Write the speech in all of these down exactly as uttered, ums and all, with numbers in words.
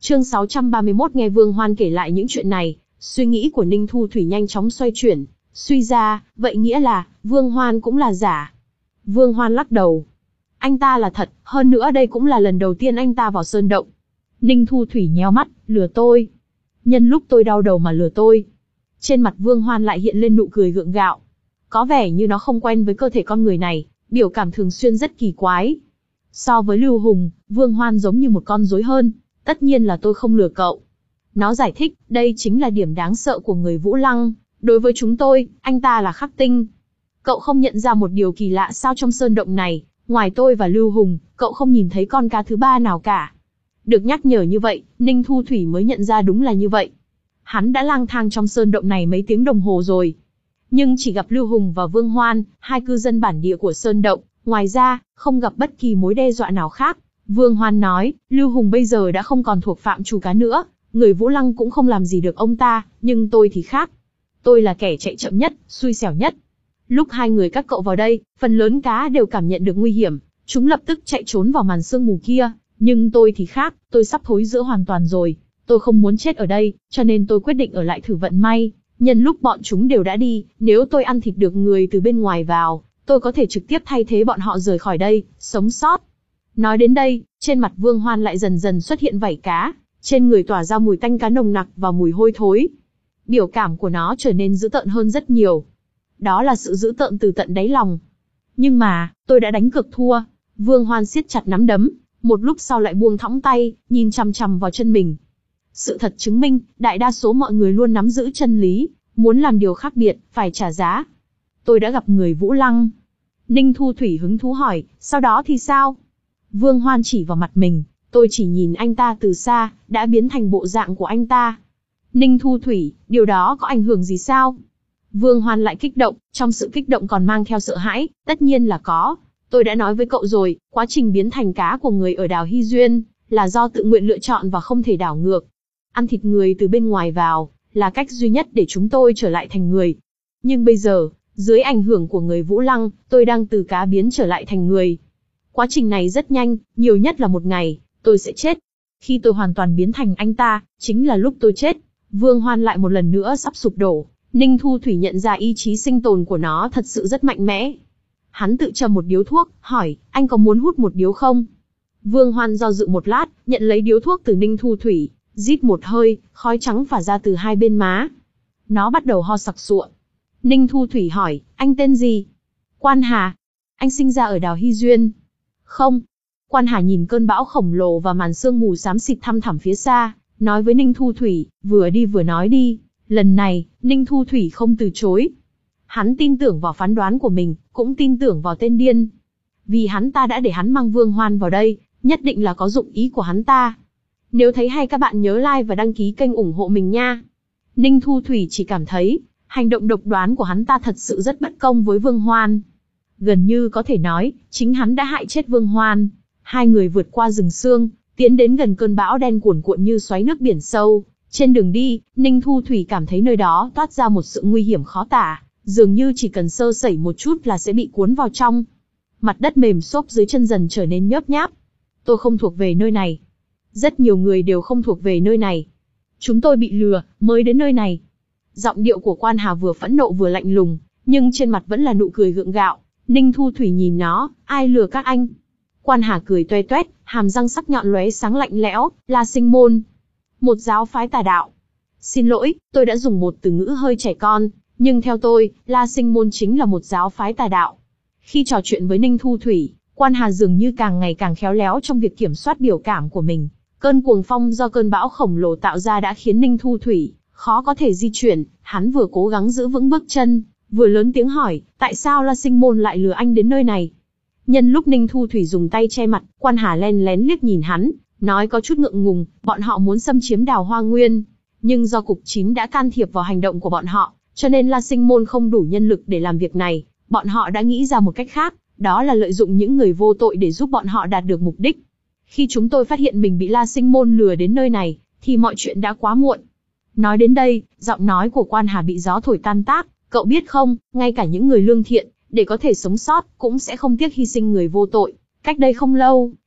Chương sáu trăm ba mươi mốt nghe Vương Hoan kể lại những chuyện này, suy nghĩ của Ninh Thu Thủy nhanh chóng xoay chuyển, suy ra, vậy nghĩa là, Vương Hoan cũng là giả. Vương Hoan lắc đầu. Anh ta là thật, hơn nữa đây cũng là lần đầu tiên anh ta vào sơn động. Ninh Thu Thủy nhéo mắt, lừa tôi. Nhân lúc tôi đau đầu mà lừa tôi. Trên mặt Vương Hoan lại hiện lên nụ cười gượng gạo. Có vẻ như nó không quen với cơ thể con người này, biểu cảm thường xuyên rất kỳ quái. So với Lưu Hùng, Vương Hoan giống như một con rối hơn, tất nhiên là tôi không lừa cậu. Nó giải thích, đây chính là điểm đáng sợ của người Vũ Lăng, đối với chúng tôi, anh ta là khắc tinh. Cậu không nhận ra một điều kỳ lạ sao trong sơn động này, ngoài tôi và Lưu Hùng, cậu không nhìn thấy con cá thứ ba nào cả. Được nhắc nhở như vậy, Ninh Thu Thủy mới nhận ra đúng là như vậy. Hắn đã lang thang trong sơn động này mấy tiếng đồng hồ rồi. Nhưng chỉ gặp Lưu Hùng và Vương Hoan, hai cư dân bản địa của sơn động, ngoài ra, không gặp bất kỳ mối đe dọa nào khác. Vương Hoan nói, Lưu Hùng bây giờ đã không còn thuộc phạm trù cá nữa, người Vũ Lăng cũng không làm gì được ông ta, nhưng tôi thì khác. Tôi là kẻ chạy chậm nhất, xui xẻo nhất. Lúc hai người các cậu vào đây, phần lớn cá đều cảm nhận được nguy hiểm, chúng lập tức chạy trốn vào màn sương mù kia, nhưng tôi thì khác, tôi sắp thối rữa hoàn toàn rồi. Tôi không muốn chết ở đây, cho nên tôi quyết định ở lại thử vận may. Nhân lúc bọn chúng đều đã đi, nếu tôi ăn thịt được người từ bên ngoài vào, tôi có thể trực tiếp thay thế bọn họ rời khỏi đây, sống sót. Nói đến đây, trên mặt Vương Hoan lại dần dần xuất hiện vảy cá, trên người tỏa ra mùi tanh cá nồng nặc và mùi hôi thối. Biểu cảm của nó trở nên dữ tợn hơn rất nhiều. Đó là sự dữ tợn từ tận đáy lòng. Nhưng mà, tôi đã đánh cược thua. Vương Hoan siết chặt nắm đấm, một lúc sau lại buông thõng tay, nhìn chằm chằm vào chân mình. Sự thật chứng minh, đại đa số mọi người luôn nắm giữ chân lý, muốn làm điều khác biệt, phải trả giá. Tôi đã gặp người Vũ Lăng. Ninh Thu Thủy hứng thú hỏi, sau đó thì sao? Vương Hoan chỉ vào mặt mình, tôi chỉ nhìn anh ta từ xa, đã biến thành bộ dạng của anh ta. Ninh Thu Thủy, điều đó có ảnh hưởng gì sao? Vương Hoan lại kích động, trong sự kích động còn mang theo sợ hãi, tất nhiên là có. Tôi đã nói với cậu rồi, quá trình biến thành cá của người ở đảo Hy Duyên, là do tự nguyện lựa chọn và không thể đảo ngược. Ăn thịt người từ bên ngoài vào, là cách duy nhất để chúng tôi trở lại thành người. Nhưng bây giờ, dưới ảnh hưởng của người Vũ Lăng, tôi đang từ cá biến trở lại thành người. Quá trình này rất nhanh, nhiều nhất là một ngày, tôi sẽ chết. Khi tôi hoàn toàn biến thành anh ta, chính là lúc tôi chết. Vương Hoan lại một lần nữa sắp sụp đổ. Ninh Thu Thủy nhận ra ý chí sinh tồn của nó thật sự rất mạnh mẽ. Hắn tự châm một điếu thuốc, hỏi, anh có muốn hút một điếu không? Vương Hoan do dự một lát, nhận lấy điếu thuốc từ Ninh Thu Thủy, rít một hơi, khói trắng phả ra từ hai bên má. Nó bắt đầu ho sặc sụa. Ninh Thu Thủy hỏi, anh tên gì? Quan Hà. Anh sinh ra ở đảo Hy Duyên? Không. Quan Hà nhìn cơn bão khổng lồ và màn sương mù xám xịt thăm thẳm phía xa, nói với Ninh Thu Thủy, vừa đi vừa nói đi. Lần này, Ninh Thu Thủy không từ chối. Hắn tin tưởng vào phán đoán của mình, cũng tin tưởng vào tên điên. Vì hắn ta đã để hắn mang Vương Hoan vào đây, nhất định là có dụng ý của hắn ta. Nếu thấy hay các bạn nhớ like và đăng ký kênh ủng hộ mình nha. Ninh Thu Thủy chỉ cảm thấy, hành động độc đoán của hắn ta thật sự rất bất công với Vương Hoan. Gần như có thể nói, chính hắn đã hại chết Vương Hoan. Hai người vượt qua rừng sương, tiến đến gần cơn bão đen cuồn cuộn như xoáy nước biển sâu. Trên đường đi, Ninh Thu Thủy cảm thấy nơi đó toát ra một sự nguy hiểm khó tả, dường như chỉ cần sơ sẩy một chút là sẽ bị cuốn vào trong. Mặt đất mềm xốp dưới chân dần trở nên nhớp nháp. Tôi không thuộc về nơi này. Rất nhiều người đều không thuộc về nơi này. Chúng tôi bị lừa, mới đến nơi này. Giọng điệu của Quan Hà vừa phẫn nộ vừa lạnh lùng, nhưng trên mặt vẫn là nụ cười gượng gạo. Ninh Thu Thủy nhìn nó, ai lừa các anh? Quan Hà cười toe toét, hàm răng sắc nhọn lóe sáng lạnh lẽo, là Sinh Môn. Một giáo phái tà đạo. Xin lỗi, tôi đã dùng một từ ngữ hơi trẻ con, nhưng theo tôi, La Sinh Môn chính là một giáo phái tà đạo. Khi trò chuyện với Ninh Thu Thủy, Quan Hà dường như càng ngày càng khéo léo trong việc kiểm soát biểu cảm của mình. Cơn cuồng phong do cơn bão khổng lồ tạo ra đã khiến Ninh Thu Thủy khó có thể di chuyển, hắn vừa cố gắng giữ vững bước chân, vừa lớn tiếng hỏi, tại sao La Sinh Môn lại lừa anh đến nơi này? Nhân lúc Ninh Thu Thủy dùng tay che mặt, Quan Hà len lén liếc nhìn hắn, nói có chút ngượng ngùng, bọn họ muốn xâm chiếm đào Hoa Nguyên, nhưng do Cục Chín đã can thiệp vào hành động của bọn họ, cho nên La Sinh Môn không đủ nhân lực để làm việc này. Bọn họ đã nghĩ ra một cách khác, đó là lợi dụng những người vô tội để giúp bọn họ đạt được mục đích. Khi chúng tôi phát hiện mình bị La Sinh Môn lừa đến nơi này, thì mọi chuyện đã quá muộn. Nói đến đây, giọng nói của Quan Hà bị gió thổi tan tác, cậu biết không, ngay cả những người lương thiện, để có thể sống sót, cũng sẽ không tiếc hy sinh người vô tội. Cách đây không lâu,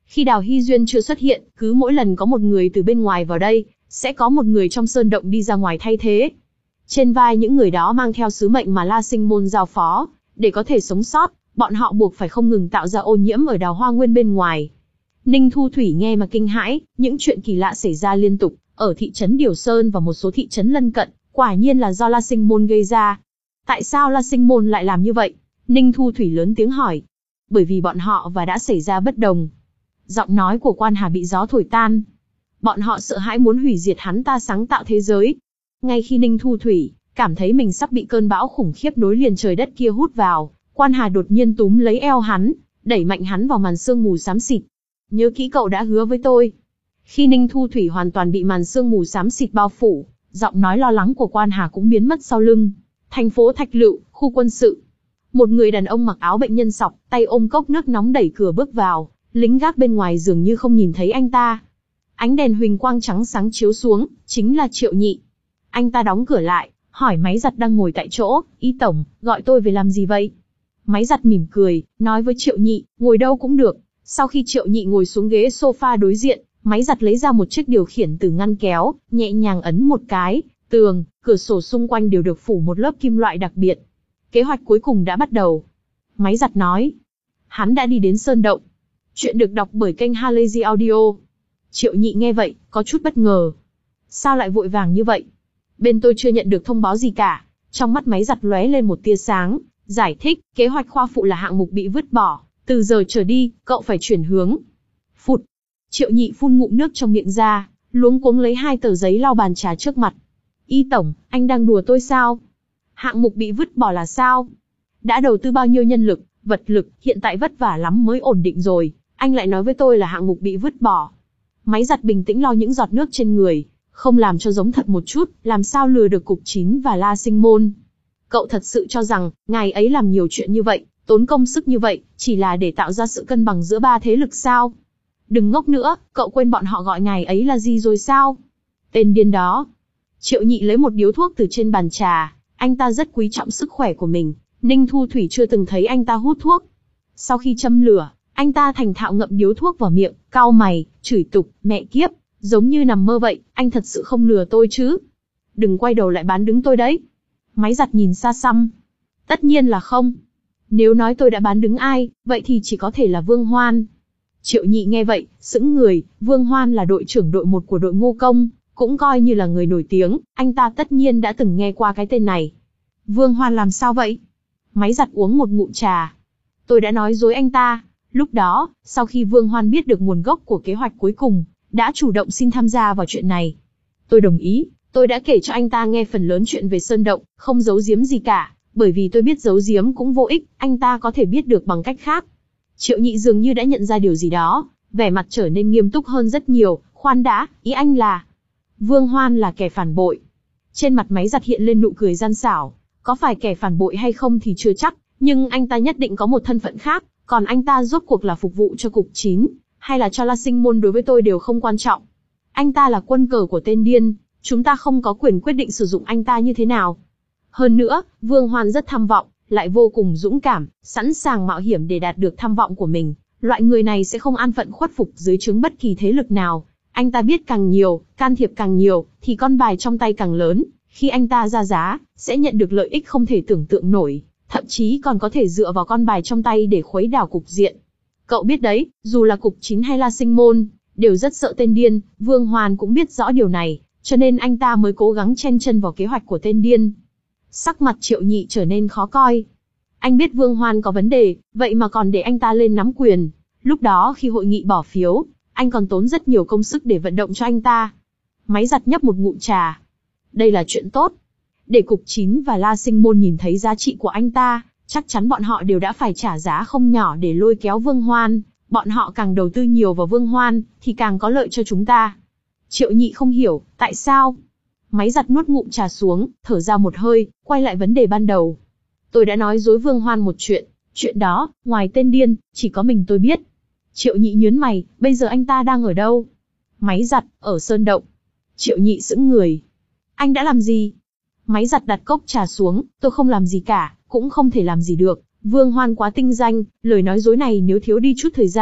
Khi Đào Hy Duyên chưa xuất hiện, cứ mỗi lần có một người từ bên ngoài vào đây, sẽ có một người trong sơn động đi ra ngoài thay thế. Trên vai những người đó mang theo sứ mệnh mà La Sinh Môn giao phó, để có thể sống sót, bọn họ buộc phải không ngừng tạo ra ô nhiễm ở Đào Hoa Nguyên bên ngoài. Ninh Thu Thủy nghe mà kinh hãi, những chuyện kỳ lạ xảy ra liên tục, ở thị trấn Điều Sơn và một số thị trấn lân cận, quả nhiên là do La Sinh Môn gây ra. Tại sao La Sinh Môn lại làm như vậy? Ninh Thu Thủy lớn tiếng hỏi. Bởi vì bọn họ và đã xảy ra bất đồng. Giọng nói của Quan Hà bị gió thổi tan. Bọn họ sợ hãi muốn hủy diệt hắn ta sáng tạo thế giới. Ngay khi Ninh Thu Thủy cảm thấy mình sắp bị cơn bão khủng khiếp nối liền trời đất kia hút vào, Quan Hà đột nhiên túm lấy eo hắn, đẩy mạnh hắn vào màn sương mù xám xịt. Nhớ kỹ cậu đã hứa với tôi. Khi Ninh Thu Thủy hoàn toàn bị màn sương mù xám xịt bao phủ, giọng nói lo lắng của Quan Hà cũng biến mất sau lưng. Thành phố Thạch Lựu, khu quân sự. Một người đàn ông mặc áo bệnh nhân sọc, tay ôm cốc nước nóng đẩy cửa bước vào, lính gác bên ngoài dường như không nhìn thấy anh ta. Ánh đèn huỳnh quang trắng sáng chiếu xuống, chính là Triệu Nhị. Anh ta đóng cửa lại, hỏi máy giặt đang ngồi tại chỗ, Y tổng, gọi tôi về làm gì vậy? Máy giặt mỉm cười, nói với Triệu Nhị, ngồi đâu cũng được. Sau khi Triệu Nhị ngồi xuống ghế sofa đối diện, máy giặt lấy ra một chiếc điều khiển từ ngăn kéo, nhẹ nhàng ấn một cái, tường, cửa sổ xung quanh đều được phủ một lớp kim loại đặc biệt. Kế hoạch cuối cùng đã bắt đầu. Máy giặt nói. Hắn đã đi đến sơn động. Chuyện được đọc bởi kênh Halazy Audio. Triệu Nhị nghe vậy, có chút bất ngờ. Sao lại vội vàng như vậy? Bên tôi chưa nhận được thông báo gì cả. Trong mắt máy giặt lóe lên một tia sáng, giải thích, kế hoạch khoa phụ là hạng mục bị vứt bỏ. Từ giờ trở đi, cậu phải chuyển hướng. Phụt. Triệu Nhị phun ngụm nước trong miệng ra, luống cuống lấy hai tờ giấy lau bàn trà trước mặt. Y tổng, anh đang đùa tôi sao? Hạng mục bị vứt bỏ là sao? Đã đầu tư bao nhiêu nhân lực, vật lực, hiện tại vất vả lắm mới ổn định rồi, anh lại nói với tôi là hạng mục bị vứt bỏ. Máy giặt bình tĩnh lau những giọt nước trên người, không làm cho giống thật một chút, làm sao lừa được Cục Chín và La Sinh Môn. Cậu thật sự cho rằng, ngài ấy làm nhiều chuyện như vậy, tốn công sức như vậy, chỉ là để tạo ra sự cân bằng giữa ba thế lực sao? Đừng ngốc nữa, cậu quên bọn họ gọi ngài ấy là gì rồi sao? Tên điên đó. Triệu Nhị lấy một điếu thuốc từ trên bàn trà, anh ta rất quý trọng sức khỏe của mình, Ninh Thu Thủy chưa từng thấy anh ta hút thuốc. Sau khi châm lửa, anh ta thành thạo ngậm điếu thuốc vào miệng, cau mày, chửi tục, mẹ kiếp, giống như nằm mơ vậy, anh thật sự không lừa tôi chứ? Đừng quay đầu lại bán đứng tôi đấy. Máy giặt nhìn xa xăm. Tất nhiên là không. Nếu nói tôi đã bán đứng ai, vậy thì chỉ có thể là Vương Hoan. Triệu Nhị nghe vậy, sững người, Vương Hoan là đội trưởng đội một của đội Ngô Công, cũng coi như là người nổi tiếng, anh ta tất nhiên đã từng nghe qua cái tên này. Vương Hoan làm sao vậy? Máy giặt uống một ngụm trà. Tôi đã nói dối anh ta. Lúc đó, sau khi Vương Hoan biết được nguồn gốc của kế hoạch cuối cùng, đã chủ động xin tham gia vào chuyện này. Tôi đồng ý, tôi đã kể cho anh ta nghe phần lớn chuyện về sơn động, không giấu giếm gì cả, bởi vì tôi biết giấu giếm cũng vô ích, anh ta có thể biết được bằng cách khác. Triệu Nhị dường như đã nhận ra điều gì đó, vẻ mặt trở nên nghiêm túc hơn rất nhiều, khoan đã, ý anh là... Vương Hoan là kẻ phản bội. Trên mặt máy giặt hiện lên nụ cười gian xảo, có phải kẻ phản bội hay không thì chưa chắc, nhưng anh ta nhất định có một thân phận khác, còn anh ta rốt cuộc là phục vụ cho Cục Chín, hay là cho La Sinh Môn đối với tôi đều không quan trọng. Anh ta là quân cờ của tên điên, chúng ta không có quyền quyết định sử dụng anh ta như thế nào. Hơn nữa, Vương Hoan rất tham vọng, lại vô cùng dũng cảm, sẵn sàng mạo hiểm để đạt được tham vọng của mình. Loại người này sẽ không an phận khuất phục dưới trướng bất kỳ thế lực nào. Anh ta biết càng nhiều, can thiệp càng nhiều, thì con bài trong tay càng lớn. Khi anh ta ra giá, sẽ nhận được lợi ích không thể tưởng tượng nổi, thậm chí còn có thể dựa vào con bài trong tay để khuấy đảo cục diện. Cậu biết đấy, dù là Cục Chín hay La Sinh Môn, đều rất sợ tên điên, Vương Hoan cũng biết rõ điều này, cho nên anh ta mới cố gắng chen chân vào kế hoạch của tên điên. Sắc mặt Triệu Nhị trở nên khó coi. Anh biết Vương Hoan có vấn đề, vậy mà còn để anh ta lên nắm quyền. Lúc đó khi hội nghị bỏ phiếu, anh còn tốn rất nhiều công sức để vận động cho anh ta. Máy giặt nhấp một ngụm trà. Đây là chuyện tốt. Để Cục Chín và La Sinh Môn nhìn thấy giá trị của anh ta, chắc chắn bọn họ đều đã phải trả giá không nhỏ để lôi kéo Vương Hoan. Bọn họ càng đầu tư nhiều vào Vương Hoan, thì càng có lợi cho chúng ta. Triệu Nhị không hiểu, tại sao? Máy giặt nuốt ngụm trà xuống, thở ra một hơi, quay lại vấn đề ban đầu. Tôi đã nói dối Vương Hoan một chuyện, chuyện đó, ngoài tên điên, chỉ có mình tôi biết. Triệu Nhị nhướng mày, bây giờ anh ta đang ở đâu? Máy giặt, ở sơn động. Triệu Nhị sững người. Anh đã làm gì? Máy giặt đặt cốc trà xuống, tôi không làm gì cả, cũng không thể làm gì được. Vương Hoan quá tinh danh, lời nói dối này nếu thiếu đi chút thời gian,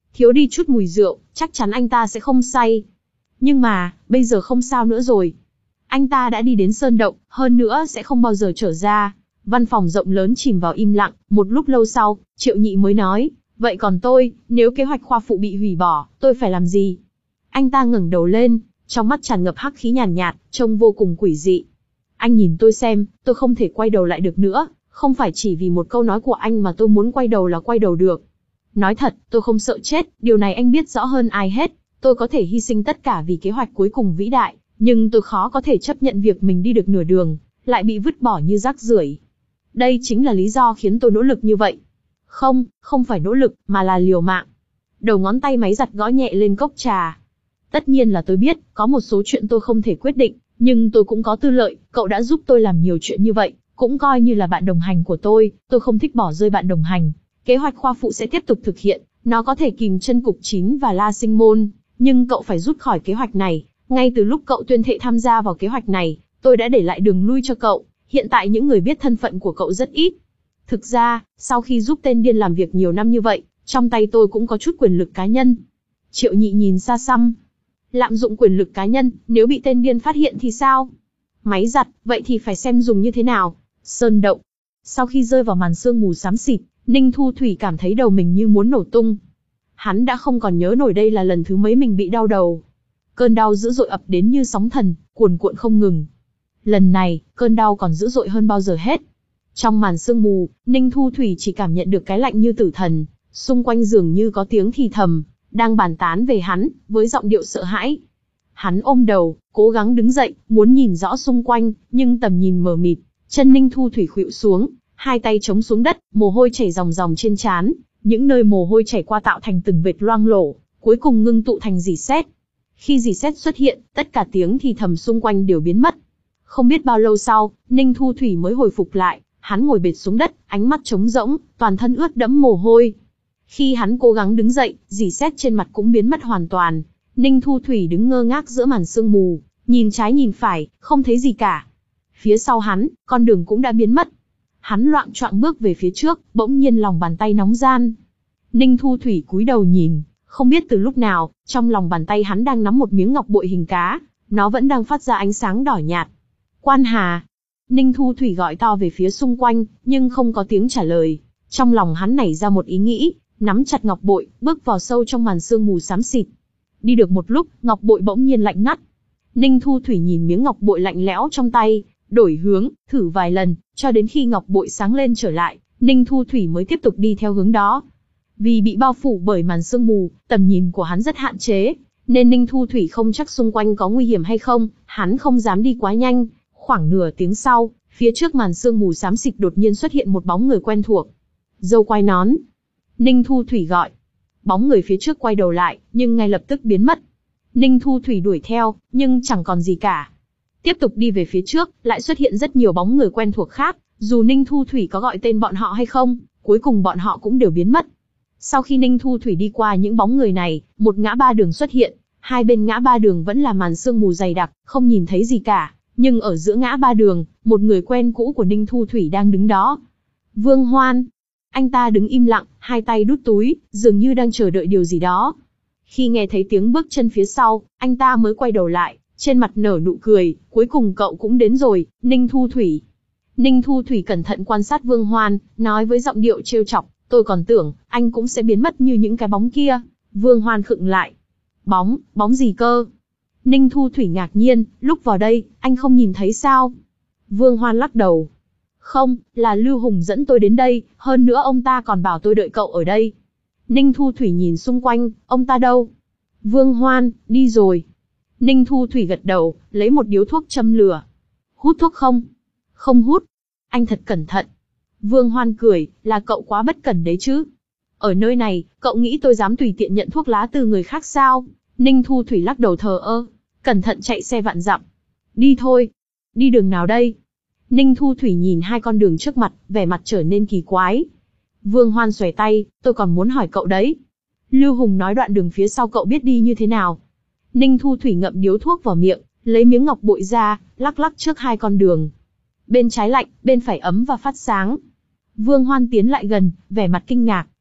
Thiếu đi chút mùi rượu, chắc chắn anh ta sẽ không say. Nhưng mà, bây giờ không sao nữa rồi. Anh ta đã đi đến sơn động, hơn nữa sẽ không bao giờ trở ra. Văn phòng rộng lớn chìm vào im lặng, một lúc lâu sau, Triệu Nhị mới nói, vậy còn tôi, nếu kế hoạch khoa phụ bị hủy bỏ, tôi phải làm gì? Anh ta ngẩng đầu lên, trong mắt tràn ngập hắc khí nhàn nhạt, nhạt, trông vô cùng quỷ dị. Anh nhìn tôi xem, tôi không thể quay đầu lại được nữa, không phải chỉ vì một câu nói của anh mà tôi muốn quay đầu là quay đầu được. Nói thật, tôi không sợ chết, điều này anh biết rõ hơn ai hết, tôi có thể hy sinh tất cả vì kế hoạch cuối cùng vĩ đại, nhưng tôi khó có thể chấp nhận việc mình đi được nửa đường, lại bị vứt bỏ như rác rưởi. Đây chính là lý do khiến tôi nỗ lực như vậy. Không, không phải nỗ lực, mà là liều mạng. Đầu ngón tay máy giặt gõ nhẹ lên cốc trà. Tất nhiên là tôi biết, có một số chuyện tôi không thể quyết định, nhưng tôi cũng có tư lợi, cậu đã giúp tôi làm nhiều chuyện như vậy, cũng coi như là bạn đồng hành của tôi, tôi không thích bỏ rơi bạn đồng hành. Kế hoạch khoa phụ sẽ tiếp tục thực hiện, nó có thể kìm chân Cục Chín và La Sinh Môn, nhưng cậu phải rút khỏi kế hoạch này. Ngay từ lúc cậu tuyên thệ tham gia vào kế hoạch này, tôi đã để lại đường lui cho cậu, hiện tại những người biết thân phận của cậu rất ít. Thực ra, sau khi giúp tên điên làm việc nhiều năm như vậy, trong tay tôi cũng có chút quyền lực cá nhân. Triệu Nhị nhìn xa xăm. Lạm dụng quyền lực cá nhân, nếu bị tên điên phát hiện thì sao? Máy giặt, vậy thì phải xem dùng như thế nào. Sơn động. Sau khi rơi vào màn sương mù xám xịt, Ninh Thu Thủy cảm thấy đầu mình như muốn nổ tung. Hắn đã không còn nhớ nổi đây là lần thứ mấy mình bị đau đầu. Cơn đau dữ dội ập đến như sóng thần, cuồn cuộn không ngừng. Lần này, cơn đau còn dữ dội hơn bao giờ hết. Trong màn sương mù, Ninh Thu Thủy chỉ cảm nhận được cái lạnh như tử thần, xung quanh dường như có tiếng thì thầm, đang bàn tán về hắn, với giọng điệu sợ hãi. Hắn ôm đầu, cố gắng đứng dậy, muốn nhìn rõ xung quanh, nhưng tầm nhìn mờ mịt, chân Ninh Thu Thủy khuỵu xuống, hai tay chống xuống đất, mồ hôi chảy ròng ròng trên trán, những nơi mồ hôi chảy qua tạo thành từng vệt loang lổ, cuối cùng ngưng tụ thành rỉ sét. Khi rỉ sét xuất hiện, tất cả tiếng thì thầm xung quanh đều biến mất. Không biết bao lâu sau, Ninh Thu Thủy mới hồi phục lại, hắn ngồi bệt xuống đất, ánh mắt trống rỗng, toàn thân ướt đẫm mồ hôi. Khi hắn cố gắng đứng dậy, rỉ sét trên mặt cũng biến mất hoàn toàn. Ninh Thu Thủy đứng ngơ ngác giữa màn sương mù, nhìn trái nhìn phải, không thấy gì cả. Phía sau hắn, con đường cũng đã biến mất. Hắn loạng choạng bước về phía trước, bỗng nhiên lòng bàn tay nóng ran. Ninh Thu Thủy cúi đầu nhìn, không biết từ lúc nào, trong lòng bàn tay hắn đang nắm một miếng ngọc bội hình cá, nó vẫn đang phát ra ánh sáng đỏ nhạt. Quan Hà. Ninh Thu Thủy gọi to về phía xung quanh, nhưng không có tiếng trả lời. Trong lòng hắn nảy ra một ý nghĩ, nắm chặt ngọc bội, bước vào sâu trong màn sương mù xám xịt. Đi được một lúc, ngọc bội bỗng nhiên lạnh ngắt. Ninh Thu Thủy nhìn miếng ngọc bội lạnh lẽo trong tay, đổi hướng, thử vài lần, cho đến khi ngọc bội sáng lên trở lại, Ninh Thu Thủy mới tiếp tục đi theo hướng đó. Vì bị bao phủ bởi màn sương mù, tầm nhìn của hắn rất hạn chế, nên Ninh Thu Thủy không chắc xung quanh có nguy hiểm hay không, hắn không dám đi quá nhanh. Khoảng nửa tiếng sau, phía trước màn sương mù xám xịt đột nhiên xuất hiện một bóng người quen thuộc. Dâu quai nón. Ninh Thu Thủy gọi. Bóng người phía trước quay đầu lại, nhưng ngay lập tức biến mất. Ninh Thu Thủy đuổi theo, nhưng chẳng còn gì cả. Tiếp tục đi về phía trước, lại xuất hiện rất nhiều bóng người quen thuộc khác, dù Ninh Thu Thủy có gọi tên bọn họ hay không, cuối cùng bọn họ cũng đều biến mất. Sau khi Ninh Thu Thủy đi qua những bóng người này, một ngã ba đường xuất hiện, hai bên ngã ba đường vẫn là màn sương mù dày đặc, không nhìn thấy gì cả, nhưng ở giữa ngã ba đường, một người quen cũ của Ninh Thu Thủy đang đứng đó. Vương Hoan. Anh ta đứng im lặng, hai tay đút túi, dường như đang chờ đợi điều gì đó. Khi nghe thấy tiếng bước chân phía sau, anh ta mới quay đầu lại, trên mặt nở nụ cười, cuối cùng cậu cũng đến rồi, Ninh Thu Thủy. Ninh Thu Thủy cẩn thận quan sát Vương Hoan, nói với giọng điệu trêu chọc, tôi còn tưởng, anh cũng sẽ biến mất như những cái bóng kia. Vương Hoan khựng lại. Bóng, bóng gì cơ? Ninh Thu Thủy ngạc nhiên, lúc vào đây, anh không nhìn thấy sao? Vương Hoan lắc đầu. Không, là Lưu Hùng dẫn tôi đến đây, hơn nữa ông ta còn bảo tôi đợi cậu ở đây. Ninh Thu Thủy nhìn xung quanh, ông ta đâu? Vương Hoan, đi rồi. Ninh Thu Thủy gật đầu, lấy một điếu thuốc châm lửa. Hút thuốc không? Không hút. Anh thật cẩn thận. Vương Hoan cười, là cậu quá bất cẩn đấy chứ. Ở nơi này, cậu nghĩ tôi dám tùy tiện nhận thuốc lá từ người khác sao? Ninh Thu Thủy lắc đầu thờ ơ. Cẩn thận chạy xe vạn dặm. Đi thôi. Đi đường nào đây? Ninh Thu Thủy nhìn hai con đường trước mặt, vẻ mặt trở nên kỳ quái. Vương Hoan xòe tay, tôi còn muốn hỏi cậu đấy. Lưu Hùng nói đoạn đường phía sau cậu biết đi như thế nào? Ninh Thu Thủy ngậm điếu thuốc vào miệng, lấy miếng ngọc bội ra, lắc lắc trước hai con đường. Bên trái lạnh, bên phải ấm và phát sáng. Vương Hoan tiến lại gần, vẻ mặt kinh ngạc,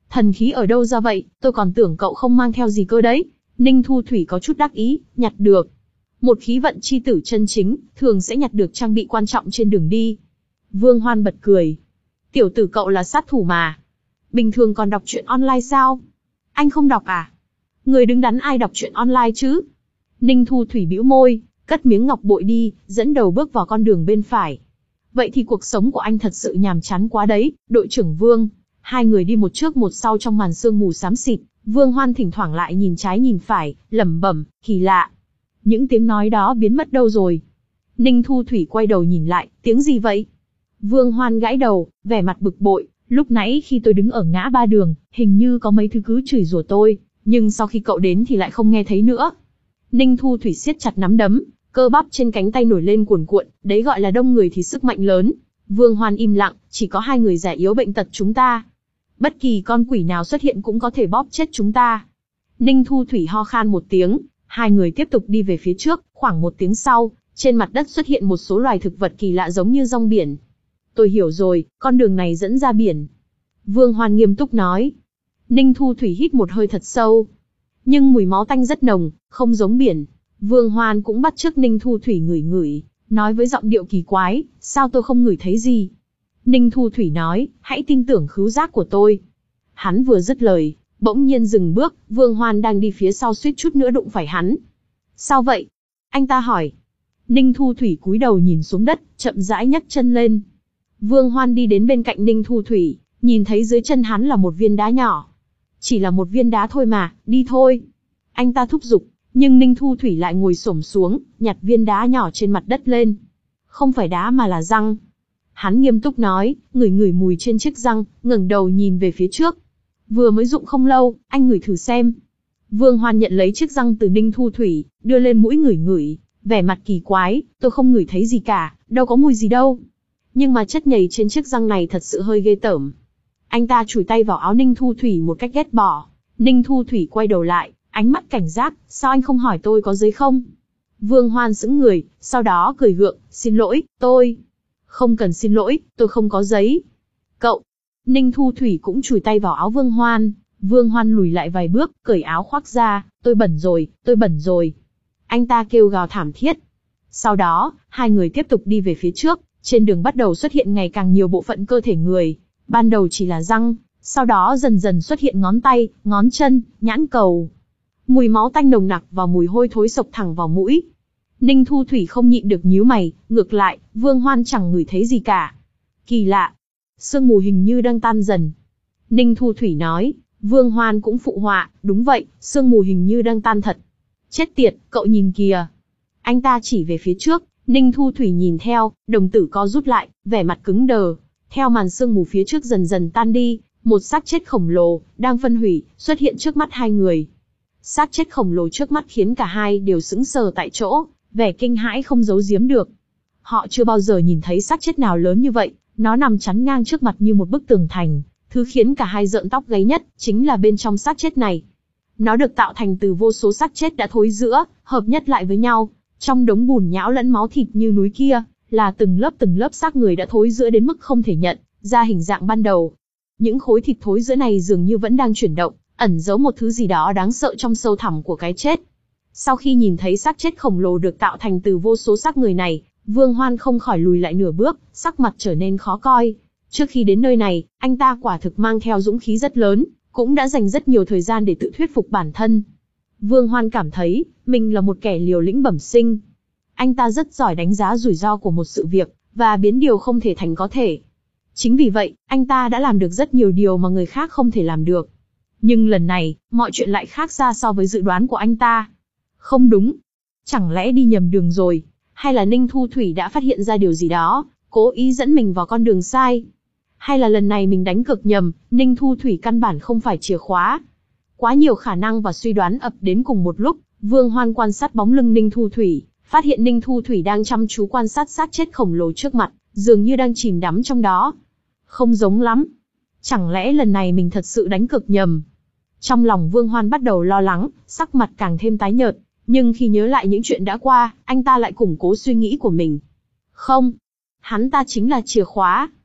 Thần khí ở đâu ra vậy, tôi còn tưởng cậu không mang theo gì cơ đấy. Ninh Thu Thủy có chút đắc ý, nhặt được. Một khí vận chi tử chân chính, thường sẽ nhặt được trang bị quan trọng trên đường đi. Vương Hoan bật cười. Tiểu tử cậu là sát thủ mà. Bình thường còn đọc truyện online sao? Anh không đọc à? Người đứng đắn ai đọc truyện online chứ? Ninh Thu Thủy bĩu môi, cất miếng ngọc bội đi, dẫn đầu bước vào con đường bên phải. Vậy thì cuộc sống của anh thật sự nhàm chán quá đấy, đội trưởng Vương. Hai người đi một trước một sau trong màn sương mù xám xịt, Vương Hoan thỉnh thoảng lại nhìn trái nhìn phải, lẩm bẩm, kỳ lạ. Những tiếng nói đó biến mất đâu rồi? Ninh Thu Thủy quay đầu nhìn lại, tiếng gì vậy? Vương Hoan gãi đầu, vẻ mặt bực bội, lúc nãy khi tôi đứng ở ngã ba đường, hình như có mấy thứ cứ chửi rủa tôi, nhưng sau khi cậu đến thì lại không nghe thấy nữa. Ninh Thu Thủy siết chặt nắm đấm, cơ bắp trên cánh tay nổi lên cuồn cuộn, đấy gọi là đông người thì sức mạnh lớn. Vương Hoan im lặng, chỉ có hai người già yếu bệnh tật chúng ta. Bất kỳ con quỷ nào xuất hiện cũng có thể bóp chết chúng ta. Ninh Thu Thủy ho khan một tiếng, hai người tiếp tục đi về phía trước, khoảng một tiếng sau, trên mặt đất xuất hiện một số loài thực vật kỳ lạ giống như rong biển. Tôi hiểu rồi, con đường này dẫn ra biển. Vương Hoan nghiêm túc nói. Ninh Thu Thủy hít một hơi thật sâu. Nhưng mùi máu tanh rất nồng, không giống biển. Vương Hoan cũng bắt chước Ninh Thu Thủy ngửi ngửi, nói với giọng điệu kỳ quái, sao tôi không ngửi thấy gì? Ninh Thu Thủy nói, hãy tin tưởng khứu giác của tôi. Hắn vừa dứt lời, bỗng nhiên dừng bước, Vương Hoan đang đi phía sau suýt chút nữa đụng phải hắn. Sao vậy? Anh ta hỏi. Ninh Thu Thủy cúi đầu nhìn xuống đất, chậm rãi nhấc chân lên. Vương Hoan đi đến bên cạnh Ninh Thu Thủy, nhìn thấy dưới chân hắn là một viên đá nhỏ. Chỉ là một viên đá thôi mà, đi thôi. Anh ta thúc giục, nhưng Ninh Thu Thủy lại ngồi xổm xuống, nhặt viên đá nhỏ trên mặt đất lên. Không phải đá mà là răng. Hắn nghiêm túc nói, ngửi ngửi mùi trên chiếc răng, ngẩng đầu nhìn về phía trước. Vừa mới dụng không lâu, anh ngửi thử xem. Vương Hoan nhận lấy chiếc răng từ Ninh Thu Thủy, đưa lên mũi ngửi ngửi, vẻ mặt kỳ quái, tôi không ngửi thấy gì cả, đâu có mùi gì đâu. Nhưng mà chất nhầy trên chiếc răng này thật sự hơi ghê tởm. Anh ta chùi tay vào áo Ninh Thu Thủy một cách ghét bỏ. Ninh Thu Thủy quay đầu lại, ánh mắt cảnh giác, sao anh không hỏi tôi có giấy không? Vương Hoan sững người, sau đó cười gượng, xin lỗi, tôi... Không cần xin lỗi, tôi không có giấy. Cậu... Ninh Thu Thủy cũng chùi tay vào áo Vương Hoan. Vương Hoan lùi lại vài bước, cởi áo khoác ra, tôi bẩn rồi, tôi bẩn rồi. Anh ta kêu gào thảm thiết. Sau đó, hai người tiếp tục đi về phía trước, trên đường bắt đầu xuất hiện ngày càng nhiều bộ phận cơ thể người. Ban đầu chỉ là răng, sau đó dần dần xuất hiện ngón tay, ngón chân, nhãn cầu. Mùi máu tanh nồng nặc và mùi hôi thối xộc thẳng vào mũi. Ninh Thu Thủy không nhịn được nhíu mày, ngược lại, Vương Hoan chẳng ngửi thấy gì cả. Kỳ lạ, sương mù hình như đang tan dần. Ninh Thu Thủy nói, Vương Hoan cũng phụ họa, đúng vậy, sương mù hình như đang tan thật. Chết tiệt, cậu nhìn kìa. Anh ta chỉ về phía trước, Ninh Thu Thủy nhìn theo, đồng tử co rút lại, vẻ mặt cứng đờ. Theo màn sương mù phía trước dần dần tan đi, một xác chết khổng lồ, đang phân hủy, xuất hiện trước mắt hai người. Xác chết khổng lồ trước mắt khiến cả hai đều sững sờ tại chỗ, vẻ kinh hãi không giấu giếm được. Họ chưa bao giờ nhìn thấy xác chết nào lớn như vậy, nó nằm chắn ngang trước mặt như một bức tường thành. Thứ khiến cả hai rợn tóc gáy nhất, chính là bên trong xác chết này. Nó được tạo thành từ vô số xác chết đã thối rữa, hợp nhất lại với nhau. Trong đống bùn nhão lẫn máu thịt như núi kia, là từng lớp từng lớp xác người đã thối rữa đến mức không thể nhận ra hình dạng ban đầu. Những khối thịt thối rữa này dường như vẫn đang chuyển động, ẩn giấu một thứ gì đó đáng sợ trong sâu thẳm của cái chết. Sau khi nhìn thấy xác chết khổng lồ được tạo thành từ vô số xác người này, Vương Hoan không khỏi lùi lại nửa bước, sắc mặt trở nên khó coi. Trước khi đến nơi này, anh ta quả thực mang theo dũng khí rất lớn, cũng đã dành rất nhiều thời gian để tự thuyết phục bản thân. Vương Hoan cảm thấy, mình là một kẻ liều lĩnh bẩm sinh. Anh ta rất giỏi đánh giá rủi ro của một sự việc, và biến điều không thể thành có thể. Chính vì vậy, anh ta đã làm được rất nhiều điều mà người khác không thể làm được. Nhưng lần này, mọi chuyện lại khác xa so với dự đoán của anh ta. Không đúng. Chẳng lẽ đi nhầm đường rồi? Hay là Ninh Thu Thủy đã phát hiện ra điều gì đó, cố ý dẫn mình vào con đường sai? Hay là lần này mình đánh cược nhầm, Ninh Thu Thủy căn bản không phải chìa khóa? Quá nhiều khả năng và suy đoán ập đến cùng một lúc, Vương Hoan quan sát bóng lưng Ninh Thu Thủy, phát hiện Ninh Thu Thủy đang chăm chú quan sát xác chết khổng lồ trước mặt, dường như đang chìm đắm trong đó. Không giống lắm. Chẳng lẽ lần này mình thật sự đánh cược nhầm? Trong lòng Vương Hoan bắt đầu lo lắng, sắc mặt càng thêm tái nhợt, nhưng khi nhớ lại những chuyện đã qua, anh ta lại củng cố suy nghĩ của mình. Không, hắn ta chính là chìa khóa.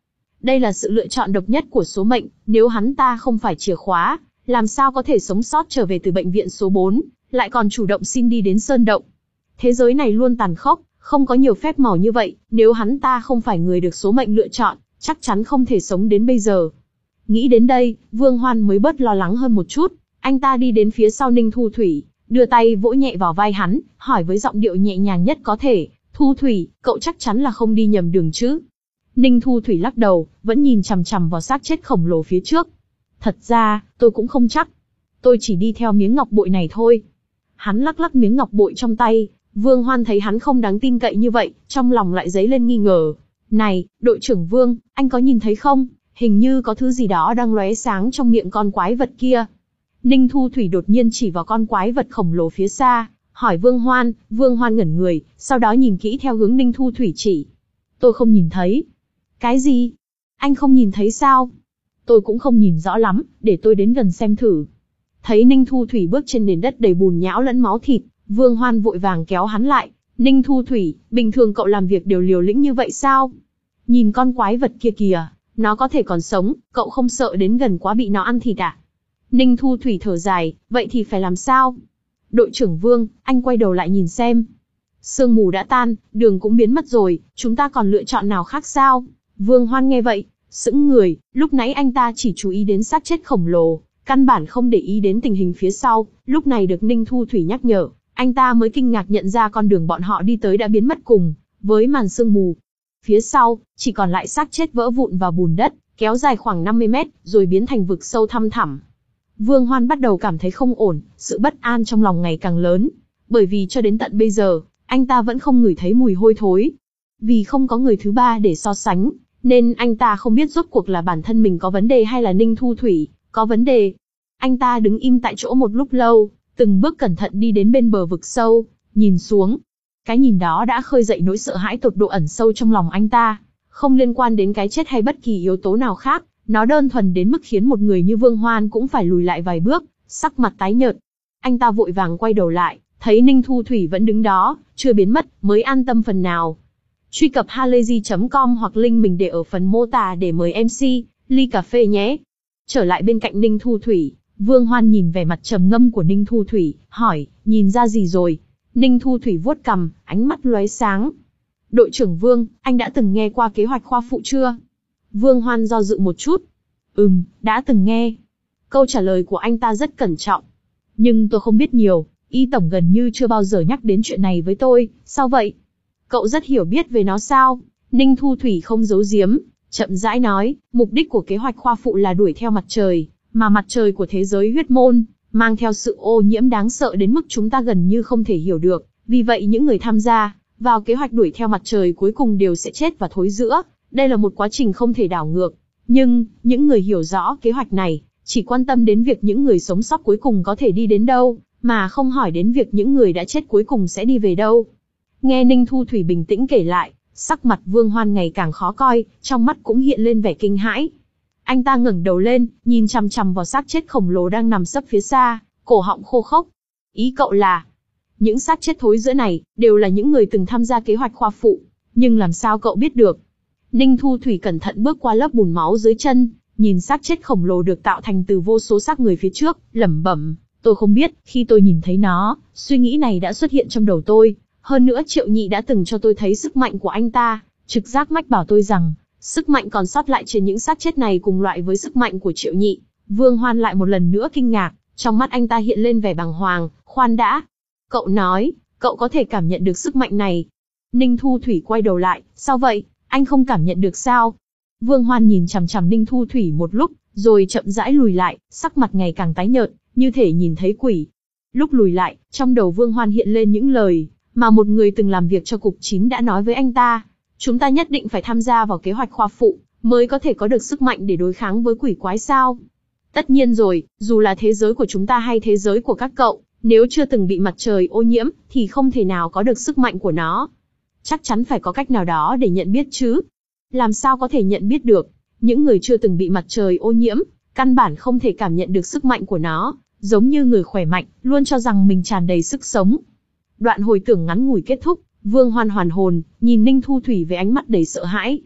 Đây là sự lựa chọn độc nhất của số mệnh, nếu hắn ta không phải chìa khóa, làm sao có thể sống sót trở về từ bệnh viện số bốn, lại còn chủ động xin đi đến sơn động. Thế giới này luôn tàn khốc, không có nhiều phép màu như vậy, nếu hắn ta không phải người được số mệnh lựa chọn, chắc chắn không thể sống đến bây giờ. Nghĩ đến đây, Vương Hoan mới bớt lo lắng hơn một chút, anh ta đi đến phía sau Ninh Thu Thủy, đưa tay vỗ nhẹ vào vai hắn, hỏi với giọng điệu nhẹ nhàng nhất có thể, Thu Thủy, cậu chắc chắn là không đi nhầm đường chứ? Ninh Thu Thủy lắc đầu, vẫn nhìn chằm chằm vào xác chết khổng lồ phía trước. Thật ra, tôi cũng không chắc. Tôi chỉ đi theo miếng ngọc bội này thôi. Hắn lắc lắc miếng ngọc bội trong tay, Vương Hoan thấy hắn không đáng tin cậy như vậy, trong lòng lại dấy lên nghi ngờ. Này, đội trưởng Vương, anh có nhìn thấy không? Hình như có thứ gì đó đang lóe sáng trong miệng con quái vật kia. Ninh Thu Thủy đột nhiên chỉ vào con quái vật khổng lồ phía xa, hỏi Vương Hoan. Vương Hoan ngẩn người, sau đó nhìn kỹ theo hướng Ninh Thu Thủy chỉ. Tôi không nhìn thấy. Cái gì? Anh không nhìn thấy sao? Tôi cũng không nhìn rõ lắm, để tôi đến gần xem thử. Thấy Ninh Thu Thủy bước trên nền đất đầy bùn nhão lẫn máu thịt, Vương Hoan vội vàng kéo hắn lại. Ninh Thu Thủy, bình thường cậu làm việc đều liều lĩnh như vậy sao? Nhìn con quái vật kia kìa, nó có thể còn sống, cậu không sợ đến gần quá bị nó ăn thịt à? Ninh Thu Thủy thở dài, vậy thì phải làm sao? Đội trưởng Vương, anh quay đầu lại nhìn xem. Sương mù đã tan, đường cũng biến mất rồi, chúng ta còn lựa chọn nào khác sao? Vương Hoan nghe vậy, sững người, lúc nãy anh ta chỉ chú ý đến xác chết khổng lồ, căn bản không để ý đến tình hình phía sau, lúc này được Ninh Thu Thủy nhắc nhở, anh ta mới kinh ngạc nhận ra con đường bọn họ đi tới đã biến mất cùng với màn sương mù. Phía sau, chỉ còn lại xác chết vỡ vụn vào bùn đất, kéo dài khoảng năm mươi mét, rồi biến thành vực sâu thăm thẳm. Vương Hoan bắt đầu cảm thấy không ổn, sự bất an trong lòng ngày càng lớn, bởi vì cho đến tận bây giờ, anh ta vẫn không ngửi thấy mùi hôi thối. Vì không có người thứ ba để so sánh, nên anh ta không biết rốt cuộc là bản thân mình có vấn đề hay là Ninh Thu Thủy có vấn đề. Anh ta đứng im tại chỗ một lúc lâu, từng bước cẩn thận đi đến bên bờ vực sâu, nhìn xuống. Cái nhìn đó đã khơi dậy nỗi sợ hãi tột độ ẩn sâu trong lòng anh ta, không liên quan đến cái chết hay bất kỳ yếu tố nào khác, nó đơn thuần đến mức khiến một người như Vương Hoan cũng phải lùi lại vài bước, sắc mặt tái nhợt. Anh ta vội vàng quay đầu lại, thấy Ninh Thu Thủy vẫn đứng đó, chưa biến mất, mới an tâm phần nào. Truy cập halayzi chấm com hoặc link mình để ở phần mô tả để mời em xê, ly cà phê nhé. Trở lại bên cạnh Ninh Thu Thủy, Vương Hoan nhìn vẻ mặt trầm ngâm của Ninh Thu Thủy, hỏi, nhìn ra gì rồi? Ninh Thu Thủy vuốt cằm, ánh mắt lóe sáng. Đội trưởng Vương, anh đã từng nghe qua kế hoạch khoa phụ chưa? Vương Hoan do dự một chút. Ừm, đã từng nghe. Câu trả lời của anh ta rất cẩn trọng. Nhưng tôi không biết nhiều, Y Tổng gần như chưa bao giờ nhắc đến chuyện này với tôi, sao vậy? Cậu rất hiểu biết về nó sao? Ninh Thu Thủy không giấu giếm, chậm rãi nói, mục đích của kế hoạch khoa phụ là đuổi theo mặt trời, mà mặt trời của thế giới huyết môn, mang theo sự ô nhiễm đáng sợ đến mức chúng ta gần như không thể hiểu được, vì vậy những người tham gia vào kế hoạch đuổi theo mặt trời cuối cùng đều sẽ chết và thối rữa, đây là một quá trình không thể đảo ngược. Nhưng, những người hiểu rõ kế hoạch này, chỉ quan tâm đến việc những người sống sót cuối cùng có thể đi đến đâu, mà không hỏi đến việc những người đã chết cuối cùng sẽ đi về đâu. Nghe Ninh Thu Thủy bình tĩnh kể lại, sắc mặt Vương Hoan ngày càng khó coi, trong mắt cũng hiện lên vẻ kinh hãi. Anh ta ngẩng đầu lên, nhìn chằm chằm vào xác chết khổng lồ đang nằm sấp phía xa, cổ họng khô khốc. Ý cậu là, những xác chết thối rữa này, đều là những người từng tham gia kế hoạch khoa phụ, nhưng làm sao cậu biết được? Ninh Thu Thủy cẩn thận bước qua lớp bùn máu dưới chân, nhìn xác chết khổng lồ được tạo thành từ vô số xác người phía trước, lẩm bẩm, tôi không biết, khi tôi nhìn thấy nó, suy nghĩ này đã xuất hiện trong đầu tôi. Hơn nữa Triệu Nhị đã từng cho tôi thấy sức mạnh của anh ta, trực giác mách bảo tôi rằng, sức mạnh còn sót lại trên những xác chết này cùng loại với sức mạnh của Triệu Nhị. Vương Hoan lại một lần nữa kinh ngạc, trong mắt anh ta hiện lên vẻ bàng hoàng, khoan đã. Cậu nói, cậu có thể cảm nhận được sức mạnh này. Ninh Thu Thủy quay đầu lại, sao vậy, anh không cảm nhận được sao? Vương Hoan nhìn chằm chằm Ninh Thu Thủy một lúc, rồi chậm rãi lùi lại, sắc mặt ngày càng tái nhợt, như thể nhìn thấy quỷ. Lúc lùi lại, trong đầu Vương Hoan hiện lên những lời mà một người từng làm việc cho cục chín đã nói với anh ta. Chúng ta nhất định phải tham gia vào kế hoạch khoa phụ, mới có thể có được sức mạnh để đối kháng với quỷ quái sao? Tất nhiên rồi, dù là thế giới của chúng ta hay thế giới của các cậu, nếu chưa từng bị mặt trời ô nhiễm, thì không thể nào có được sức mạnh của nó. Chắc chắn phải có cách nào đó để nhận biết chứ. Làm sao có thể nhận biết được? Những người chưa từng bị mặt trời ô nhiễm, căn bản không thể cảm nhận được sức mạnh của nó, giống như người khỏe mạnh, luôn cho rằng mình tràn đầy sức sống. Đoạn hồi tưởng ngắn ngủi kết thúc, Vương Hoan hoàn hồn, nhìn Ninh Thu Thủy với ánh mắt đầy sợ hãi.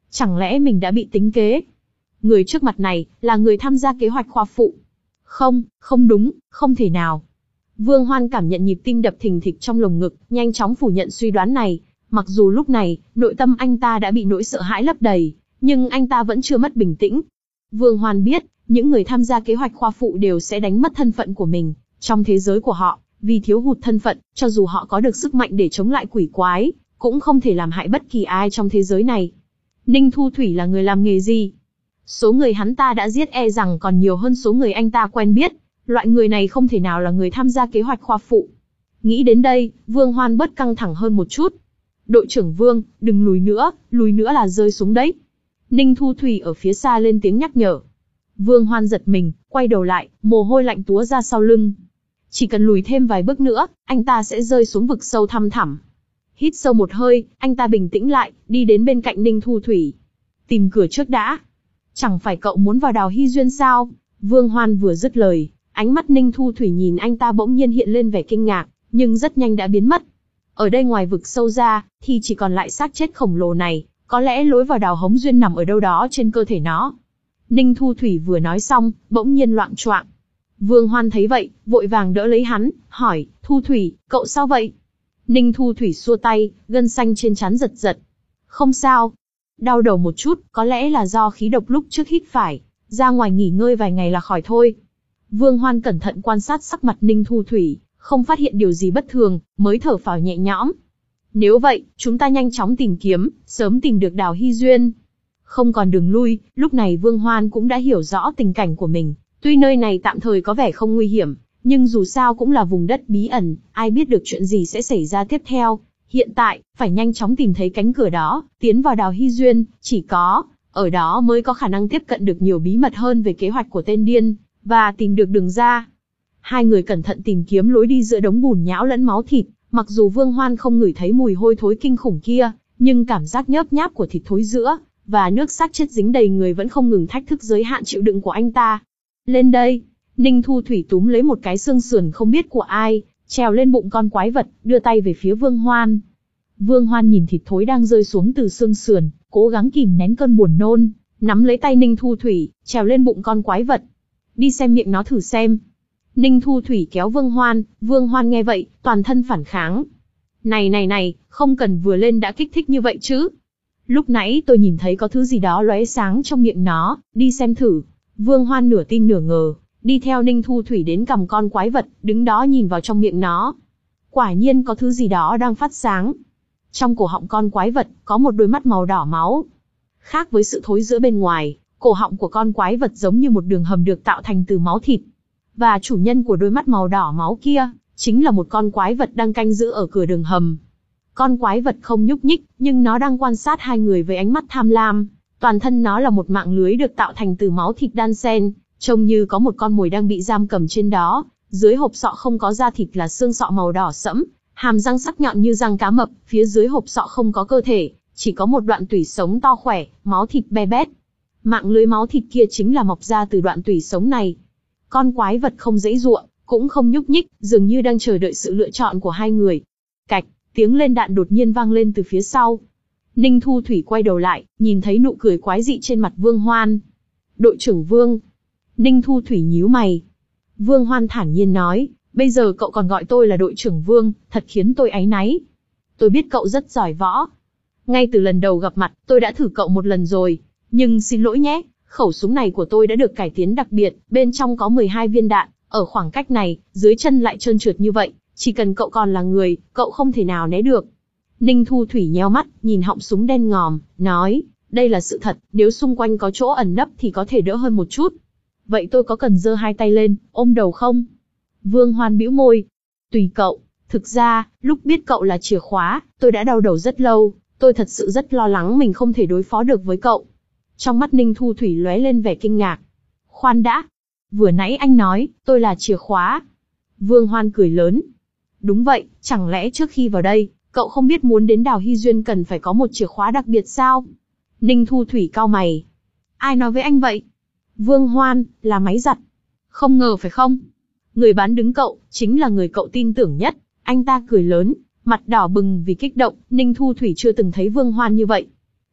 Chẳng lẽ mình đã bị tính kế? Người trước mặt này, là người tham gia kế hoạch khoa phụ. Không, không đúng, không thể nào. Vương Hoan cảm nhận nhịp tim đập thình thịch trong lồng ngực, nhanh chóng phủ nhận suy đoán này. Mặc dù lúc này, nội tâm anh ta đã bị nỗi sợ hãi lấp đầy, nhưng anh ta vẫn chưa mất bình tĩnh. Vương Hoan biết, những người tham gia kế hoạch khoa phụ đều sẽ đánh mất thân phận của mình. Trong thế giới của họ, vì thiếu hụt thân phận, cho dù họ có được sức mạnh để chống lại quỷ quái, cũng không thể làm hại bất kỳ ai trong thế giới này. Ninh Thu Thủy là người làm nghề gì? Số người hắn ta đã giết e rằng còn nhiều hơn số người anh ta quen biết. Loại người này không thể nào là người tham gia kế hoạch khoa phụ. Nghĩ đến đây, Vương Hoan bớt căng thẳng hơn một chút. Đội trưởng Vương, đừng lùi nữa, lùi nữa là rơi xuống đấy. Ninh Thu Thủy ở phía xa lên tiếng nhắc nhở. Vương Hoan giật mình, quay đầu lại, mồ hôi lạnh túa ra sau lưng. Chỉ cần lùi thêm vài bước nữa, anh ta sẽ rơi xuống vực sâu thăm thẳm. Hít sâu một hơi, anh ta bình tĩnh lại, đi đến bên cạnh Ninh Thu Thủy. Tìm cửa trước đã. Chẳng phải cậu muốn vào Đào Hy Duyên sao? Vương Hoan vừa dứt lời, ánh mắt Ninh Thu Thủy nhìn anh ta bỗng nhiên hiện lên vẻ kinh ngạc, nhưng rất nhanh đã biến mất. Ở đây ngoài vực sâu ra, thì chỉ còn lại xác chết khổng lồ này, có lẽ lối vào Đào Hống Duyên nằm ở đâu đó trên cơ thể nó. Ninh Thu Thủy vừa nói xong, bỗng nhiên loạng choạng. Vương Hoan thấy vậy, vội vàng đỡ lấy hắn, hỏi, Thu Thủy, cậu sao vậy? Ninh Thu Thủy xua tay, gân xanh trên trán giật giật. Không sao. Đau đầu một chút, có lẽ là do khí độc lúc trước hít phải, ra ngoài nghỉ ngơi vài ngày là khỏi thôi. Vương Hoan cẩn thận quan sát sắc mặt Ninh Thu Thủy, không phát hiện điều gì bất thường, mới thở phào nhẹ nhõm. Nếu vậy, chúng ta nhanh chóng tìm kiếm, sớm tìm được Đào Hy Duyên. Không còn đường lui, lúc này Vương Hoan cũng đã hiểu rõ tình cảnh của mình. Tuy nơi này tạm thời có vẻ không nguy hiểm, nhưng dù sao cũng là vùng đất bí ẩn, ai biết được chuyện gì sẽ xảy ra tiếp theo. Hiện tại, phải nhanh chóng tìm thấy cánh cửa đó, tiến vào Đào Hy Duyên, chỉ có, ở đó mới có khả năng tiếp cận được nhiều bí mật hơn về kế hoạch của tên điên, và tìm được đường ra. Hai người cẩn thận tìm kiếm lối đi giữa đống bùn nhão lẫn máu thịt, mặc dù Vương Hoan không ngửi thấy mùi hôi thối kinh khủng kia, nhưng cảm giác nhớp nháp của thịt thối rữa, và nước xác chết dính đầy người vẫn không ngừng thách thức giới hạn chịu đựng của anh ta. Lên đây, Ninh Thu Thủy túm lấy một cái xương sườn không biết của ai, trèo lên bụng con quái vật, đưa tay về phía Vương Hoan. Vương Hoan nhìn thịt thối đang rơi xuống từ xương sườn, cố gắng kìm nén cơn buồn nôn, nắm lấy tay Ninh Thu Thủy, trèo lên bụng con quái vật. Đi xem miệng nó thử xem. Ninh Thu Thủy kéo Vương Hoan, Vương Hoan nghe vậy, toàn thân phản kháng. Này này này, không cần vừa lên đã kích thích như vậy chứ. Lúc nãy tôi nhìn thấy có thứ gì đó lóe sáng trong miệng nó, đi xem thử. Vương Hoan nửa tin nửa ngờ, đi theo Ninh Thu Thủy đến cầm con quái vật, đứng đó nhìn vào trong miệng nó. Quả nhiên có thứ gì đó đang phát sáng. Trong cổ họng con quái vật, có một đôi mắt màu đỏ máu. Khác với sự thối rữa bên ngoài, cổ họng của con quái vật giống như một đường hầm được tạo thành từ máu thịt. Và chủ nhân của đôi mắt màu đỏ máu kia, chính là một con quái vật đang canh giữ ở cửa đường hầm. Con quái vật không nhúc nhích, nhưng nó đang quan sát hai người với ánh mắt tham lam. Toàn thân nó là một mạng lưới được tạo thành từ máu thịt đan xen, trông như có một con mồi đang bị giam cầm trên đó. Dưới hộp sọ không có da thịt là xương sọ màu đỏ sẫm, hàm răng sắc nhọn như răng cá mập, phía dưới hộp sọ không có cơ thể, chỉ có một đoạn tủy sống to khỏe, máu thịt be bét. Mạng lưới máu thịt kia chính là mọc ra từ đoạn tủy sống này. Con quái vật không giãy giụa, cũng không nhúc nhích, dường như đang chờ đợi sự lựa chọn của hai người. Cạch, tiếng lên đạn đột nhiên vang lên từ phía sau. Ninh Thu Thủy quay đầu lại, nhìn thấy nụ cười quái dị trên mặt Vương Hoan. Đội trưởng Vương. Ninh Thu Thủy nhíu mày. Vương Hoan thản nhiên nói, bây giờ cậu còn gọi tôi là đội trưởng Vương, thật khiến tôi áy náy. Tôi biết cậu rất giỏi võ. Ngay từ lần đầu gặp mặt, tôi đã thử cậu một lần rồi. Nhưng xin lỗi nhé, khẩu súng này của tôi đã được cải tiến đặc biệt, bên trong có mười hai viên đạn, ở khoảng cách này, dưới chân lại trơn trượt như vậy, chỉ cần cậu còn là người, cậu không thể nào né được. Ninh Thu Thủy nheo mắt, nhìn họng súng đen ngòm, nói, đây là sự thật, nếu xung quanh có chỗ ẩn nấp thì có thể đỡ hơn một chút. Vậy tôi có cần giơ hai tay lên, ôm đầu không? Vương Hoan bĩu môi. Tùy cậu, thực ra, lúc biết cậu là chìa khóa, tôi đã đau đầu rất lâu, tôi thật sự rất lo lắng mình không thể đối phó được với cậu. Trong mắt Ninh Thu Thủy lóe lên vẻ kinh ngạc. Khoan đã, vừa nãy anh nói, tôi là chìa khóa. Vương Hoan cười lớn. Đúng vậy, chẳng lẽ trước khi vào đây, cậu không biết muốn đến Đào Hy Duyên cần phải có một chìa khóa đặc biệt sao? Ninh Thu Thủy cau mày. Ai nói với anh vậy? Vương Hoan, là máy giặt. Không ngờ phải không? Người bán đứng cậu, chính là người cậu tin tưởng nhất. Anh ta cười lớn, mặt đỏ bừng vì kích động, Ninh Thu Thủy chưa từng thấy Vương Hoan như vậy.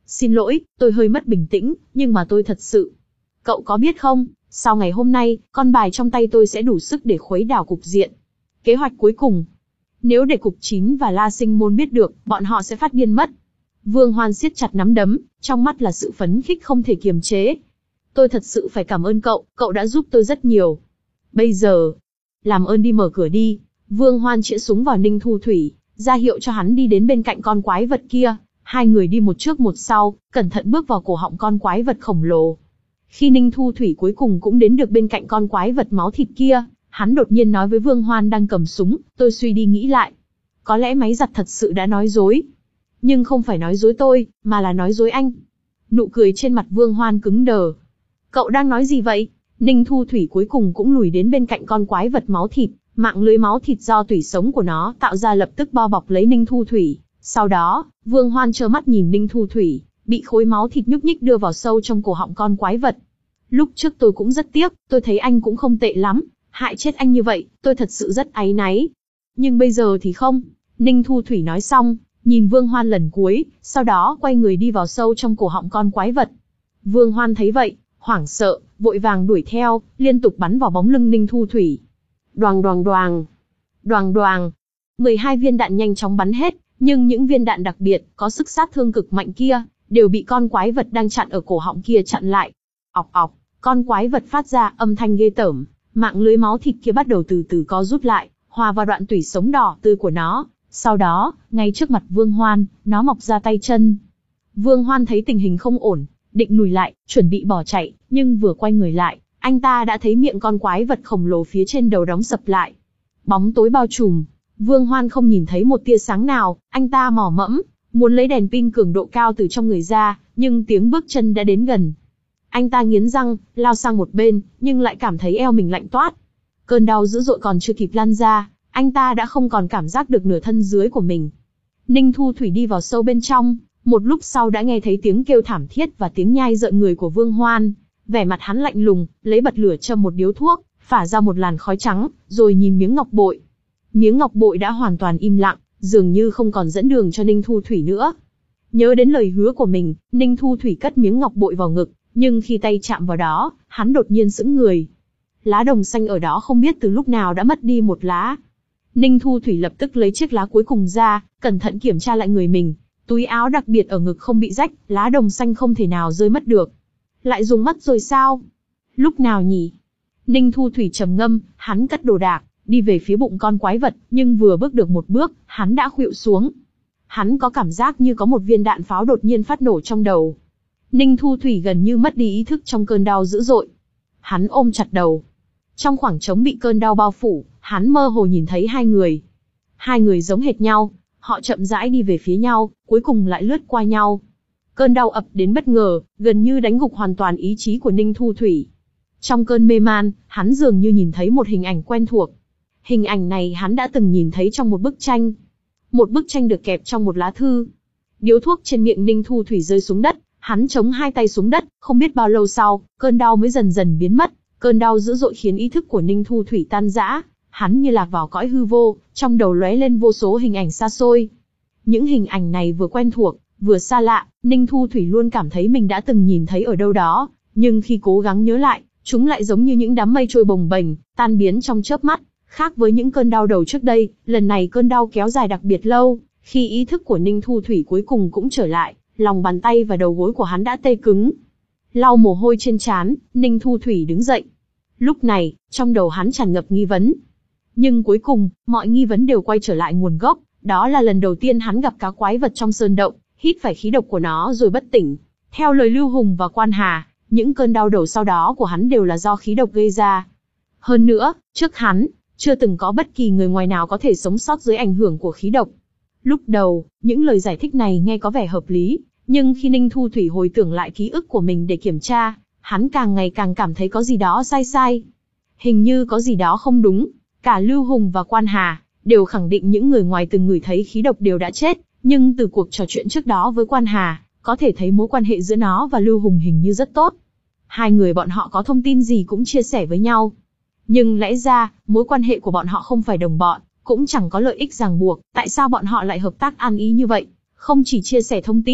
Xin lỗi, tôi hơi mất bình tĩnh, nhưng mà tôi thật sự... Cậu có biết không, sau ngày hôm nay, con bài trong tay tôi sẽ đủ sức để khuấy đảo cục diện. Kế hoạch cuối cùng. Nếu để Cục Chín và La Sinh Môn biết được, bọn họ sẽ phát điên mất. Vương Hoan siết chặt nắm đấm, trong mắt là sự phấn khích không thể kiềm chế. Tôi thật sự phải cảm ơn cậu, cậu đã giúp tôi rất nhiều. Bây giờ, làm ơn đi mở cửa đi. Vương Hoan chĩa súng vào Ninh Thu Thủy, ra hiệu cho hắn đi đến bên cạnh con quái vật kia. Hai người đi một trước một sau, cẩn thận bước vào cổ họng con quái vật khổng lồ. Khi Ninh Thu Thủy cuối cùng cũng đến được bên cạnh con quái vật máu thịt kia, hắn đột nhiên nói với Vương Hoan đang cầm súng, tôi suy đi nghĩ lại. Có lẽ máy giặt thật sự đã nói dối. Nhưng không phải nói dối tôi, mà là nói dối anh. Nụ cười trên mặt Vương Hoan cứng đờ. Cậu đang nói gì vậy? Ninh Thu Thủy cuối cùng cũng lùi đến bên cạnh con quái vật máu thịt, mạng lưới máu thịt do tủy sống của nó tạo ra lập tức bao bọc lấy Ninh Thu Thủy. Sau đó, Vương Hoan trơ mắt nhìn Ninh Thu Thủy bị khối máu thịt nhúc nhích đưa vào sâu trong cổ họng con quái vật. Lúc trước tôi cũng rất tiếc, tôi thấy anh cũng không tệ lắm, hại chết anh như vậy, tôi thật sự rất áy náy. Nhưng bây giờ thì không. Ninh Thu Thủy nói xong, nhìn Vương Hoan lần cuối, sau đó quay người đi vào sâu trong cổ họng con quái vật. Vương Hoan thấy vậy, hoảng sợ, vội vàng đuổi theo, liên tục bắn vào bóng lưng Ninh Thu Thủy. Đoàng đoàng đoàng, đoàng đoàng, mười hai viên đạn nhanh chóng bắn hết, nhưng những viên đạn đặc biệt, có sức sát thương cực mạnh kia, đều bị con quái vật đang chặn ở cổ họng kia chặn lại. Ọc ọc, con quái vật phát ra âm thanh ghê tởm, mạng lưới máu thịt kia bắt đầu từ từ co rút lại, hòa vào đoạn tủy sống đỏ tươi của nó. Sau đó, ngay trước mặt Vương Hoan, nó mọc ra tay chân. Vương Hoan thấy tình hình không ổn, định lùi lại, chuẩn bị bỏ chạy, nhưng vừa quay người lại, anh ta đã thấy miệng con quái vật khổng lồ phía trên đầu đóng sập lại. Bóng tối bao trùm, Vương Hoan không nhìn thấy một tia sáng nào, anh ta mò mẫm, muốn lấy đèn pin cường độ cao từ trong người ra, nhưng tiếng bước chân đã đến gần. Anh ta nghiến răng, lao sang một bên, nhưng lại cảm thấy eo mình lạnh toát. Cơn đau dữ dội còn chưa kịp lan ra, anh ta đã không còn cảm giác được nửa thân dưới của mình. Ninh Thu Thủy đi vào sâu bên trong, một lúc sau đã nghe thấy tiếng kêu thảm thiết và tiếng nhai rợn người của Vương Hoan. Vẻ mặt hắn lạnh lùng, lấy bật lửa châm một điếu thuốc, phả ra một làn khói trắng, rồi nhìn miếng ngọc bội. Miếng ngọc bội đã hoàn toàn im lặng, dường như không còn dẫn đường cho Ninh Thu Thủy nữa. Nhớ đến lời hứa của mình, Ninh Thu Thủy cất miếng ngọc bội vào ngực, nhưng khi tay chạm vào đó, hắn đột nhiên sững người. Lá đồng xanh ở đó không biết từ lúc nào đã mất đi một lá. Ninh Thu Thủy lập tức lấy chiếc lá cuối cùng ra, cẩn thận kiểm tra lại người mình. Túi áo đặc biệt ở ngực không bị rách, lá đồng xanh không thể nào rơi mất được. Lại dùng mất rồi sao? Lúc nào nhỉ? Ninh Thu Thủy trầm ngâm, hắn cất đồ đạc, đi về phía bụng con quái vật, nhưng vừa bước được một bước, hắn đã khuỵu xuống. Hắn có cảm giác như có một viên đạn pháo đột nhiên phát nổ trong đầu. Ninh Thu Thủy gần như mất đi ý thức trong cơn đau dữ dội. Hắn ôm chặt đầu. Trong khoảng trống bị cơn đau bao phủ, hắn mơ hồ nhìn thấy hai người. Hai người giống hệt nhau, họ chậm rãi đi về phía nhau, cuối cùng lại lướt qua nhau. Cơn đau ập đến bất ngờ, gần như đánh gục hoàn toàn ý chí của Ninh Thu Thủy. Trong cơn mê man, hắn dường như nhìn thấy một hình ảnh quen thuộc. Hình ảnh này hắn đã từng nhìn thấy trong một bức tranh. Một bức tranh được kẹp trong một lá thư. Điếu thuốc trên miệng Ninh Thu Thủy rơi xuống đất, hắn chống hai tay xuống đất, không biết bao lâu sau, cơn đau mới dần dần biến mất. Cơn đau dữ dội khiến ý thức của Ninh Thu Thủy tan rã, hắn như lạc vào cõi hư vô, trong đầu lóe lên vô số hình ảnh xa xôi. Những hình ảnh này vừa quen thuộc, vừa xa lạ, Ninh Thu Thủy luôn cảm thấy mình đã từng nhìn thấy ở đâu đó, nhưng khi cố gắng nhớ lại, chúng lại giống như những đám mây trôi bồng bềnh, tan biến trong chớp mắt. Khác với những cơn đau đầu trước đây, lần này cơn đau kéo dài đặc biệt lâu, khi ý thức của Ninh Thu Thủy cuối cùng cũng trở lại, lòng bàn tay và đầu gối của hắn đã tê cứng. Lau mồ hôi trên trán, Ninh Thu Thủy đứng dậy. Lúc này, trong đầu hắn tràn ngập nghi vấn. Nhưng cuối cùng, mọi nghi vấn đều quay trở lại nguồn gốc, đó là lần đầu tiên hắn gặp cá quái vật trong sơn động, hít phải khí độc của nó rồi bất tỉnh. Theo lời Lưu Hùng và Quan Hà, những cơn đau đầu sau đó của hắn đều là do khí độc gây ra. Hơn nữa, trước hắn, chưa từng có bất kỳ người ngoài nào có thể sống sót dưới ảnh hưởng của khí độc. Lúc đầu, những lời giải thích này nghe có vẻ hợp lý, nhưng khi Ninh Thu Thủy hồi tưởng lại ký ức của mình để kiểm tra, hắn càng ngày càng cảm thấy có gì đó sai sai. Hình như có gì đó không đúng. Cả Lưu Hùng và Quan Hà đều khẳng định những người ngoài từng ngửi thấy khí độc đều đã chết, nhưng từ cuộc trò chuyện trước đó với Quan Hà, có thể thấy mối quan hệ giữa nó và Lưu Hùng hình như rất tốt. Hai người bọn họ có thông tin gì cũng chia sẻ với nhau. Nhưng lẽ ra, mối quan hệ của bọn họ không phải đồng bọn, cũng chẳng có lợi ích ràng buộc, tại sao bọn họ lại hợp tác ăn ý như vậy? Không chỉ chia sẻ thông tin,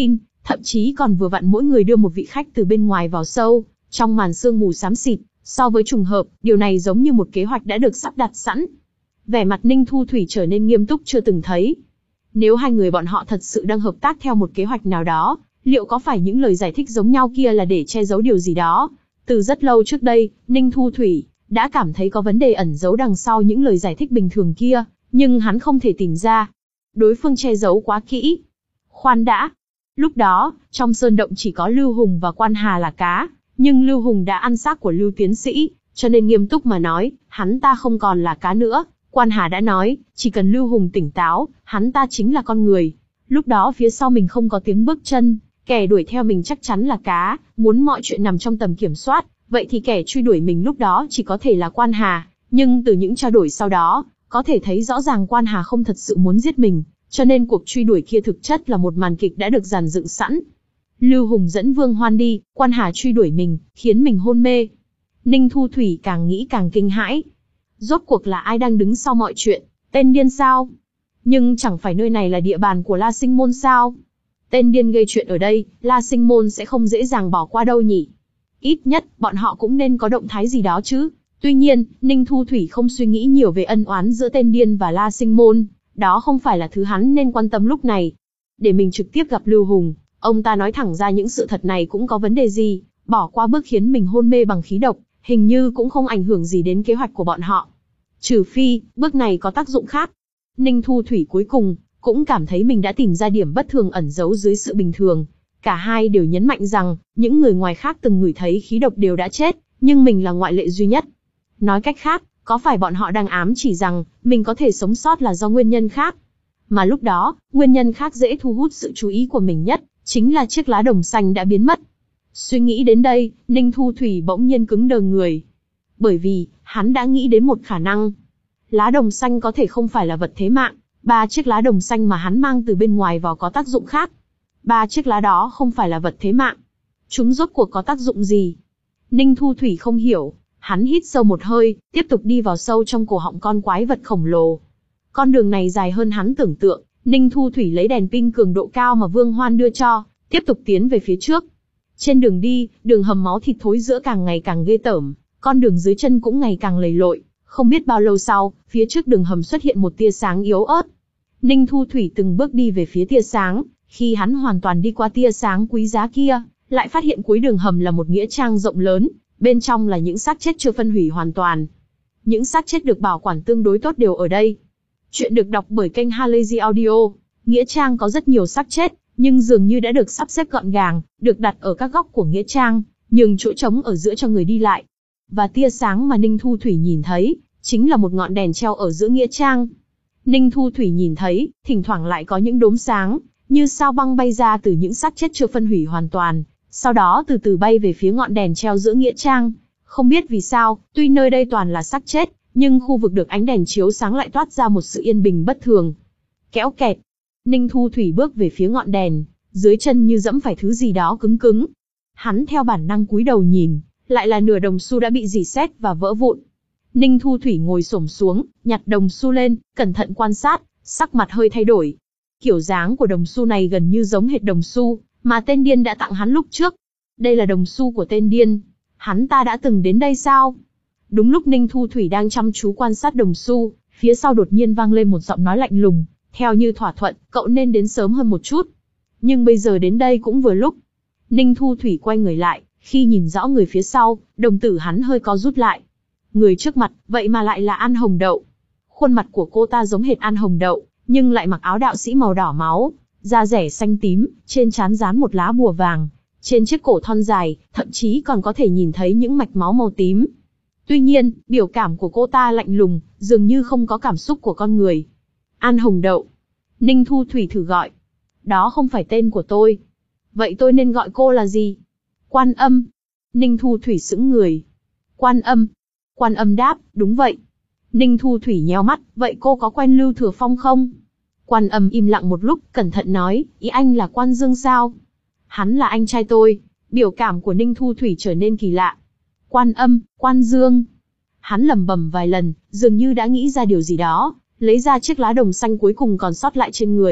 thậm chí còn vừa vặn mỗi người đưa một vị khách từ bên ngoài vào sâu, trong màn sương mù xám xịt. So với trùng hợp, điều này giống như một kế hoạch đã được sắp đặt sẵn. Vẻ mặt Ninh Thu Thủy trở nên nghiêm túc chưa từng thấy. Nếu hai người bọn họ thật sự đang hợp tác theo một kế hoạch nào đó, liệu có phải những lời giải thích giống nhau kia là để che giấu điều gì đó? Từ rất lâu trước đây, Ninh Thu Thủy đã cảm thấy có vấn đề ẩn giấu đằng sau những lời giải thích bình thường kia, nhưng hắn không thể tìm ra. Đối phương che giấu quá kỹ. Khoan đã. Lúc đó, trong sơn động chỉ có Lưu Hùng và Quan Hà là cá, nhưng Lưu Hùng đã ăn xác của Lưu tiến sĩ, cho nên nghiêm túc mà nói, hắn ta không còn là cá nữa. Quan Hà đã nói, chỉ cần Lưu Hùng tỉnh táo, hắn ta chính là con người. Lúc đó phía sau mình không có tiếng bước chân, kẻ đuổi theo mình chắc chắn là cá, muốn mọi chuyện nằm trong tầm kiểm soát, vậy thì kẻ truy đuổi mình lúc đó chỉ có thể là Quan Hà. Nhưng từ những trao đổi sau đó, có thể thấy rõ ràng Quan Hà không thật sự muốn giết mình, cho nên cuộc truy đuổi kia thực chất là một màn kịch đã được dàn dựng sẵn. Lưu Hùng dẫn Vương Hoan đi, Quan Hà truy đuổi mình, khiến mình hôn mê. Ninh Thu Thủy càng nghĩ càng kinh hãi. Rốt cuộc là ai đang đứng sau mọi chuyện? Tên điên sao? Nhưng chẳng phải nơi này là địa bàn của La Sinh Môn sao? Tên điên gây chuyện ở đây, La Sinh Môn sẽ không dễ dàng bỏ qua đâu nhỉ? Ít nhất, bọn họ cũng nên có động thái gì đó chứ. Tuy nhiên, Ninh Thu Thủy không suy nghĩ nhiều về ân oán giữa tên điên và La Sinh Môn. Đó không phải là thứ hắn nên quan tâm lúc này. Để mình trực tiếp gặp Lưu Hùng, ông ta nói thẳng ra những sự thật này cũng có vấn đề gì. Bỏ qua bước khiến mình hôn mê bằng khí độc, hình như cũng không ảnh hưởng gì đến kế hoạch của bọn họ. Trừ phi, bước này có tác dụng khác. Ninh Thu Thủy cuối cùng cũng cảm thấy mình đã tìm ra điểm bất thường ẩn giấu dưới sự bình thường. Cả hai đều nhấn mạnh rằng, những người ngoài khác từng ngửi thấy khí độc đều đã chết, nhưng mình là ngoại lệ duy nhất. Nói cách khác, có phải bọn họ đang ám chỉ rằng, mình có thể sống sót là do nguyên nhân khác? Mà lúc đó, nguyên nhân khác dễ thu hút sự chú ý của mình nhất, chính là chiếc lá đồng xanh đã biến mất. Suy nghĩ đến đây, Ninh Thu Thủy bỗng nhiên cứng đờ người. Bởi vì, hắn đã nghĩ đến một khả năng. Lá đồng xanh có thể không phải là vật thế mạng, ba chiếc lá đồng xanh mà hắn mang từ bên ngoài vào có tác dụng khác. Ba chiếc lá đó không phải là vật thế mạng. Chúng rốt cuộc có tác dụng gì? Ninh Thu Thủy không hiểu, hắn hít sâu một hơi, tiếp tục đi vào sâu trong cổ họng con quái vật khổng lồ. Con đường này dài hơn hắn tưởng tượng, Ninh Thu Thủy lấy đèn pin cường độ cao mà Vương Hoan đưa cho, tiếp tục tiến về phía trước. Trên đường đi, đường hầm máu thịt thối giữa càng ngày càng ghê tởm, con đường dưới chân cũng ngày càng lầy lội. Không biết bao lâu sau, phía trước đường hầm xuất hiện một tia sáng yếu ớt. Ninh Thu Thủy từng bước đi về phía tia sáng, khi hắn hoàn toàn đi qua tia sáng quý giá kia, lại phát hiện cuối đường hầm là một nghĩa trang rộng lớn, bên trong là những xác chết chưa phân hủy hoàn toàn. Những xác chết được bảo quản tương đối tốt đều ở đây. Chuyện được đọc bởi kênh Halazy Audio. Nghĩa trang có rất nhiều xác chết, nhưng dường như đã được sắp xếp gọn gàng, được đặt ở các góc của nghĩa trang, nhường chỗ trống ở giữa cho người đi lại. Và tia sáng mà Ninh Thu Thủy nhìn thấy, chính là một ngọn đèn treo ở giữa nghĩa trang. Ninh Thu Thủy nhìn thấy, thỉnh thoảng lại có những đốm sáng, như sao băng bay ra từ những xác chết chưa phân hủy hoàn toàn, sau đó từ từ bay về phía ngọn đèn treo giữa nghĩa trang. Không biết vì sao, tuy nơi đây toàn là xác chết, nhưng khu vực được ánh đèn chiếu sáng lại toát ra một sự yên bình bất thường. Kéo kẹt. Ninh Thu Thủy bước về phía ngọn đèn, dưới chân như dẫm phải thứ gì đó cứng cứng. Hắn theo bản năng cúi đầu nhìn, lại là nửa đồng xu đã bị rỉ sét và vỡ vụn. Ninh Thu Thủy ngồi xổm xuống, nhặt đồng xu lên, cẩn thận quan sát, sắc mặt hơi thay đổi. Kiểu dáng của đồng xu này gần như giống hệt đồng xu mà tên điên đã tặng hắn lúc trước. Đây là đồng xu của tên điên. Hắn ta đã từng đến đây sao? Đúng lúc Ninh Thu Thủy đang chăm chú quan sát đồng xu, phía sau đột nhiên vang lên một giọng nói lạnh lùng, theo như thỏa thuận, cậu nên đến sớm hơn một chút. Nhưng bây giờ đến đây cũng vừa lúc. Ninh Thu Thủy quay người lại, khi nhìn rõ người phía sau, đồng tử hắn hơi co rút lại. Người trước mặt, vậy mà lại là An Hồng Đậu. Khuôn mặt của cô ta giống hệt An Hồng Đậu, nhưng lại mặc áo đạo sĩ màu đỏ máu, da rẻ xanh tím, trên trán dán một lá bùa vàng. Trên chiếc cổ thon dài, thậm chí còn có thể nhìn thấy những mạch máu màu tím. Tuy nhiên, biểu cảm của cô ta lạnh lùng, dường như không có cảm xúc của con người. An Hồng Đậu. Ninh Thu Thủy thử gọi. Đó không phải tên của tôi. Vậy tôi nên gọi cô là gì? Quan Âm. Ninh Thu Thủy sững người. Quan Âm. Quan Âm đáp, đúng vậy. Ninh Thu Thủy nheo mắt, vậy cô có quen Lưu Thừa Phong không? Quan Âm im lặng một lúc, cẩn thận nói, ý anh là Quan Dương sao? Hắn là anh trai tôi. Biểu cảm của Ninh Thu Thủy trở nên kỳ lạ. Quan Âm, Quan Dương. Hắn lẩm bẩm vài lần, dường như đã nghĩ ra điều gì đó, lấy ra chiếc lá đồng xanh cuối cùng còn sót lại trên người,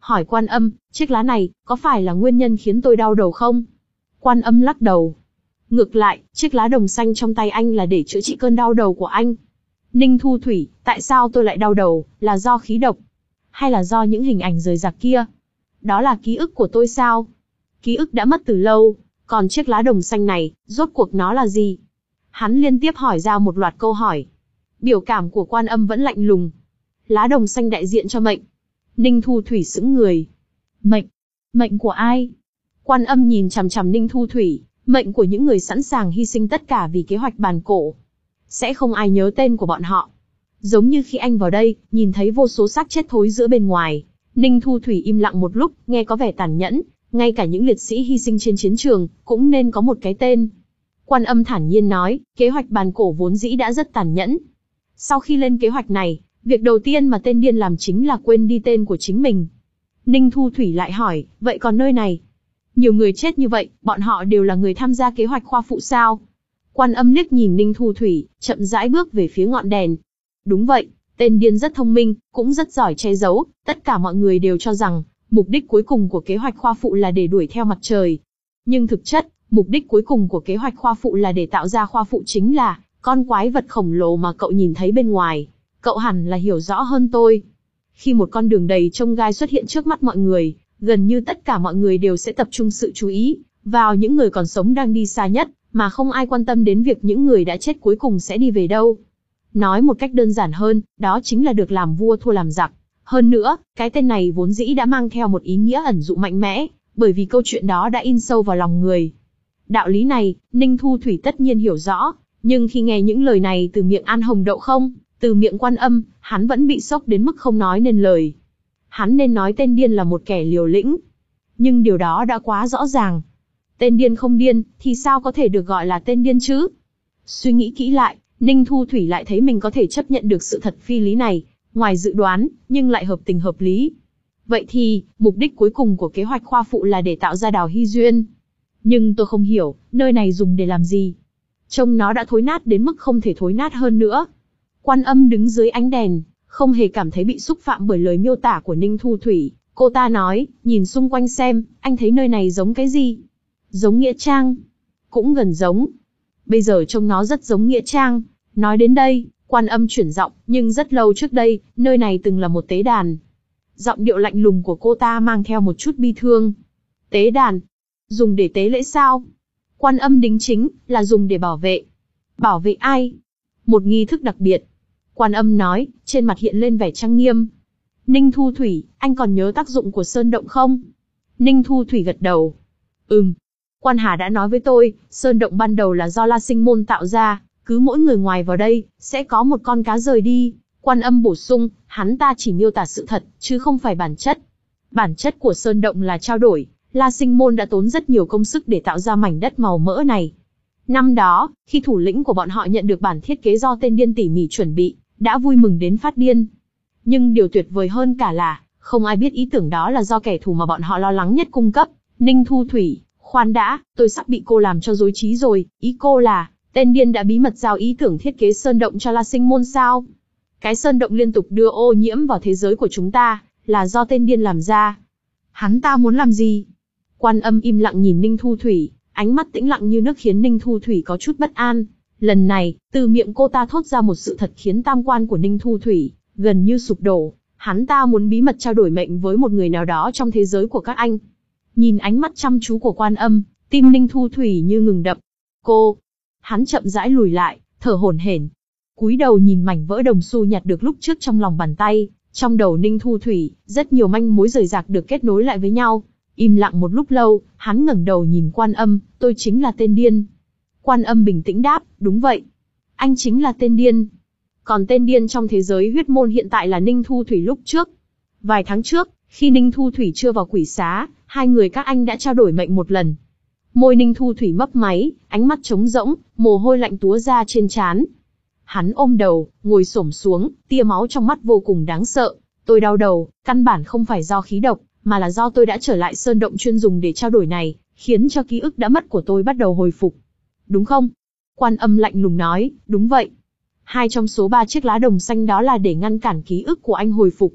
hỏi Quan Âm, chiếc lá này, có phải là nguyên nhân khiến tôi đau đầu không? Quan Âm lắc đầu. Ngược lại, chiếc lá đồng xanh trong tay anh là để chữa trị cơn đau đầu của anh. Ninh Thu Thủy, tại sao tôi lại đau đầu, là do khí độc? Hay là do những hình ảnh rời rạc kia? Đó là ký ức của tôi sao? Ký ức đã mất từ lâu, còn chiếc lá đồng xanh này, rốt cuộc nó là gì? Hắn liên tiếp hỏi ra một loạt câu hỏi. Biểu cảm của Quan Âm vẫn lạnh lùng. Lá đồng xanh đại diện cho mệnh. Ninh Thu Thủy sững người. Mệnh? Mệnh của ai? Quan Âm nhìn chằm chằm Ninh Thu Thủy. Mệnh của những người sẵn sàng hy sinh tất cả vì kế hoạch bàn cổ. Sẽ không ai nhớ tên của bọn họ. Giống như khi anh vào đây, nhìn thấy vô số xác chết thối giữa bên ngoài. Ninh Thu Thủy im lặng một lúc, nghe có vẻ tàn nhẫn. Ngay cả những liệt sĩ hy sinh trên chiến trường, cũng nên có một cái tên. Quan Âm thản nhiên nói, kế hoạch bàn cổ vốn dĩ đã rất tàn nhẫn. Sau khi lên kế hoạch này, việc đầu tiên mà tên điên làm chính là quên đi tên của chính mình. Ninh Thu Thủy lại hỏi, vậy còn nơi này? Nhiều người chết như vậy, bọn họ đều là người tham gia kế hoạch khoa phụ sao? Quan Âm liếc nhìn Ninh Thu Thủy, chậm rãi bước về phía ngọn đèn. Đúng vậy, tên điên rất thông minh, cũng rất giỏi che giấu, tất cả mọi người đều cho rằng, mục đích cuối cùng của kế hoạch khoa phụ là để đuổi theo mặt trời. Nhưng thực chất, mục đích cuối cùng của kế hoạch khoa phụ là để tạo ra khoa phụ chính là con quái vật khổng lồ mà cậu nhìn thấy bên ngoài. Cậu hẳn là hiểu rõ hơn tôi. Khi một con đường đầy chông gai xuất hiện trước mắt mọi người, gần như tất cả mọi người đều sẽ tập trung sự chú ý vào những người còn sống đang đi xa nhất, mà không ai quan tâm đến việc những người đã chết cuối cùng sẽ đi về đâu. Nói một cách đơn giản hơn, đó chính là được làm vua thua làm giặc. Hơn nữa, cái tên này vốn dĩ đã mang theo một ý nghĩa ẩn dụ mạnh mẽ, bởi vì câu chuyện đó đã in sâu vào lòng người. Đạo lý này, Ninh Thu Thủy tất nhiên hiểu rõ, nhưng khi nghe những lời này từ miệng An Hồng Đậu không, từ miệng Quan Âm, hắn vẫn bị sốc đến mức không nói nên lời. Hắn nên nói tên điên là một kẻ liều lĩnh. Nhưng điều đó đã quá rõ ràng. Tên điên không điên, thì sao có thể được gọi là tên điên chứ? Suy nghĩ kỹ lại, Ninh Thu Thủy lại thấy mình có thể chấp nhận được sự thật phi lý này, ngoài dự đoán, nhưng lại hợp tình hợp lý. Vậy thì, mục đích cuối cùng của kế hoạch khoa phụ là để tạo ra Đào Hy Duyên. Nhưng tôi không hiểu, nơi này dùng để làm gì? Trông nó đã thối nát đến mức không thể thối nát hơn nữa. Quan Âm đứng dưới ánh đèn, không hề cảm thấy bị xúc phạm bởi lời miêu tả của Ninh Thu Thủy. Cô ta nói, nhìn xung quanh xem, anh thấy nơi này giống cái gì? Giống Nghĩa Trang. Cũng gần giống. Bây giờ trông nó rất giống Nghĩa Trang. Nói đến đây, Quan Âm chuyển giọng, nhưng rất lâu trước đây, nơi này từng là một tế đàn. Giọng điệu lạnh lùng của cô ta mang theo một chút bi thương. Tế đàn? Dùng để tế lễ sao? Quan Âm đính chính, là dùng để bảo vệ. Bảo vệ ai? Một nghi thức đặc biệt. Quan Âm nói, trên mặt hiện lên vẻ trang nghiêm. Ninh Thu Thủy, anh còn nhớ tác dụng của sơn động không? Ninh Thu Thủy gật đầu. Ừm. Quan Hà đã nói với tôi, sơn động ban đầu là do La Sinh Môn tạo ra, cứ mỗi người ngoài vào đây, sẽ có một con cá rời đi. Quan Âm bổ sung, hắn ta chỉ miêu tả sự thật, chứ không phải bản chất. Bản chất của sơn động là trao đổi, La Sinh Môn đã tốn rất nhiều công sức để tạo ra mảnh đất màu mỡ này. Năm đó, khi thủ lĩnh của bọn họ nhận được bản thiết kế do tên điên tỉ mỉ chuẩn bị, đã vui mừng đến phát điên. Nhưng điều tuyệt vời hơn cả là, không ai biết ý tưởng đó là do kẻ thù mà bọn họ lo lắng nhất cung cấp. Ninh Thu Thủy, khoan đã, tôi sắp bị cô làm cho rối trí rồi, ý cô là, tên điên đã bí mật giao ý tưởng thiết kế sơn động cho La Sinh Môn sao? Cái sơn động liên tục đưa ô nhiễm vào thế giới của chúng ta, là do tên điên làm ra. Hắn ta muốn làm gì? Quan Âm im lặng nhìn Ninh Thu Thủy, ánh mắt tĩnh lặng như nước khiến Ninh Thu Thủy có chút bất an. Lần này, từ miệng cô ta thốt ra một sự thật khiến tam quan của Ninh Thu Thủy gần như sụp đổ. Hắn ta muốn bí mật trao đổi mệnh với một người nào đó trong thế giới của các anh. Nhìn ánh mắt chăm chú của Quan Âm, tim Ninh Thu Thủy như ngừng đập. Cô! Hắn chậm rãi lùi lại, thở hổn hển, cúi đầu nhìn mảnh vỡ đồng xu nhặt được lúc trước trong lòng bàn tay. Trong đầu Ninh Thu Thủy, rất nhiều manh mối rời rạc được kết nối lại với nhau. Im lặng một lúc lâu, hắn ngẩng đầu nhìn Quan Âm, tôi chính là tên điên. Quan Âm bình tĩnh đáp, đúng vậy. Anh chính là tên điên. Còn tên điên trong thế giới huyết môn hiện tại là Ninh Thu Thủy lúc trước. Vài tháng trước, khi Ninh Thu Thủy chưa vào quỷ xá, hai người các anh đã trao đổi mệnh một lần. Môi Ninh Thu Thủy mấp máy, ánh mắt trống rỗng, mồ hôi lạnh túa ra trên trán. Hắn ôm đầu, ngồi xổm xuống, tia máu trong mắt vô cùng đáng sợ. Tôi đau đầu, căn bản không phải do khí độc, mà là do tôi đã trở lại sơn động chuyên dùng để trao đổi này, khiến cho ký ức đã mất của tôi bắt đầu hồi phục. Đúng không? Quan Âm lạnh lùng nói, đúng vậy. Hai trong số ba chiếc lá đồng xanh đó là để ngăn cản ký ức của anh hồi phục.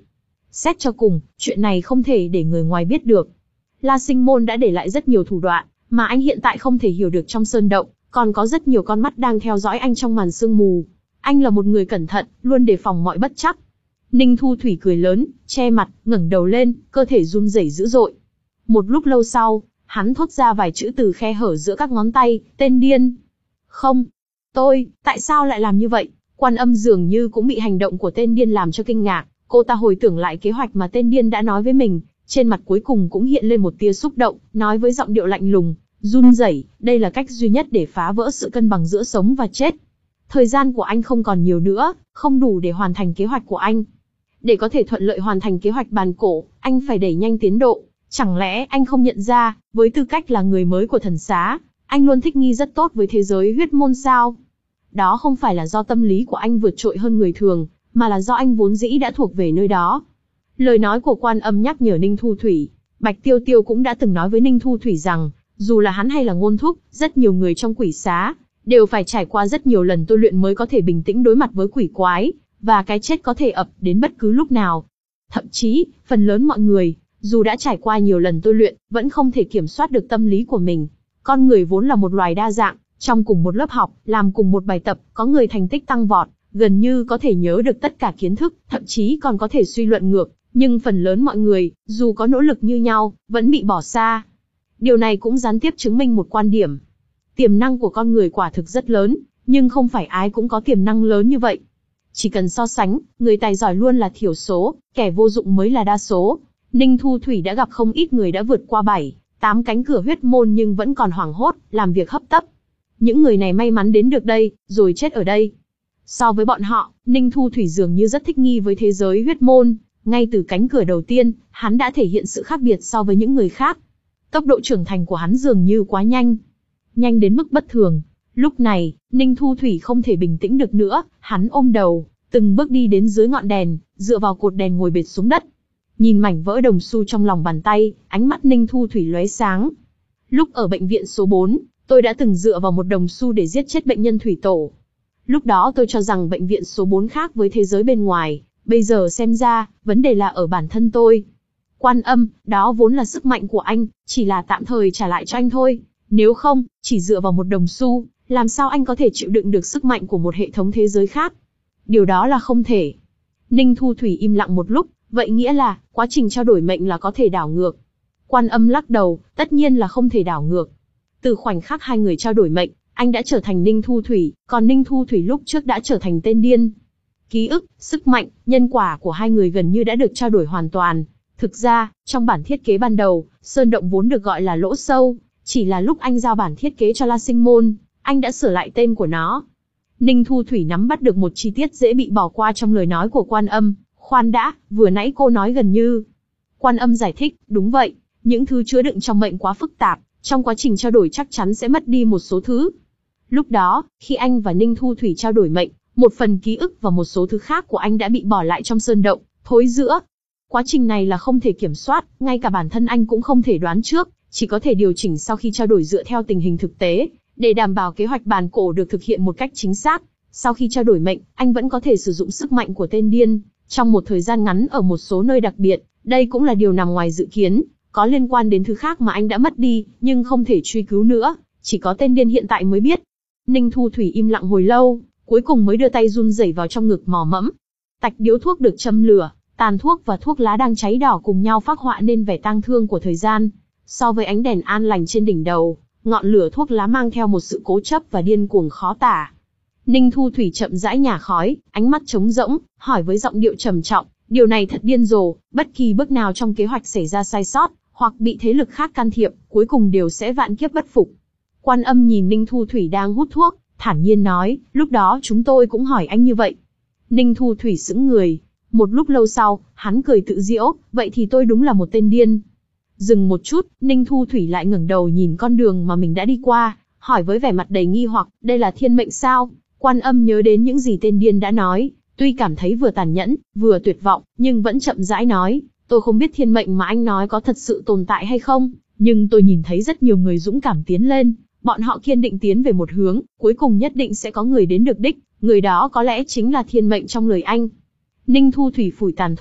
Xét cho cùng, chuyện này không thể để người ngoài biết được. La Sinh Môn đã để lại rất nhiều thủ đoạn, mà anh hiện tại không thể hiểu được trong sơn động, còn có rất nhiều con mắt đang theo dõi anh trong màn sương mù. Anh là một người cẩn thận, luôn đề phòng mọi bất trắc. Ninh Thu Thủy cười lớn, che mặt, ngẩng đầu lên, cơ thể run rẩy dữ dội. Một lúc lâu sau, hắn thốt ra vài chữ từ khe hở giữa các ngón tay, tên điên. Không. Tôi, tại sao lại làm như vậy? Quan Âm dường như cũng bị hành động của tên điên làm cho kinh ngạc. Cô ta hồi tưởng lại kế hoạch mà tên điên đã nói với mình, trên mặt cuối cùng cũng hiện lên một tia xúc động, nói với giọng điệu lạnh lùng, run rẩy, đây là cách duy nhất để phá vỡ sự cân bằng giữa sống và chết. Thời gian của anh không còn nhiều nữa, không đủ để hoàn thành kế hoạch của anh. Để có thể thuận lợi hoàn thành kế hoạch bàn cổ, anh phải đẩy nhanh tiến độ. Chẳng lẽ anh không nhận ra, với tư cách là người mới của thần xá, anh luôn thích nghi rất tốt với thế giới huyết môn sao? Đó không phải là do tâm lý của anh vượt trội hơn người thường, mà là do anh vốn dĩ đã thuộc về nơi đó. Lời nói của Quan Âm nhắc nhở Ninh Thu Thủy. Bạch Tiêu Tiêu cũng đã từng nói với Ninh Thu Thủy rằng, dù là hắn hay là Ngôn Thúc, rất nhiều người trong quỷ xá, đều phải trải qua rất nhiều lần tu luyện mới có thể bình tĩnh đối mặt với quỷ quái, và cái chết có thể ập đến bất cứ lúc nào. Thậm chí, phần lớn mọi người, dù đã trải qua nhiều lần tu luyện, vẫn không thể kiểm soát được tâm lý của mình. Con người vốn là một loài đa dạng, trong cùng một lớp học, làm cùng một bài tập, có người thành tích tăng vọt, gần như có thể nhớ được tất cả kiến thức, thậm chí còn có thể suy luận ngược, nhưng phần lớn mọi người, dù có nỗ lực như nhau, vẫn bị bỏ xa. Điều này cũng gián tiếp chứng minh một quan điểm. Tiềm năng của con người quả thực rất lớn, nhưng không phải ai cũng có tiềm năng lớn như vậy. Chỉ cần so sánh, người tài giỏi luôn là thiểu số, kẻ vô dụng mới là đa số. Ninh Thu Thủy đã gặp không ít người đã vượt qua bảy, tám cánh cửa huyết môn nhưng vẫn còn hoảng hốt, làm việc hấp tấp. Những người này may mắn đến được đây, rồi chết ở đây. So với bọn họ, Ninh Thu Thủy dường như rất thích nghi với thế giới huyết môn. Ngay từ cánh cửa đầu tiên, hắn đã thể hiện sự khác biệt so với những người khác. Tốc độ trưởng thành của hắn dường như quá nhanh. Nhanh đến mức bất thường. Lúc này, Ninh Thu Thủy không thể bình tĩnh được nữa, hắn ôm đầu, từng bước đi đến dưới ngọn đèn, dựa vào cột đèn ngồi bệt xuống đất. Nhìn mảnh vỡ đồng xu trong lòng bàn tay, ánh mắt Ninh Thu Thủy lóe sáng. Lúc ở bệnh viện số bốn, tôi đã từng dựa vào một đồng xu để giết chết bệnh nhân thủy tổ. Lúc đó tôi cho rằng bệnh viện số bốn khác với thế giới bên ngoài, bây giờ xem ra, vấn đề là ở bản thân tôi. Quan Âm, đó vốn là sức mạnh của anh, chỉ là tạm thời trả lại cho anh thôi. Nếu không, chỉ dựa vào một đồng xu, làm sao anh có thể chịu đựng được sức mạnh của một hệ thống thế giới khác? Điều đó là không thể. Ninh Thu Thủy im lặng một lúc, vậy nghĩa là, quá trình trao đổi mệnh là có thể đảo ngược. Quan Âm lắc đầu, tất nhiên là không thể đảo ngược. Từ khoảnh khắc hai người trao đổi mệnh, anh đã trở thành Ninh Thu Thủy, còn Ninh Thu Thủy lúc trước đã trở thành tên điên. Ký ức, sức mạnh, nhân quả của hai người gần như đã được trao đổi hoàn toàn. Thực ra, trong bản thiết kế ban đầu, sơn động vốn được gọi là lỗ sâu, chỉ là lúc anh giao bản thiết kế cho La Sinh Môn, anh đã sửa lại tên của nó. Ninh Thu Thủy nắm bắt được một chi tiết dễ bị bỏ qua trong lời nói của Quan Âm. Khoan đã, vừa nãy cô nói gần như. Quan Âm giải thích, đúng vậy, những thứ chứa đựng trong mệnh quá phức tạp, trong quá trình trao đổi chắc chắn sẽ mất đi một số thứ. Lúc đó, khi anh và Ninh Thu Thủy trao đổi mệnh, một phần ký ức và một số thứ khác của anh đã bị bỏ lại trong sơn động, thối rữa. Quá trình này là không thể kiểm soát, ngay cả bản thân anh cũng không thể đoán trước, chỉ có thể điều chỉnh sau khi trao đổi dựa theo tình hình thực tế, để đảm bảo kế hoạch bàn cổ được thực hiện một cách chính xác. Sau khi trao đổi mệnh, anh vẫn có thể sử dụng sức mạnh của tên điên, trong một thời gian ngắn ở một số nơi đặc biệt, đây cũng là điều nằm ngoài dự kiến, có liên quan đến thứ khác mà anh đã mất đi, nhưng không thể truy cứu nữa, chỉ có tên điên hiện tại mới biết. Ninh Thu Thủy im lặng hồi lâu, cuối cùng mới đưa tay run rẩy vào trong ngực mò mẫm. Tạch điếu thuốc được châm lửa, tàn thuốc và thuốc lá đang cháy đỏ cùng nhau phác họa nên vẻ tang thương của thời gian. So với ánh đèn an lành trên đỉnh đầu, ngọn lửa thuốc lá mang theo một sự cố chấp và điên cuồng khó tả. Ninh Thu Thủy chậm rãi nhả khói, ánh mắt trống rỗng, hỏi với giọng điệu trầm trọng, điều này thật điên rồ, bất kỳ bước nào trong kế hoạch xảy ra sai sót, hoặc bị thế lực khác can thiệp, cuối cùng đều sẽ vạn kiếp bất phục. Quan Âm nhìn Ninh Thu Thủy đang hút thuốc, thản nhiên nói, lúc đó chúng tôi cũng hỏi anh như vậy. Ninh Thu Thủy sững người, một lúc lâu sau, hắn cười tự giễu, vậy thì tôi đúng là một tên điên. Dừng một chút, Ninh Thu Thủy lại ngẩng đầu nhìn con đường mà mình đã đi qua, hỏi với vẻ mặt đầy nghi hoặc, đây là thiên mệnh sao? Quan Âm nhớ đến những gì tên điên đã nói, tuy cảm thấy vừa tàn nhẫn, vừa tuyệt vọng, nhưng vẫn chậm rãi nói, tôi không biết thiên mệnh mà anh nói có thật sự tồn tại hay không, nhưng tôi nhìn thấy rất nhiều người dũng cảm tiến lên, bọn họ kiên định tiến về một hướng, cuối cùng nhất định sẽ có người đến được đích, người đó có lẽ chính là thiên mệnh trong lời anh. Ninh Thu Thủy phủi tàn thuốc,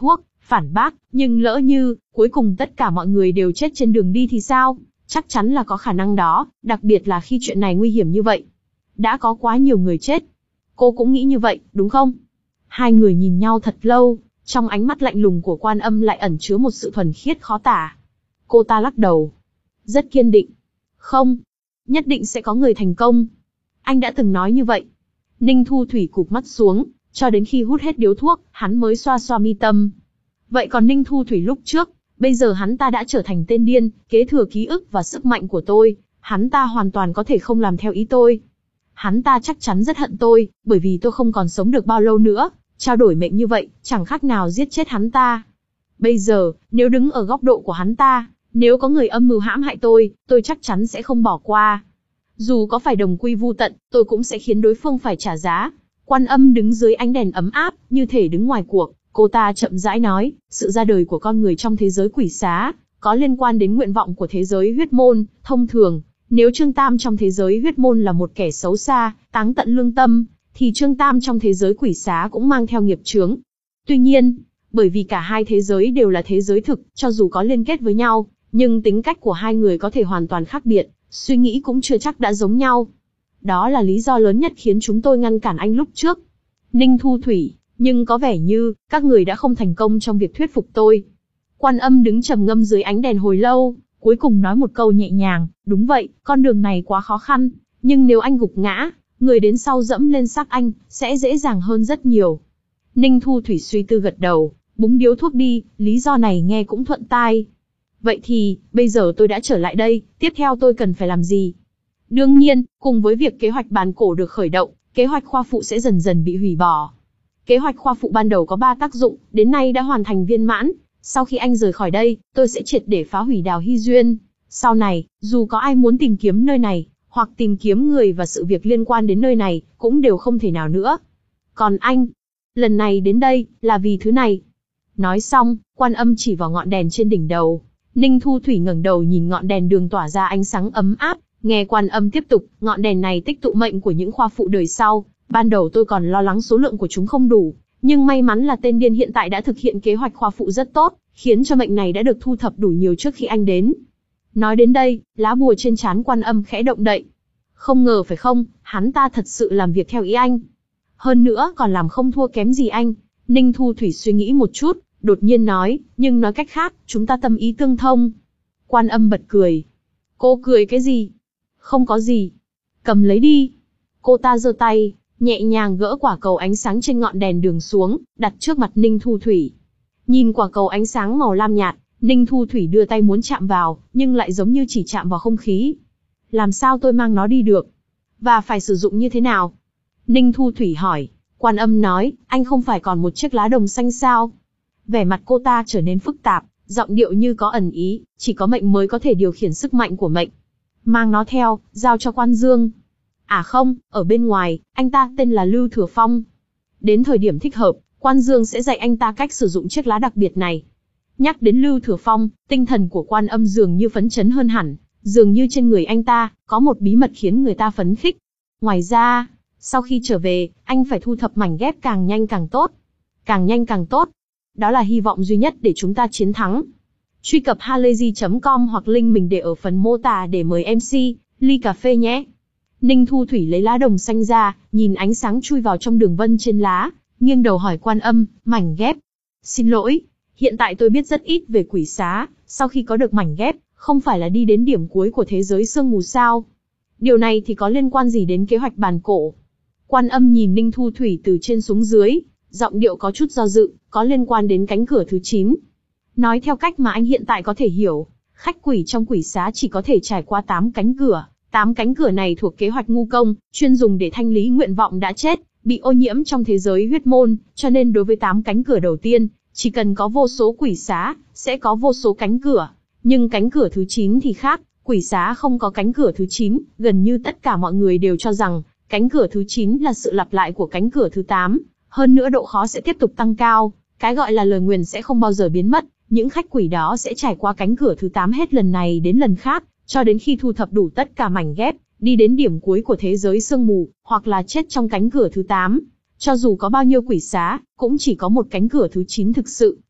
phản bác, nhưng lỡ như, cuối cùng tất cả mọi người đều chết trên đường đi thì sao? Chắc chắn là có khả năng đó, đặc biệt là khi chuyện này nguy hiểm như vậy. Đã có quá nhiều người chết. Cô cũng nghĩ như vậy, đúng không? Hai người nhìn nhau thật lâu, trong ánh mắt lạnh lùng của Quan Âm lại ẩn chứa một sự thuần khiết khó tả. Cô ta lắc đầu. Rất kiên định. Không, nhất định sẽ có người thành công. Anh đã từng nói như vậy. Ninh Thu Thủy cụp mắt xuống, cho đến khi hút hết điếu thuốc, hắn mới xoa xoa mi tâm. Vậy còn Ninh Thu Thủy lúc trước, bây giờ hắn ta đã trở thành tên điên, kế thừa ký ức và sức mạnh của tôi, hắn ta hoàn toàn có thể không làm theo ý tôi. Hắn ta chắc chắn rất hận tôi, bởi vì tôi không còn sống được bao lâu nữa, trao đổi mệnh như vậy, chẳng khác nào giết chết hắn ta. Bây giờ, nếu đứng ở góc độ của hắn ta, nếu có người âm mưu hãm hại tôi, tôi chắc chắn sẽ không bỏ qua. Dù có phải đồng quy vu tận, tôi cũng sẽ khiến đối phương phải trả giá. Quan Âm đứng dưới ánh đèn ấm áp, như thể đứng ngoài cuộc. Cô ta chậm rãi nói, sự ra đời của con người trong thế giới quỷ xá, có liên quan đến nguyện vọng của thế giới huyết môn. Thông thường, nếu Trương Tam trong thế giới huyết môn là một kẻ xấu xa, táng tận lương tâm, thì Trương Tam trong thế giới quỷ xá cũng mang theo nghiệp chướng. Tuy nhiên, bởi vì cả hai thế giới đều là thế giới thực, cho dù có liên kết với nhau, nhưng tính cách của hai người có thể hoàn toàn khác biệt, suy nghĩ cũng chưa chắc đã giống nhau. Đó là lý do lớn nhất khiến chúng tôi ngăn cản anh lúc trước. Ninh Thu Thủy, nhưng có vẻ như, các người đã không thành công trong việc thuyết phục tôi. Quan Âm đứng trầm ngâm dưới ánh đèn hồi lâu, cuối cùng nói một câu nhẹ nhàng, đúng vậy, con đường này quá khó khăn, nhưng nếu anh gục ngã, người đến sau dẫm lên xác anh, sẽ dễ dàng hơn rất nhiều. Ninh Thu Thủy suy tư gật đầu, búng điếu thuốc đi, lý do này nghe cũng thuận tai. Vậy thì, bây giờ tôi đã trở lại đây, tiếp theo tôi cần phải làm gì? Đương nhiên, cùng với việc kế hoạch bàn cổ được khởi động, kế hoạch khoa phụ sẽ dần dần bị hủy bỏ. Kế hoạch khoa phụ ban đầu có ba tác dụng, đến nay đã hoàn thành viên mãn. Sau khi anh rời khỏi đây, tôi sẽ triệt để phá hủy Đào Hy Duyên. Sau này, dù có ai muốn tìm kiếm nơi này, hoặc tìm kiếm người và sự việc liên quan đến nơi này, cũng đều không thể nào nữa. Còn anh, lần này đến đây, là vì thứ này. Nói xong, Quan Âm chỉ vào ngọn đèn trên đỉnh đầu. Ninh Thu Thủy ngẩng đầu nhìn ngọn đèn đường tỏa ra ánh sáng ấm áp, nghe Quan Âm tiếp tục, ngọn đèn này tích tụ mệnh của những khoa phụ đời sau. Ban đầu tôi còn lo lắng số lượng của chúng không đủ, nhưng may mắn là tên điên hiện tại đã thực hiện kế hoạch khoa phụ rất tốt, khiến cho mệnh này đã được thu thập đủ nhiều trước khi anh đến. Nói đến đây, lá bùa trên trán Quan Âm khẽ động đậy. Không ngờ phải không, hắn ta thật sự làm việc theo ý anh. Hơn nữa còn làm không thua kém gì anh. Ninh Thu Thủy suy nghĩ một chút, đột nhiên nói, nhưng nói cách khác, chúng ta tâm ý tương thông. Quan Âm bật cười. Cô cười cái gì? Không có gì. Cầm lấy đi. Cô ta giơ tay, nhẹ nhàng gỡ quả cầu ánh sáng trên ngọn đèn đường xuống, đặt trước mặt Ninh Thu Thủy. Nhìn quả cầu ánh sáng màu lam nhạt, Ninh Thu Thủy đưa tay muốn chạm vào, nhưng lại giống như chỉ chạm vào không khí. Làm sao tôi mang nó đi được? Và phải sử dụng như thế nào? Ninh Thu Thủy hỏi. Quan Âm nói, anh không phải còn một chiếc lá đồng xanh sao? Vẻ mặt cô ta trở nên phức tạp, giọng điệu như có ẩn ý, chỉ có mệnh mới có thể điều khiển sức mạnh của mệnh. Mang nó theo, giao cho Quan Dương. À không, ở bên ngoài, anh ta tên là Lưu Thừa Phong. Đến thời điểm thích hợp, Quan Dương sẽ dạy anh ta cách sử dụng chiếc lá đặc biệt này. Nhắc đến Lưu Thừa Phong, tinh thần của Quan Âm dường như phấn chấn hơn hẳn, dường như trên người anh ta, có một bí mật khiến người ta phấn khích. Ngoài ra, sau khi trở về, anh phải thu thập mảnh ghép càng nhanh càng tốt. Càng nhanh càng tốt. Đó là hy vọng duy nhất để chúng ta chiến thắng. Truy cập halayzi chấm com hoặc link mình để ở phần mô tả để mời em xê, ly cà phê nhé. Ninh Thu Thủy lấy lá đồng xanh ra, nhìn ánh sáng chui vào trong đường vân trên lá, nghiêng đầu hỏi Quan Âm, mảnh ghép. Xin lỗi, hiện tại tôi biết rất ít về quỷ xá, sau khi có được mảnh ghép, không phải là đi đến điểm cuối của thế giới sương mù sao? Điều này thì có liên quan gì đến kế hoạch bàn cổ? Quan Âm nhìn Ninh Thu Thủy từ trên xuống dưới, giọng điệu có chút do dự, có liên quan đến cánh cửa thứ chín. Nói theo cách mà anh hiện tại có thể hiểu, khách quỷ trong quỷ xá chỉ có thể trải qua tám cánh cửa. Tám cánh cửa này thuộc kế hoạch ngu công, chuyên dùng để thanh lý nguyện vọng đã chết, bị ô nhiễm trong thế giới huyết môn, cho nên đối với tám cánh cửa đầu tiên, chỉ cần có vô số quỷ xá, sẽ có vô số cánh cửa. Nhưng cánh cửa thứ chín thì khác, quỷ xá không có cánh cửa thứ chín, gần như tất cả mọi người đều cho rằng, cánh cửa thứ chín là sự lặp lại của cánh cửa thứ tám, hơn nữa độ khó sẽ tiếp tục tăng cao, cái gọi là lời nguyền sẽ không bao giờ biến mất, những khách quỷ đó sẽ trải qua cánh cửa thứ tám hết lần này đến lần khác, cho đến khi thu thập đủ tất cả mảnh ghép, đi đến điểm cuối của thế giới sương mù, hoặc là chết trong cánh cửa thứ tám. Cho dù có bao nhiêu quỷ xá, cũng chỉ có một cánh cửa thứ chín thực sự,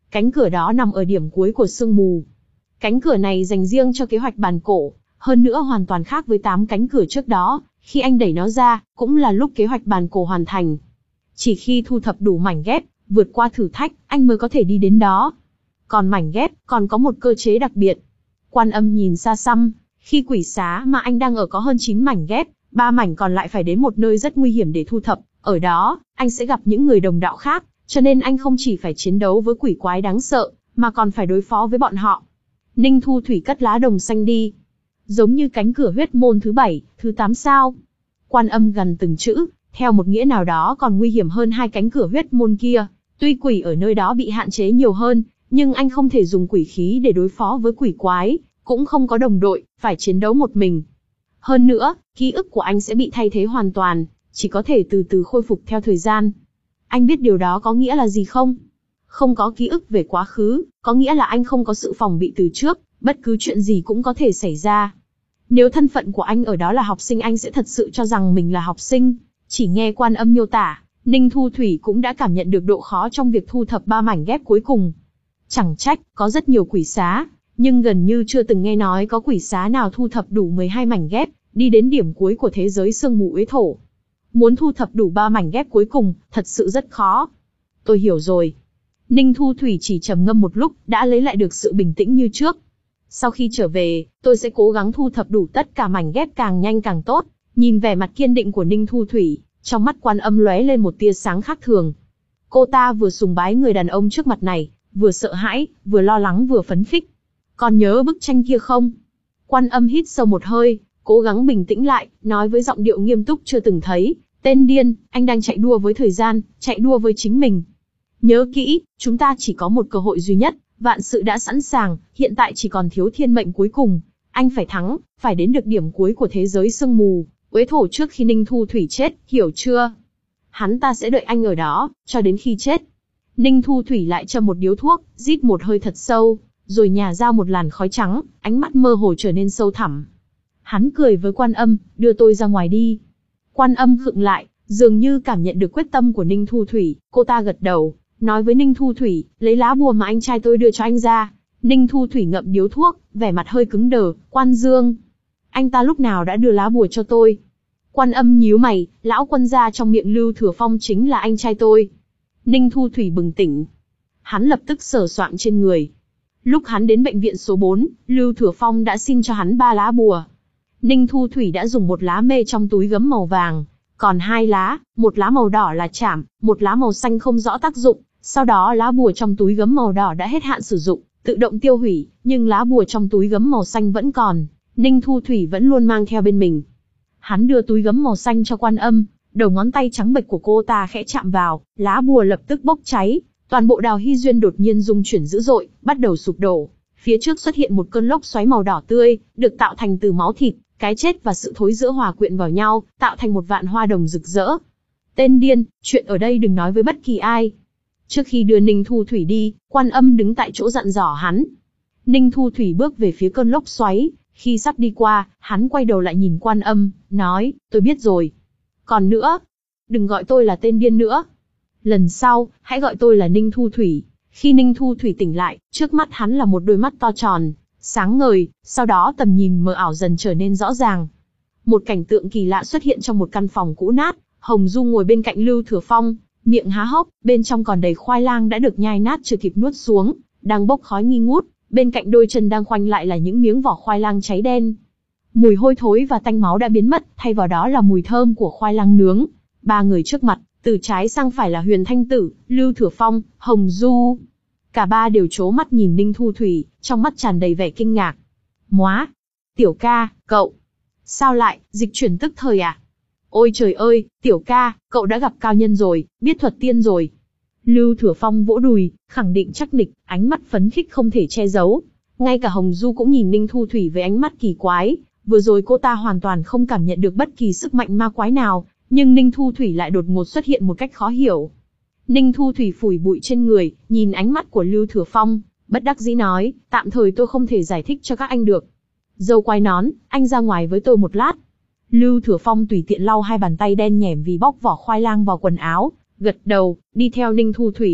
Cánh cửa đó nằm ở điểm cuối của sương mù. Cánh cửa này dành riêng cho kế hoạch bàn cổ, hơn nữa hoàn toàn khác với tám cánh cửa trước đó, khi anh đẩy nó ra, cũng là lúc kế hoạch bàn cổ hoàn thành. Chỉ khi thu thập đủ mảnh ghép, vượt qua thử thách, anh mới có thể đi đến đó. Còn mảnh ghép, còn có một cơ chế đặc biệt. Quan Âm nhìn xa xăm, khi quỷ xá mà anh đang ở có hơn chín mảnh ghép, ba mảnh còn lại phải đến một nơi rất nguy hiểm để thu thập, ở đó, anh sẽ gặp những người đồng đạo khác, cho nên anh không chỉ phải chiến đấu với quỷ quái đáng sợ, mà còn phải đối phó với bọn họ. Ninh Thu Thủy cất lá đồng xanh đi. Giống như cánh cửa huyết môn thứ bảy, thứ tám sao. Quan Âm gần từng chữ, theo một nghĩa nào đó còn nguy hiểm hơn hai cánh cửa huyết môn kia. Tuy quỷ ở nơi đó bị hạn chế nhiều hơn, nhưng anh không thể dùng quỷ khí để đối phó với quỷ quái, cũng không có đồng đội, phải chiến đấu một mình. Hơn nữa, ký ức của anh sẽ bị thay thế hoàn toàn, chỉ có thể từ từ khôi phục theo thời gian. Anh biết điều đó có nghĩa là gì không? Không có ký ức về quá khứ, có nghĩa là anh không có sự phòng bị từ trước, bất cứ chuyện gì cũng có thể xảy ra. Nếu thân phận của anh ở đó là học sinh, anh sẽ thật sự cho rằng mình là học sinh. Chỉ nghe Quan Âm miêu tả, Ninh Thu Thủy cũng đã cảm nhận được độ khó trong việc thu thập ba mảnh ghép cuối cùng. Chẳng trách, có rất nhiều quỷ xá, nhưng gần như chưa từng nghe nói có quỷ xá nào thu thập đủ mười hai mảnh ghép, đi đến điểm cuối của thế giới sương mù uế thổ. Muốn thu thập đủ ba mảnh ghép cuối cùng, thật sự rất khó. Tôi hiểu rồi. Ninh Thu Thủy chỉ trầm ngâm một lúc, đã lấy lại được sự bình tĩnh như trước. Sau khi trở về, tôi sẽ cố gắng thu thập đủ tất cả mảnh ghép càng nhanh càng tốt. Nhìn vẻ mặt kiên định của Ninh Thu Thủy, trong mắt Quan Âm lóe lên một tia sáng khác thường. Cô ta vừa sùng bái người đàn ông trước mặt này, vừa sợ hãi, vừa lo lắng vừa phấn khích. Còn nhớ bức tranh kia không? Quan Âm hít sâu một hơi, cố gắng bình tĩnh lại, nói với giọng điệu nghiêm túc chưa từng thấy. Tên điên, anh đang chạy đua với thời gian, chạy đua với chính mình. Nhớ kỹ, chúng ta chỉ có một cơ hội duy nhất, vạn sự đã sẵn sàng, hiện tại chỉ còn thiếu thiên mệnh cuối cùng. Anh phải thắng, phải đến được điểm cuối của thế giới sương mù, uế thổ trước khi Ninh Thu Thủy chết, hiểu chưa? Hắn ta sẽ đợi anh ở đó, cho đến khi chết. Ninh Thu Thủy lại châm một điếu thuốc, rít một hơi thật sâu, rồi nhả ra một làn khói trắng, ánh mắt mơ hồ trở nên sâu thẳm. Hắn cười với Quan Âm, đưa tôi ra ngoài đi. Quan Âm khựng lại, dường như cảm nhận được quyết tâm của Ninh Thu Thủy, cô ta gật đầu, nói với Ninh Thu Thủy, lấy lá bùa mà anh trai tôi đưa cho anh ra. Ninh Thu Thủy ngậm điếu thuốc, vẻ mặt hơi cứng đờ, Quan Dương. Anh ta lúc nào đã đưa lá bùa cho tôi? Quan Âm nhíu mày, lão quân gia trong miệng Lưu Thừa Phong chính là anh trai tôi. Ninh Thu Thủy bừng tỉnh. Hắn lập tức sờ soạng trên người. Lúc hắn đến bệnh viện số bốn, Lưu Thừa Phong đã xin cho hắn ba lá bùa. Ninh Thu Thủy đã dùng một lá mê trong túi gấm màu vàng, còn hai lá, một lá màu đỏ là chảm, một lá màu xanh không rõ tác dụng. Sau đó lá bùa trong túi gấm màu đỏ đã hết hạn sử dụng, tự động tiêu hủy, nhưng lá bùa trong túi gấm màu xanh vẫn còn. Ninh Thu Thủy vẫn luôn mang theo bên mình. Hắn đưa túi gấm màu xanh cho Quan Âm, đầu ngón tay trắng bệch của cô ta khẽ chạm vào, lá bùa lập tức bốc cháy, toàn bộ Đào Hy Duyên đột nhiên rung chuyển dữ dội, bắt đầu sụp đổ. Phía trước xuất hiện một cơn lốc xoáy màu đỏ tươi, được tạo thành từ máu thịt, cái chết và sự thối rữa hòa quyện vào nhau, tạo thành một vạn hoa đồng rực rỡ. Tên điên, chuyện ở đây đừng nói với bất kỳ ai. Trước khi đưa Ninh Thu Thủy đi, Quan Âm đứng tại chỗ dặn dò hắn. Ninh Thu Thủy bước về phía cơn lốc xoáy, khi sắp đi qua, hắn quay đầu lại nhìn Quan Âm, nói, tôi biết rồi. Còn nữa, đừng gọi tôi là tên điên nữa. Lần sau, hãy gọi tôi là Ninh Thu Thủy. Khi Ninh Thu Thủy tỉnh lại, trước mắt hắn là một đôi mắt to tròn, sáng ngời, sau đó tầm nhìn mờ ảo dần trở nên rõ ràng. Một cảnh tượng kỳ lạ xuất hiện trong một căn phòng cũ nát, Hồng Du ngồi bên cạnh Lưu Thừa Phong, miệng há hốc, bên trong còn đầy khoai lang đã được nhai nát chưa kịp nuốt xuống, đang bốc khói nghi ngút, bên cạnh đôi chân đang khoanh lại là những miếng vỏ khoai lang cháy đen. Mùi hôi thối và tanh máu đã biến mất, thay vào đó là mùi thơm của khoai lang nướng. Ba người trước mặt, từ trái sang phải là Huyền Thanh Tử, Lưu Thừa Phong, Hồng Du. Cả ba đều trố mắt nhìn Ninh Thu Thủy, trong mắt tràn đầy vẻ kinh ngạc. Móa! Tiểu ca, cậu! Sao lại, dịch chuyển tức thời à? Ôi trời ơi, tiểu ca, cậu đã gặp cao nhân rồi, biết thuật tiên rồi. Lưu Thừa Phong vỗ đùi, khẳng định chắc nịch, ánh mắt phấn khích không thể che giấu. Ngay cả Hồng Du cũng nhìn Ninh Thu Thủy với ánh mắt kỳ quái, vừa rồi cô ta hoàn toàn không cảm nhận được bất kỳ sức mạnh ma quái nào, nhưng Ninh Thu Thủy lại đột ngột xuất hiện một cách khó hiểu. Ninh Thu Thủy phủi bụi trên người, nhìn ánh mắt của Lưu Thừa Phong, bất đắc dĩ nói, tạm thời tôi không thể giải thích cho các anh được. Dâu quai nón, anh ra ngoài với tôi một lát. Lưu Thừa Phong tùy tiện lau hai bàn tay đen nhẻm vì bóc vỏ khoai lang vào quần áo, gật đầu, đi theo Ninh Thu Thủy.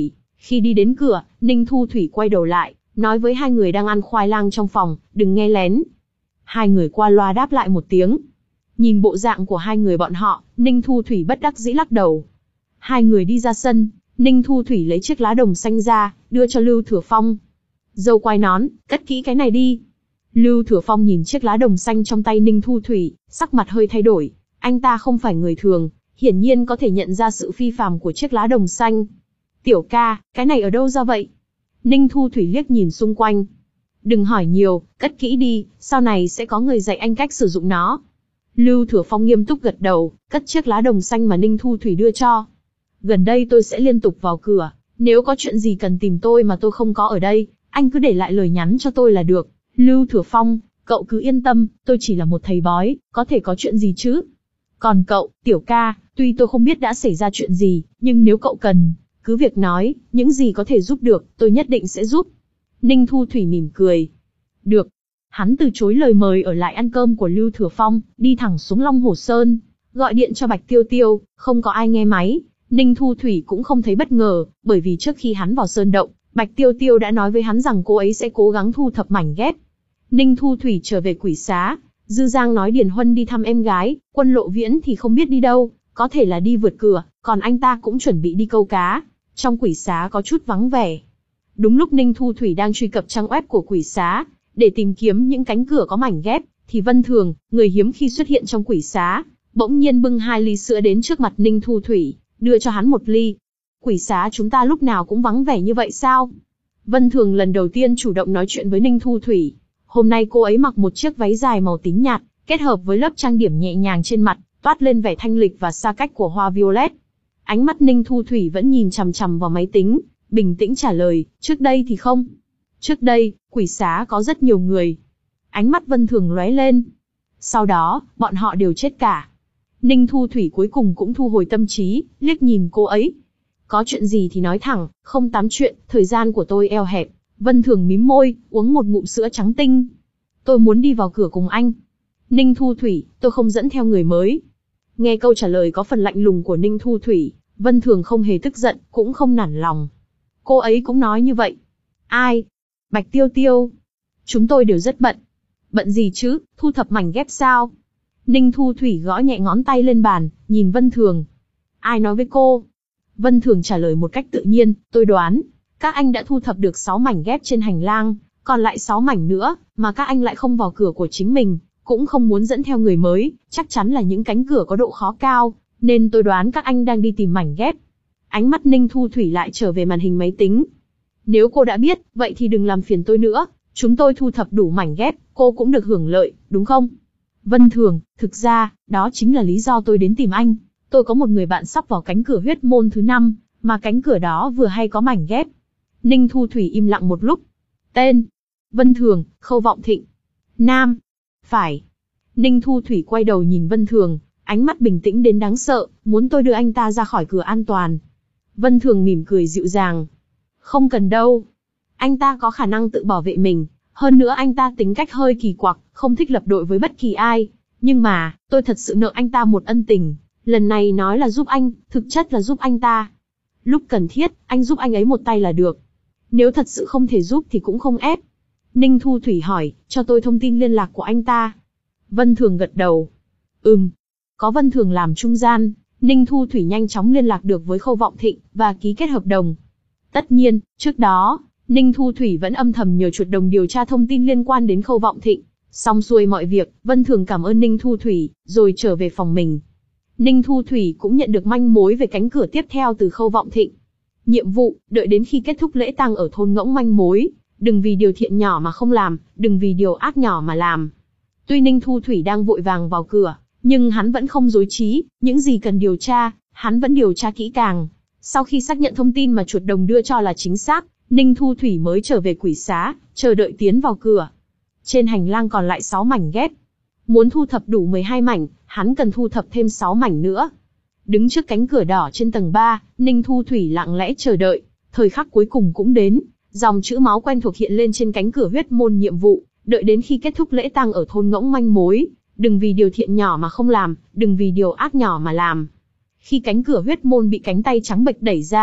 Khi đi đến cửa, Ninh Thu Thủy quay đầu lại, nói với hai người đang ăn khoai lang trong phòng, đừng nghe lén. Hai người qua loa đáp lại một tiếng. Nhìn bộ dạng của hai người bọn họ, Ninh Thu Thủy bất đắc dĩ lắc đầu. Hai người đi ra sân, Ninh Thu Thủy lấy chiếc lá đồng xanh ra, đưa cho Lưu Thừa Phong. Dâu quai nón, cất kỹ cái này đi. Lưu Thừa Phong nhìn chiếc lá đồng xanh trong tay Ninh Thu Thủy, sắc mặt hơi thay đổi. Anh ta không phải người thường, hiển nhiên có thể nhận ra sự phi phàm của chiếc lá đồng xanh. Tiểu ca, cái này ở đâu ra vậy? Ninh Thu Thủy liếc nhìn xung quanh. Đừng hỏi nhiều, cất kỹ đi, sau này sẽ có người dạy anh cách sử dụng nó. Lưu Thừa Phong nghiêm túc gật đầu, cất chiếc lá đồng xanh mà Ninh Thu Thủy đưa cho. Gần đây tôi sẽ liên tục vào cửa, nếu có chuyện gì cần tìm tôi mà tôi không có ở đây, anh cứ để lại lời nhắn cho tôi là được. Lưu Thừa Phong, cậu cứ yên tâm, tôi chỉ là một thầy bói, có thể có chuyện gì chứ? Còn cậu, tiểu ca, tuy tôi không biết đã xảy ra chuyện gì, nhưng nếu cậu cần, cứ việc nói, những gì có thể giúp được, tôi nhất định sẽ giúp. Ninh Thu Thủy mỉm cười. Được. Hắn từ chối lời mời ở lại ăn cơm của Lưu Thừa Phong, đi thẳng xuống Long Hồ Sơn, gọi điện cho Bạch Tiêu Tiêu, không có ai nghe máy. Ninh Thu Thủy cũng không thấy bất ngờ, bởi vì trước khi hắn vào sơn động, Bạch Tiêu Tiêu đã nói với hắn rằng cô ấy sẽ cố gắng thu thập mảnh ghép. Ninh Thu Thủy trở về quỷ xá, Dư Giang nói Điền Huân đi thăm em gái, Quân Lộ Viễn thì không biết đi đâu, có thể là đi vượt cửa, còn anh ta cũng chuẩn bị đi câu cá. Trong quỷ xá có chút vắng vẻ. Đúng lúc Ninh Thu Thủy đang truy cập trang web của quỷ xá, để tìm kiếm những cánh cửa có mảnh ghép, thì Vân Thường, người hiếm khi xuất hiện trong quỷ xá, bỗng nhiên bưng hai ly sữa đến trước mặt Ninh Thu Thủy, đưa cho hắn một ly. Quỷ xá chúng ta lúc nào cũng vắng vẻ như vậy sao? Vân Thường lần đầu tiên chủ động nói chuyện với Ninh Thu Thủy. Hôm nay cô ấy mặc một chiếc váy dài màu tím nhạt, kết hợp với lớp trang điểm nhẹ nhàng trên mặt, toát lên vẻ thanh lịch và xa cách của hoa violet. Ánh mắt Ninh Thu Thủy vẫn nhìn chằm chằm vào máy tính, bình tĩnh trả lời, trước đây thì không. Trước đây, quỷ xá có rất nhiều người. Ánh mắt Vân Thường lóe lên. Sau đó, bọn họ đều chết cả. Ninh Thu Thủy cuối cùng cũng thu hồi tâm trí, liếc nhìn cô ấy. Có chuyện gì thì nói thẳng, không tám chuyện, thời gian của tôi eo hẹp. Vân Thường mím môi, uống một ngụm sữa trắng tinh. Tôi muốn đi vào cửa cùng anh. Ninh Thu Thủy, tôi không dẫn theo người mới. Nghe câu trả lời có phần lạnh lùng của Ninh Thu Thủy, Vân Thường không hề tức giận, cũng không nản lòng. Cô ấy cũng nói như vậy. Ai? Bạch Tiêu Tiêu. Chúng tôi đều rất bận. Bận gì chứ, thu thập mảnh ghép sao? Ninh Thu Thủy gõ nhẹ ngón tay lên bàn, nhìn Vân Thường. Ai nói với cô? Vân Thường trả lời một cách tự nhiên, tôi đoán, các anh đã thu thập được sáu mảnh ghép trên hành lang, còn lại sáu mảnh nữa, mà các anh lại không vào cửa của chính mình, cũng không muốn dẫn theo người mới, chắc chắn là những cánh cửa có độ khó cao, nên tôi đoán các anh đang đi tìm mảnh ghép. Ánh mắt Ninh Thu Thủy lại trở về màn hình máy tính. Nếu cô đã biết, vậy thì đừng làm phiền tôi nữa, chúng tôi thu thập đủ mảnh ghép, cô cũng được hưởng lợi, đúng không? Vân Thường, thực ra, đó chính là lý do tôi đến tìm anh. Tôi có một người bạn sắp vào cánh cửa huyết môn thứ năm, mà cánh cửa đó vừa hay có mảnh ghép. Ninh Thu Thủy im lặng một lúc. Tên? Vân Thường, Khâu Vọng Thịnh. Nam? Phải. Ninh Thu Thủy quay đầu nhìn Vân Thường, ánh mắt bình tĩnh đến đáng sợ, muốn tôi đưa anh ta ra khỏi cửa an toàn. Vân Thường mỉm cười dịu dàng. Không cần đâu. Anh ta có khả năng tự bảo vệ mình, hơn nữa anh ta tính cách hơi kỳ quặc, không thích lập đội với bất kỳ ai. Nhưng mà, tôi thật sự nợ anh ta một ân tình. Lần này nói là giúp anh, thực chất là giúp anh ta. Lúc cần thiết, anh giúp anh ấy một tay là được. Nếu thật sự không thể giúp thì cũng không ép. Ninh Thu Thủy hỏi, cho tôi thông tin liên lạc của anh ta. Vân Thường gật đầu. Ừm. Có Vân Thường làm trung gian, Ninh Thu Thủy nhanh chóng liên lạc được với Khâu Vọng Thịnh, và ký kết hợp đồng. Tất nhiên, trước đó, Ninh Thu Thủy vẫn âm thầm nhờ chuột đồng điều tra thông tin liên quan đến Khâu Vọng Thịnh. Xong xuôi mọi việc, Vân Thường cảm ơn Ninh Thu Thủy, rồi trở về phòng mình. Ninh Thu Thủy cũng nhận được manh mối về cánh cửa tiếp theo từ Khâu Vọng Thịnh. Nhiệm vụ, đợi đến khi kết thúc lễ tang ở thôn Ngỗng manh mối, đừng vì điều thiện nhỏ mà không làm, đừng vì điều ác nhỏ mà làm. Tuy Ninh Thu Thủy đang vội vàng vào cửa, nhưng hắn vẫn không dối trí, những gì cần điều tra, hắn vẫn điều tra kỹ càng. Sau khi xác nhận thông tin mà chuột đồng đưa cho là chính xác, Ninh Thu Thủy mới trở về quỷ xá, chờ đợi tiến vào cửa. Trên hành lang còn lại sáu mảnh ghép. Muốn thu thập đủ mười hai mảnh, hắn cần thu thập thêm sáu mảnh nữa. Đứng trước cánh cửa đỏ trên tầng ba, Ninh Thu Thủy lặng lẽ chờ đợi, thời khắc cuối cùng cũng đến, dòng chữ máu quen thuộc hiện lên trên cánh cửa huyết môn nhiệm vụ, đợi đến khi kết thúc lễ tang ở thôn Ngỗng manh mối, đừng vì điều thiện nhỏ mà không làm, đừng vì điều ác nhỏ mà làm. Khi cánh cửa huyết môn bị cánh tay trắng bệch đẩy ra,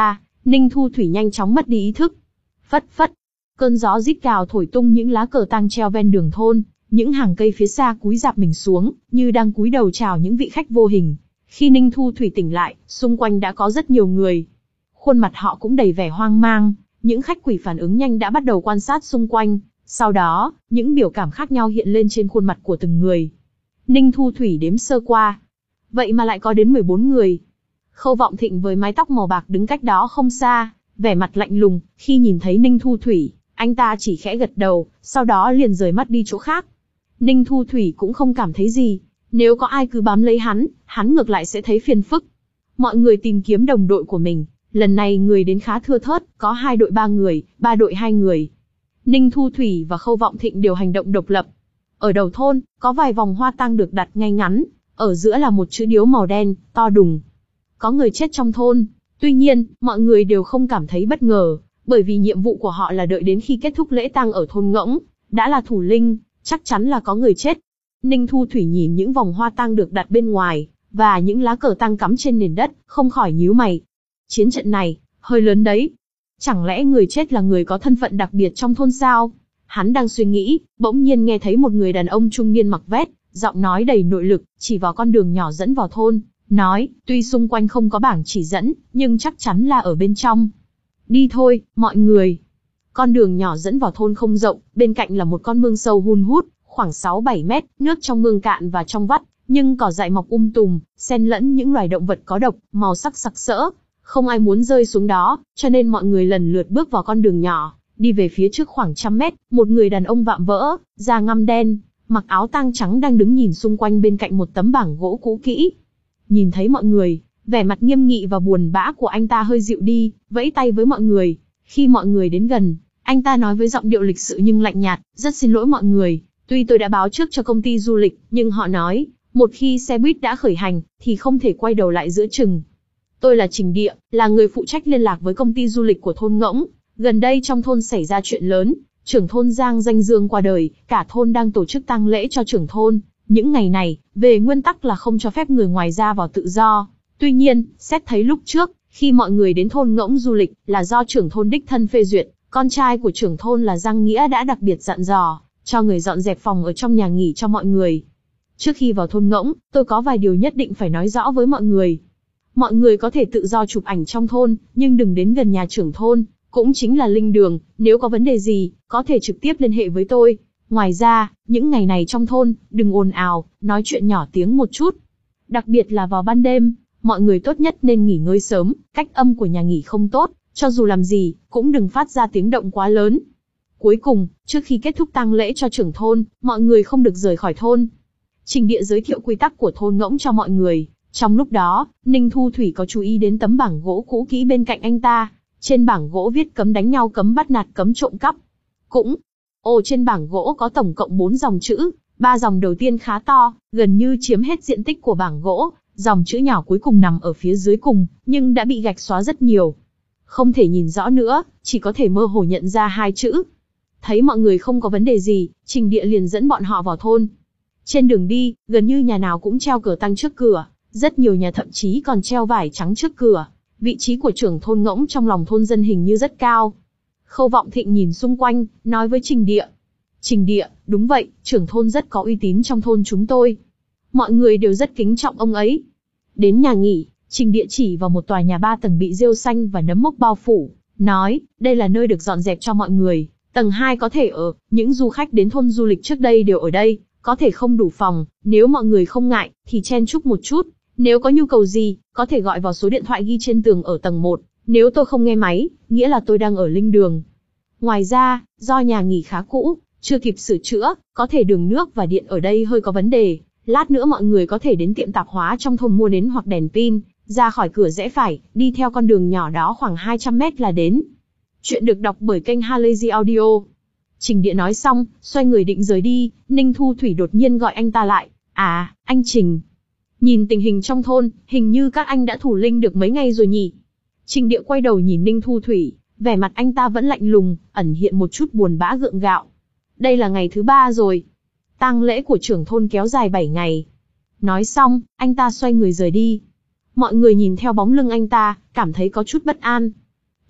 Ninh Thu Thủy nhanh chóng mất đi ý thức. Phất phất, cơn gió rít gào thổi tung những lá cờ tang treo ven đường thôn, những hàng cây phía xa cúi rạp mình xuống, như đang cúi đầu chào những vị khách vô hình. Khi Ninh Thu Thủy tỉnh lại, xung quanh đã có rất nhiều người. Khuôn mặt họ cũng đầy vẻ hoang mang, những khách quỷ phản ứng nhanh đã bắt đầu quan sát xung quanh, sau đó, những biểu cảm khác nhau hiện lên trên khuôn mặt của từng người. Ninh Thu Thủy đếm sơ qua. Vậy mà lại có đến mười bốn người. Khâu Vọng Thịnh với mái tóc màu bạc đứng cách đó không xa, vẻ mặt lạnh lùng, khi nhìn thấy Ninh Thu Thủy, anh ta chỉ khẽ gật đầu, sau đó liền rời mắt đi chỗ khác. Ninh Thu Thủy cũng không cảm thấy gì, nếu có ai cứ bám lấy hắn, hắn ngược lại sẽ thấy phiền phức. Mọi người tìm kiếm đồng đội của mình, lần này người đến khá thưa thớt, có hai đội ba người, ba đội hai người. Ninh Thu Thủy và Khâu Vọng Thịnh đều hành động độc lập. Ở đầu thôn, có vài vòng hoa tang được đặt ngay ngắn, ở giữa là một chữ điếu màu đen, to đùng. Có người chết trong thôn, tuy nhiên, mọi người đều không cảm thấy bất ngờ, bởi vì nhiệm vụ của họ là đợi đến khi kết thúc lễ tang ở thôn Ngỗng, đã là thủ linh, chắc chắn là có người chết. Ninh Thu Thủy nhìn những vòng hoa tang được đặt bên ngoài, và những lá cờ tang cắm trên nền đất, không khỏi nhíu mày. Chiến trận này, hơi lớn đấy. Chẳng lẽ người chết là người có thân phận đặc biệt trong thôn sao? Hắn đang suy nghĩ, bỗng nhiên nghe thấy một người đàn ông trung niên mặc vest, giọng nói đầy nội lực, chỉ vào con đường nhỏ dẫn vào thôn, nói, tuy xung quanh không có bảng chỉ dẫn, nhưng chắc chắn là ở bên trong. Đi thôi, mọi người. Con đường nhỏ dẫn vào thôn không rộng, bên cạnh là một con mương sâu hun hút, khoảng sáu bảy mét, nước trong mương cạn và trong vắt, nhưng cỏ dại mọc um tùm, xen lẫn những loài động vật có độc, màu sắc sặc sỡ. Không ai muốn rơi xuống đó, cho nên mọi người lần lượt bước vào con đường nhỏ, đi về phía trước khoảng trăm mét, một người đàn ông vạm vỡ, da ngăm đen, mặc áo tang trắng đang đứng nhìn xung quanh bên cạnh một tấm bảng gỗ cũ kỹ. Nhìn thấy mọi người, vẻ mặt nghiêm nghị và buồn bã của anh ta hơi dịu đi, vẫy tay với mọi người. Khi mọi người đến gần, anh ta nói với giọng điệu lịch sự nhưng lạnh nhạt, rất xin lỗi mọi người, tuy tôi đã báo trước cho công ty du lịch, nhưng họ nói, một khi xe buýt đã khởi hành, thì không thể quay đầu lại giữa chừng. Tôi là Trình Địa, là người phụ trách liên lạc với công ty du lịch của thôn Ngỗng. Gần đây trong thôn xảy ra chuyện lớn, trưởng thôn Giang Danh Dương qua đời, cả thôn đang tổ chức tang lễ cho trưởng thôn. Những ngày này, về nguyên tắc là không cho phép người ngoài ra vào tự do. Tuy nhiên, xét thấy lúc trước, khi mọi người đến thôn Ngỗng du lịch, là do trưởng thôn đích thân phê duyệt, con trai của trưởng thôn là Giang Nghĩa đã đặc biệt dặn dò, cho người dọn dẹp phòng ở trong nhà nghỉ cho mọi người. Trước khi vào thôn Ngỗng, tôi có vài điều nhất định phải nói rõ với mọi người. Mọi người có thể tự do chụp ảnh trong thôn, nhưng đừng đến gần nhà trưởng thôn, cũng chính là linh đường, nếu có vấn đề gì, có thể trực tiếp liên hệ với tôi. Ngoài ra, những ngày này trong thôn, đừng ồn ào, nói chuyện nhỏ tiếng một chút. Đặc biệt là vào ban đêm, mọi người tốt nhất nên nghỉ ngơi sớm, cách âm của nhà nghỉ không tốt, cho dù làm gì, cũng đừng phát ra tiếng động quá lớn. Cuối cùng, trước khi kết thúc tang lễ cho trưởng thôn, mọi người không được rời khỏi thôn. Trình Địa giới thiệu quy tắc của thôn Ngỗng cho mọi người. Trong lúc đó, Ninh Thu Thủy có chú ý đến tấm bảng gỗ cũ kỹ bên cạnh anh ta. Trên bảng gỗ viết cấm đánh nhau, cấm bắt nạt, cấm trộm cắp. Cũng, ồ trên bảng gỗ có tổng cộng bốn dòng chữ, ba dòng đầu tiên khá to, gần như chiếm hết diện tích của bảng gỗ, dòng chữ nhỏ cuối cùng nằm ở phía dưới cùng, nhưng đã bị gạch xóa rất nhiều. Không thể nhìn rõ nữa, chỉ có thể mơ hồ nhận ra hai chữ. Thấy mọi người không có vấn đề gì, Trình Địa liền dẫn bọn họ vào thôn. Trên đường đi, gần như nhà nào cũng treo cờ tang trước cửa. Rất nhiều nhà thậm chí còn treo vải trắng trước cửa. Vị trí của trưởng thôn Ngỗng trong lòng thôn dân hình như rất cao. Khâu Vọng Thịnh nhìn xung quanh, nói với Trình Địa. Trình Địa, đúng vậy, trưởng thôn rất có uy tín trong thôn chúng tôi. Mọi người đều rất kính trọng ông ấy. Đến nhà nghỉ, Trình Địa chỉ vào một tòa nhà ba tầng bị rêu xanh và nấm mốc bao phủ, nói, đây là nơi được dọn dẹp cho mọi người. Tầng hai có thể ở, những du khách đến thôn du lịch trước đây đều ở đây, có thể không đủ phòng, nếu mọi người không ngại, thì chen chúc một chút. Nếu có nhu cầu gì, có thể gọi vào số điện thoại ghi trên tường ở tầng một. Nếu tôi không nghe máy, nghĩa là tôi đang ở linh đường. Ngoài ra, do nhà nghỉ khá cũ, chưa kịp sửa chữa, có thể đường nước và điện ở đây hơi có vấn đề. Lát nữa mọi người có thể đến tiệm tạp hóa trong thôn mua nến hoặc đèn pin, ra khỏi cửa rẽ phải, đi theo con đường nhỏ đó khoảng hai trăm mét là đến. Chuyện được đọc bởi kênh Halazy Audio. Trình Địa nói xong, xoay người định rời đi, Ninh Thu Thủy đột nhiên gọi anh ta lại. À, anh Trình. Nhìn tình hình trong thôn, hình như các anh đã thủ linh được mấy ngày rồi nhỉ? Trình Địa quay đầu nhìn Ninh Thu Thủy, vẻ mặt anh ta vẫn lạnh lùng, ẩn hiện một chút buồn bã gượng gạo. Đây là ngày thứ ba rồi. Tang lễ của trưởng thôn kéo dài bảy ngày. Nói xong, anh ta xoay người rời đi. Mọi người nhìn theo bóng lưng anh ta, cảm thấy có chút bất an.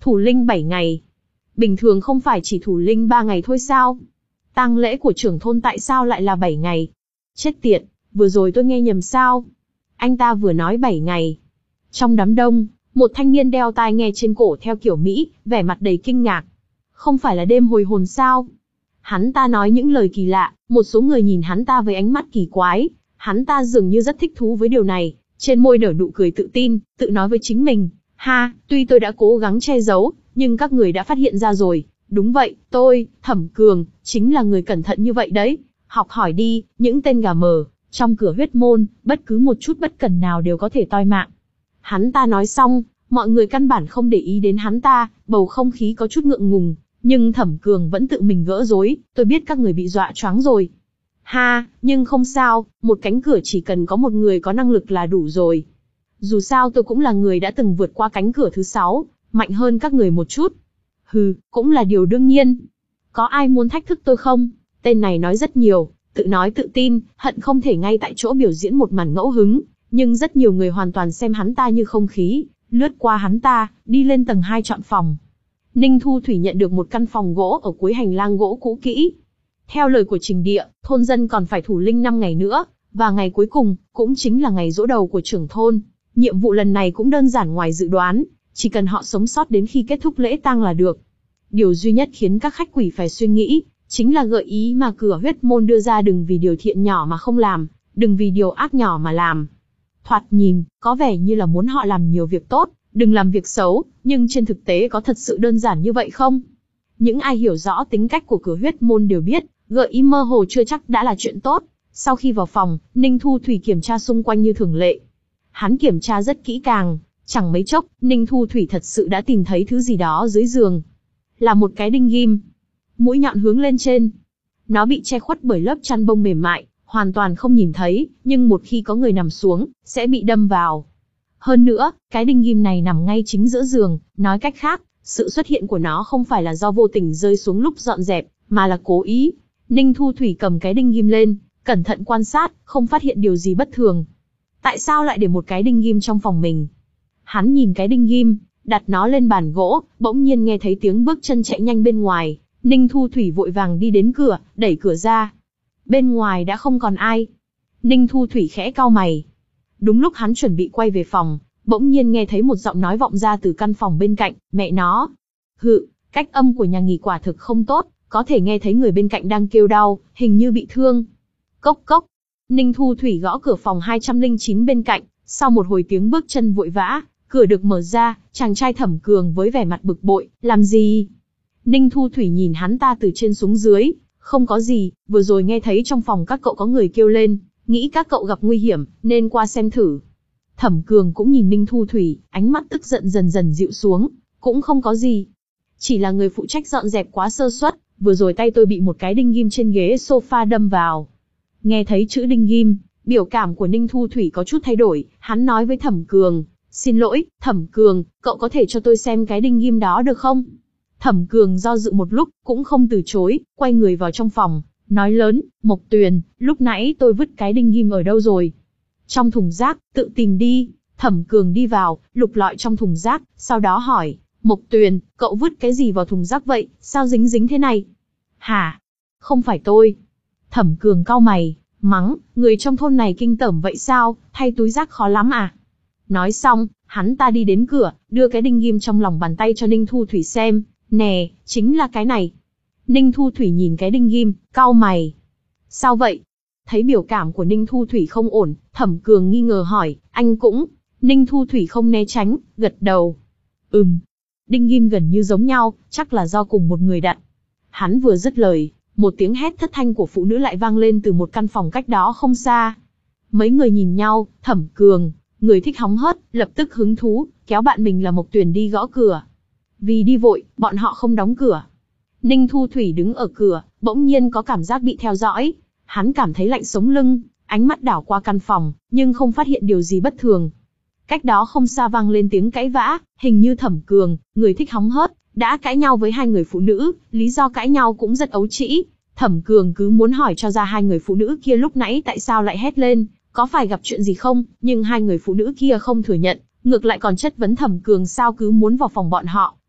Thủ linh bảy ngày. Bình thường không phải chỉ thủ linh ba ngày thôi sao? Tang lễ của trưởng thôn tại sao lại là bảy ngày? Chết tiệt, vừa rồi tôi nghe nhầm sao? Anh ta vừa nói bảy ngày. Trong đám đông, một thanh niên đeo tai nghe trên cổ theo kiểu Mỹ, vẻ mặt đầy kinh ngạc. Không phải là đêm hồi hồn sao? Hắn ta nói những lời kỳ lạ, một số người nhìn hắn ta với ánh mắt kỳ quái. Hắn ta dường như rất thích thú với điều này, trên môi nở nụ cười tự tin, tự nói với chính mình. Ha, tuy tôi đã cố gắng che giấu, nhưng các người đã phát hiện ra rồi. Đúng vậy, tôi, Thẩm Cường, chính là người cẩn thận như vậy đấy. Học hỏi đi, những tên gà mờ, trong cửa huyết môn, bất cứ một chút bất cẩn nào đều có thể toi mạng. Hắn ta nói xong, mọi người căn bản không để ý đến hắn ta, bầu không khí có chút ngượng ngùng. Nhưng Thẩm Cường vẫn tự mình gỡ rối, tôi biết các người bị dọa choáng rồi. Ha, nhưng không sao, một cánh cửa chỉ cần có một người có năng lực là đủ rồi. Dù sao tôi cũng là người đã từng vượt qua cánh cửa thứ sáu, mạnh hơn các người một chút. Hừ, cũng là điều đương nhiên. Có ai muốn thách thức tôi không? Tên này nói rất nhiều, tự nói tự tin, hận không thể ngay tại chỗ biểu diễn một màn ngẫu hứng. Nhưng rất nhiều người hoàn toàn xem hắn ta như không khí, lướt qua hắn ta, đi lên tầng hai chọn phòng. Ninh Thu Thủy nhận được một căn phòng gỗ ở cuối hành lang gỗ cũ kỹ. Theo lời của Trình Địa, thôn dân còn phải thủ linh năm ngày nữa, và ngày cuối cùng, cũng chính là ngày giỗ đầu của trưởng thôn. Nhiệm vụ lần này cũng đơn giản ngoài dự đoán, chỉ cần họ sống sót đến khi kết thúc lễ tang là được. Điều duy nhất khiến các khách quỷ phải suy nghĩ, chính là gợi ý mà cửa huyết môn đưa ra, đừng vì điều thiện nhỏ mà không làm, đừng vì điều ác nhỏ mà làm. Thoạt nhìn, có vẻ như là muốn họ làm nhiều việc tốt, đừng làm việc xấu, nhưng trên thực tế có thật sự đơn giản như vậy không? Những ai hiểu rõ tính cách của cửa huyết môn đều biết, gợi ý mơ hồ chưa chắc đã là chuyện tốt. Sau khi vào phòng, Ninh Thu Thủy kiểm tra xung quanh như thường lệ. Hắn kiểm tra rất kỹ càng, chẳng mấy chốc, Ninh Thu Thủy thật sự đã tìm thấy thứ gì đó dưới giường. Là một cái đinh ghim. Mũi nhọn hướng lên trên. Nó bị che khuất bởi lớp chăn bông mềm mại, hoàn toàn không nhìn thấy, nhưng một khi có người nằm xuống, sẽ bị đâm vào. Hơn nữa, cái đinh ghim này nằm ngay chính giữa giường, nói cách khác, sự xuất hiện của nó không phải là do vô tình rơi xuống lúc dọn dẹp, mà là cố ý. Ninh Thu Thủy cầm cái đinh ghim lên, cẩn thận quan sát, không phát hiện điều gì bất thường. Tại sao lại để một cái đinh ghim trong phòng mình? Hắn nhìn cái đinh ghim, đặt nó lên bàn gỗ, bỗng nhiên nghe thấy tiếng bước chân chạy nhanh bên ngoài. Ninh Thu Thủy vội vàng đi đến cửa, đẩy cửa ra. Bên ngoài đã không còn ai. Ninh Thu Thủy khẽ cau mày. Đúng lúc hắn chuẩn bị quay về phòng, bỗng nhiên nghe thấy một giọng nói vọng ra từ căn phòng bên cạnh, mẹ nó. Hự, cách âm của nhà nghỉ quả thực không tốt, có thể nghe thấy người bên cạnh đang kêu đau, hình như bị thương. Cốc cốc. Ninh Thu Thủy gõ cửa phòng hai trăm lẻ chín bên cạnh, sau một hồi tiếng bước chân vội vã, cửa được mở ra, chàng trai Thẩm Cường với vẻ mặt bực bội, làm gì? Ninh Thu Thủy nhìn hắn ta từ trên xuống dưới, không có gì, vừa rồi nghe thấy trong phòng các cậu có người kêu lên, nghĩ các cậu gặp nguy hiểm, nên qua xem thử. Thẩm Cường cũng nhìn Ninh Thu Thủy, ánh mắt tức giận dần dần dịu xuống, cũng không có gì. Chỉ là người phụ trách dọn dẹp quá sơ suất, vừa rồi tay tôi bị một cái đinh ghim trên ghế sofa đâm vào. Nghe thấy chữ đinh ghim, biểu cảm của Ninh Thu Thủy có chút thay đổi, hắn nói với Thẩm Cường, xin lỗi, Thẩm Cường, cậu có thể cho tôi xem cái đinh ghim đó được không? Thẩm Cường do dự một lúc, cũng không từ chối, quay người vào trong phòng, nói lớn, Mộc Tuyền, lúc nãy tôi vứt cái đinh ghim ở đâu rồi? Trong thùng rác, tự tìm đi. Thẩm Cường đi vào, lục lọi trong thùng rác, sau đó hỏi, Mộc Tuyền, cậu vứt cái gì vào thùng rác vậy, sao dính dính thế này? Hả? Không phải tôi. Thẩm Cường cau mày, mắng, người trong thôn này kinh tởm vậy sao, thay túi rác khó lắm à? Nói xong, hắn ta đi đến cửa, đưa cái đinh ghim trong lòng bàn tay cho Ninh Thu Thủy xem, nè, chính là cái này. Ninh Thu Thủy nhìn cái đinh ghim, cau mày. Sao vậy? Thấy biểu cảm của Ninh Thu Thủy không ổn, Thẩm Cường nghi ngờ hỏi, anh cũng? Ninh Thu Thủy không né tránh, gật đầu. Ừm, đinh ghim gần như giống nhau, chắc là do cùng một người đặt. Hắn vừa dứt lời, một tiếng hét thất thanh của phụ nữ lại vang lên từ một căn phòng cách đó không xa. Mấy người nhìn nhau, Thẩm Cường, người thích hóng hớt, lập tức hứng thú, kéo bạn mình là Mộc Tuyền đi gõ cửa. Vì đi vội, bọn họ không đóng cửa. Ninh Thu Thủy đứng ở cửa, bỗng nhiên có cảm giác bị theo dõi. Hắn cảm thấy lạnh sống lưng, ánh mắt đảo qua căn phòng, nhưng không phát hiện điều gì bất thường. Cách đó không xa vang lên tiếng cãi vã, hình như Thẩm Cường, người thích hóng hớt, đã cãi nhau với hai người phụ nữ, lý do cãi nhau cũng rất ấu trĩ. Thẩm Cường cứ muốn hỏi cho ra hai người phụ nữ kia lúc nãy tại sao lại hét lên, có phải gặp chuyện gì không, nhưng hai người phụ nữ kia không thừa nhận, ngược lại còn chất vấn Thẩm Cường sao cứ muốn vào phòng bọn họ,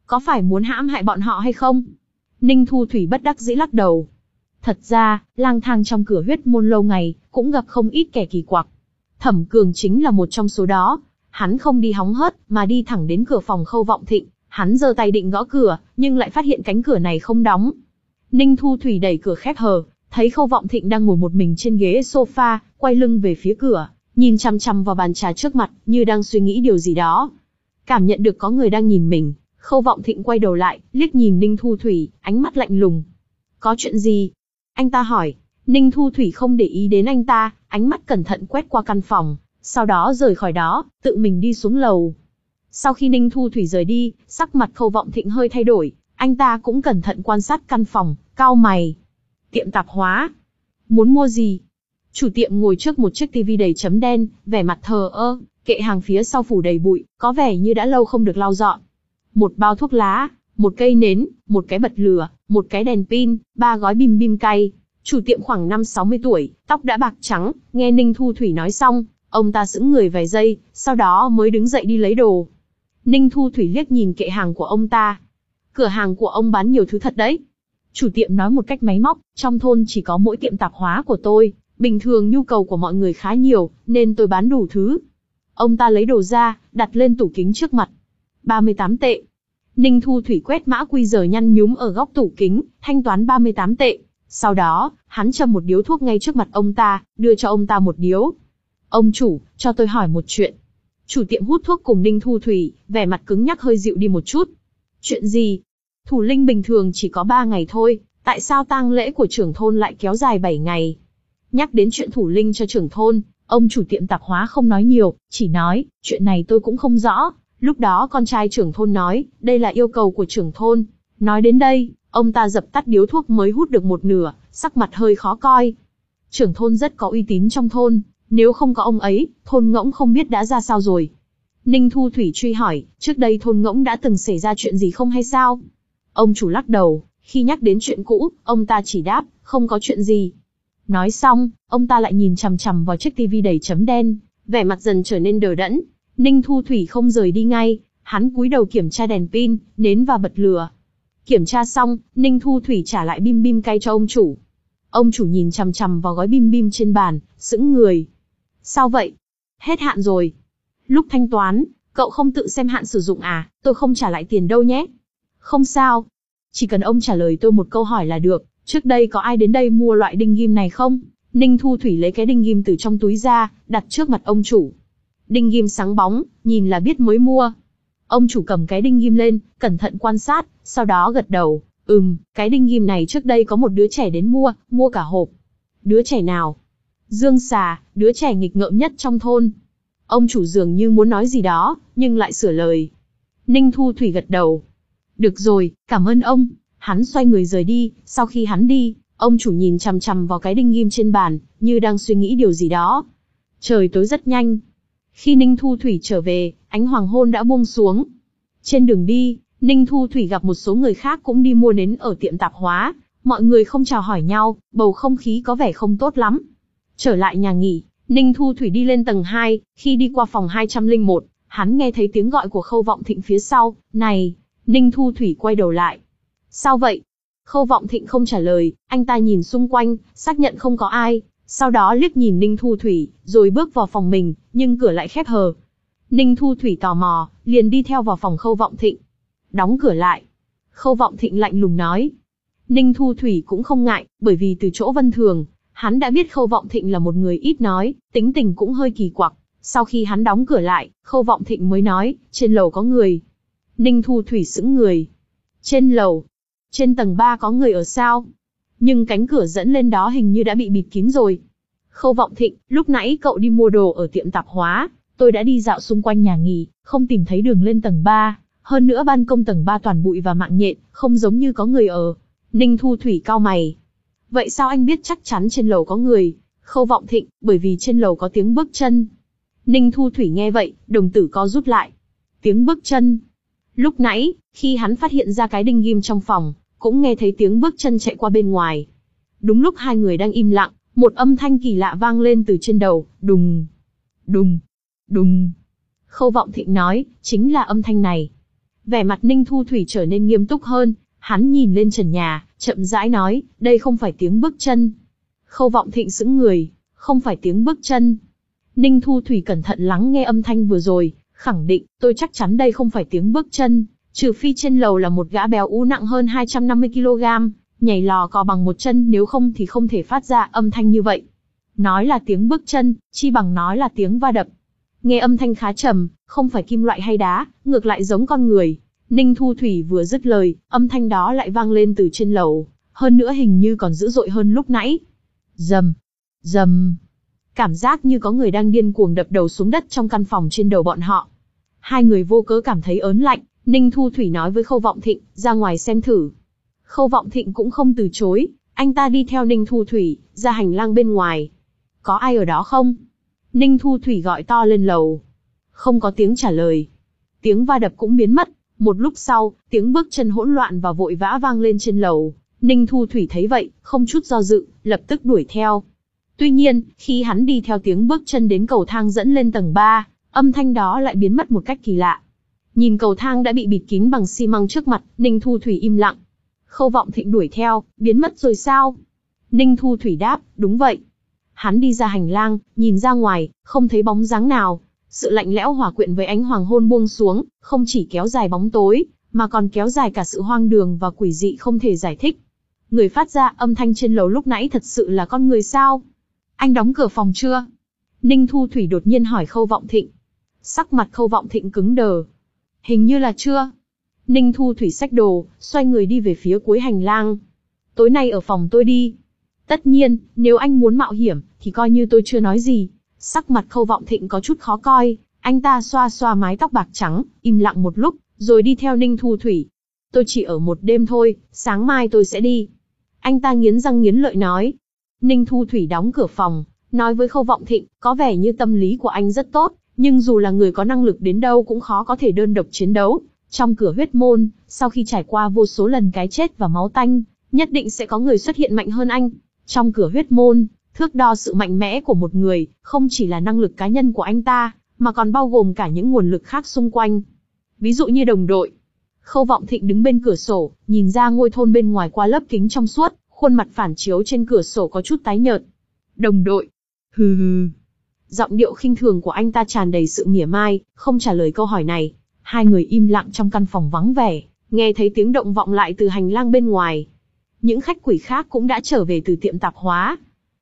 Có phải muốn hãm hại bọn họ hay không? Ninh Thu Thủy bất đắc dĩ lắc đầu. Thật ra, lang thang trong cửa huyết môn lâu ngày, cũng gặp không ít kẻ kỳ quặc. Thẩm Cường chính là một trong số đó. Hắn không đi hóng hớt, mà đi thẳng đến cửa phòng Khâu Vọng Thịnh. Hắn giơ tay định gõ cửa, nhưng lại phát hiện cánh cửa này không đóng. Ninh Thu Thủy đẩy cửa khép hờ, thấy Khâu Vọng Thịnh đang ngồi một mình trên ghế sofa, quay lưng về phía cửa, nhìn chằm chằm vào bàn trà trước mặt, như đang suy nghĩ điều gì đó. Cảm nhận được có người đang nhìn mình, Khâu Vọng Thịnh quay đầu lại, liếc nhìn Ninh Thu Thủy, ánh mắt lạnh lùng. Có chuyện gì? Anh ta hỏi. Ninh Thu Thủy không để ý đến anh ta, ánh mắt cẩn thận quét qua căn phòng, sau đó rời khỏi đó, tự mình đi xuống lầu. Sau khi Ninh Thu Thủy rời đi, sắc mặt Khâu Vọng Thịnh hơi thay đổi, anh ta cũng cẩn thận quan sát căn phòng, cau mày. Tiệm tạp hóa. Muốn mua gì? Chủ tiệm ngồi trước một chiếc tivi đầy chấm đen, vẻ mặt thờ ơ, kệ hàng phía sau phủ đầy bụi, có vẻ như đã lâu không được lau dọn. Một bao thuốc lá, một cây nến, một cái bật lửa, một cái đèn pin, ba gói bim bim cay. Chủ tiệm khoảng năm sáu mươi tuổi, tóc đã bạc trắng, nghe Ninh Thu Thủy nói xong, ông ta sững người vài giây, sau đó mới đứng dậy đi lấy đồ. Ninh Thu Thủy liếc nhìn kệ hàng của ông ta. Cửa hàng của ông bán nhiều thứ thật đấy. Chủ tiệm nói một cách máy móc, trong thôn chỉ có mỗi tiệm tạp hóa của tôi, bình thường nhu cầu của mọi người khá nhiều, nên tôi bán đủ thứ. Ông ta lấy đồ ra, đặt lên tủ kính trước mặt. ba mươi tám tệ. Ninh Thu Thủy quét mã quy giờ nhăn nhúm ở góc tủ kính, thanh toán ba mươi tám tệ. Sau đó, hắn châm một điếu thuốc ngay trước mặt ông ta, đưa cho ông ta một điếu. Ông chủ, cho tôi hỏi một chuyện. Chủ tiệm hút thuốc cùng Ninh Thu Thủy, vẻ mặt cứng nhắc hơi dịu đi một chút. Chuyện gì? Thủ linh bình thường chỉ có ba ngày thôi, tại sao tang lễ của trưởng thôn lại kéo dài bảy ngày? Nhắc đến chuyện thủ linh cho trưởng thôn, ông chủ tiệm tạp hóa không nói nhiều, chỉ nói, chuyện này tôi cũng không rõ. Lúc đó con trai trưởng thôn nói, đây là yêu cầu của trưởng thôn. Nói đến đây, ông ta dập tắt điếu thuốc mới hút được một nửa, sắc mặt hơi khó coi. Trưởng thôn rất có uy tín trong thôn, nếu không có ông ấy, thôn Ngỗng không biết đã ra sao rồi. Ninh Thu Thủy truy hỏi, trước đây thôn Ngỗng đã từng xảy ra chuyện gì không hay sao? Ông chủ lắc đầu, khi nhắc đến chuyện cũ, ông ta chỉ đáp, không có chuyện gì. Nói xong, ông ta lại nhìn chằm chằm vào chiếc tivi đầy chấm đen, vẻ mặt dần trở nên đờ đẫn. Ninh Thu Thủy không rời đi ngay, hắn cúi đầu kiểm tra đèn pin, nến và bật lửa. Kiểm tra xong, Ninh Thu Thủy trả lại bim bim cay cho ông chủ. Ông chủ nhìn chằm chằm vào gói bim bim trên bàn, sững người. Sao vậy? Hết hạn rồi. Lúc thanh toán, cậu không tự xem hạn sử dụng à, tôi không trả lại tiền đâu nhé. Không sao. Chỉ cần ông trả lời tôi một câu hỏi là được, trước đây có ai đến đây mua loại đinh ghim này không? Ninh Thu Thủy lấy cái đinh ghim từ trong túi ra, đặt trước mặt ông chủ. Đinh ghim sáng bóng, nhìn là biết mới mua. Ông chủ cầm cái đinh ghim lên, cẩn thận quan sát, sau đó gật đầu. Ừm, cái đinh ghim này trước đây có một đứa trẻ đến mua, mua cả hộp. Đứa trẻ nào? Dương Xà, đứa trẻ nghịch ngợm nhất trong thôn. Ông chủ dường như muốn nói gì đó, nhưng lại sửa lời. Ninh Thu Thủy gật đầu. Được rồi, cảm ơn ông. Hắn xoay người rời đi, sau khi hắn đi, ông chủ nhìn chằm chằm vào cái đinh ghim trên bàn, như đang suy nghĩ điều gì đó. Trời tối rất nhanh. Khi Ninh Thu Thủy trở về, ánh hoàng hôn đã buông xuống. Trên đường đi, Ninh Thu Thủy gặp một số người khác cũng đi mua nến ở tiệm tạp hóa. Mọi người không chào hỏi nhau, bầu không khí có vẻ không tốt lắm. Trở lại nhà nghỉ, Ninh Thu Thủy đi lên tầng hai, khi đi qua phòng hai trăm lẻ một, hắn nghe thấy tiếng gọi của Khâu Vọng Thịnh phía sau. Này! Ninh Thu Thủy quay đầu lại. Sao vậy? Khâu Vọng Thịnh không trả lời, anh ta nhìn xung quanh, xác nhận không có ai, sau đó liếc nhìn Ninh Thu Thủy, rồi bước vào phòng mình, nhưng cửa lại khép hờ. Ninh Thu Thủy tò mò, liền đi theo vào phòng Khâu Vọng Thịnh. Đóng cửa lại. Khâu Vọng Thịnh lạnh lùng nói. Ninh Thu Thủy cũng không ngại, bởi vì từ chỗ Vân Thường, hắn đã biết Khâu Vọng Thịnh là một người ít nói, tính tình cũng hơi kỳ quặc. Sau khi hắn đóng cửa lại, Khâu Vọng Thịnh mới nói, trên lầu có người. Ninh Thu Thủy sững người. Trên lầu? Trên tầng ba có người ở sao? Nhưng cánh cửa dẫn lên đó hình như đã bị bịt kín rồi. Khâu Vọng Thịnh, lúc nãy cậu đi mua đồ ở tiệm tạp hóa, tôi đã đi dạo xung quanh nhà nghỉ, không tìm thấy đường lên tầng ba. Hơn nữa ban công tầng ba toàn bụi và mạng nhện, không giống như có người ở. Ninh Thu Thủy cau mày. Vậy sao anh biết chắc chắn trên lầu có người? Khâu Vọng Thịnh, bởi vì trên lầu có tiếng bước chân. Ninh Thu Thủy nghe vậy, đồng tử co rút lại. Tiếng bước chân. Lúc nãy, khi hắn phát hiện ra cái đinh ghim trong phòng, cũng nghe thấy tiếng bước chân chạy qua bên ngoài. Đúng lúc hai người đang im lặng, một âm thanh kỳ lạ vang lên từ trên đầu, đùng, đùng, đùng. Khâu Vọng Thịnh nói, chính là âm thanh này. Vẻ mặt Ninh Thu Thủy trở nên nghiêm túc hơn, hắn nhìn lên trần nhà, chậm rãi nói, đây không phải tiếng bước chân. Khâu Vọng Thịnh sững người, không phải tiếng bước chân. Ninh Thu Thủy cẩn thận lắng nghe âm thanh vừa rồi, khẳng định, tôi chắc chắn đây không phải tiếng bước chân, trừ phi trên lầu là một gã béo ú nặng hơn hai trăm năm mươi ki lô gam, nhảy lò cò bằng một chân, nếu không thì không thể phát ra âm thanh như vậy. Nói là tiếng bước chân, chi bằng nói là tiếng va đập. Nghe âm thanh khá trầm, không phải kim loại hay đá, ngược lại giống con người. Ninh Thu Thủy vừa dứt lời, âm thanh đó lại vang lên từ trên lầu, hơn nữa hình như còn dữ dội hơn lúc nãy. Rầm, rầm. Cảm giác như có người đang điên cuồng đập đầu xuống đất trong căn phòng trên đầu bọn họ. Hai người vô cớ cảm thấy ớn lạnh, Ninh Thu Thủy nói với Khâu Vọng Thịnh, ra ngoài xem thử. Khâu Vọng Thịnh cũng không từ chối, anh ta đi theo Ninh Thu Thủy, ra hành lang bên ngoài. Có ai ở đó không? Ninh Thu Thủy gọi to lên lầu. Không có tiếng trả lời. Tiếng va đập cũng biến mất. Một lúc sau, tiếng bước chân hỗn loạn và vội vã vang lên trên lầu. Ninh Thu Thủy thấy vậy, không chút do dự, lập tức đuổi theo. Tuy nhiên, khi hắn đi theo tiếng bước chân đến cầu thang dẫn lên tầng ba, âm thanh đó lại biến mất một cách kỳ lạ. Nhìn cầu thang đã bị bịt kín bằng xi măng trước mặt, Ninh Thu Thủy im lặng. Khâu Vọng Thịnh đuổi theo, biến mất rồi sao? Ninh Thu Thủy đáp, đúng vậy. Hắn đi ra hành lang, nhìn ra ngoài, không thấy bóng dáng nào. Sự lạnh lẽo hòa quyện với ánh hoàng hôn buông xuống, không chỉ kéo dài bóng tối, mà còn kéo dài cả sự hoang đường và quỷ dị không thể giải thích. Người phát ra âm thanh trên lầu lúc nãy thật sự là con người sao? Anh đóng cửa phòng chưa? Ninh Thu Thủy đột nhiên hỏi Khâu Vọng Thịnh. Sắc mặt Khâu Vọng Thịnh cứng đờ. Hình như là chưa. Ninh Thu Thủy xách đồ, xoay người đi về phía cuối hành lang. Tối nay ở phòng tôi đi. Tất nhiên, nếu anh muốn mạo hiểm, thì coi như tôi chưa nói gì. Sắc mặt Khâu Vọng Thịnh có chút khó coi, anh ta xoa xoa mái tóc bạc trắng, im lặng một lúc, rồi đi theo Ninh Thu Thủy. Tôi chỉ ở một đêm thôi, sáng mai tôi sẽ đi. Anh ta nghiến răng nghiến lợi nói. Ninh Thu Thủy đóng cửa phòng, nói với Khâu Vọng Thịnh, có vẻ như tâm lý của anh rất tốt, nhưng dù là người có năng lực đến đâu cũng khó có thể đơn độc chiến đấu. Trong cửa huyết môn, sau khi trải qua vô số lần cái chết và máu tanh, nhất định sẽ có người xuất hiện mạnh hơn anh. Trong cửa huyết môn, thước đo sự mạnh mẽ của một người, không chỉ là năng lực cá nhân của anh ta, mà còn bao gồm cả những nguồn lực khác xung quanh. Ví dụ như đồng đội. Khâu Vọng Thịnh đứng bên cửa sổ, nhìn ra ngôi thôn bên ngoài qua lớp kính trong suốt, khuôn mặt phản chiếu trên cửa sổ có chút tái nhợt. Đồng đội. Hừ hừ. Giọng điệu khinh thường của anh ta tràn đầy sự mỉa mai, không trả lời câu hỏi này. Hai người im lặng trong căn phòng vắng vẻ, nghe thấy tiếng động vọng lại từ hành lang bên ngoài. Những khách quỷ khác cũng đã trở về từ tiệm tạp hóa.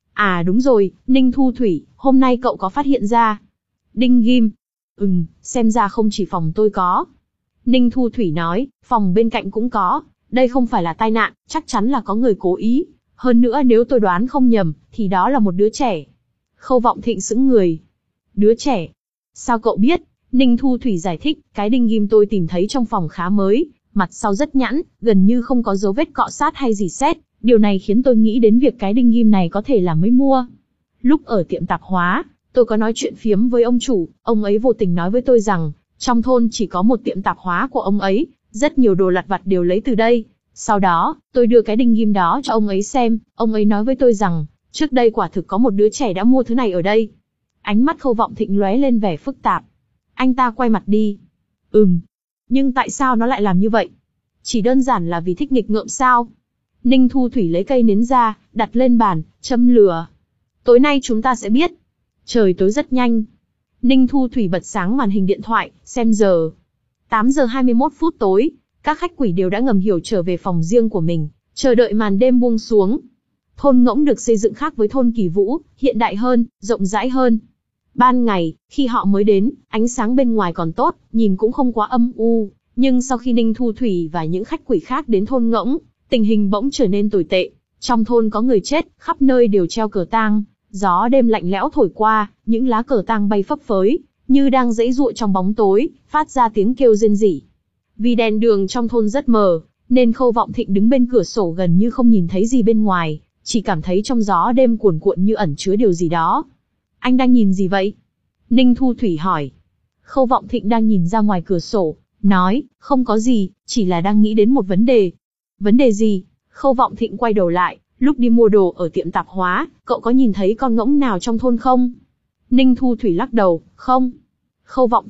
À đúng rồi, Ninh Thu Thủy, hôm nay cậu có phát hiện ra. Đinh ghim. Ừm, xem ra không chỉ phòng tôi có. Ninh Thu Thủy nói, phòng bên cạnh cũng có. Đây không phải là tai nạn, chắc chắn là có người cố ý. Hơn nữa nếu tôi đoán không nhầm, thì đó là một đứa trẻ. Khâu Vọng Thịnh sững người. Đứa trẻ? Sao cậu biết? Ninh Thu Thủy giải thích, cái đinh ghim tôi tìm thấy trong phòng khá mới, mặt sau rất nhẵn, gần như không có dấu vết cọ sát hay gì sét. Điều này khiến tôi nghĩ đến việc cái đinh ghim này có thể là mới mua. Lúc ở tiệm tạp hóa, tôi có nói chuyện phiếm với ông chủ, ông ấy vô tình nói với tôi rằng, trong thôn chỉ có một tiệm tạp hóa của ông ấy, rất nhiều đồ lặt vặt đều lấy từ đây. Sau đó, tôi đưa cái đinh ghim đó cho ông ấy xem, ông ấy nói với tôi rằng, trước đây quả thực có một đứa trẻ đã mua thứ này ở đây. Ánh mắt Khâu Vọng Thịnh lóe lên vẻ phức tạp. Anh ta quay mặt đi. Ừm. Nhưng tại sao nó lại làm như vậy? Chỉ đơn giản là vì thích nghịch ngợm sao? Ninh Thu Thủy lấy cây nến ra, đặt lên bàn, châm lửa. Tối nay chúng ta sẽ biết. Trời tối rất nhanh. Ninh Thu Thủy bật sáng màn hình điện thoại, xem giờ. tám giờ hai mươi mốt phút tối, các khách quỷ đều đã ngầm hiểu trở về phòng riêng của mình, chờ đợi màn đêm buông xuống. Thôn Ngỗng được xây dựng khác với thôn Kỳ Vũ, hiện đại hơn, rộng rãi hơn. Ban ngày, khi họ mới đến, ánh sáng bên ngoài còn tốt, nhìn cũng không quá âm u. Nhưng sau khi Ninh Thu Thủy và những khách quỷ khác đến thôn Ngỗng, tình hình bỗng trở nên tồi tệ. Trong thôn có người chết, khắp nơi đều treo cờ tang. Gió đêm lạnh lẽo thổi qua, những lá cờ tang bay phấp phới, như đang giãy giụa trong bóng tối, phát ra tiếng kêu rên rỉ. Vì đèn đường trong thôn rất mờ, nên Khâu Vọng Thịnh đứng bên cửa sổ gần như không nhìn thấy gì bên ngoài, chỉ cảm thấy trong gió đêm cuồn cuộn như ẩn chứa điều gì đó. Anh đang nhìn gì vậy? Ninh Thu Thủy hỏi. Khâu Vọng Thịnh đang nhìn ra ngoài cửa sổ, nói, không có gì, chỉ là đang nghĩ đến một vấn đề. Vấn đề gì? Khâu Vọng Thịnh quay đầu lại, lúc đi mua đồ ở tiệm tạp hóa, cậu có nhìn thấy con ngỗng nào trong thôn không? Ninh Thu Thủy lắc đầu, không. Khâu Vọng Thịnh,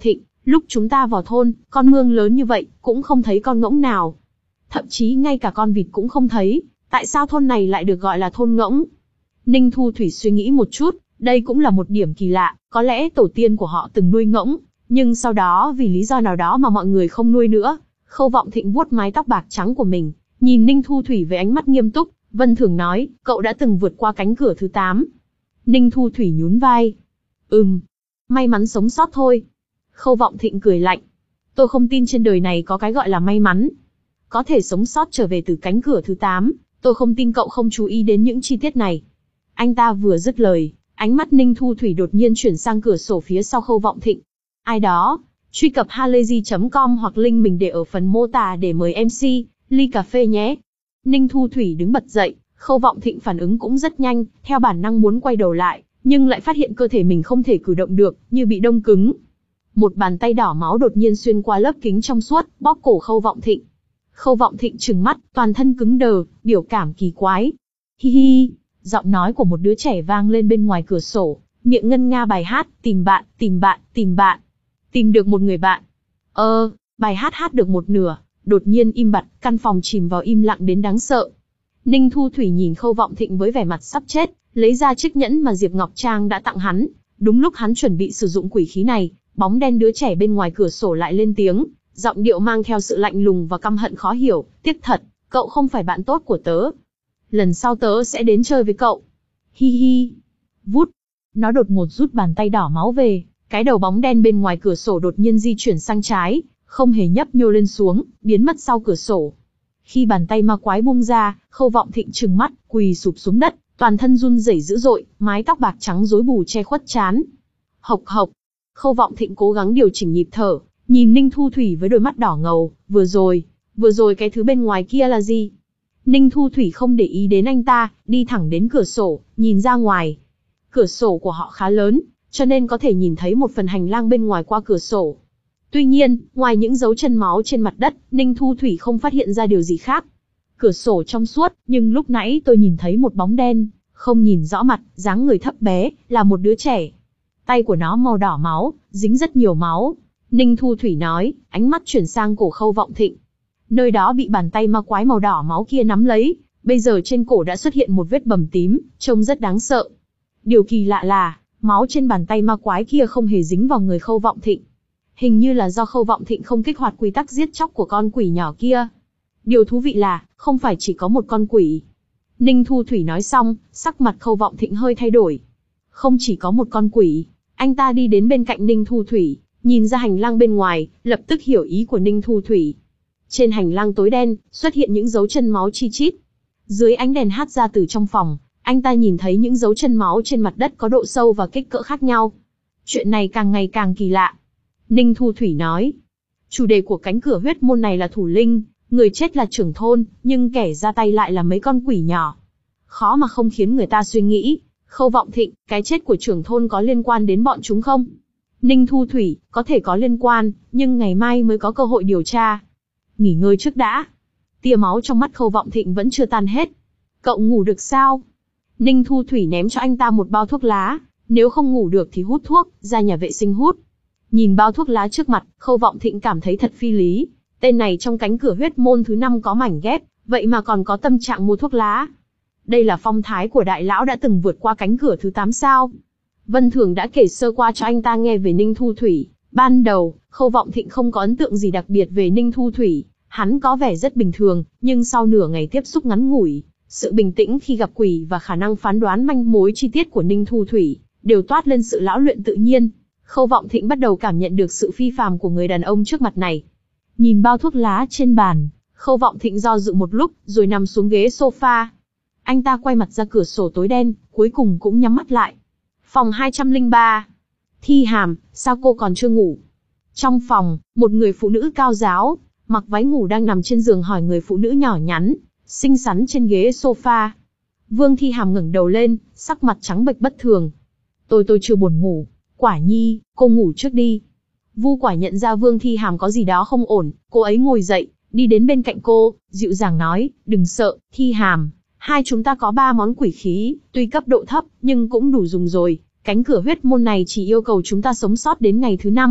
Lúc chúng ta vào thôn, con mương lớn như vậy, cũng không thấy con ngỗng nào. Thậm chí ngay cả con vịt cũng không thấy, tại sao thôn này lại được gọi là thôn ngỗng? Ninh Thu Thủy suy nghĩ một chút, đây cũng là một điểm kỳ lạ, có lẽ tổ tiên của họ từng nuôi ngỗng, nhưng sau đó vì lý do nào đó mà mọi người không nuôi nữa. Khâu Vọng Thịnh vuốt mái tóc bạc trắng của mình, nhìn Ninh Thu Thủy với ánh mắt nghiêm túc, Vân thường nói, cậu đã từng vượt qua cánh cửa thứ tám. Ninh Thu Thủy nhún vai. Ừm, may mắn sống sót thôi. Khâu Vọng Thịnh cười lạnh. Tôi không tin trên đời này có cái gọi là may mắn. Có thể sống sót trở về từ cánh cửa thứ tám, tôi không tin cậu không chú ý đến những chi tiết này. Anh ta vừa dứt lời, ánh mắt Ninh Thu Thủy đột nhiên chuyển sang cửa sổ phía sau Khâu Vọng Thịnh. Ai đó, truy cập halayzi chấm com hoặc link mình để ở phần mô tả để mời em xê, ly cà phê nhé. Ninh Thu Thủy đứng bật dậy, Khâu Vọng Thịnh phản ứng cũng rất nhanh, theo bản năng muốn quay đầu lại, nhưng lại phát hiện cơ thể mình không thể cử động được, như bị đông cứng. Một bàn tay đỏ máu đột nhiên xuyên qua lớp kính trong suốt, bóp cổ Khâu Vọng Thịnh. Khâu Vọng Thịnh trừng mắt, toàn thân cứng đờ, biểu cảm kỳ quái. Hi hi, giọng nói của một đứa trẻ vang lên bên ngoài cửa sổ, miệng ngân nga bài hát, tìm bạn, tìm bạn, tìm bạn. Tìm được một người bạn. Ơ, bài hát hát được một nửa, đột nhiên im bặt, căn phòng chìm vào im lặng đến đáng sợ. Ninh Thu Thủy nhìn Khâu Vọng Thịnh với vẻ mặt sắp chết, lấy ra chiếc nhẫn mà Diệp Ngọc Trang đã tặng hắn. Đúng lúc hắn chuẩn bị sử dụng quỷ khí này, bóng đen đứa trẻ bên ngoài cửa sổ lại lên tiếng, giọng điệu mang theo sự lạnh lùng và căm hận khó hiểu. Tiếc thật, cậu không phải bạn tốt của tớ. Lần sau tớ sẽ đến chơi với cậu. Hi hi. Vút. Nó đột ngột rút bàn tay đỏ máu về, cái đầu bóng đen bên ngoài cửa sổ đột nhiên di chuyển sang trái, không hề nhấp nhô lên xuống, biến mất sau cửa sổ. Khi bàn tay ma quái buông ra, Khâu Vọng Thịnh trừng mắt, quỳ sụp xuống đất, toàn thân run rẩy dữ dội, mái tóc bạc trắng rối bù che khuất trán. Hộc hộc. Khâu Vọng Thịnh cố gắng điều chỉnh nhịp thở, nhìn Ninh Thu Thủy với đôi mắt đỏ ngầu. Vừa rồi, vừa rồi cái thứ bên ngoài kia là gì? Ninh Thu Thủy không để ý đến anh ta, đi thẳng đến cửa sổ, nhìn ra ngoài. Cửa sổ của họ khá lớn, cho nên có thể nhìn thấy một phần hành lang bên ngoài qua cửa sổ. Tuy nhiên, ngoài những dấu chân máu trên mặt đất, Ninh Thu Thủy không phát hiện ra điều gì khác. Cửa sổ trong suốt, nhưng lúc nãy tôi nhìn thấy một bóng đen, không nhìn rõ mặt, dáng người thấp bé, là một đứa trẻ. Tay của nó màu đỏ máu, dính rất nhiều máu. Ninh Thu Thủy nói, ánh mắt chuyển sang cổ Khâu Vọng Thịnh. Nơi đó bị bàn tay ma quái màu đỏ máu kia nắm lấy, bây giờ trên cổ đã xuất hiện một vết bầm tím, trông rất đáng sợ. Điều kỳ lạ là, máu trên bàn tay ma quái kia không hề dính vào người Khâu Vọng Thịnh. Hình như là do Khâu Vọng Thịnh không kích hoạt quy tắc giết chóc của con quỷ nhỏ kia. Điều thú vị là, không phải chỉ có một con quỷ. Ninh Thu Thủy nói xong, sắc mặt Khâu Vọng Thịnh hơi thay đổi. Không chỉ có một con quỷ, anh ta đi đến bên cạnh Ninh Thu Thủy, nhìn ra hành lang bên ngoài, lập tức hiểu ý của Ninh Thu Thủy. Trên hành lang tối đen, xuất hiện những dấu chân máu chi chít. Dưới ánh đèn hát ra từ trong phòng, anh ta nhìn thấy những dấu chân máu trên mặt đất có độ sâu và kích cỡ khác nhau. Chuyện này càng ngày càng kỳ lạ. Ninh Thu Thủy nói, chủ đề của cánh cửa huyết môn này là thủ linh, người chết là trưởng thôn, nhưng kẻ ra tay lại là mấy con quỷ nhỏ. Khó mà không khiến người ta suy nghĩ, Khâu Vọng Thịnh, cái chết của trưởng thôn có liên quan đến bọn chúng không? Ninh Thu Thủy, có thể có liên quan, nhưng ngày mai mới có cơ hội điều tra. Nghỉ ngơi trước đã. Tia máu trong mắt Khâu Vọng Thịnh vẫn chưa tan hết. Cậu ngủ được sao? Ninh Thu Thủy ném cho anh ta một bao thuốc lá, nếu không ngủ được thì hút thuốc, ra nhà vệ sinh hút. Nhìn bao thuốc lá trước mặt, Khâu Vọng Thịnh cảm thấy thật phi lý. Tên này trong cánh cửa huyết môn thứ năm có mảnh ghép, vậy mà còn có tâm trạng mua thuốc lá. Đây là phong thái của đại lão đã từng vượt qua cánh cửa thứ tám sao? Vân Thường đã kể sơ qua cho anh ta nghe về Ninh Thu Thủy. Ban đầu, Khâu Vọng Thịnh không có ấn tượng gì đặc biệt về Ninh Thu Thủy. Hắn có vẻ rất bình thường, nhưng sau nửa ngày tiếp xúc ngắn ngủi, sự bình tĩnh khi gặp quỷ và khả năng phán đoán manh mối chi tiết của Ninh Thu Thủy đều toát lên sự lão luyện tự nhiên. Khâu Vọng Thịnh bắt đầu cảm nhận được sự phi phàm của người đàn ông trước mặt này. Nhìn bao thuốc lá trên bàn, Khâu Vọng Thịnh do dự một lúc, rồi nằm xuống ghế sofa. Anh ta quay mặt ra cửa sổ tối đen, cuối cùng cũng nhắm mắt lại. Phòng hai trăm lẻ ba. Thi Hàm, sao cô còn chưa ngủ? Trong phòng, một người phụ nữ cao ráo, mặc váy ngủ đang nằm trên giường hỏi người phụ nữ nhỏ nhắn, xinh xắn trên ghế sofa. Vương Thi Hàm ngẩng đầu lên, sắc mặt trắng bệch bất thường. Tôi tôi chưa buồn ngủ. Quả Nhi, cô ngủ trước đi. Vu Quả nhận ra Vương Thi Hàm có gì đó không ổn, cô ấy ngồi dậy, đi đến bên cạnh cô, dịu dàng nói, đừng sợ, Thi Hàm. Hai chúng ta có ba món quỷ khí, tuy cấp độ thấp, nhưng cũng đủ dùng rồi. Cánh cửa huyết môn này chỉ yêu cầu chúng ta sống sót đến ngày thứ năm,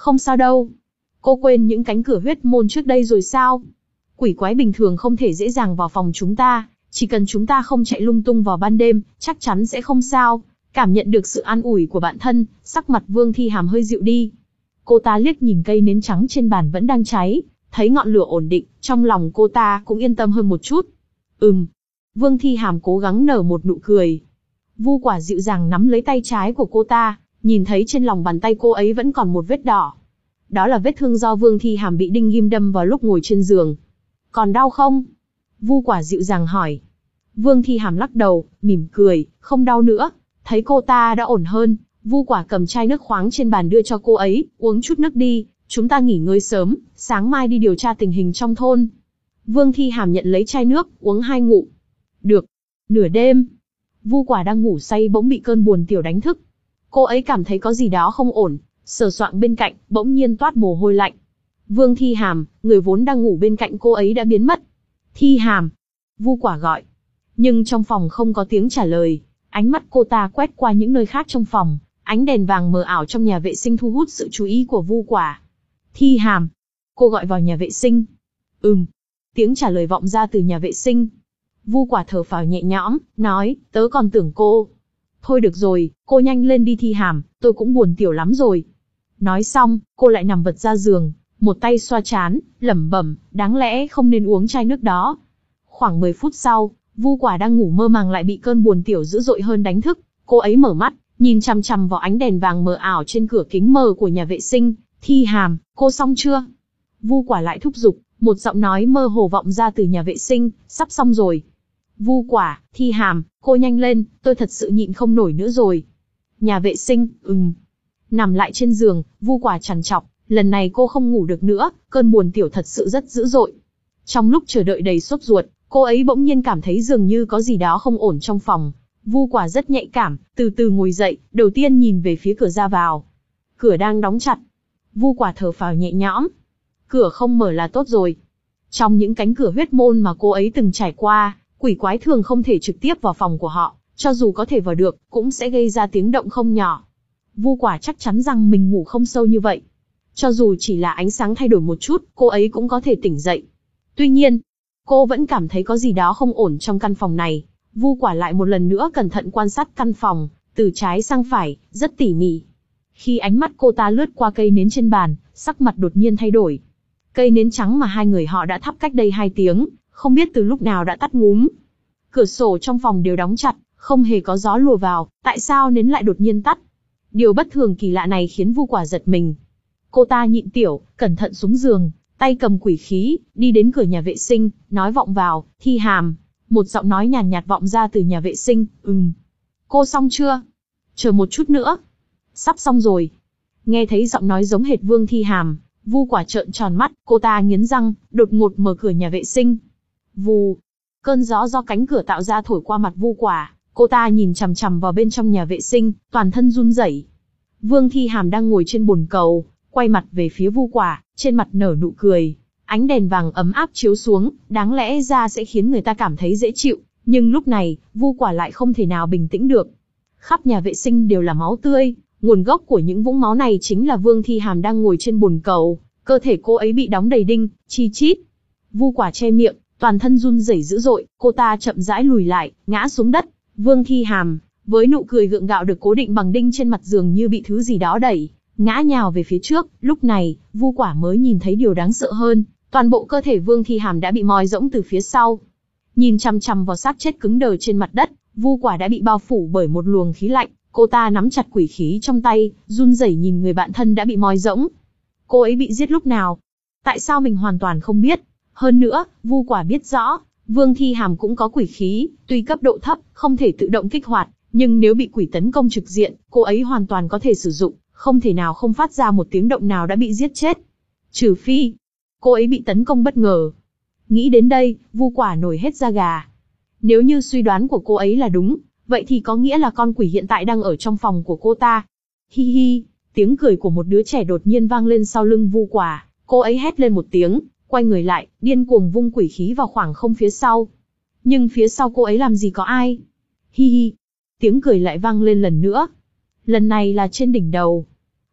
Không sao đâu. Cô quên những cánh cửa huyết môn trước đây rồi sao? Quỷ quái bình thường không thể dễ dàng vào phòng chúng ta, chỉ cần chúng ta không chạy lung tung vào ban đêm, chắc chắn sẽ không sao. Cảm nhận được sự an ủi của bạn thân, sắc mặt Vương Thi Hàm hơi dịu đi. Cô ta liếc nhìn cây nến trắng trên bàn vẫn đang cháy, thấy ngọn lửa ổn định, trong lòng cô ta cũng yên tâm hơn một chút. Ừm. Vương Thi Hàm cố gắng nở một nụ cười. Vu Quả dịu dàng nắm lấy tay trái của cô ta, nhìn thấy trên lòng bàn tay cô ấy vẫn còn một vết đỏ. Đó là vết thương do Vương Thi Hàm bị đinh ghim đâm vào lúc ngồi trên giường. Còn đau không? Vu Quả dịu dàng hỏi. Vương Thi Hàm lắc đầu, mỉm cười, không đau nữa. Thấy cô ta đã ổn hơn, Vu Quả cầm chai nước khoáng trên bàn đưa cho cô ấy, uống chút nước đi, chúng ta nghỉ ngơi sớm, sáng mai đi điều tra tình hình trong thôn. Vương Thi Hàm nhận lấy chai nước, uống hai ngụm. Được. Nửa đêm, Vu Quả đang ngủ say bỗng bị cơn buồn tiểu đánh thức. Cô ấy cảm thấy có gì đó không ổn, sờ soạng bên cạnh, bỗng nhiên toát mồ hôi lạnh. Vương Thi Hàm, người vốn đang ngủ bên cạnh cô ấy đã biến mất. Thi Hàm. Vu Quả gọi. Nhưng trong phòng không có tiếng trả lời. Ánh mắt cô ta quét qua những nơi khác trong phòng, ánh đèn vàng mờ ảo trong nhà vệ sinh thu hút sự chú ý của Vu Quả. Thi Hàm. Cô gọi vào nhà vệ sinh. Ừm. Tiếng trả lời vọng ra từ nhà vệ sinh. Vu Quả thở phào nhẹ nhõm, nói, tớ còn tưởng cô. Thôi được rồi, cô nhanh lên đi Thi Hàm, tôi cũng buồn tiểu lắm rồi. Nói xong, cô lại nằm vật ra giường, một tay xoa trán, lẩm bẩm, đáng lẽ không nên uống chai nước đó. Khoảng mười phút sau, Vu Quả đang ngủ mơ màng lại bị cơn buồn tiểu dữ dội hơn đánh thức. Cô ấy mở mắt, nhìn chằm chằm vào ánh đèn vàng mờ ảo trên cửa kính mờ của nhà vệ sinh. Thi Hàm, cô xong chưa? Vu Quả lại thúc giục, một giọng nói mơ hồ vọng ra từ nhà vệ sinh, sắp xong rồi. Vu Quả, Thi Hàm, cô nhanh lên, tôi thật sự nhịn không nổi nữa rồi. Nhà vệ sinh, ừm. Nằm lại trên giường, Vu Quả trằn trọc, lần này cô không ngủ được nữa, cơn buồn tiểu thật sự rất dữ dội. Trong lúc chờ đợi đầy sốt ruột, cô ấy bỗng nhiên cảm thấy dường như có gì đó không ổn trong phòng. Vu Quả rất nhạy cảm, từ từ ngồi dậy, đầu tiên nhìn về phía cửa ra vào. Cửa đang đóng chặt. Vu Quả thở phào nhẹ nhõm. Cửa không mở là tốt rồi. Trong những cánh cửa huyết môn mà cô ấy từng trải qua, quỷ quái thường không thể trực tiếp vào phòng của họ, cho dù có thể vào được, cũng sẽ gây ra tiếng động không nhỏ. Vu Quả chắc chắn rằng mình ngủ không sâu như vậy. Cho dù chỉ là ánh sáng thay đổi một chút, cô ấy cũng có thể tỉnh dậy. Tuy nhiên, cô vẫn cảm thấy có gì đó không ổn trong căn phòng này. Vu Quả lại một lần nữa cẩn thận quan sát căn phòng, từ trái sang phải, rất tỉ mỉ. Khi ánh mắt cô ta lướt qua cây nến trên bàn, sắc mặt đột nhiên thay đổi. Cây nến trắng mà hai người họ đã thắp cách đây hai tiếng, không biết từ lúc nào đã tắt ngúm. Cửa sổ trong phòng đều đóng chặt, không hề có gió lùa vào, tại sao nến lại đột nhiên tắt? Điều bất thường kỳ lạ này khiến Vu Quả giật mình. Cô ta nhịn tiểu, cẩn thận xuống giường, tay cầm quỷ khí, đi đến cửa nhà vệ sinh, nói vọng vào, Thi Hàm. Một giọng nói nhàn nhạt vọng ra từ nhà vệ sinh, ừm. Cô xong chưa? Chờ một chút nữa. Sắp xong rồi. Nghe thấy giọng nói giống hệt Vương Thi Hàm, Vu Quả trợn tròn mắt, cô ta nghiến răng, đột ngột mở cửa nhà vệ sinh. Vù. Cơn gió do cánh cửa tạo ra thổi qua mặt Vu Quả, cô ta nhìn chằm chằm vào bên trong nhà vệ sinh, toàn thân run rẩy. Vương Thi Hàm đang ngồi trên bồn cầu, quay mặt về phía Vu Quả, trên mặt nở nụ cười. Ánh đèn vàng ấm áp chiếu xuống, đáng lẽ ra sẽ khiến người ta cảm thấy dễ chịu, nhưng lúc này, Vu Quả lại không thể nào bình tĩnh được. Khắp nhà vệ sinh đều là máu tươi, nguồn gốc của những vũng máu này chính là Vương Thi Hàm đang ngồi trên bồn cầu, cơ thể cô ấy bị đóng đầy đinh, chi chít. Vu Quả che miệng, toàn thân run rẩy dữ dội, cô ta chậm rãi lùi lại, ngã xuống đất. Vương Thi Hàm, với nụ cười gượng gạo được cố định bằng đinh trên mặt giường như bị thứ gì đó đẩy, ngã nhào về phía trước. Lúc này, Vu Quả mới nhìn thấy điều đáng sợ hơn, toàn bộ cơ thể Vương Thi Hàm đã bị moi rỗng từ phía sau. Nhìn chằm chằm vào xác chết cứng đờ trên mặt đất, Vu Quả đã bị bao phủ bởi một luồng khí lạnh. Cô ta nắm chặt quỷ khí trong tay, run rẩy nhìn người bạn thân đã bị moi rỗng. Cô ấy bị giết lúc nào? Tại sao mình hoàn toàn không biết? Hơn nữa, Vu Quả biết rõ, Vương Thi Hàm cũng có quỷ khí, tuy cấp độ thấp, không thể tự động kích hoạt, nhưng nếu bị quỷ tấn công trực diện, cô ấy hoàn toàn có thể sử dụng, không thể nào không phát ra một tiếng động nào đã bị giết chết. Trừ phi, cô ấy bị tấn công bất ngờ. Nghĩ đến đây, Vu Quả nổi hết da gà. Nếu như suy đoán của cô ấy là đúng, vậy thì có nghĩa là con quỷ hiện tại đang ở trong phòng của cô ta. Hi hi, tiếng cười của một đứa trẻ đột nhiên vang lên sau lưng Vu Quả, cô ấy hét lên một tiếng, quay người lại, điên cuồng vung quỷ khí vào khoảng không phía sau. Nhưng phía sau cô ấy làm gì có ai? Hi hi, tiếng cười lại vang lên lần nữa. Lần này là trên đỉnh đầu.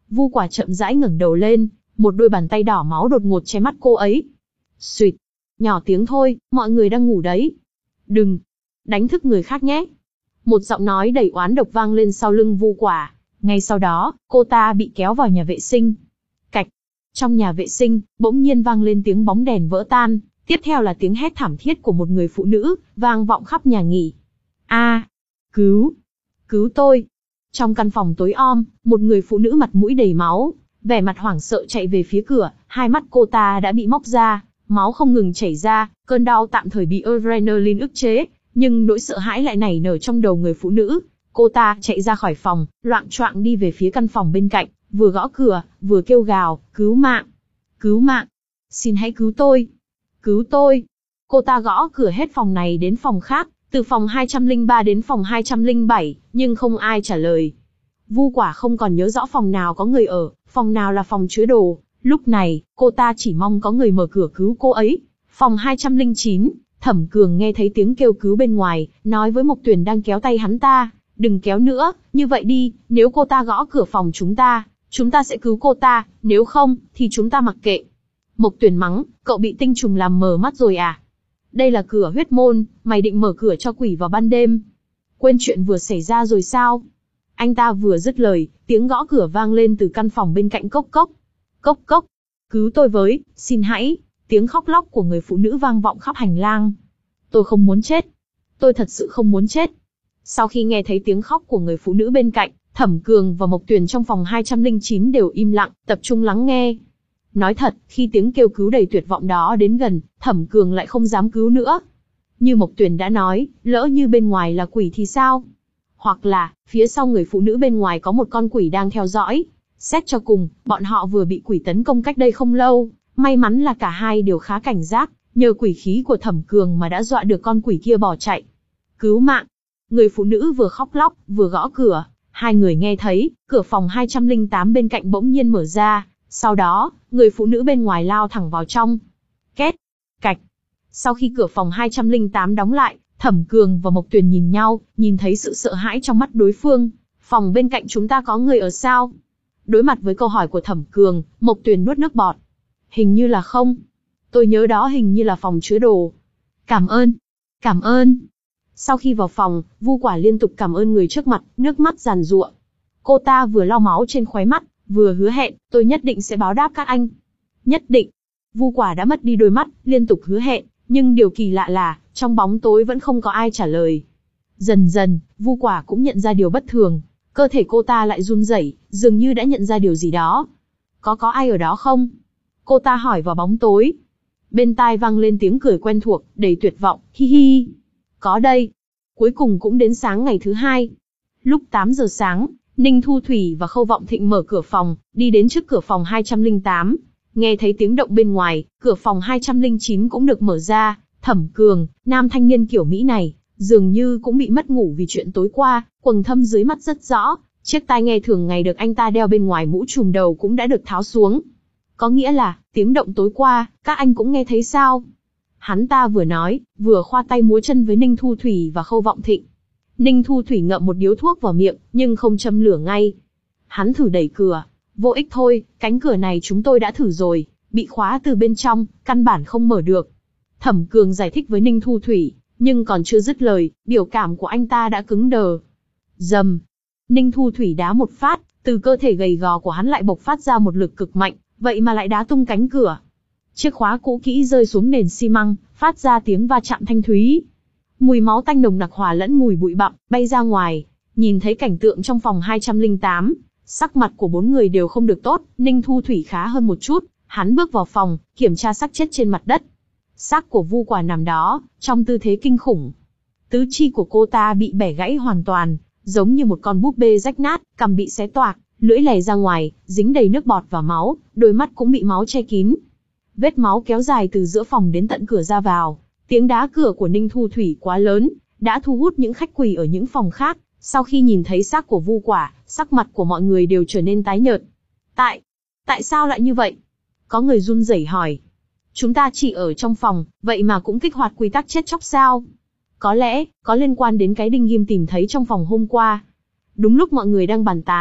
Vu Quả chậm rãi ngẩng đầu lên, một đôi bàn tay đỏ máu đột ngột che mắt cô ấy. Xuyệt, nhỏ tiếng thôi, mọi người đang ngủ đấy. Đừng đánh thức người khác nhé. Một giọng nói đầy oán độc vang lên sau lưng Vu Quả. Ngay sau đó, cô ta bị kéo vào nhà vệ sinh. Cạch. Trong nhà vệ sinh, bỗng nhiên vang lên tiếng bóng đèn vỡ tan, tiếp theo là tiếng hét thảm thiết của một người phụ nữ, vang vọng khắp nhà nghỉ. A, cứu, cứu tôi. Trong căn phòng tối om, một người phụ nữ mặt mũi đầy máu, vẻ mặt hoảng sợ chạy về phía cửa, hai mắt cô ta đã bị móc ra, máu không ngừng chảy ra, cơn đau tạm thời bị adrenaline ức chế, nhưng nỗi sợ hãi lại nảy nở trong đầu người phụ nữ. Cô ta chạy ra khỏi phòng, loạng choạng đi về phía căn phòng bên cạnh, vừa gõ cửa, vừa kêu gào, cứu mạng, cứu mạng, xin hãy cứu tôi, cứu tôi. Cô ta gõ cửa hết phòng này đến phòng khác, từ phòng hai trăm lẻ ba đến phòng hai trăm lẻ bảy, nhưng không ai trả lời. Vu Quả không còn nhớ rõ phòng nào có người ở, phòng nào là phòng chứa đồ. Lúc này, cô ta chỉ mong có người mở cửa cứu cô ấy. Phòng hai trăm lẻ chín, Thẩm Cường nghe thấy tiếng kêu cứu bên ngoài, nói với Mộc Tuyền đang kéo tay hắn ta, đừng kéo nữa, như vậy đi, nếu cô ta gõ cửa phòng chúng ta, chúng ta sẽ cứu cô ta, nếu không, thì chúng ta mặc kệ. Mộc Tuyền mắng, cậu bị tinh trùng làm mờ mắt rồi à? Đây là cửa huyết môn, mày định mở cửa cho quỷ vào ban đêm? Quên chuyện vừa xảy ra rồi sao? Anh ta vừa dứt lời, tiếng gõ cửa vang lên từ căn phòng bên cạnh. Cốc cốc. Cốc cốc. Cứu tôi với, xin hãy. Tiếng khóc lóc của người phụ nữ vang vọng khắp hành lang. Tôi không muốn chết. Tôi thật sự không muốn chết. Sau khi nghe thấy tiếng khóc của người phụ nữ bên cạnh, Thẩm Cường và Mộc Tuyền trong phòng hai trăm lẻ chín đều im lặng, tập trung lắng nghe. Nói thật, khi tiếng kêu cứu đầy tuyệt vọng đó đến gần, Thẩm Cường lại không dám cứu nữa. Như Mộc Tuyền đã nói, lỡ như bên ngoài là quỷ thì sao? Hoặc là, phía sau người phụ nữ bên ngoài có một con quỷ đang theo dõi. Xét cho cùng, bọn họ vừa bị quỷ tấn công cách đây không lâu, may mắn là cả hai đều khá cảnh giác, nhờ quỷ khí của Thẩm Cường mà đã dọa được con quỷ kia bỏ chạy. Cứu mạng! Người phụ nữ vừa khóc lóc, vừa gõ cửa, hai người nghe thấy, cửa phòng hai trăm lẻ tám bên cạnh bỗng nhiên mở ra, sau đó, người phụ nữ bên ngoài lao thẳng vào trong. Két! Cạch! Sau khi cửa phòng hai trăm lẻ tám đóng lại, Thẩm Cường và Mộc Tuyền nhìn nhau, nhìn thấy sự sợ hãi trong mắt đối phương. Phòng bên cạnh chúng ta có người ở sao? Đối mặt với câu hỏi của Thẩm Cường, Mộc Tuyền nuốt nước bọt. Hình như là không. Tôi nhớ đó hình như là phòng chứa đồ. Cảm ơn. Cảm ơn. Sau khi vào phòng, Vu Quả liên tục cảm ơn người trước mặt, nước mắt giàn giụa. Cô ta vừa lau máu trên khóe mắt, vừa hứa hẹn, tôi nhất định sẽ báo đáp các anh. Nhất định. Vu Quả đã mất đi đôi mắt, liên tục hứa hẹn, nhưng điều kỳ lạ là, trong bóng tối vẫn không có ai trả lời. Dần dần, Vu Quả cũng nhận ra điều bất thường. Cơ thể cô ta lại run rẩy, dường như đã nhận ra điều gì đó. Có có ai ở đó không? Cô ta hỏi vào bóng tối. Bên tai vang lên tiếng cười quen thuộc, đầy tuyệt vọng, hi hi. Có đây. Cuối cùng cũng đến sáng ngày thứ hai. Lúc tám giờ sáng, Ninh Thu Thủy và Khâu Vọng Thịnh mở cửa phòng, đi đến trước cửa phòng hai trăm lẻ tám. Nghe thấy tiếng động bên ngoài, cửa phòng hai trăm lẻ chín cũng được mở ra. Thẩm Cường, nam thanh niên kiểu Mỹ này, dường như cũng bị mất ngủ vì chuyện tối qua, quầng thâm dưới mắt rất rõ, chiếc tai nghe thường ngày được anh ta đeo bên ngoài mũ trùm đầu cũng đã được tháo xuống. Có nghĩa là, tiếng động tối qua, các anh cũng nghe thấy sao? Hắn ta vừa nói, vừa khoa tay múa chân với Ninh Thu Thủy và Khâu Vọng Thịnh. Ninh Thu Thủy ngậm một điếu thuốc vào miệng, nhưng không châm lửa ngay. Hắn thử đẩy cửa, vô ích thôi, cánh cửa này chúng tôi đã thử rồi, bị khóa từ bên trong, căn bản không mở được. Thẩm Cường giải thích với Ninh Thu Thủy, nhưng còn chưa dứt lời, biểu cảm của anh ta đã cứng đờ. Dầm. Ninh Thu Thủy đá một phát, từ cơ thể gầy gò của hắn lại bộc phát ra một lực cực mạnh, vậy mà lại đá tung cánh cửa. Chiếc khóa cũ kỹ rơi xuống nền xi măng, phát ra tiếng va chạm thanh thúy. Mùi máu tanh nồng nặc hòa lẫn mùi bụi bặm, bay ra ngoài. Nhìn thấy cảnh tượng trong phòng hai trăm lẻ tám, sắc mặt của bốn người đều không được tốt, Ninh Thu Thủy khá hơn một chút, hắn bước vào phòng, kiểm tra xác chết trên mặt đất. Xác của Vu Quả nằm đó, trong tư thế kinh khủng. Tứ chi của cô ta bị bẻ gãy hoàn toàn, giống như một con búp bê rách nát, cằm bị xé toạc, lưỡi lè ra ngoài, dính đầy nước bọt và máu, đôi mắt cũng bị máu che kín. Vết máu kéo dài từ giữa phòng đến tận cửa ra vào. Tiếng đá cửa của Ninh Thu Thủy quá lớn, đã thu hút những khách quỳ ở những phòng khác. Sau khi nhìn thấy xác của Vu Quả, sắc mặt của mọi người đều trở nên tái nhợt. Tại, tại sao lại như vậy? Có người run rẩy hỏi. Chúng ta chỉ ở trong phòng, vậy mà cũng kích hoạt quy tắc chết chóc sao? Có lẽ, có liên quan đến cái đinh ghim tìm thấy trong phòng hôm qua. Đúng lúc mọi người đang bàn tán,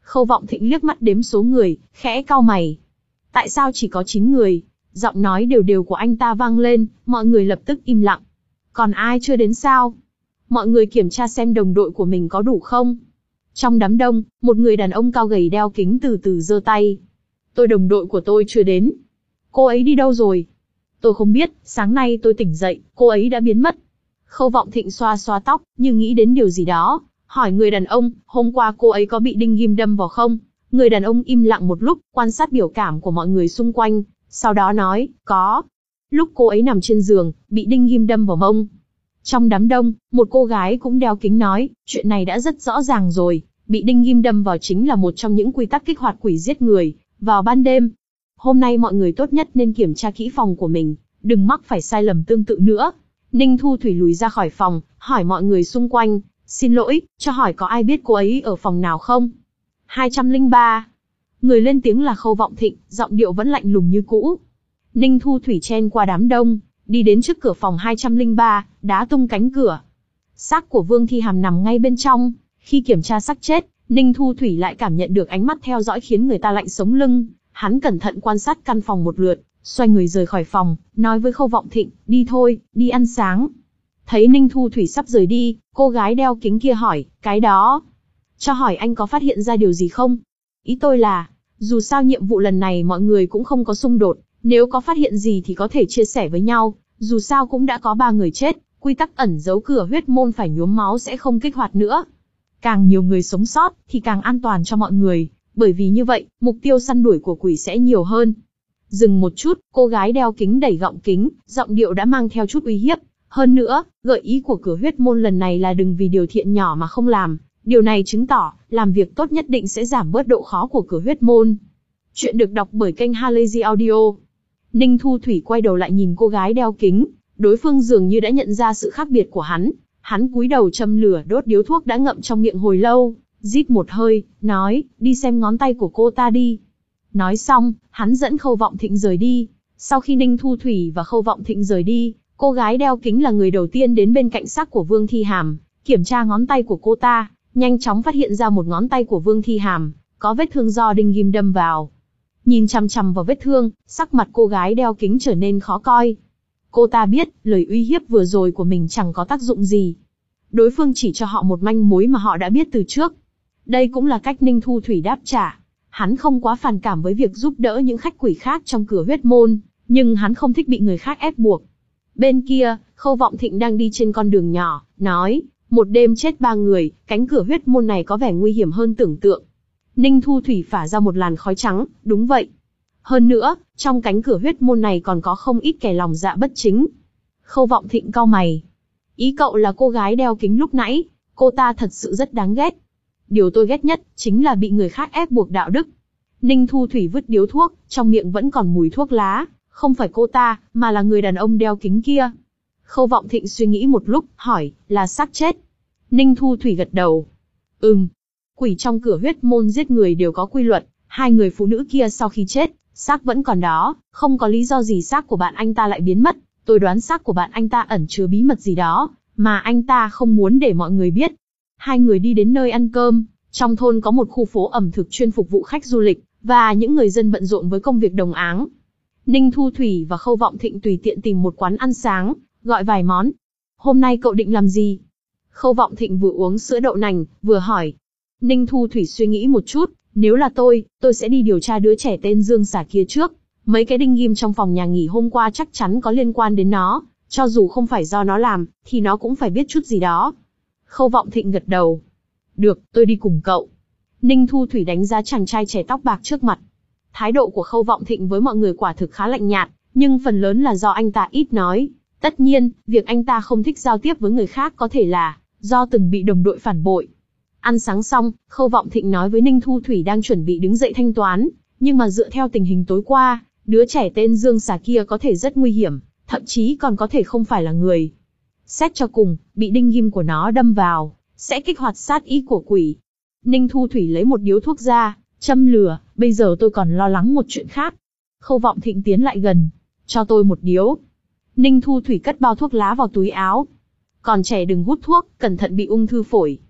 Khâu Vọng Thịnh liếc mắt đếm số người, khẽ cau mày. Tại sao chỉ có chín người? Giọng nói đều đều của anh ta vang lên, mọi người lập tức im lặng. Còn ai chưa đến sao? Mọi người kiểm tra xem đồng đội của mình có đủ không? Trong đám đông, một người đàn ông cao gầy đeo kính từ từ giơ tay. Tôi đồng đội của tôi chưa đến. Cô ấy đi đâu rồi? Tôi không biết, sáng nay tôi tỉnh dậy, cô ấy đã biến mất. Khâu Vọng Thịnh xoa xoa tóc, như nghĩ đến điều gì đó, hỏi người đàn ông, hôm qua cô ấy có bị đinh ghim đâm vào không? Người đàn ông im lặng một lúc, quan sát biểu cảm của mọi người xung quanh, sau đó nói, có. Lúc cô ấy nằm trên giường, bị đinh ghim đâm vào mông. Trong đám đông, một cô gái cũng đeo kính nói, chuyện này đã rất rõ ràng rồi, bị đinh ghim đâm vào chính là một trong những quy tắc kích hoạt quỷ giết người, vào ban đêm. Hôm nay mọi người tốt nhất nên kiểm tra kỹ phòng của mình, đừng mắc phải sai lầm tương tự nữa. Ninh Thu Thủy lùi ra khỏi phòng, hỏi mọi người xung quanh, xin lỗi, cho hỏi có ai biết cô ấy ở phòng nào không? hai trăm lẻ ba. Người lên tiếng là Khâu Vọng Thịnh, giọng điệu vẫn lạnh lùng như cũ. Ninh Thu Thủy chen qua đám đông, đi đến trước cửa phòng hai trăm lẻ ba, đá tung cánh cửa. Xác của Vương Thi Hàm nằm ngay bên trong. Khi kiểm tra xác chết, Ninh Thu Thủy lại cảm nhận được ánh mắt theo dõi khiến người ta lạnh sống lưng. Hắn cẩn thận quan sát căn phòng một lượt, xoay người rời khỏi phòng, nói với Khâu Vọng Thịnh, đi thôi, đi ăn sáng. Thấy Ninh Thu Thủy sắp rời đi, cô gái đeo kính kia hỏi, cái đó. Cho hỏi anh có phát hiện ra điều gì không? Ý tôi là, dù sao nhiệm vụ lần này mọi người cũng không có xung đột, nếu có phát hiện gì thì có thể chia sẻ với nhau, dù sao cũng đã có ba người chết, quy tắc ẩn giấu cửa huyết môn phải nhuốm máu sẽ không kích hoạt nữa. Càng nhiều người sống sót thì càng an toàn cho mọi người, bởi vì như vậy, mục tiêu săn đuổi của quỷ sẽ nhiều hơn. Dừng một chút, cô gái đeo kính đẩy gọng kính, giọng điệu đã mang theo chút uy hiếp. Hơn nữa, gợi ý của cửa huyết môn lần này là đừng vì điều thiện nhỏ mà không làm. Điều này chứng tỏ, làm việc tốt nhất định sẽ giảm bớt độ khó của cửa huyết môn. Chuyện được đọc bởi kênh Halazy Audio. Ninh Thu Thủy quay đầu lại nhìn cô gái đeo kính, đối phương dường như đã nhận ra sự khác biệt của hắn. Hắn cúi đầu châm lửa đốt điếu thuốc đã ngậm trong miệng hồi lâu, rít một hơi, nói, đi xem ngón tay của cô ta đi. Nói xong, hắn dẫn Khâu Vọng Thịnh rời đi. Sau khi Ninh Thu Thủy và Khâu Vọng Thịnh rời đi, cô gái đeo kính là người đầu tiên đến bên cạnh xác của Vương Thi Hàm, kiểm tra ngón tay của cô ta, nhanh chóng phát hiện ra một ngón tay của Vương Thi Hàm, có vết thương do đinh ghim đâm vào. Nhìn chằm chằm vào vết thương, sắc mặt cô gái đeo kính trở nên khó coi. Cô ta biết, lời uy hiếp vừa rồi của mình chẳng có tác dụng gì. Đối phương chỉ cho họ một manh mối mà họ đã biết từ trước. Đây cũng là cách Ninh Thu Thủy đáp trả. Hắn không quá phản cảm với việc giúp đỡ những khách quỷ khác trong cửa huyết môn, nhưng hắn không thích bị người khác ép buộc. Bên kia, Khâu Vọng Thịnh đang đi trên con đường nhỏ, nói, một đêm chết ba người, cánh cửa huyết môn này có vẻ nguy hiểm hơn tưởng tượng. Ninh Thu Thủy phả ra một làn khói trắng, đúng vậy. Hơn nữa, trong cánh cửa huyết môn này còn có không ít kẻ lòng dạ bất chính. Khâu Vọng Thịnh cau mày. Ý cậu là cô gái đeo kính lúc nãy, cô ta thật sự rất đáng ghét. Điều tôi ghét nhất, chính là bị người khác ép buộc đạo đức. Ninh Thu Thủy vứt điếu thuốc, trong miệng vẫn còn mùi thuốc lá, không phải cô ta, mà là người đàn ông đeo kính kia. Khâu Vọng Thịnh suy nghĩ một lúc, hỏi, là xác chết. Ninh Thu Thủy gật đầu. Ừm. Quỷ trong cửa huyết môn giết người đều có quy luật, hai người phụ nữ kia sau khi chết, xác vẫn còn đó, không có lý do gì xác của bạn anh ta lại biến mất. Tôi đoán xác của bạn anh ta ẩn chứa bí mật gì đó, mà anh ta không muốn để mọi người biết. Hai người đi đến nơi ăn cơm, trong thôn có một khu phố ẩm thực chuyên phục vụ khách du lịch, và những người dân bận rộn với công việc đồng áng. Ninh Thu Thủy và Khâu Vọng Thịnh tùy tiện tìm một quán ăn sáng, gọi vài món. Hôm nay cậu định làm gì? Khâu Vọng Thịnh vừa uống sữa đậu nành, vừa hỏi. Ninh Thu Thủy suy nghĩ một chút, nếu là tôi, tôi sẽ đi điều tra đứa trẻ tên Dương Xà kia trước. Mấy cái đinh ghim trong phòng nhà nghỉ hôm qua chắc chắn có liên quan đến nó, cho dù không phải do nó làm, thì nó cũng phải biết chút gì đó. Khâu Vọng Thịnh gật đầu. Được, tôi đi cùng cậu. Ninh Thu Thủy đánh giá chàng trai trẻ tóc bạc trước mặt. Thái độ của Khâu Vọng Thịnh với mọi người quả thực khá lạnh nhạt, nhưng phần lớn là do anh ta ít nói. Tất nhiên, việc anh ta không thích giao tiếp với người khác có thể là do từng bị đồng đội phản bội. Ăn sáng xong, Khâu Vọng Thịnh nói với Ninh Thu Thủy đang chuẩn bị đứng dậy thanh toán, nhưng mà dựa theo tình hình tối qua, đứa trẻ tên Dương Xà kia có thể rất nguy hiểm, thậm chí còn có thể không phải là người. Xét cho cùng, bị đinh ghim của nó đâm vào, sẽ kích hoạt sát ý của quỷ. Ninh Thu Thủy lấy một điếu thuốc ra, châm lửa, bây giờ tôi còn lo lắng một chuyện khác. Khâu Vọng Thịnh tiến lại gần, cho tôi một điếu. Ninh Thu Thủy cất bao thuốc lá vào túi áo. Còn trẻ đừng hút thuốc, cẩn thận bị ung thư phổi.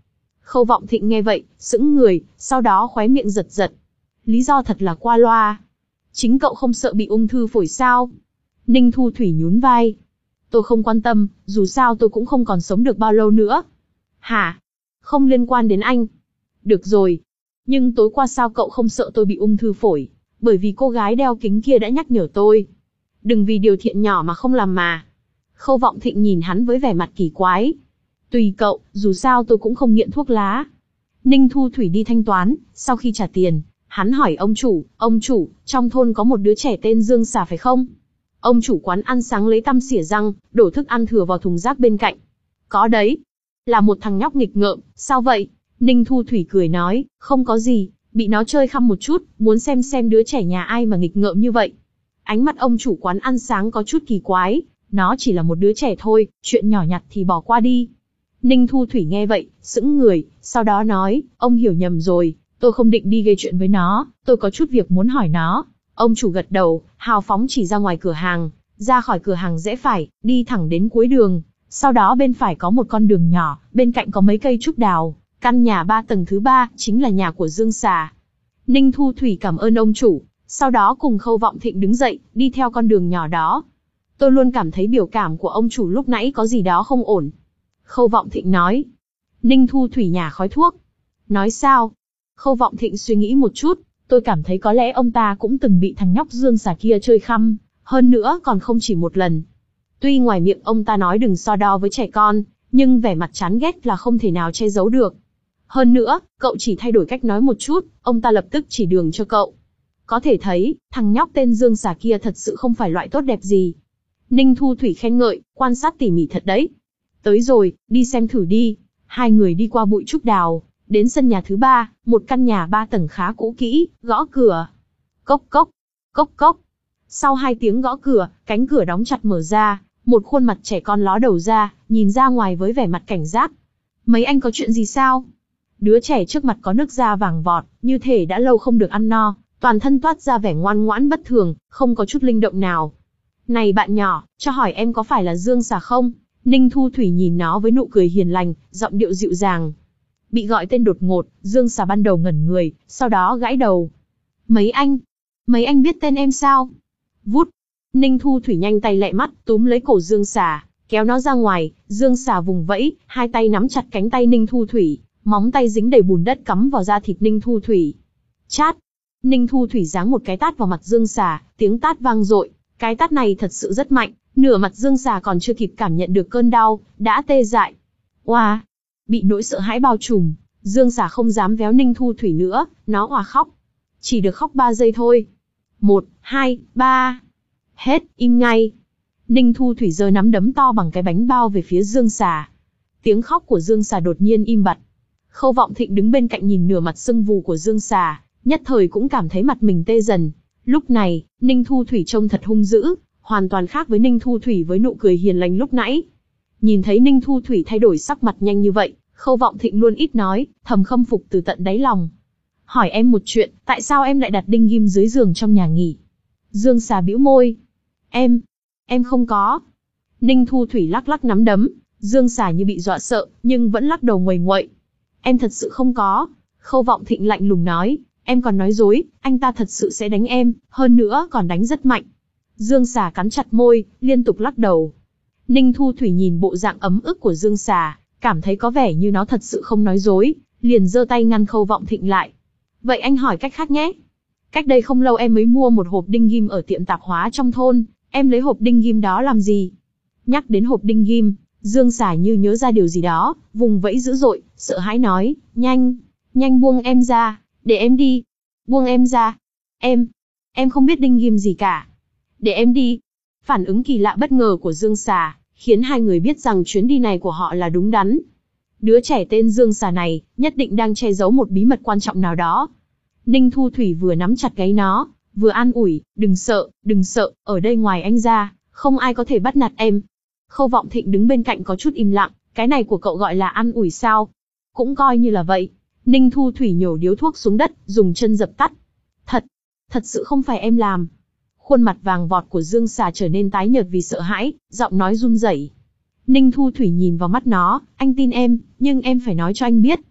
Khâu Vọng Thịnh nghe vậy, sững người, sau đó khóe miệng giật giật. Lý do thật là qua loa. Chính cậu không sợ bị ung thư phổi sao? Ninh Thu Thủy nhún vai. Tôi không quan tâm, dù sao tôi cũng không còn sống được bao lâu nữa. Hả? Không liên quan đến anh. Được rồi. Nhưng tối qua sao cậu không sợ tôi bị ung thư phổi? Bởi vì cô gái đeo kính kia đã nhắc nhở tôi. Đừng vì điều thiện nhỏ mà không làm mà. Khâu Vọng Thịnh nhìn hắn với vẻ mặt kỳ quái. Tùy cậu, dù sao tôi cũng không nghiện thuốc lá. Ninh Thu Thủy đi thanh toán, sau khi trả tiền, hắn hỏi ông chủ, ông chủ, trong thôn có một đứa trẻ tên Dương Xà phải không? Ông chủ quán ăn sáng lấy tăm xỉa răng, đổ thức ăn thừa vào thùng rác bên cạnh. Có đấy. Là một thằng nhóc nghịch ngợm, sao vậy? Ninh Thu Thủy cười nói, không có gì, bị nó chơi khăm một chút, muốn xem xem đứa trẻ nhà ai mà nghịch ngợm như vậy. Ánh mắt ông chủ quán ăn sáng có chút kỳ quái, nó chỉ là một đứa trẻ thôi, chuyện nhỏ nhặt thì bỏ qua đi. Ninh Thu Thủy nghe vậy, sững người, sau đó nói, ông hiểu nhầm rồi, tôi không định đi gây chuyện với nó, tôi có chút việc muốn hỏi nó. Ông chủ gật đầu, hào phóng chỉ ra ngoài cửa hàng, ra khỏi cửa hàng rẽ phải, đi thẳng đến cuối đường, sau đó bên phải có một con đường nhỏ, bên cạnh có mấy cây trúc đào, căn nhà ba tầng thứ ba, chính là nhà của Dương Xà. Ninh Thu Thủy cảm ơn ông chủ, sau đó cùng Khâu Vọng Thịnh đứng dậy, đi theo con đường nhỏ đó. Tôi luôn cảm thấy biểu cảm của ông chủ lúc nãy có gì đó không ổn. Khâu Vọng Thịnh nói. Ninh Thu Thủy nhả khói thuốc. Nói sao? Khâu Vọng Thịnh suy nghĩ một chút, tôi cảm thấy có lẽ ông ta cũng từng bị thằng nhóc Dương Xà kia chơi khăm, hơn nữa còn không chỉ một lần. Tuy ngoài miệng ông ta nói đừng so đo với trẻ con, nhưng vẻ mặt chán ghét là không thể nào che giấu được. Hơn nữa, cậu chỉ thay đổi cách nói một chút, ông ta lập tức chỉ đường cho cậu. Có thể thấy, thằng nhóc tên Dương Xà kia thật sự không phải loại tốt đẹp gì. Ninh Thu Thủy khen ngợi, quan sát tỉ mỉ thật đấy. Tới rồi, đi xem thử đi. Hai người đi qua bụi trúc đào, đến sân nhà thứ ba, một căn nhà ba tầng khá cũ kỹ, gõ cửa. Cốc cốc, cốc cốc. Sau hai tiếng gõ cửa, cánh cửa đóng chặt mở ra, một khuôn mặt trẻ con ló đầu ra, nhìn ra ngoài với vẻ mặt cảnh giác. Mấy anh có chuyện gì sao? Đứa trẻ trước mặt có nước da vàng vọt, như thể đã lâu không được ăn no, toàn thân toát ra vẻ ngoan ngoãn bất thường, không có chút linh động nào. Này bạn nhỏ, cho hỏi em có phải là Dương Xà không? Ninh Thu Thủy nhìn nó với nụ cười hiền lành, giọng điệu dịu dàng. Bị gọi tên đột ngột, Dương Xà ban đầu ngẩn người, sau đó gãi đầu. Mấy anh? Mấy anh biết tên em sao? Vút. Ninh Thu Thủy nhanh tay lẹ mắt, túm lấy cổ Dương Xà, kéo nó ra ngoài. Dương Xà vùng vẫy, hai tay nắm chặt cánh tay Ninh Thu Thủy, móng tay dính đầy bùn đất cắm vào da thịt Ninh Thu Thủy. Chát. Ninh Thu Thủy giáng một cái tát vào mặt Dương Xà, tiếng tát vang dội. Cái tát này thật sự rất mạnh, nửa mặt Dương Xà còn chưa kịp cảm nhận được cơn đau, đã tê dại. Oa! Bị nỗi sợ hãi bao trùm, Dương Xà không dám véo Ninh Thu Thủy nữa, nó òa khóc. Chỉ được khóc ba giây thôi. Một, hai, ba. Hết, im ngay. Ninh Thu Thủy giơ nắm đấm to bằng cái bánh bao về phía Dương Xà. Tiếng khóc của Dương Xà đột nhiên im bặt. Khâu Vọng Thịnh đứng bên cạnh nhìn nửa mặt sưng vù của Dương Xà, nhất thời cũng cảm thấy mặt mình tê dần. Lúc này, Ninh Thu Thủy trông thật hung dữ, hoàn toàn khác với Ninh Thu Thủy với nụ cười hiền lành lúc nãy. Nhìn thấy Ninh Thu Thủy thay đổi sắc mặt nhanh như vậy, Khâu Vọng Thịnh luôn ít nói, thầm khâm phục từ tận đáy lòng. Hỏi em một chuyện, tại sao em lại đặt đinh ghim dưới giường trong nhà nghỉ? Dương Xà bĩu môi. Em, em không có. Ninh Thu Thủy lắc lắc nắm đấm, Dương Xà như bị dọa sợ, nhưng vẫn lắc đầu nguầy nguậy. Em thật sự không có. Khâu Vọng Thịnh lạnh lùng nói, em còn nói dối, anh ta thật sự sẽ đánh em, hơn nữa còn đánh rất mạnh. Dương Xà cắn chặt môi, liên tục lắc đầu. Ninh Thu Thủy nhìn bộ dạng ấm ức của Dương Xà, cảm thấy có vẻ như nó thật sự không nói dối, liền giơ tay ngăn Khâu Vọng Thịnh lại. Vậy anh hỏi cách khác nhé. Cách đây không lâu em mới mua một hộp đinh ghim ở tiệm tạp hóa trong thôn, em lấy hộp đinh ghim đó làm gì? Nhắc đến hộp đinh ghim, Dương Xà như nhớ ra điều gì đó, vùng vẫy dữ dội, sợ hãi nói, nhanh, nhanh buông em ra, để em đi. Buông em ra. Em, em không biết đinh ghim gì cả. Để em đi. Phản ứng kỳ lạ bất ngờ của Dương Xà, khiến hai người biết rằng chuyến đi này của họ là đúng đắn. Đứa trẻ tên Dương Xà này, nhất định đang che giấu một bí mật quan trọng nào đó. Ninh Thu Thủy vừa nắm chặt gáy nó, vừa an ủi, đừng sợ, đừng sợ, ở đây ngoài anh ra, không ai có thể bắt nạt em. Khâu Vọng Thịnh đứng bên cạnh có chút im lặng, cái này của cậu gọi là an ủi sao? Cũng coi như là vậy. Ninh Thu Thủy nhổ điếu thuốc xuống đất, dùng chân dập tắt. Thật, thật sự không phải em làm. Khuôn mặt vàng vọt của Dương Xà trở nên tái nhợt vì sợ hãi, giọng nói run rẩy. Ninh Thu Thủy nhìn vào mắt nó, anh tin em, nhưng em phải nói cho anh biết.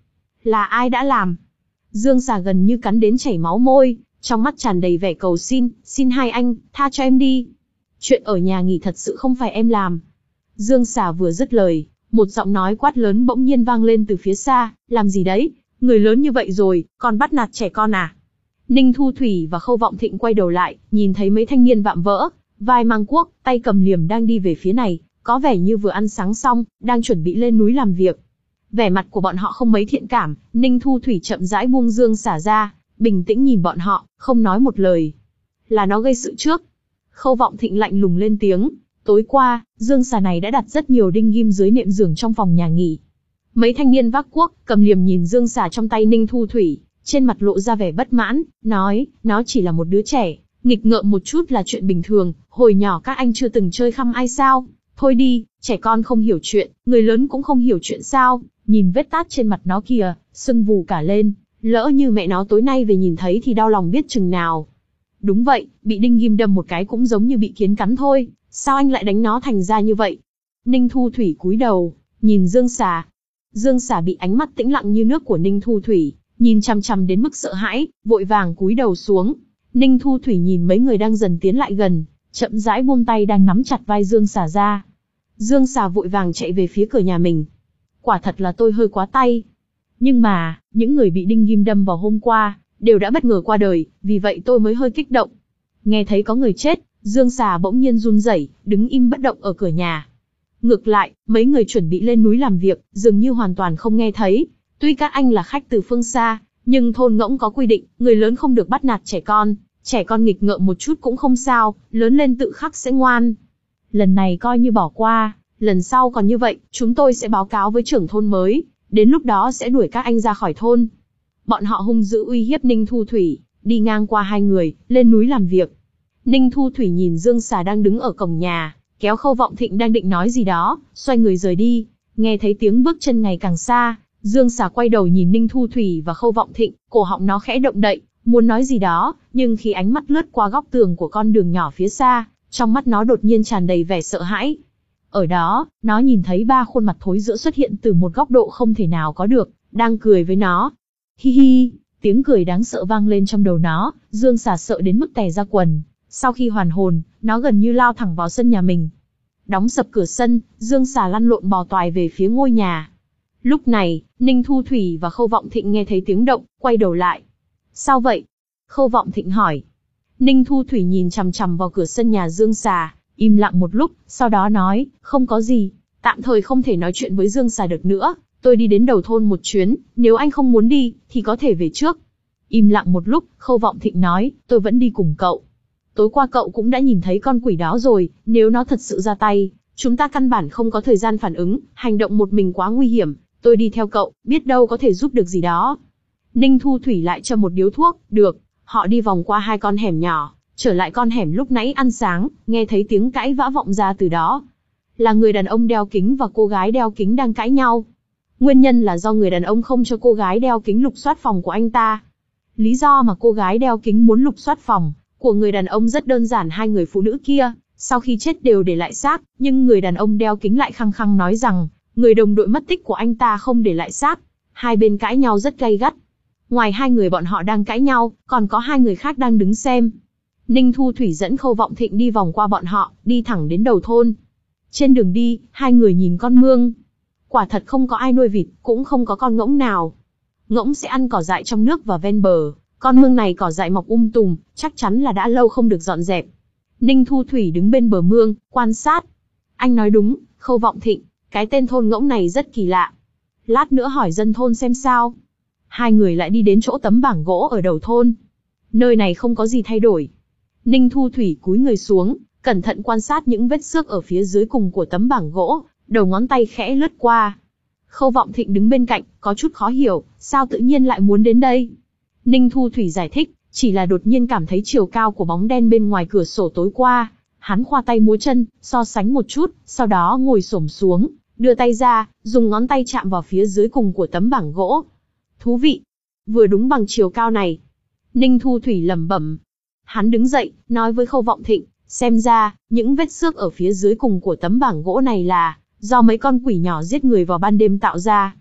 Là ai đã làm? Dương Xà gần như cắn đến chảy máu môi, trong mắt tràn đầy vẻ cầu xin, xin hai anh, tha cho em đi. Chuyện ở nhà nghỉ thật sự không phải em làm. Dương Xà vừa dứt lời, một giọng nói quát lớn bỗng nhiên vang lên từ phía xa, làm gì đấy, người lớn như vậy rồi, còn bắt nạt trẻ con à? Ninh Thu Thủy và Khâu Vọng Thịnh quay đầu lại, nhìn thấy mấy thanh niên vạm vỡ, vai mang cuốc, tay cầm liềm đang đi về phía này, có vẻ như vừa ăn sáng xong, đang chuẩn bị lên núi làm việc. Vẻ mặt của bọn họ không mấy thiện cảm, Ninh Thu Thủy chậm rãi buông Dương Xà ra, bình tĩnh nhìn bọn họ, không nói một lời. Là nó gây sự trước. Khâu Vọng Thịnh lạnh lùng lên tiếng, tối qua, Dương Xà này đã đặt rất nhiều đinh ghim dưới nệm giường trong phòng nhà nghỉ. Mấy thanh niên vác cuốc, cầm liềm nhìn Dương Xà trong tay Ninh Thu Thủy, trên mặt lộ ra vẻ bất mãn, nói, nó chỉ là một đứa trẻ, nghịch ngợm một chút là chuyện bình thường, hồi nhỏ các anh chưa từng chơi khăm ai sao? Thôi đi, trẻ con không hiểu chuyện, người lớn cũng không hiểu chuyện sao? Nhìn vết tát trên mặt nó kìa, sưng vù cả lên, lỡ như mẹ nó tối nay về nhìn thấy thì đau lòng biết chừng nào. Đúng vậy, bị đinh ghim đâm một cái cũng giống như bị kiến cắn thôi, sao anh lại đánh nó thành ra như vậy? Ninh Thu Thủy cúi đầu, nhìn Dương Xà. Dương Xà bị ánh mắt tĩnh lặng như nước của Ninh Thu Thủy, nhìn chằm chằm đến mức sợ hãi, vội vàng cúi đầu xuống. Ninh Thu Thủy nhìn mấy người đang dần tiến lại gần, chậm rãi buông tay đang nắm chặt vai Dương Xà ra. Dương Xà vội vàng chạy về phía cửa nhà mình. Quả thật là tôi hơi quá tay. Nhưng mà, những người bị đinh ghim đâm vào hôm qua, đều đã bất ngờ qua đời, vì vậy tôi mới hơi kích động. Nghe thấy có người chết, Dương Xà bỗng nhiên run rẩy, đứng im bất động ở cửa nhà. Ngược lại, mấy người chuẩn bị lên núi làm việc, dường như hoàn toàn không nghe thấy. Tuy các anh là khách từ phương xa, nhưng thôn Ngỗng có quy định, người lớn không được bắt nạt trẻ con, trẻ con nghịch ngợm một chút cũng không sao, lớn lên tự khắc sẽ ngoan. Lần này coi như bỏ qua, lần sau còn như vậy, chúng tôi sẽ báo cáo với trưởng thôn mới, đến lúc đó sẽ đuổi các anh ra khỏi thôn. Bọn họ hung dữ uy hiếp Ninh Thu Thủy, đi ngang qua hai người, lên núi làm việc. Ninh Thu Thủy nhìn Dương Xà đang đứng ở cổng nhà, kéo Khâu Vọng Thịnh đang định nói gì đó, xoay người rời đi. Nghe thấy tiếng bước chân ngày càng xa, Dương Xà quay đầu nhìn Ninh Thu Thủy và Khâu Vọng Thịnh, cổ họng nó khẽ động đậy, muốn nói gì đó, nhưng khi ánh mắt lướt qua góc tường của con đường nhỏ phía xa, trong mắt nó đột nhiên tràn đầy vẻ sợ hãi. Ở đó, nó nhìn thấy ba khuôn mặt thối rữa xuất hiện từ một góc độ không thể nào có được, đang cười với nó. Hi hi, tiếng cười đáng sợ vang lên trong đầu nó, Dương Xà sợ đến mức tè ra quần. Sau khi hoàn hồn, nó gần như lao thẳng vào sân nhà mình. Đóng sập cửa sân, Dương Xà lăn lộn bò toài về phía ngôi nhà. Lúc này, Ninh Thu Thủy và Khâu Vọng Thịnh nghe thấy tiếng động, quay đầu lại. Sao vậy? Khâu Vọng Thịnh hỏi. Ninh Thu Thủy nhìn chằm chằm vào cửa sân nhà Dương Xà, im lặng một lúc, sau đó nói, không có gì, tạm thời không thể nói chuyện với Dương Xà được nữa, tôi đi đến đầu thôn một chuyến, nếu anh không muốn đi, thì có thể về trước. Im lặng một lúc, Khâu Vọng Thịnh nói, tôi vẫn đi cùng cậu. Tối qua cậu cũng đã nhìn thấy con quỷ đó rồi, nếu nó thật sự ra tay, chúng ta căn bản không có thời gian phản ứng, hành động một mình quá nguy hiểm, tôi đi theo cậu, biết đâu có thể giúp được gì đó. Ninh Thu Thủy lại cho một điếu thuốc, được, họ đi vòng qua hai con hẻm nhỏ, trở lại con hẻm lúc nãy ăn sáng, nghe thấy tiếng cãi vã vọng ra từ đó. Là người đàn ông đeo kính và cô gái đeo kính đang cãi nhau. Nguyên nhân là do người đàn ông không cho cô gái đeo kính lục soát phòng của anh ta. Lý do mà cô gái đeo kính muốn lục soát phòng của người đàn ông rất đơn giản, hai người phụ nữ kia, sau khi chết đều để lại xác, nhưng người đàn ông đeo kính lại khăng khăng nói rằng, người đồng đội mất tích của anh ta không để lại xác. Hai bên cãi nhau rất gay gắt. Ngoài hai người bọn họ đang cãi nhau, còn có hai người khác đang đứng xem. Ninh Thu Thủy dẫn Khâu Vọng Thịnh đi vòng qua bọn họ, đi thẳng đến đầu thôn. Trên đường đi, hai người nhìn con mương. Quả thật không có ai nuôi vịt, cũng không có con ngỗng nào. Ngỗng sẽ ăn cỏ dại trong nước và ven bờ. Con mương này cỏ dại mọc um tùm, chắc chắn là đã lâu không được dọn dẹp. Ninh Thu Thủy đứng bên bờ mương, quan sát. Anh nói đúng, Khâu Vọng Thịnh, cái tên thôn ngỗng này rất kỳ lạ. Lát nữa hỏi dân thôn xem sao. Hai người lại đi đến chỗ tấm bảng gỗ ở đầu thôn. Nơi này không có gì thay đổi. Ninh Thu Thủy cúi người xuống, cẩn thận quan sát những vết xước ở phía dưới cùng của tấm bảng gỗ, đầu ngón tay khẽ lướt qua. Khâu Vọng Thịnh đứng bên cạnh, có chút khó hiểu, sao tự nhiên lại muốn đến đây. Ninh Thu Thủy giải thích, chỉ là đột nhiên cảm thấy chiều cao của bóng đen bên ngoài cửa sổ tối qua. Hắn khoa tay múa chân, so sánh một chút, sau đó ngồi xổm xuống, đưa tay ra, dùng ngón tay chạm vào phía dưới cùng của tấm bảng gỗ. Thú vị, vừa đúng bằng chiều cao này. Ninh Thu Thủy lẩm bẩm. Hắn đứng dậy, nói với Khâu Vọng Thịnh, xem ra, những vết xước ở phía dưới cùng của tấm bảng gỗ này là do mấy con quỷ nhỏ giết người vào ban đêm tạo ra.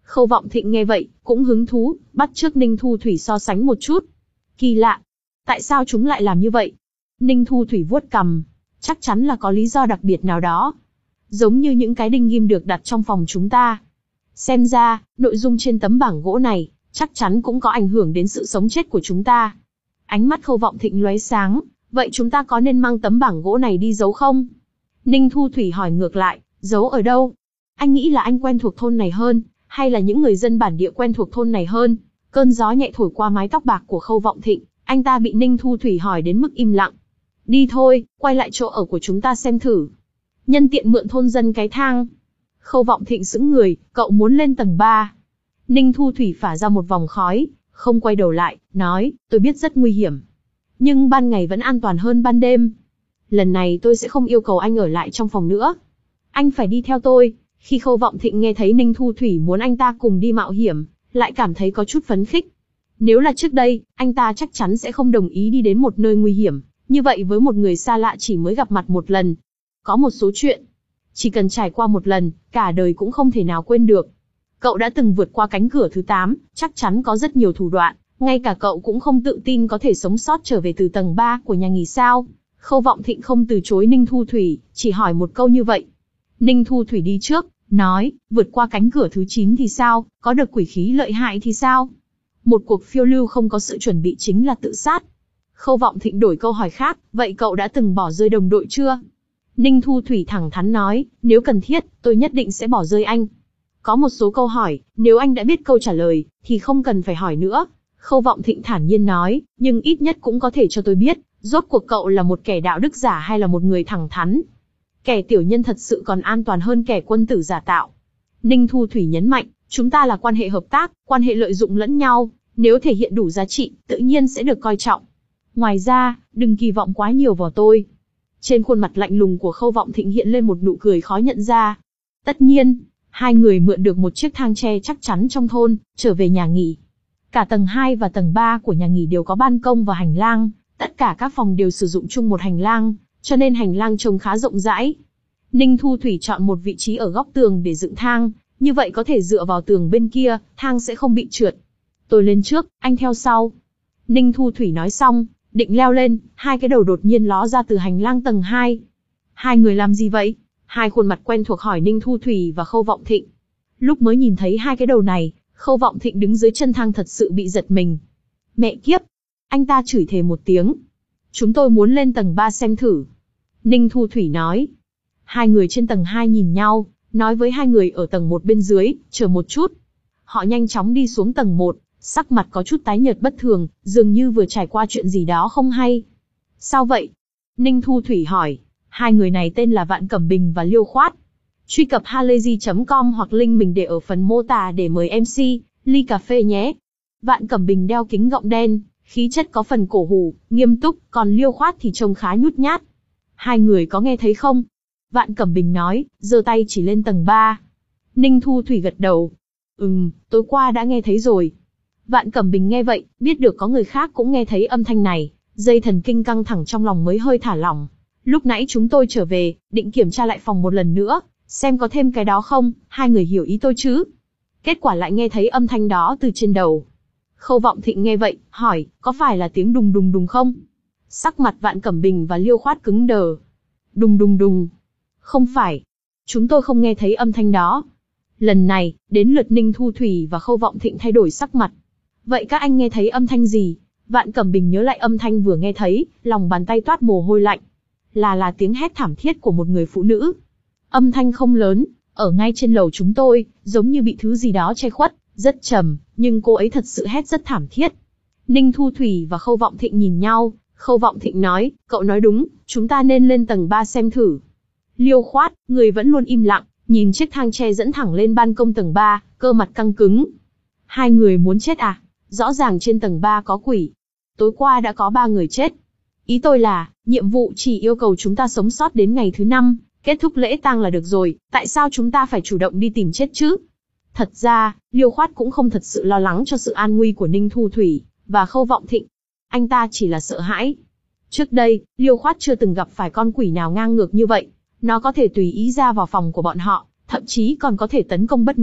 Khâu Vọng Thịnh nghe vậy, cũng hứng thú, bắt chước Ninh Thu Thủy so sánh một chút. Kỳ lạ, tại sao chúng lại làm như vậy? Ninh Thu Thủy vuốt cằm, chắc chắn là có lý do đặc biệt nào đó. Giống như những cái đinh ghim được đặt trong phòng chúng ta. Xem ra, nội dung trên tấm bảng gỗ này, chắc chắn cũng có ảnh hưởng đến sự sống chết của chúng ta. Ánh mắt Khâu Vọng Thịnh lóe sáng, vậy chúng ta có nên mang tấm bảng gỗ này đi giấu không? Ninh Thu Thủy hỏi ngược lại, giấu ở đâu? Anh nghĩ là anh quen thuộc thôn này hơn, hay là những người dân bản địa quen thuộc thôn này hơn? Cơn gió nhẹ thổi qua mái tóc bạc của Khâu Vọng Thịnh, anh ta bị Ninh Thu Thủy hỏi đến mức im lặng. Đi thôi, quay lại chỗ ở của chúng ta xem thử. Nhân tiện mượn thôn dân cái thang. Khâu Vọng Thịnh sững người, cậu muốn lên tầng ba. Ninh Thu Thủy phả ra một vòng khói, không quay đầu lại, nói, tôi biết rất nguy hiểm. Nhưng ban ngày vẫn an toàn hơn ban đêm. Lần này tôi sẽ không yêu cầu anh ở lại trong phòng nữa. Anh phải đi theo tôi. Khi Khâu Vọng Thịnh nghe thấy Ninh Thu Thủy muốn anh ta cùng đi mạo hiểm, lại cảm thấy có chút phấn khích. Nếu là trước đây, anh ta chắc chắn sẽ không đồng ý đi đến một nơi nguy hiểm, như vậy với một người xa lạ chỉ mới gặp mặt một lần. Có một số chuyện, chỉ cần trải qua một lần, cả đời cũng không thể nào quên được. Cậu đã từng vượt qua cánh cửa thứ tám, chắc chắn có rất nhiều thủ đoạn, ngay cả cậu cũng không tự tin có thể sống sót trở về từ tầng ba của nhà nghỉ sao. Khâu Vọng Thịnh không từ chối Ninh Thu Thủy, chỉ hỏi một câu như vậy. Ninh Thu Thủy đi trước, nói, vượt qua cánh cửa thứ chín thì sao, có được quỷ khí lợi hại thì sao? Một cuộc phiêu lưu không có sự chuẩn bị chính là tự sát. Khâu Vọng Thịnh đổi câu hỏi khác, vậy cậu đã từng bỏ rơi đồng đội chưa? Ninh Thu Thủy thẳng thắn nói, nếu cần thiết, tôi nhất định sẽ bỏ rơi anh. Có một số câu hỏi, nếu anh đã biết câu trả lời, thì không cần phải hỏi nữa. Khâu Vọng Thịnh thản nhiên nói, nhưng ít nhất cũng có thể cho tôi biết, rốt cuộc cậu là một kẻ đạo đức giả hay là một người thẳng thắn. Kẻ tiểu nhân thật sự còn an toàn hơn kẻ quân tử giả tạo. Ninh Thu Thủy nhấn mạnh, chúng ta là quan hệ hợp tác, quan hệ lợi dụng lẫn nhau, nếu thể hiện đủ giá trị, tự nhiên sẽ được coi trọng. Ngoài ra, đừng kỳ vọng quá nhiều vào tôi. Trên khuôn mặt lạnh lùng của Khâu Vọng Thịnh hiện lên một nụ cười khó nhận ra. Tất nhiên, hai người mượn được một chiếc thang tre chắc chắn trong thôn, trở về nhà nghỉ. Cả tầng hai và tầng ba của nhà nghỉ đều có ban công và hành lang, tất cả các phòng đều sử dụng chung một hành lang, cho nên hành lang trông khá rộng rãi. Ninh Thu Thủy chọn một vị trí ở góc tường để dựng thang, như vậy có thể dựa vào tường bên kia, thang sẽ không bị trượt. Tôi lên trước, anh theo sau. Ninh Thu Thủy nói xong, định leo lên, hai cái đầu đột nhiên ló ra từ hành lang tầng hai. Hai người làm gì vậy? Hai khuôn mặt quen thuộc hỏi Ninh Thu Thủy và Khâu Vọng Thịnh. Lúc mới nhìn thấy hai cái đầu này, Khâu Vọng Thịnh đứng dưới chân thang thật sự bị giật mình. Mẹ kiếp! Anh ta chửi thề một tiếng. Chúng tôi muốn lên tầng ba xem thử. Ninh Thu Thủy nói. Hai người trên tầng hai nhìn nhau, nói với hai người ở tầng một bên dưới, chờ một chút. Họ nhanh chóng đi xuống tầng một, sắc mặt có chút tái nhợt bất thường, dường như vừa trải qua chuyện gì đó không hay. Sao vậy? Ninh Thu Thủy hỏi. Hai người này tên là Vạn Cẩm Bình và Liêu Khoát. Truy cập halayzi chấm com hoặc link mình để ở phần mô tả để mời em xê, ly cà phê nhé. Vạn Cẩm Bình đeo kính gọng đen, khí chất có phần cổ hủ, nghiêm túc, còn Liêu Khoát thì trông khá nhút nhát. Hai người có nghe thấy không? Vạn Cẩm Bình nói, giơ tay chỉ lên tầng ba. Ninh Thu Thủy gật đầu. Ừm, tối qua đã nghe thấy rồi. Vạn Cẩm Bình nghe vậy, biết được có người khác cũng nghe thấy âm thanh này, dây thần kinh căng thẳng trong lòng mới hơi thả lỏng. Lúc nãy chúng tôi trở về, định kiểm tra lại phòng một lần nữa, xem có thêm cái đó không, hai người hiểu ý tôi chứ. Kết quả lại nghe thấy âm thanh đó từ trên đầu. Khâu Vọng Thịnh nghe vậy, hỏi, có phải là tiếng đùng đùng đùng không? Sắc mặt Vạn Cẩm Bình và Liêu Khoát cứng đờ. Đùng đùng đùng. Không phải. Chúng tôi không nghe thấy âm thanh đó. Lần này, đến lượt Ninh Thu Thủy và Khâu Vọng Thịnh thay đổi sắc mặt. Vậy các anh nghe thấy âm thanh gì? Vạn Cẩm Bình nhớ lại âm thanh vừa nghe thấy, lòng bàn tay toát mồ hôi lạnh. Là là tiếng hét thảm thiết của một người phụ nữ. Âm thanh không lớn, ở ngay trên lầu chúng tôi, giống như bị thứ gì đó che khuất, rất trầm, nhưng cô ấy thật sự hét rất thảm thiết. Ninh Thu Thủy và Khâu Vọng Thịnh nhìn nhau, Khâu Vọng Thịnh nói, cậu nói đúng, chúng ta nên lên tầng ba xem thử. Liêu Khoát, người vẫn luôn im lặng, nhìn chiếc thang tre dẫn thẳng lên ban công tầng ba, cơ mặt căng cứng. Hai người muốn chết à? Rõ ràng trên tầng ba có quỷ. Tối qua đã có ba người chết. Ý tôi là, nhiệm vụ chỉ yêu cầu chúng ta sống sót đến ngày thứ năm, kết thúc lễ tang là được rồi, tại sao chúng ta phải chủ động đi tìm chết chứ? Thật ra, Liêu Khoát cũng không thật sự lo lắng cho sự an nguy của Ninh Thu Thủy và Khâu Vọng Thịnh. Anh ta chỉ là sợ hãi. Trước đây, Liêu Khoát chưa từng gặp phải con quỷ nào ngang ngược như vậy. Nó có thể tùy ý ra vào phòng của bọn họ, thậm chí còn có thể tấn công bất ngờ,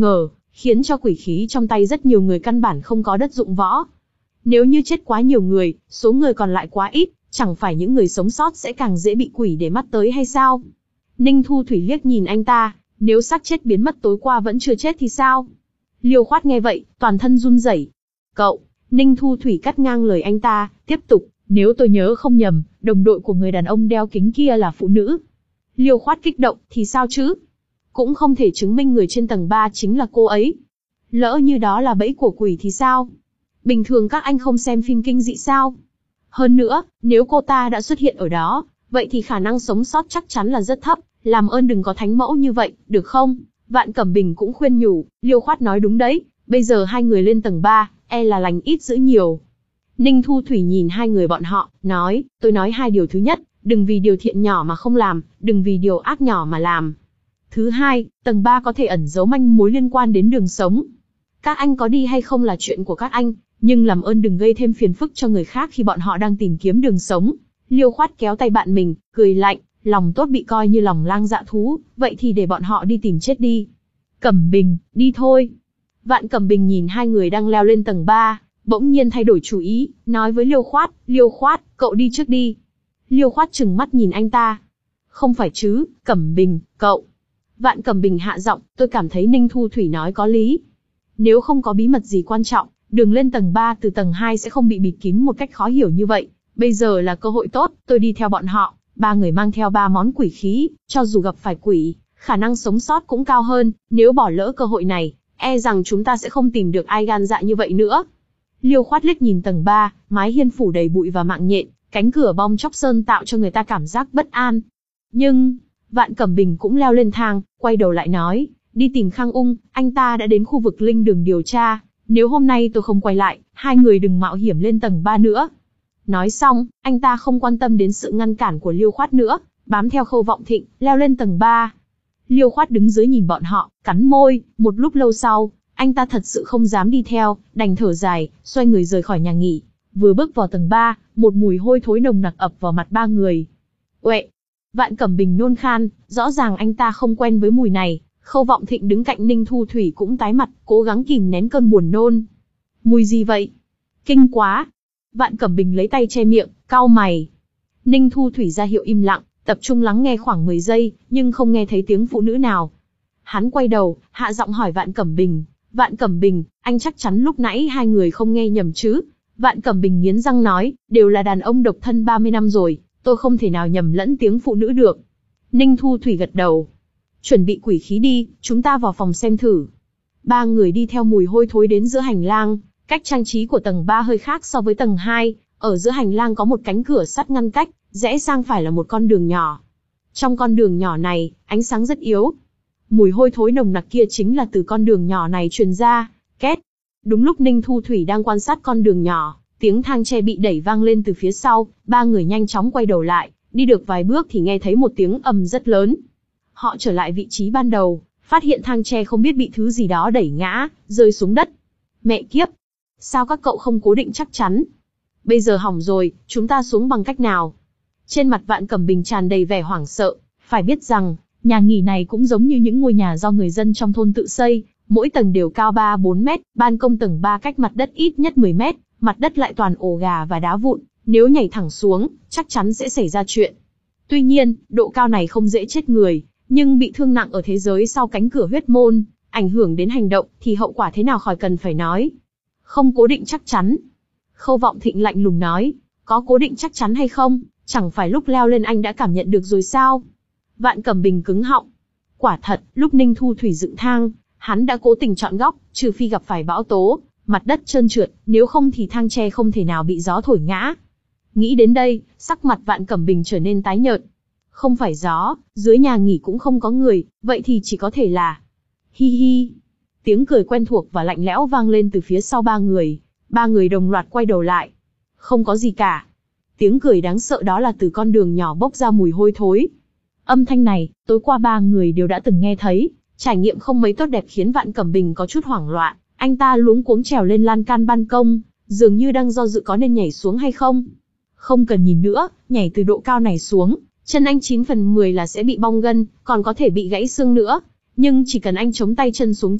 khiến cho quỷ khí trong tay rất nhiều người căn bản không có đất dụng võ. Nếu như chết quá nhiều người, số người còn lại quá ít, chẳng phải những người sống sót sẽ càng dễ bị quỷ để mắt tới hay sao? Ninh Thu Thủy liếc nhìn anh ta, nếu xác chết biến mất tối qua vẫn chưa chết thì sao? Liêu Khoát nghe vậy, toàn thân run rẩy. Cậu, Ninh Thu Thủy cắt ngang lời anh ta, tiếp tục, nếu tôi nhớ không nhầm, đồng đội của người đàn ông đeo kính kia là phụ nữ. Liêu Khoát kích động, thì sao chứ? Cũng không thể chứng minh người trên tầng ba chính là cô ấy. Lỡ như đó là bẫy của quỷ thì sao? Bình thường các anh không xem phim kinh dị sao? Hơn nữa, nếu cô ta đã xuất hiện ở đó, vậy thì khả năng sống sót chắc chắn là rất thấp, làm ơn đừng có thánh mẫu như vậy, được không? Vạn Cẩm Bình cũng khuyên nhủ, Liêu Khoát nói đúng đấy, bây giờ hai người lên tầng ba, e là lành ít dữ nhiều. Ninh Thu Thủy nhìn hai người bọn họ, nói, tôi nói hai điều thứ nhất, đừng vì điều thiện nhỏ mà không làm, đừng vì điều ác nhỏ mà làm. Thứ hai, tầng ba có thể ẩn giấu manh mối liên quan đến đường sống. Các anh có đi hay không là chuyện của các anh, nhưng làm ơn đừng gây thêm phiền phức cho người khác khi bọn họ đang tìm kiếm đường sống. Liêu Khoát kéo tay bạn mình, cười lạnh, lòng tốt bị coi như lòng lang dạ thú, vậy thì để bọn họ đi tìm chết đi. Cẩm Bình, đi thôi. Vạn Cẩm Bình nhìn hai người đang leo lên tầng ba, bỗng nhiên thay đổi chủ ý, nói với Liêu Khoát, Liêu Khoát, cậu đi trước đi. Liêu Khoát trừng mắt nhìn anh ta. Không phải chứ, Cẩm Bình, cậu. Vạn Cẩm Bình hạ giọng, tôi cảm thấy Ninh Thu Thủy nói có lý. Nếu không có bí mật gì quan trọng, đường lên tầng ba từ tầng hai sẽ không bị bịt kín một cách khó hiểu như vậy. Bây giờ là cơ hội tốt, tôi đi theo bọn họ. Ba người mang theo ba món quỷ khí, cho dù gặp phải quỷ, khả năng sống sót cũng cao hơn. Nếu bỏ lỡ cơ hội này, e rằng chúng ta sẽ không tìm được ai gan dạ như vậy nữa. Liêu Khoát liếc nhìn tầng ba, mái hiên phủ đầy bụi và mạng nhện, cánh cửa bong chóc sơn tạo cho người ta cảm giác bất an. Nhưng, Vạn Cẩm Bình cũng leo lên thang, quay đầu lại nói, đi tìm Khang Ung, anh ta đã đến khu vực linh đường điều tra. Nếu hôm nay tôi không quay lại, hai người đừng mạo hiểm lên tầng ba nữa. Nói xong, anh ta không quan tâm đến sự ngăn cản của Liêu Khoát nữa, bám theo Khâu Vọng Thịnh, leo lên tầng ba. Liêu Khoát đứng dưới nhìn bọn họ, cắn môi, một lúc lâu sau, anh ta thật sự không dám đi theo, đành thở dài, xoay người rời khỏi nhà nghỉ. Vừa bước vào tầng ba, một mùi hôi thối nồng nặc ập vào mặt ba người. Uệ! Vạn Cẩm Bình nôn khan, rõ ràng anh ta không quen với mùi này. Khâu Vọng Thịnh đứng cạnh Ninh Thu Thủy cũng tái mặt, cố gắng kìm nén cơn buồn nôn. Mùi gì vậy? Kinh quá! Vạn Cẩm Bình lấy tay che miệng, cau mày. Ninh Thu Thủy ra hiệu im lặng, tập trung lắng nghe khoảng mười giây, nhưng không nghe thấy tiếng phụ nữ nào. Hắn quay đầu, hạ giọng hỏi Vạn Cẩm Bình. Vạn Cẩm Bình, anh chắc chắn lúc nãy hai người không nghe nhầm chứ? Vạn Cẩm Bình nghiến răng nói, đều là đàn ông độc thân ba mươi năm rồi, tôi không thể nào nhầm lẫn tiếng phụ nữ được. Ninh Thu Thủy gật đầu. Chuẩn bị quỷ khí đi, chúng ta vào phòng xem thử. Ba người đi theo mùi hôi thối đến giữa hành lang. Cách trang trí của tầng ba hơi khác so với tầng hai, ở giữa hành lang có một cánh cửa sắt ngăn cách, rẽ sang phải là một con đường nhỏ. Trong con đường nhỏ này, ánh sáng rất yếu. Mùi hôi thối nồng nặc kia chính là từ con đường nhỏ này truyền ra. Két. Đúng lúc Ninh Thu Thủy đang quan sát con đường nhỏ, tiếng thang tre bị đẩy vang lên từ phía sau, ba người nhanh chóng quay đầu lại, đi được vài bước thì nghe thấy một tiếng ầm rất lớn. Họ trở lại vị trí ban đầu, phát hiện thang tre không biết bị thứ gì đó đẩy ngã, rơi xuống đất. Mẹ kiếp! Sao các cậu không cố định chắc chắn? Bây giờ hỏng rồi, chúng ta xuống bằng cách nào? Trên mặt Vạn Cẩm Bình tràn đầy vẻ hoảng sợ, phải biết rằng, nhà nghỉ này cũng giống như những ngôi nhà do người dân trong thôn tự xây, mỗi tầng đều cao ba bốn mét, ban công tầng ba cách mặt đất ít nhất mười mét, mặt đất lại toàn ổ gà và đá vụn, nếu nhảy thẳng xuống, chắc chắn sẽ xảy ra chuyện. Tuy nhiên, độ cao này không dễ chết người, nhưng bị thương nặng ở thế giới sau cánh cửa huyết môn, ảnh hưởng đến hành động, thì hậu quả thế nào khỏi cần phải nói. Không cố định chắc chắn. Khâu Vọng Thịnh lạnh lùng nói, có cố định chắc chắn hay không, chẳng phải lúc leo lên anh đã cảm nhận được rồi sao? Vạn Cẩm Bình cứng họng. Quả thật, lúc Ninh Thu Thủy dựng thang, hắn đã cố tình chọn góc, trừ phi gặp phải bão tố, mặt đất trơn trượt, nếu không thì thang tre không thể nào bị gió thổi ngã. Nghĩ đến đây, sắc mặt Vạn Cẩm Bình trở nên tái nhợt. Không phải gió, dưới nhà nghỉ cũng không có người, vậy thì chỉ có thể là... Hi hi. Tiếng cười quen thuộc và lạnh lẽo vang lên từ phía sau ba người. Ba người đồng loạt quay đầu lại. Không có gì cả. Tiếng cười đáng sợ đó là từ con đường nhỏ bốc ra mùi hôi thối. Âm thanh này, tối qua ba người đều đã từng nghe thấy. Trải nghiệm không mấy tốt đẹp khiến Vạn Cẩm Bình có chút hoảng loạn. Anh ta luống cuống trèo lên lan can ban công, dường như đang do dự có nên nhảy xuống hay không. Không cần nhìn nữa, nhảy từ độ cao này xuống, chân anh chín phần mười là sẽ bị bong gân, còn có thể bị gãy xương nữa. Nhưng chỉ cần anh chống tay chân xuống trước,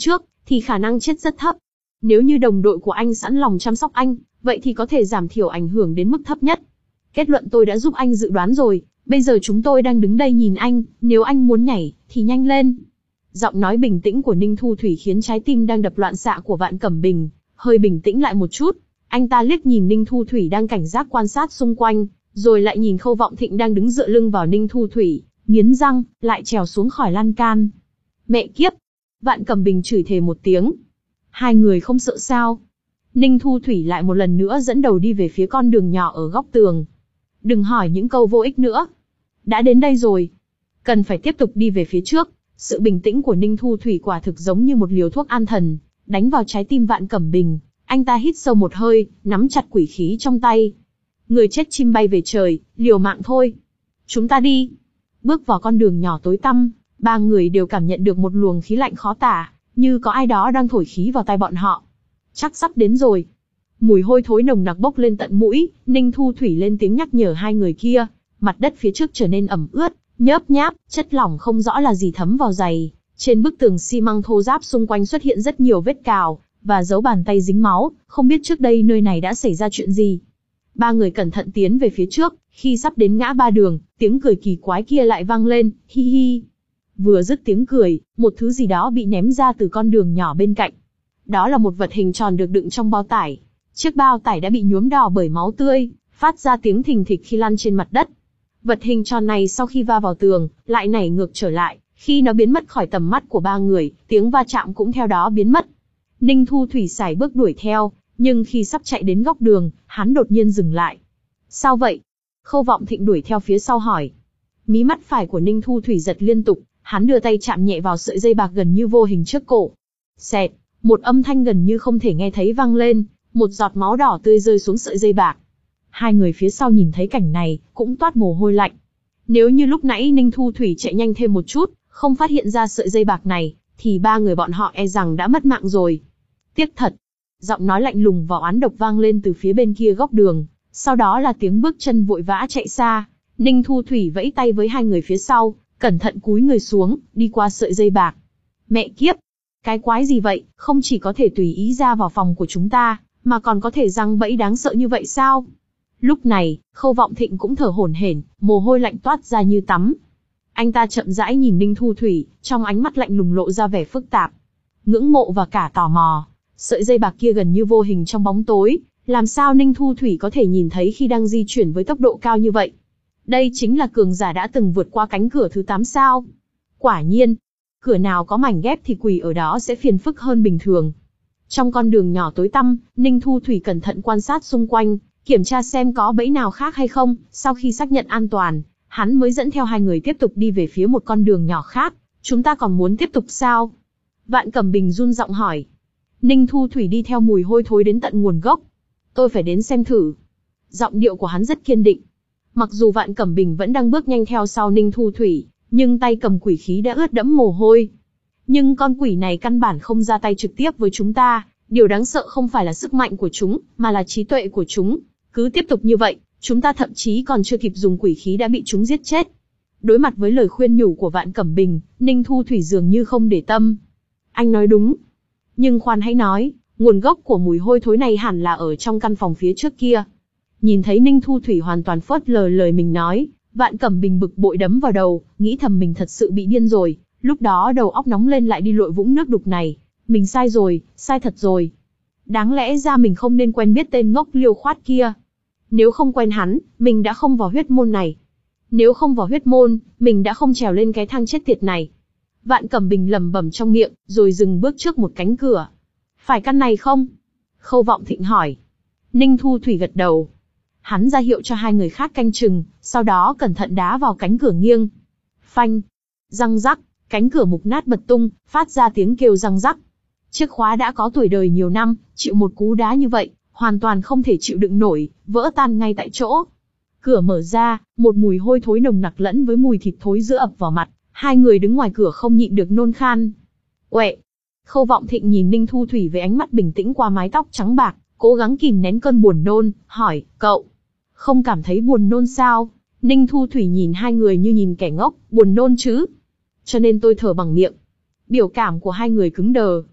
thì khả năng chết rất thấp. Nếu như đồng đội của anh sẵn lòng chăm sóc anh, vậy thì có thể giảm thiểu ảnh hưởng đến mức thấp nhất. Kết luận tôi đã giúp anh dự đoán rồi, bây giờ chúng tôi đang đứng đây nhìn anh, nếu anh muốn nhảy, thì nhanh lên. Giọng nói bình tĩnh của Ninh Thu Thủy khiến trái tim đang đập loạn xạ của Vạn Cẩm Bình hơi bình tĩnh lại một chút. Anh ta liếc nhìn Ninh Thu Thủy đang cảnh giác quan sát xung quanh, rồi lại nhìn Khâu Vọng Thịnh đang đứng dựa lưng vào Ninh Thu Thủy, nghiến răng, lại trèo xuống khỏi lan can. Mẹ kiếp! Vạn Cẩm Bình chửi thề một tiếng. Hai người không sợ sao? Ninh Thu Thủy lại một lần nữa dẫn đầu đi về phía con đường nhỏ ở góc tường. Đừng hỏi những câu vô ích nữa. Đã đến đây rồi. Cần phải tiếp tục đi về phía trước. Sự bình tĩnh của Ninh Thu Thủy quả thực giống như một liều thuốc an thần, đánh vào trái tim Vạn Cẩm Bình. Anh ta hít sâu một hơi, nắm chặt quỷ khí trong tay. Người chết chim bay về trời, liều mạng thôi. Chúng ta đi. Bước vào con đường nhỏ tối tăm, ba người đều cảm nhận được một luồng khí lạnh khó tả, như có ai đó đang thổi khí vào tai bọn họ. Chắc sắp đến rồi. Mùi hôi thối nồng nặc bốc lên tận mũi, Ninh Thu Thủy lên tiếng nhắc nhở hai người kia. Mặt đất phía trước trở nên ẩm ướt, nhớp nháp, chất lỏng không rõ là gì thấm vào giày. Trên bức tường xi măng thô ráp xung quanh xuất hiện rất nhiều vết cào, và dấu bàn tay dính máu, không biết trước đây nơi này đã xảy ra chuyện gì. Ba người cẩn thận tiến về phía trước, khi sắp đến ngã ba đường, tiếng cười kỳ quái kia lại vang lên, hi hi. Vừa dứt tiếng cười, một thứ gì đó bị ném ra từ con đường nhỏ bên cạnh. Đó là một vật hình tròn được đựng trong bao tải. Chiếc bao tải đã bị nhuốm đỏ bởi máu tươi, phát ra tiếng thình thịch khi lăn trên mặt đất. Vật hình tròn này sau khi va vào tường, lại nảy ngược trở lại, khi nó biến mất khỏi tầm mắt của ba người, tiếng va chạm cũng theo đó biến mất. Ninh Thu Thủy sải bước đuổi theo, nhưng khi sắp chạy đến góc đường, hắn đột nhiên dừng lại. Sao vậy? Khâu Vọng Thịnh đuổi theo phía sau hỏi. Mí mắt phải của Ninh Thu Thủy giật liên tục, hắn đưa tay chạm nhẹ vào sợi dây bạc gần như vô hình trước cổ. Xẹt, một âm thanh gần như không thể nghe thấy vang lên, một giọt máu đỏ tươi rơi xuống sợi dây bạc. Hai người phía sau nhìn thấy cảnh này, cũng toát mồ hôi lạnh. Nếu như lúc nãy Ninh Thu Thủy chạy nhanh thêm một chút, không phát hiện ra sợi dây bạc này, thì ba người bọn họ e rằng đã mất mạng rồi. Tiếc thật. Giọng nói lạnh lùng và oán độc vang lên từ phía bên kia góc đường, sau đó là tiếng bước chân vội vã chạy xa. Ninh Thu Thủy vẫy tay với hai người phía sau, cẩn thận cúi người xuống, đi qua sợi dây bạc. Mẹ kiếp! Cái quái gì vậy, không chỉ có thể tùy ý ra vào phòng của chúng ta, mà còn có thể giăng bẫy đáng sợ như vậy sao? Lúc này, Khâu Vọng Thịnh cũng thở hổn hển, mồ hôi lạnh toát ra như tắm. Anh ta chậm rãi nhìn Ninh Thu Thủy, trong ánh mắt lạnh lùng lộ ra vẻ phức tạp, ngưỡng mộ và cả tò mò. Sợi dây bạc kia gần như vô hình trong bóng tối, làm sao Ninh Thu Thủy có thể nhìn thấy khi đang di chuyển với tốc độ cao như vậy? Đây chính là cường giả đã từng vượt qua cánh cửa thứ tám sao? Quả nhiên, cửa nào có mảnh ghép thì quỷ ở đó sẽ phiền phức hơn bình thường. Trong con đường nhỏ tối tăm, Ninh Thu Thủy cẩn thận quan sát xung quanh, kiểm tra xem có bẫy nào khác hay không. Sau khi xác nhận an toàn, hắn mới dẫn theo hai người tiếp tục đi về phía một con đường nhỏ khác. Chúng ta còn muốn tiếp tục sao? Vạn Cẩm Bình run giọng hỏi. Ninh Thu Thủy đi theo mùi hôi thối đến tận nguồn gốc. Tôi phải đến xem thử. Giọng điệu của hắn rất kiên định. Mặc dù Vạn Cẩm Bình vẫn đang bước nhanh theo sau Ninh Thu Thủy, nhưng tay cầm quỷ khí đã ướt đẫm mồ hôi. Nhưng con quỷ này căn bản không ra tay trực tiếp với chúng ta. Điều đáng sợ không phải là sức mạnh của chúng, mà là trí tuệ của chúng. Cứ tiếp tục như vậy, chúng ta thậm chí còn chưa kịp dùng quỷ khí đã bị chúng giết chết. Đối mặt với lời khuyên nhủ của Vạn Cẩm Bình, Ninh Thu Thủy dường như không để tâm. Anh nói đúng. Nhưng khoan hãy nói, nguồn gốc của mùi hôi thối này hẳn là ở trong căn phòng phía trước kia. Nhìn thấy Ninh Thu Thủy hoàn toàn phớt lờ lời mình nói, Vạn Cẩm Bình bực bội đấm vào đầu, nghĩ thầm mình thật sự bị điên rồi. Lúc đó đầu óc nóng lên lại đi lội vũng nước đục này. Mình sai rồi, sai thật rồi. Đáng lẽ ra mình không nên quen biết tên ngốc Liêu Khoát kia. Nếu không quen hắn, mình đã không vào huyết môn này. Nếu không vào huyết môn, mình đã không trèo lên cái thang chết tiệt này. Vạn Cẩm Bình lẩm bẩm trong miệng, rồi dừng bước trước một cánh cửa. Phải căn này không? Khâu Vọng Thịnh hỏi. Ninh Thu Thủy gật đầu. Hắn ra hiệu cho hai người khác canh chừng, sau đó cẩn thận đá vào cánh cửa nghiêng. Phanh, răng rắc, cánh cửa mục nát bật tung, phát ra tiếng kêu răng rắc. Chiếc khóa đã có tuổi đời nhiều năm, chịu một cú đá như vậy, hoàn toàn không thể chịu đựng nổi, vỡ tan ngay tại chỗ. Cửa mở ra, một mùi hôi thối nồng nặc lẫn với mùi thịt thối giữa ập vào mặt, hai người đứng ngoài cửa không nhịn được nôn khan. Uệ! Khâu Vọng Thịnh nhìn Ninh Thu Thủy với ánh mắt bình tĩnh qua mái tóc trắng bạc, cố gắng kìm nén cơn buồn nôn, hỏi, cậu, không cảm thấy buồn nôn sao? Ninh Thu Thủy nhìn hai người như nhìn kẻ ngốc, buồn nôn chứ? Cho nên tôi thở bằng miệng. Biểu cảm của hai người cứng đờ.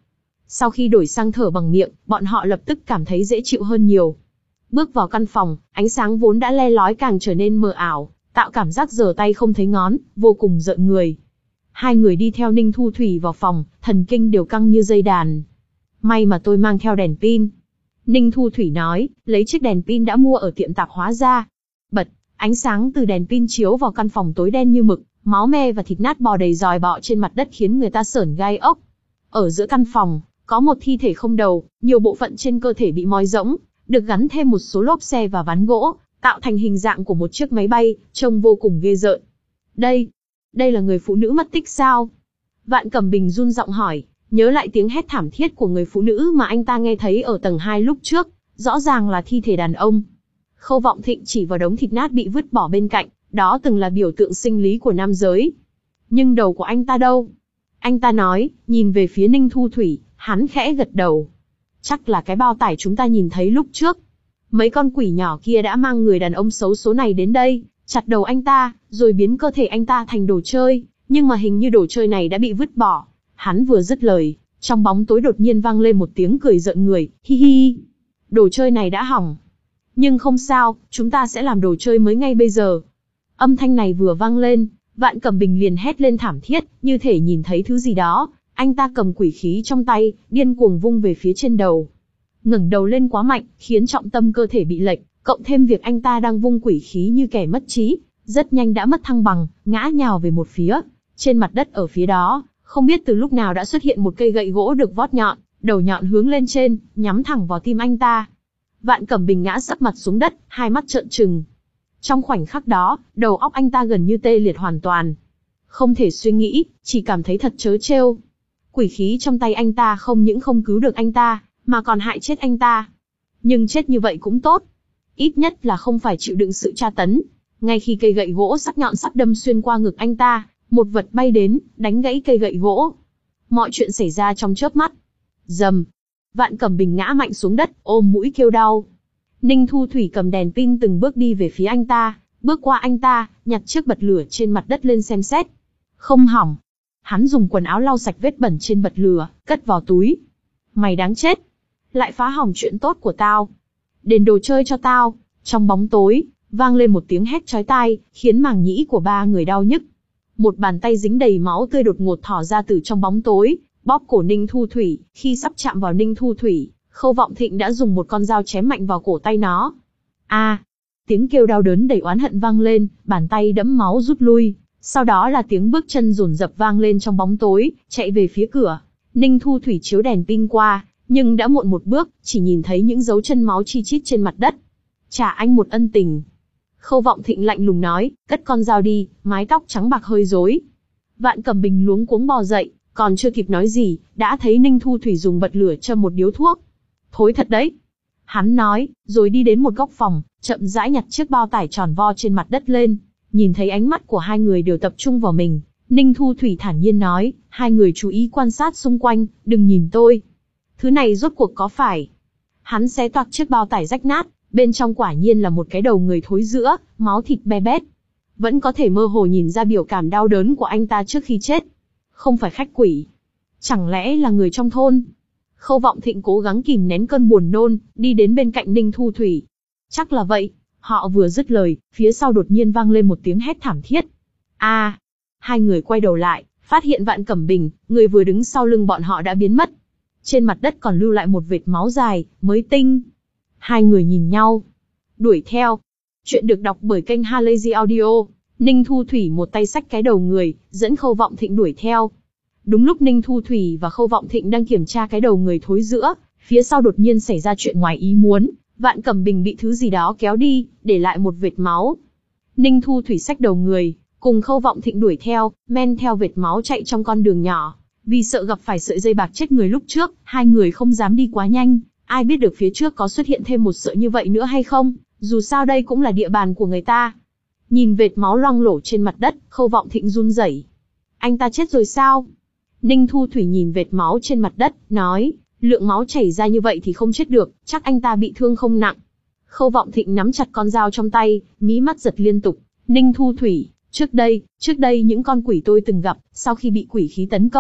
Sau khi đổi sang thở bằng miệng, bọn họ lập tức cảm thấy dễ chịu hơn nhiều. Bước vào căn phòng, ánh sáng vốn đã le lói càng trở nên mờ ảo, tạo cảm giác giở tay không thấy ngón, vô cùng rợn người. Hai người đi theo Ninh Thu Thủy vào phòng, thần kinh đều căng như dây đàn. May mà tôi mang theo đèn pin. Ninh Thu Thủy nói, lấy chiếc đèn pin đã mua ở tiệm tạp hóa ra. Bật, ánh sáng từ đèn pin chiếu vào căn phòng tối đen như mực, máu me và thịt nát bò đầy dòi bọ trên mặt đất khiến người ta sởn gai ốc. Ở giữa căn phòng, có một thi thể không đầu, nhiều bộ phận trên cơ thể bị moi rỗng, được gắn thêm một số lốp xe và ván gỗ, tạo thành hình dạng của một chiếc máy bay, trông vô cùng ghê rợn. Đây, đây là người phụ nữ mất tích sao? Vạn Cẩm Bình run giọng hỏi, nhớ lại tiếng hét thảm thiết của người phụ nữ mà anh ta nghe thấy ở tầng hai lúc trước, rõ ràng là thi thể đàn ông. Khâu Vọng Thịnh chỉ vào đống thịt nát bị vứt bỏ bên cạnh, đó từng là biểu tượng sinh lý của nam giới. Nhưng đầu của anh ta đâu? Anh ta nói, nhìn về phía Ninh Thu Thủy, hắn khẽ gật đầu. Chắc là cái bao tải chúng ta nhìn thấy lúc trước. Mấy con quỷ nhỏ kia đã mang người đàn ông xấu số này đến đây, chặt đầu anh ta, rồi biến cơ thể anh ta thành đồ chơi, nhưng mà hình như đồ chơi này đã bị vứt bỏ. Hắn vừa dứt lời, trong bóng tối đột nhiên vang lên một tiếng cười rợn người, hi hi. Đồ chơi này đã hỏng. Nhưng không sao, chúng ta sẽ làm đồ chơi mới ngay bây giờ. Âm thanh này vừa vang lên, Vạn Cẩm Bình liền hét lên thảm thiết, như thể nhìn thấy thứ gì đó. Anh ta cầm quỷ khí trong tay, điên cuồng vung về phía trên đầu. Ngẩng đầu lên quá mạnh, khiến trọng tâm cơ thể bị lệch, cộng thêm việc anh ta đang vung quỷ khí như kẻ mất trí, rất nhanh đã mất thăng bằng, ngã nhào về một phía. Trên mặt đất ở phía đó, không biết từ lúc nào đã xuất hiện một cây gậy gỗ được vót nhọn, đầu nhọn hướng lên trên, nhắm thẳng vào tim anh ta. Vạn Cẩm Bình ngã sấp mặt xuống đất, hai mắt trợn trừng. Trong khoảnh khắc đó, đầu óc anh ta gần như tê liệt hoàn toàn. Không thể suy nghĩ, chỉ cảm thấy thật trớ trêu. Quỷ khí trong tay anh ta không những không cứu được anh ta, mà còn hại chết anh ta. Nhưng chết như vậy cũng tốt. Ít nhất là không phải chịu đựng sự tra tấn. Ngay khi cây gậy gỗ sắc nhọn sắp đâm xuyên qua ngực anh ta, một vật bay đến, đánh gãy cây gậy gỗ. Mọi chuyện xảy ra trong chớp mắt. Rầm. Vạn Cẩm Bình ngã mạnh xuống đất, ôm mũi kêu đau. Ninh Thu Thủy cầm đèn pin từng bước đi về phía anh ta, bước qua anh ta, nhặt chiếc bật lửa trên mặt đất lên xem xét. Không hỏng. Hắn dùng quần áo lau sạch vết bẩn trên bật lửa, cất vào túi. Mày đáng chết. Lại phá hỏng chuyện tốt của tao. Đền đồ chơi cho tao. Trong bóng tối, vang lên một tiếng hét chói tai, khiến màng nhĩ của ba người đau nhức. Một bàn tay dính đầy máu tươi đột ngột thò ra từ trong bóng tối, bóp cổ Ninh Thu Thủy. Khi sắp chạm vào Ninh Thu Thủy, Khâu Vọng Thịnh đã dùng một con dao chém mạnh vào cổ tay nó. A! À, tiếng kêu đau đớn đầy oán hận vang lên, bàn tay đẫm máu rút lui. Sau đó là tiếng bước chân dồn dập vang lên trong bóng tối, chạy về phía cửa. Ninh Thu Thủy chiếu đèn pin qua, nhưng đã muộn một bước, chỉ nhìn thấy những dấu chân máu chi chít trên mặt đất. Trả anh một ân tình. Khâu Vọng Thịnh lạnh lùng nói, cất con dao đi, mái tóc trắng bạc hơi rối. Vạn Cẩm Bình luống cuống bò dậy, còn chưa kịp nói gì, đã thấy Ninh Thu Thủy dùng bật lửa châm một điếu thuốc. Thối thật đấy. Hắn nói, rồi đi đến một góc phòng, chậm rãi nhặt chiếc bao tải tròn vo trên mặt đất lên. Nhìn thấy ánh mắt của hai người đều tập trung vào mình, Ninh Thu Thủy thản nhiên nói, hai người chú ý quan sát xung quanh, đừng nhìn tôi. Thứ này rốt cuộc có phải? Hắn xé toạc chiếc bao tải rách nát, bên trong quả nhiên là một cái đầu người thối rữa, máu thịt be bét. Vẫn có thể mơ hồ nhìn ra biểu cảm đau đớn của anh ta trước khi chết. Không phải khách quỷ. Chẳng lẽ là người trong thôn? Khâu Vọng Thịnh cố gắng kìm nén cơn buồn nôn, đi đến bên cạnh Ninh Thu Thủy. Chắc là vậy. Họ vừa dứt lời, phía sau đột nhiên vang lên một tiếng hét thảm thiết. A! À, hai người quay đầu lại, phát hiện Vạn Cẩm Bình, người vừa đứng sau lưng bọn họ đã biến mất. Trên mặt đất còn lưu lại một vệt máu dài, mới tinh. Hai người nhìn nhau. Đuổi theo. Chuyện được đọc bởi kênh Halazy Audio. Ninh Thu Thủy một tay xách cái đầu người, dẫn Khâu Vọng Thịnh đuổi theo. Đúng lúc Ninh Thu Thủy và Khâu Vọng Thịnh đang kiểm tra cái đầu người thối rữa, phía sau đột nhiên xảy ra chuyện ngoài ý muốn. Vạn Cẩm Bình bị thứ gì đó kéo đi, để lại một vệt máu. Ninh Thu Thủy xách đầu người, cùng Khâu Vọng Thịnh đuổi theo, men theo vệt máu chạy trong con đường nhỏ. Vì sợ gặp phải sợi dây bạc chết người lúc trước, hai người không dám đi quá nhanh. Ai biết được phía trước có xuất hiện thêm một sợi như vậy nữa hay không, dù sao đây cũng là địa bàn của người ta. Nhìn vệt máu loang lổ trên mặt đất, Khâu Vọng Thịnh run rẩy. Anh ta chết rồi sao? Ninh Thu Thủy nhìn vệt máu trên mặt đất, nói, lượng máu chảy ra như vậy thì không chết được, chắc anh ta bị thương không nặng. Khâu Vọng Thịnh nắm chặt con dao trong tay, mí mắt giật liên tục. Ninh Thu Thủy, trước đây, trước đây những con quỷ tôi từng gặp, sau khi bị quỷ khí tấn công,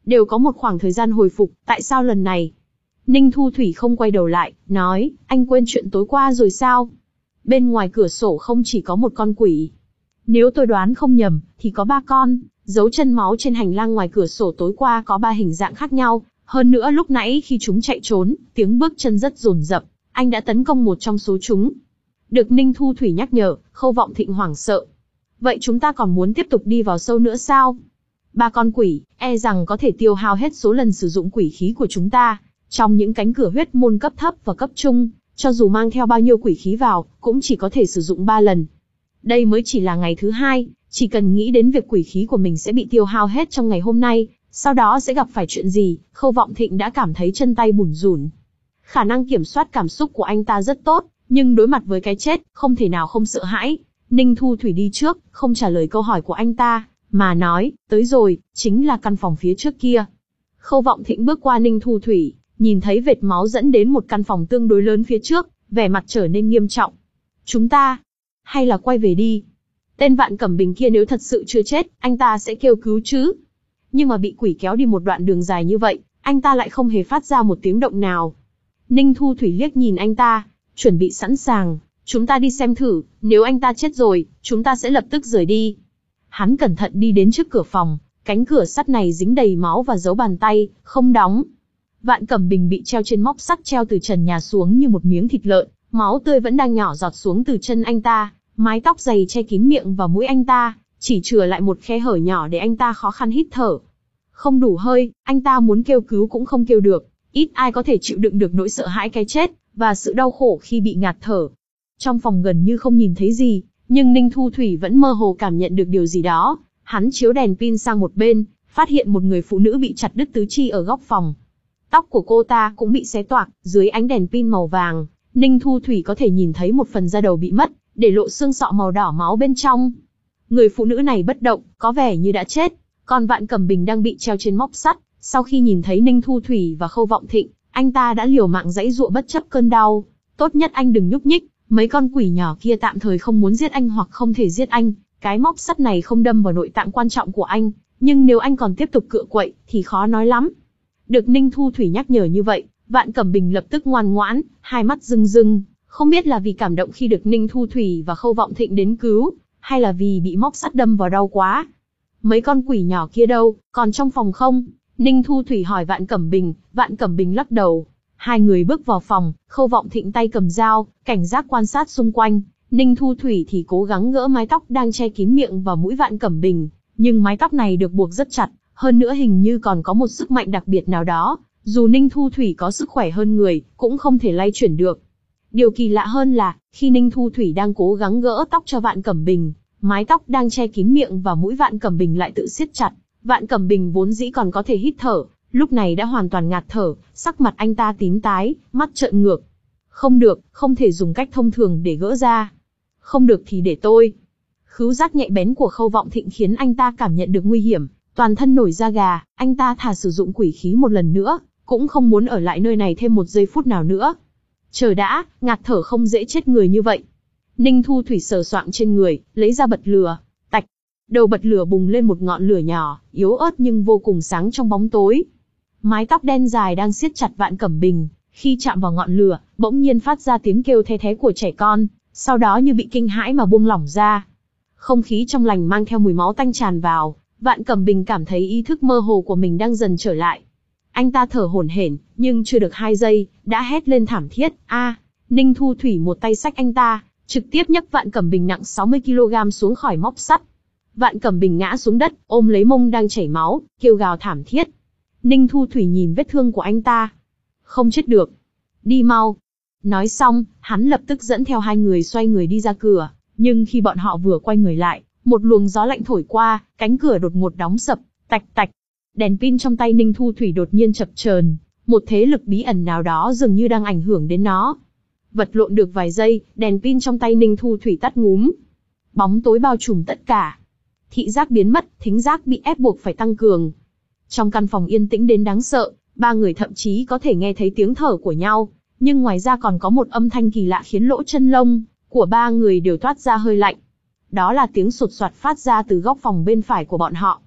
đều có một khoảng thời gian hồi phục, tại sao lần này? Ninh Thu Thủy không quay đầu lại, nói, anh quên chuyện tối qua rồi sao? Bên ngoài cửa sổ không chỉ có một con quỷ. Nếu tôi đoán không nhầm, thì có ba con, dấu chân máu trên hành lang ngoài cửa sổ tối qua có ba hình dạng khác nhau, hơn nữa lúc nãy khi chúng chạy trốn, tiếng bước chân rất dồn dập, anh đã tấn công một trong số chúng. Được Ninh Thu Thủy nhắc nhở, Khâu Vọng Thịnh hoảng sợ. Vậy chúng ta còn muốn tiếp tục đi vào sâu nữa sao? Ba con quỷ, e rằng có thể tiêu hao hết số lần sử dụng quỷ khí của chúng ta. Trong những cánh cửa huyết môn cấp thấp và cấp trung, cho dù mang theo bao nhiêu quỷ khí vào, cũng chỉ có thể sử dụng ba lần. Đây mới chỉ là ngày thứ hai, chỉ cần nghĩ đến việc quỷ khí của mình sẽ bị tiêu hao hết trong ngày hôm nay, sau đó sẽ gặp phải chuyện gì, Khâu Vọng Thịnh đã cảm thấy chân tay bủn rủn. Khả năng kiểm soát cảm xúc của anh ta rất tốt, nhưng đối mặt với cái chết, không thể nào không sợ hãi. Ninh Thu Thủy đi trước, không trả lời câu hỏi của anh ta, mà nói, tới rồi, chính là căn phòng phía trước kia. Khâu Vọng Thịnh bước qua Ninh Thu Thủy, nhìn thấy vệt máu dẫn đến một căn phòng tương đối lớn phía trước, vẻ mặt trở nên nghiêm trọng. Chúng ta, hay là quay về đi. Tên Vạn Cẩm Bình kia nếu thật sự chưa chết, anh ta sẽ kêu cứu chứ. Nhưng mà bị quỷ kéo đi một đoạn đường dài như vậy, anh ta lại không hề phát ra một tiếng động nào. Ninh Thu Thủy liếc nhìn anh ta, chuẩn bị sẵn sàng, chúng ta đi xem thử, nếu anh ta chết rồi, chúng ta sẽ lập tức rời đi. Hắn cẩn thận đi đến trước cửa phòng, cánh cửa sắt này dính đầy máu và dấu bàn tay, không đóng. Vạn Cẩm Bình bị treo trên móc sắt treo từ trần nhà xuống như một miếng thịt lợn, máu tươi vẫn đang nhỏ giọt xuống từ chân anh ta, mái tóc dày che kín miệng và mũi anh ta, chỉ chừa lại một khe hở nhỏ để anh ta khó khăn hít thở. Không đủ hơi, anh ta muốn kêu cứu cũng không kêu được, ít ai có thể chịu đựng được nỗi sợ hãi cái chết, và sự đau khổ khi bị ngạt thở. Trong phòng gần như không nhìn thấy gì, nhưng Ninh Thu Thủy vẫn mơ hồ cảm nhận được điều gì đó. Hắn chiếu đèn pin sang một bên, phát hiện một người phụ nữ bị chặt đứt tứ chi ở góc phòng. Tóc của cô ta cũng bị xé toạc, dưới ánh đèn pin màu vàng, Ninh Thu Thủy có thể nhìn thấy một phần da đầu bị mất, để lộ xương sọ màu đỏ máu bên trong. Người phụ nữ này bất động, có vẻ như đã chết, còn Vạn Cẩm Bình đang bị treo trên móc sắt. Sau khi nhìn thấy Ninh Thu Thủy và Khâu Vọng Thịnh, anh ta đã liều mạng giãy giụa bất chấp cơn đau. Tốt nhất anh đừng nhúc nhích, mấy con quỷ nhỏ kia tạm thời không muốn giết anh hoặc không thể giết anh. Cái móc sắt này không đâm vào nội tạng quan trọng của anh, nhưng nếu anh còn tiếp tục cựa quậy, thì khó nói lắm. Được Ninh Thu Thủy nhắc nhở như vậy, Vạn Cẩm Bình lập tức ngoan ngoãn, hai mắt rưng rưng, không biết là vì cảm động khi được Ninh Thu Thủy và Khâu Vọng Thịnh đến cứu, hay là vì bị móc sắt đâm vào đau quá. Mấy con quỷ nhỏ kia đâu, còn trong phòng không? Ninh Thu Thủy hỏi Vạn Cẩm Bình, Vạn Cẩm Bình lắc đầu. Hai người bước vào phòng, Khâu Vọng Thịnh tay cầm dao, cảnh giác quan sát xung quanh. Ninh Thu Thủy thì cố gắng gỡ mái tóc đang che kín miệng và mũi Vạn Cẩm Bình, nhưng mái tóc này được buộc rất chặt, hơn nữa hình như còn có một sức mạnh đặc biệt nào đó, dù Ninh Thu Thủy có sức khỏe hơn người, cũng không thể lay chuyển được. Điều kỳ lạ hơn là, khi Ninh Thu Thủy đang cố gắng gỡ tóc cho Vạn Cẩm Bình, mái tóc đang che kín miệng và mũi Vạn Cẩm Bình lại tự siết chặt. Vạn Cẩm Bình vốn dĩ còn có thể hít thở, lúc này đã hoàn toàn ngạt thở, sắc mặt anh ta tím tái, mắt trợn ngược. Không được, không thể dùng cách thông thường để gỡ ra. Không được thì để tôi. Khứu giác nhạy bén của Khâu Vọng Thịnh khiến anh ta cảm nhận được nguy hiểm, toàn thân nổi da gà, anh ta thà sử dụng quỷ khí một lần nữa, cũng không muốn ở lại nơi này thêm một giây phút nào nữa. Chờ đã, ngạt thở không dễ chết người như vậy. Ninh Thu Thủy sờ soạng trên người, lấy ra bật lửa, tạch. Đầu bật lửa bùng lên một ngọn lửa nhỏ, yếu ớt nhưng vô cùng sáng trong bóng tối. Mái tóc đen dài đang siết chặt Vạn Cẩm Bình, khi chạm vào ngọn lửa, bỗng nhiên phát ra tiếng kêu the thé của trẻ con, sau đó như bị kinh hãi mà buông lỏng ra. Không khí trong lành mang theo mùi máu tanh tràn vào, Vạn Cẩm Bình cảm thấy ý thức mơ hồ của mình đang dần trở lại. Anh ta thở hổn hển, nhưng chưa được hai giây, đã hét lên thảm thiết, a! Ninh Thu Thủy một tay xách anh ta, trực tiếp nhấc Vạn Cẩm Bình nặng sáu mươi ki lô gam xuống khỏi móc sắt. Vạn Cẩm Bình ngã xuống đất, ôm lấy mông đang chảy máu, kêu gào thảm thiết. Ninh Thu Thủy nhìn vết thương của anh ta. Không chết được. Đi mau. Nói xong, hắn lập tức dẫn theo hai người xoay người đi ra cửa, nhưng khi bọn họ vừa quay người lại, một luồng gió lạnh thổi qua, cánh cửa đột ngột đóng sập, tạch tạch. Đèn pin trong tay Ninh Thu Thủy đột nhiên chập chờn, một thế lực bí ẩn nào đó dường như đang ảnh hưởng đến nó. Vật lộn được vài giây, đèn pin trong tay Ninh Thu Thủy tắt ngúm. Bóng tối bao trùm tất cả. Thị giác biến mất, thính giác bị ép buộc phải tăng cường. Trong căn phòng yên tĩnh đến đáng sợ, ba người thậm chí có thể nghe thấy tiếng thở của nhau, nhưng ngoài ra còn có một âm thanh kỳ lạ khiến lỗ chân lông của ba người đều toát ra hơi lạnh. Đó là tiếng sột soạt phát ra từ góc phòng bên phải của bọn họ.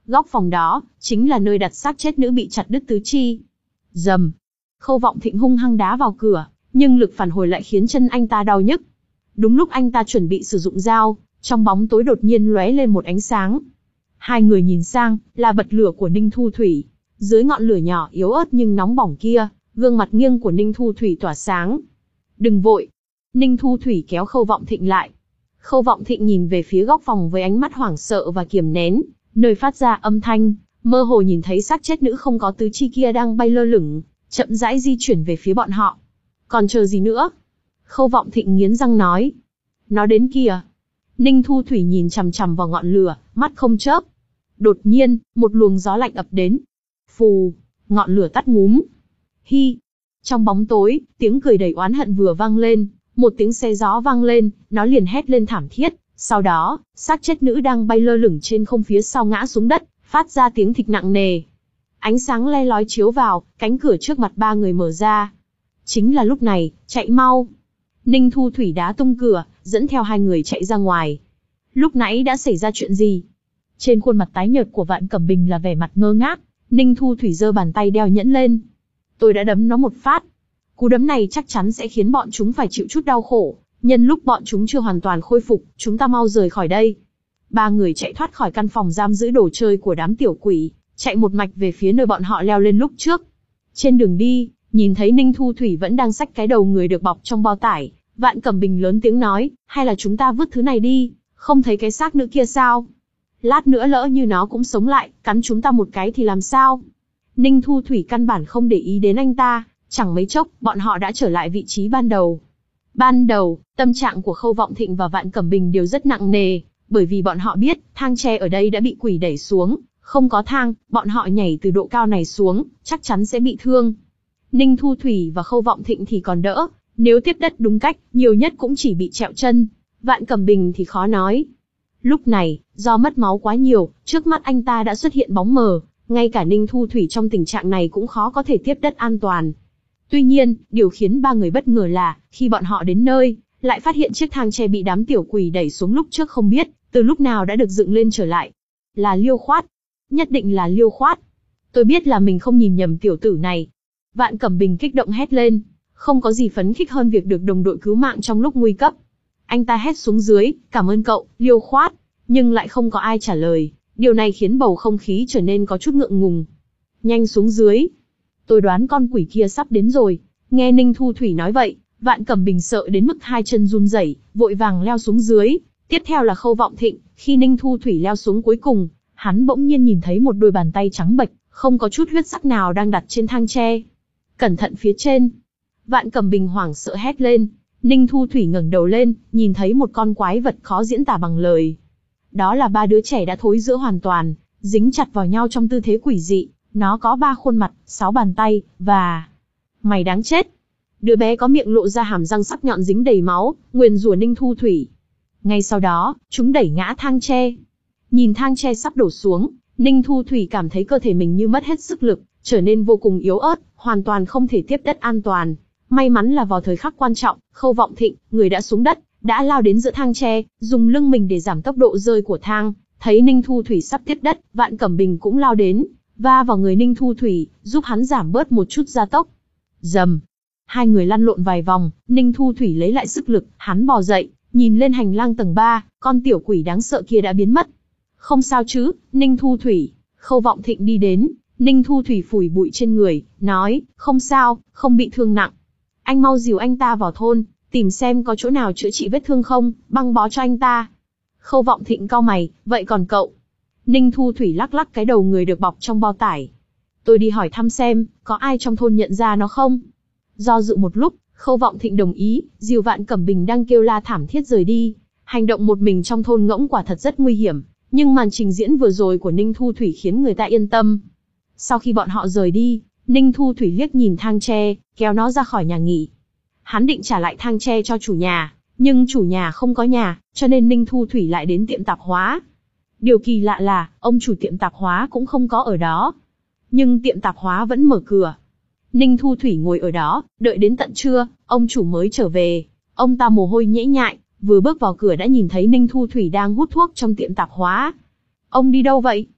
Góc phòng đó, chính là nơi đặt xác chết nữ bị chặt đứt tứ chi. Rầm. Khâu Vọng Thịnh hung hăng đá vào cửa, nhưng lực phản hồi lại khiến chân anh ta đau nhức. Đúng lúc anh ta chuẩn bị sử dụng dao, trong bóng tối đột nhiên lóe lên một ánh sáng. Hai người nhìn sang, là bật lửa của Ninh Thu Thủy. Dưới ngọn lửa nhỏ yếu ớt nhưng nóng bỏng kia, gương mặt nghiêng của Ninh Thu Thủy tỏa sáng. Đừng vội. Ninh Thu Thủy kéo Khâu Vọng Thịnh lại. Khâu Vọng Thịnh nhìn về phía góc phòng với ánh mắt hoảng sợ và kiềm nén, nơi phát ra âm thanh, mơ hồ nhìn thấy xác chết nữ không có tứ chi kia đang bay lơ lửng, chậm rãi di chuyển về phía bọn họ. Còn chờ gì nữa? Khâu Vọng Thịnh nghiến răng nói. Nó đến kìa. Ninh Thu Thủy nhìn chằm chằm vào ngọn lửa, mắt không chớp. Đột nhiên, một luồng gió lạnh ập đến. Phù, ngọn lửa tắt ngúm. Hi. Trong bóng tối, tiếng cười đầy oán hận vừa vang lên, một tiếng xe gió vang lên, nó liền hét lên thảm thiết. Sau đó, xác chết nữ đang bay lơ lửng trên không phía sau ngã xuống đất, phát ra tiếng thịch nặng nề. Ánh sáng le lói chiếu vào, cánh cửa trước mặt ba người mở ra. Chính là lúc này, chạy mau. Ninh Thu Thủy đá tung cửa, dẫn theo hai người chạy ra ngoài. Lúc nãy đã xảy ra chuyện gì? Trên khuôn mặt tái nhợt của Vạn Cẩm Bình là vẻ mặt ngơ ngác, Ninh Thu Thủy giơ bàn tay đeo nhẫn lên. Tôi đã đấm nó một phát. Cú đấm này chắc chắn sẽ khiến bọn chúng phải chịu chút đau khổ. Nhân lúc bọn chúng chưa hoàn toàn khôi phục, chúng ta mau rời khỏi đây. Ba người chạy thoát khỏi căn phòng giam giữ đồ chơi của đám tiểu quỷ, chạy một mạch về phía nơi bọn họ leo lên lúc trước. Trên đường đi, nhìn thấy Ninh Thu Thủy vẫn đang xách cái đầu người được bọc trong bao tải, Vạn Cẩm Bình lớn tiếng nói, hay là chúng ta vứt thứ này đi, không thấy cái xác nữ kia sao? Lát nữa lỡ như nó cũng sống lại, cắn chúng ta một cái thì làm sao? Ninh Thu Thủy căn bản không để ý đến anh ta, chẳng mấy chốc, bọn họ đã trở lại vị trí ban đầu. Ban đầu, tâm trạng của Khâu Vọng Thịnh và Vạn Cẩm Bình đều rất nặng nề, bởi vì bọn họ biết, thang tre ở đây đã bị quỷ đẩy xuống, không có thang, bọn họ nhảy từ độ cao này xuống, chắc chắn sẽ bị thương. Ninh Thu Thủy và Khâu Vọng Thịnh thì còn đỡ, nếu tiếp đất đúng cách, nhiều nhất cũng chỉ bị trẹo chân. Vạn Cẩm Bình thì khó nói. Lúc này, do mất máu quá nhiều, trước mắt anh ta đã xuất hiện bóng mờ, ngay cả Ninh Thu Thủy trong tình trạng này cũng khó có thể tiếp đất an toàn. Tuy nhiên, điều khiến ba người bất ngờ là, khi bọn họ đến nơi, lại phát hiện chiếc thang tre bị đám tiểu quỷ đẩy xuống lúc trước không biết, từ lúc nào đã được dựng lên trở lại. Là Liêu Khoát. Nhất định là Liêu Khoát. Tôi biết là mình không nhìn nhầm tiểu tử này. Vạn Cẩm Bình kích động hét lên, không có gì phấn khích hơn việc được đồng đội cứu mạng trong lúc nguy cấp. Anh ta hét xuống dưới, cảm ơn cậu, Liêu Khoát, nhưng lại không có ai trả lời, điều này khiến bầu không khí trở nên có chút ngượng ngùng. Nhanh xuống dưới. Tôi đoán con quỷ kia sắp đến rồi. Nghe Ninh Thu Thủy nói vậy, Vạn Cẩm Bình sợ đến mức hai chân run rẩy, vội vàng leo xuống dưới. Tiếp theo là Khâu Vọng Thịnh, khi Ninh Thu Thủy leo xuống cuối cùng, hắn bỗng nhiên nhìn thấy một đôi bàn tay trắng bệch, không có chút huyết sắc nào đang đặt trên thang tre. Cẩn thận phía trên. Vạn Cẩm Bình hoảng sợ hét lên. Ninh Thu Thủy ngẩng đầu lên, nhìn thấy một con quái vật khó diễn tả bằng lời. Đó là ba đứa trẻ đã thối rữa hoàn toàn, dính chặt vào nhau trong tư thế quỷ dị. Nó có ba khuôn mặt, sáu bàn tay, và... Mày đáng chết. Đứa bé có miệng lộ ra hàm răng sắc nhọn dính đầy máu, nguyền rủa Ninh Thu Thủy. Ngay sau đó, chúng đẩy ngã thang tre. Nhìn thang tre sắp đổ xuống, Ninh Thu Thủy cảm thấy cơ thể mình như mất hết sức lực, trở nên vô cùng yếu ớt, hoàn toàn không thể tiếp đất an toàn. May mắn là vào thời khắc quan trọng, Khâu Vọng Thịnh, người đã xuống đất, đã lao đến giữa thang tre, dùng lưng mình để giảm tốc độ rơi của thang. Thấy Ninh Thu Thủy sắp tiếp đất, Vạn Cẩm Bình cũng lao đến, va vào người Ninh Thu Thủy, giúp hắn giảm bớt một chút gia tốc. Rầm. Hai người lăn lộn vài vòng, Ninh Thu Thủy lấy lại sức lực, hắn bò dậy, nhìn lên hành lang tầng ba, con tiểu quỷ đáng sợ kia đã biến mất. Không sao chứ, Ninh Thu Thủy. Khâu Vọng Thịnh đi đến, Ninh Thu Thủy phủi bụi trên người, nói, không sao, không bị thương nặng. Anh mau dìu anh ta vào thôn, tìm xem có chỗ nào chữa trị vết thương không, băng bó cho anh ta. Khâu Vọng Thịnh cau mày, vậy còn cậu? Ninh Thu Thủy lắc lắc cái đầu người được bọc trong bao tải. Tôi đi hỏi thăm xem, có ai trong thôn nhận ra nó không? Do dự một lúc, Khâu Vọng Thịnh đồng ý, dìu Vạn Cẩm Bình đang kêu la thảm thiết rời đi. Hành động một mình trong thôn ngỗng quả thật rất nguy hiểm, nhưng màn trình diễn vừa rồi của Ninh Thu Thủy khiến người ta yên tâm. Sau khi bọn họ rời đi, Ninh Thu Thủy liếc nhìn thang tre, kéo nó ra khỏi nhà nghỉ. Hắn định trả lại thang tre cho chủ nhà, nhưng chủ nhà không có nhà, cho nên Ninh Thu Thủy lại đến tiệm tạp hóa. Điều kỳ lạ là, ông chủ tiệm tạp hóa cũng không có ở đó. Nhưng tiệm tạp hóa vẫn mở cửa. Ninh Thu Thủy ngồi ở đó, đợi đến tận trưa, ông chủ mới trở về. Ông ta mồ hôi nhễ nhại, vừa bước vào cửa đã nhìn thấy Ninh Thu Thủy đang hút thuốc trong tiệm tạp hóa. Ông đi đâu vậy?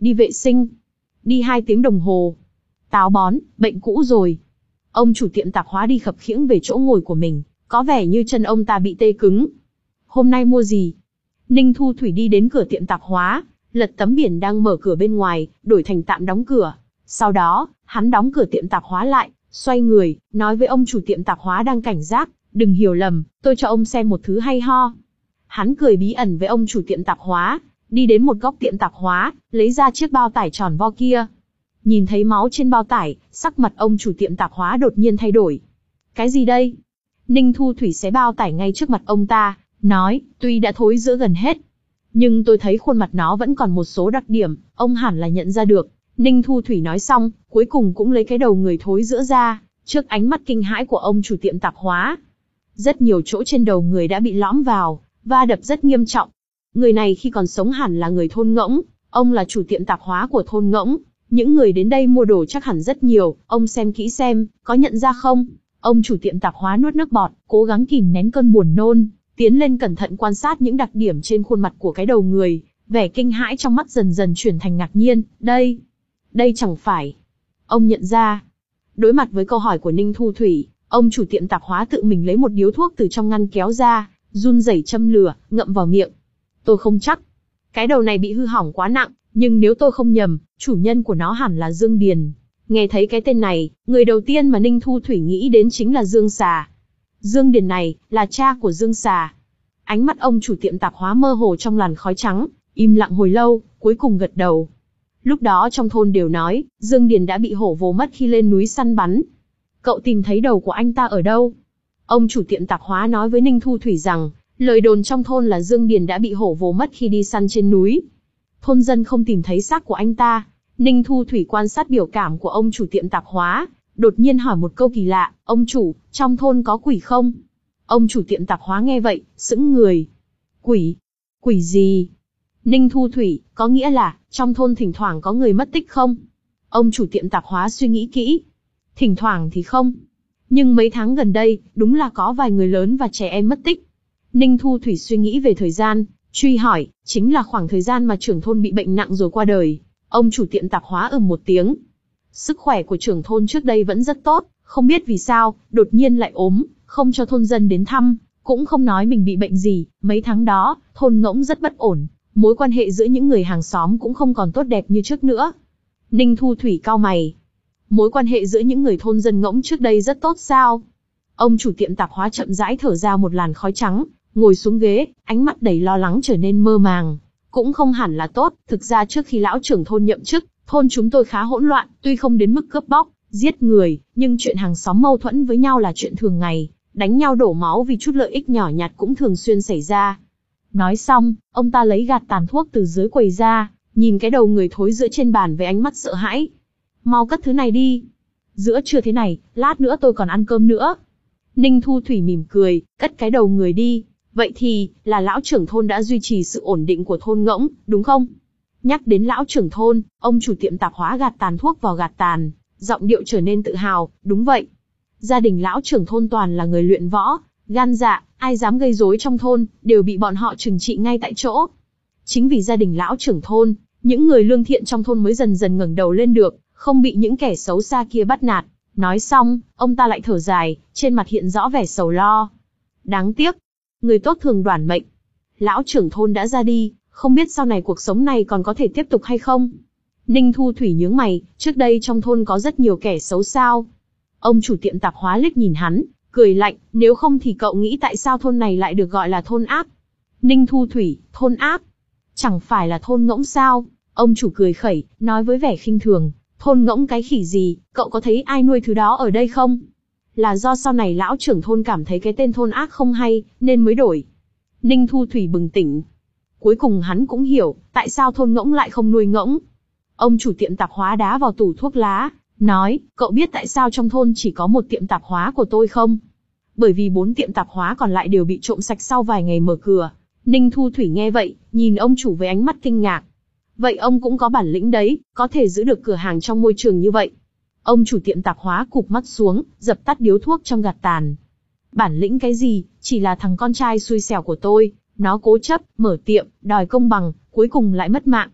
Đi vệ sinh. Đi hai tiếng đồng hồ. Táo bón, bệnh cũ rồi. Ông chủ tiệm tạp hóa đi khập khiễng về chỗ ngồi của mình, có vẻ như chân ông ta bị tê cứng. Hôm nay mua gì? Ninh Thu Thủy đi đến cửa tiệm tạp hóa, lật tấm biển đang mở cửa bên ngoài, đổi thành tạm đóng cửa. Sau đó, hắn đóng cửa tiệm tạp hóa lại, xoay người, nói với ông chủ tiệm tạp hóa đang cảnh giác, đừng hiểu lầm, tôi cho ông xem một thứ hay ho. Hắn cười bí ẩn với ông chủ tiệm tạp hóa, đi đến một góc tiệm tạp hóa, lấy ra chiếc bao tải tròn vo kia. Nhìn thấy máu trên bao tải, sắc mặt ông chủ tiệm tạp hóa đột nhiên thay đổi. Cái gì đây? Ninh Thu Thủy xé bao tải ngay trước mặt ông ta, nói, tuy đã thối rữa gần hết, nhưng tôi thấy khuôn mặt nó vẫn còn một số đặc điểm, ông hẳn là nhận ra được. Ninh Thu Thủy nói xong, cuối cùng cũng lấy cái đầu người thối rữa ra, trước ánh mắt kinh hãi của ông chủ tiệm tạp hóa. Rất nhiều chỗ trên đầu người đã bị lõm vào, va đập rất nghiêm trọng. Người này khi còn sống hẳn là người thôn Ngỗng, ông là chủ tiệm tạp hóa của thôn Ngỗng. Những người đến đây mua đồ chắc hẳn rất nhiều, ông xem kỹ xem, có nhận ra không? Ông chủ tiệm tạp hóa nuốt nước bọt, cố gắng kìm nén cơn buồn nôn, tiến lên cẩn thận quan sát những đặc điểm trên khuôn mặt của cái đầu người, vẻ kinh hãi trong mắt dần dần chuyển thành ngạc nhiên, đây, đây chẳng phải. Ông nhận ra. Đối mặt với câu hỏi của Ninh Thu Thủy, ông chủ tiệm tạp hóa tự mình lấy một điếu thuốc từ trong ngăn kéo ra, run rẩy châm lửa, ngậm vào miệng. Tôi không chắc. Cái đầu này bị hư hỏng quá nặng, nhưng nếu tôi không nhầm, chủ nhân của nó hẳn là Dương Điền. Nghe thấy cái tên này, người đầu tiên mà Ninh Thu Thủy nghĩ đến chính là Dương Xà. Dương Điền này, là cha của Dương Xà. Ánh mắt ông chủ tiệm tạp hóa mơ hồ trong làn khói trắng, im lặng hồi lâu, cuối cùng gật đầu. Lúc đó trong thôn đều nói, Dương Điền đã bị hổ vồ mất khi lên núi săn bắn. Cậu tìm thấy đầu của anh ta ở đâu? Ông chủ tiệm tạp hóa nói với Ninh Thu Thủy rằng, lời đồn trong thôn là Dương Điền đã bị hổ vồ mất khi đi săn trên núi. Thôn dân không tìm thấy xác của anh ta. Ninh Thu Thủy quan sát biểu cảm của ông chủ tiệm tạp hóa, đột nhiên hỏi một câu kỳ lạ, ông chủ, trong thôn có quỷ không? Ông chủ tiệm tạp hóa nghe vậy, sững người. Quỷ? Quỷ gì? Ninh Thu Thủy, có nghĩa là, trong thôn thỉnh thoảng có người mất tích không? Ông chủ tiệm tạp hóa suy nghĩ kỹ. Thỉnh thoảng thì không. Nhưng mấy tháng gần đây, đúng là có vài người lớn và trẻ em mất tích. Ninh Thu Thủy suy nghĩ về thời gian, truy hỏi, chính là khoảng thời gian mà trưởng thôn bị bệnh nặng rồi qua đời. Ông chủ tiệm tạp hóa ừm một tiếng. Sức khỏe của trưởng thôn trước đây vẫn rất tốt, không biết vì sao, đột nhiên lại ốm, không cho thôn dân đến thăm, cũng không nói mình bị bệnh gì. Mấy tháng đó, thôn Ngỗng rất bất ổn, mối quan hệ giữa những người hàng xóm cũng không còn tốt đẹp như trước nữa. Ninh Thu Thủy cau mày. Mối quan hệ giữa những người thôn dân Ngỗng trước đây rất tốt sao? Ông chủ tiệm tạp hóa chậm rãi thở ra một làn khói trắng, ngồi xuống ghế, ánh mắt đầy lo lắng trở nên mơ màng. Cũng không hẳn là tốt, thực ra trước khi lão trưởng thôn nhậm chức, thôn chúng tôi khá hỗn loạn, tuy không đến mức cướp bóc, giết người, nhưng chuyện hàng xóm mâu thuẫn với nhau là chuyện thường ngày, đánh nhau đổ máu vì chút lợi ích nhỏ nhặt cũng thường xuyên xảy ra. Nói xong, ông ta lấy gạt tàn thuốc từ dưới quầy ra, nhìn cái đầu người thối giữa trên bàn với ánh mắt sợ hãi. Mau cất thứ này đi. Giữa trưa thế này, lát nữa tôi còn ăn cơm nữa. Ninh Thu Thủy mỉm cười, cất cái đầu người đi. Vậy thì, là lão trưởng thôn đã duy trì sự ổn định của thôn Ngỗng, đúng không? Nhắc đến lão trưởng thôn, ông chủ tiệm tạp hóa gạt tàn thuốc vào gạt tàn, giọng điệu trở nên tự hào, đúng vậy. Gia đình lão trưởng thôn toàn là người luyện võ, gan dạ, ai dám gây rối trong thôn, đều bị bọn họ trừng trị ngay tại chỗ. Chính vì gia đình lão trưởng thôn, những người lương thiện trong thôn mới dần dần ngẩng đầu lên được, không bị những kẻ xấu xa kia bắt nạt. Nói xong, ông ta lại thở dài, trên mặt hiện rõ vẻ sầu lo. Đáng tiếc, người tốt thường đoản mệnh. Lão trưởng thôn đã ra đi, không biết sau này cuộc sống này còn có thể tiếp tục hay không? Ninh Thu Thủy nhướng mày, trước đây trong thôn có rất nhiều kẻ xấu sao? Ông chủ tiệm tạp hóa liếc nhìn hắn, cười lạnh, nếu không thì cậu nghĩ tại sao thôn này lại được gọi là thôn áp? Ninh Thu Thủy, thôn áp? Chẳng phải là thôn Ngỗng sao? Ông chủ cười khẩy, nói với vẻ khinh thường, thôn Ngỗng cái khỉ gì, cậu có thấy ai nuôi thứ đó ở đây không? Là do sau này lão trưởng thôn cảm thấy cái tên thôn ác không hay, nên mới đổi. Ninh Thu Thủy bừng tỉnh. Cuối cùng hắn cũng hiểu, tại sao thôn Ngỗng lại không nuôi ngỗng. Ông chủ tiệm tạp hóa đá vào tủ thuốc lá, nói, cậu biết tại sao trong thôn chỉ có một tiệm tạp hóa của tôi không? Bởi vì bốn tiệm tạp hóa còn lại đều bị trộm sạch sau vài ngày mở cửa. Ninh Thu Thủy nghe vậy, nhìn ông chủ với ánh mắt kinh ngạc. Vậy ông cũng có bản lĩnh đấy, có thể giữ được cửa hàng trong môi trường như vậy. Ông chủ tiệm tạp hóa cụp mắt xuống, dập tắt điếu thuốc trong gạt tàn. Bản lĩnh cái gì, chỉ là thằng con trai xui xẻo của tôi, nó cố chấp, mở tiệm, đòi công bằng, cuối cùng lại mất mạng.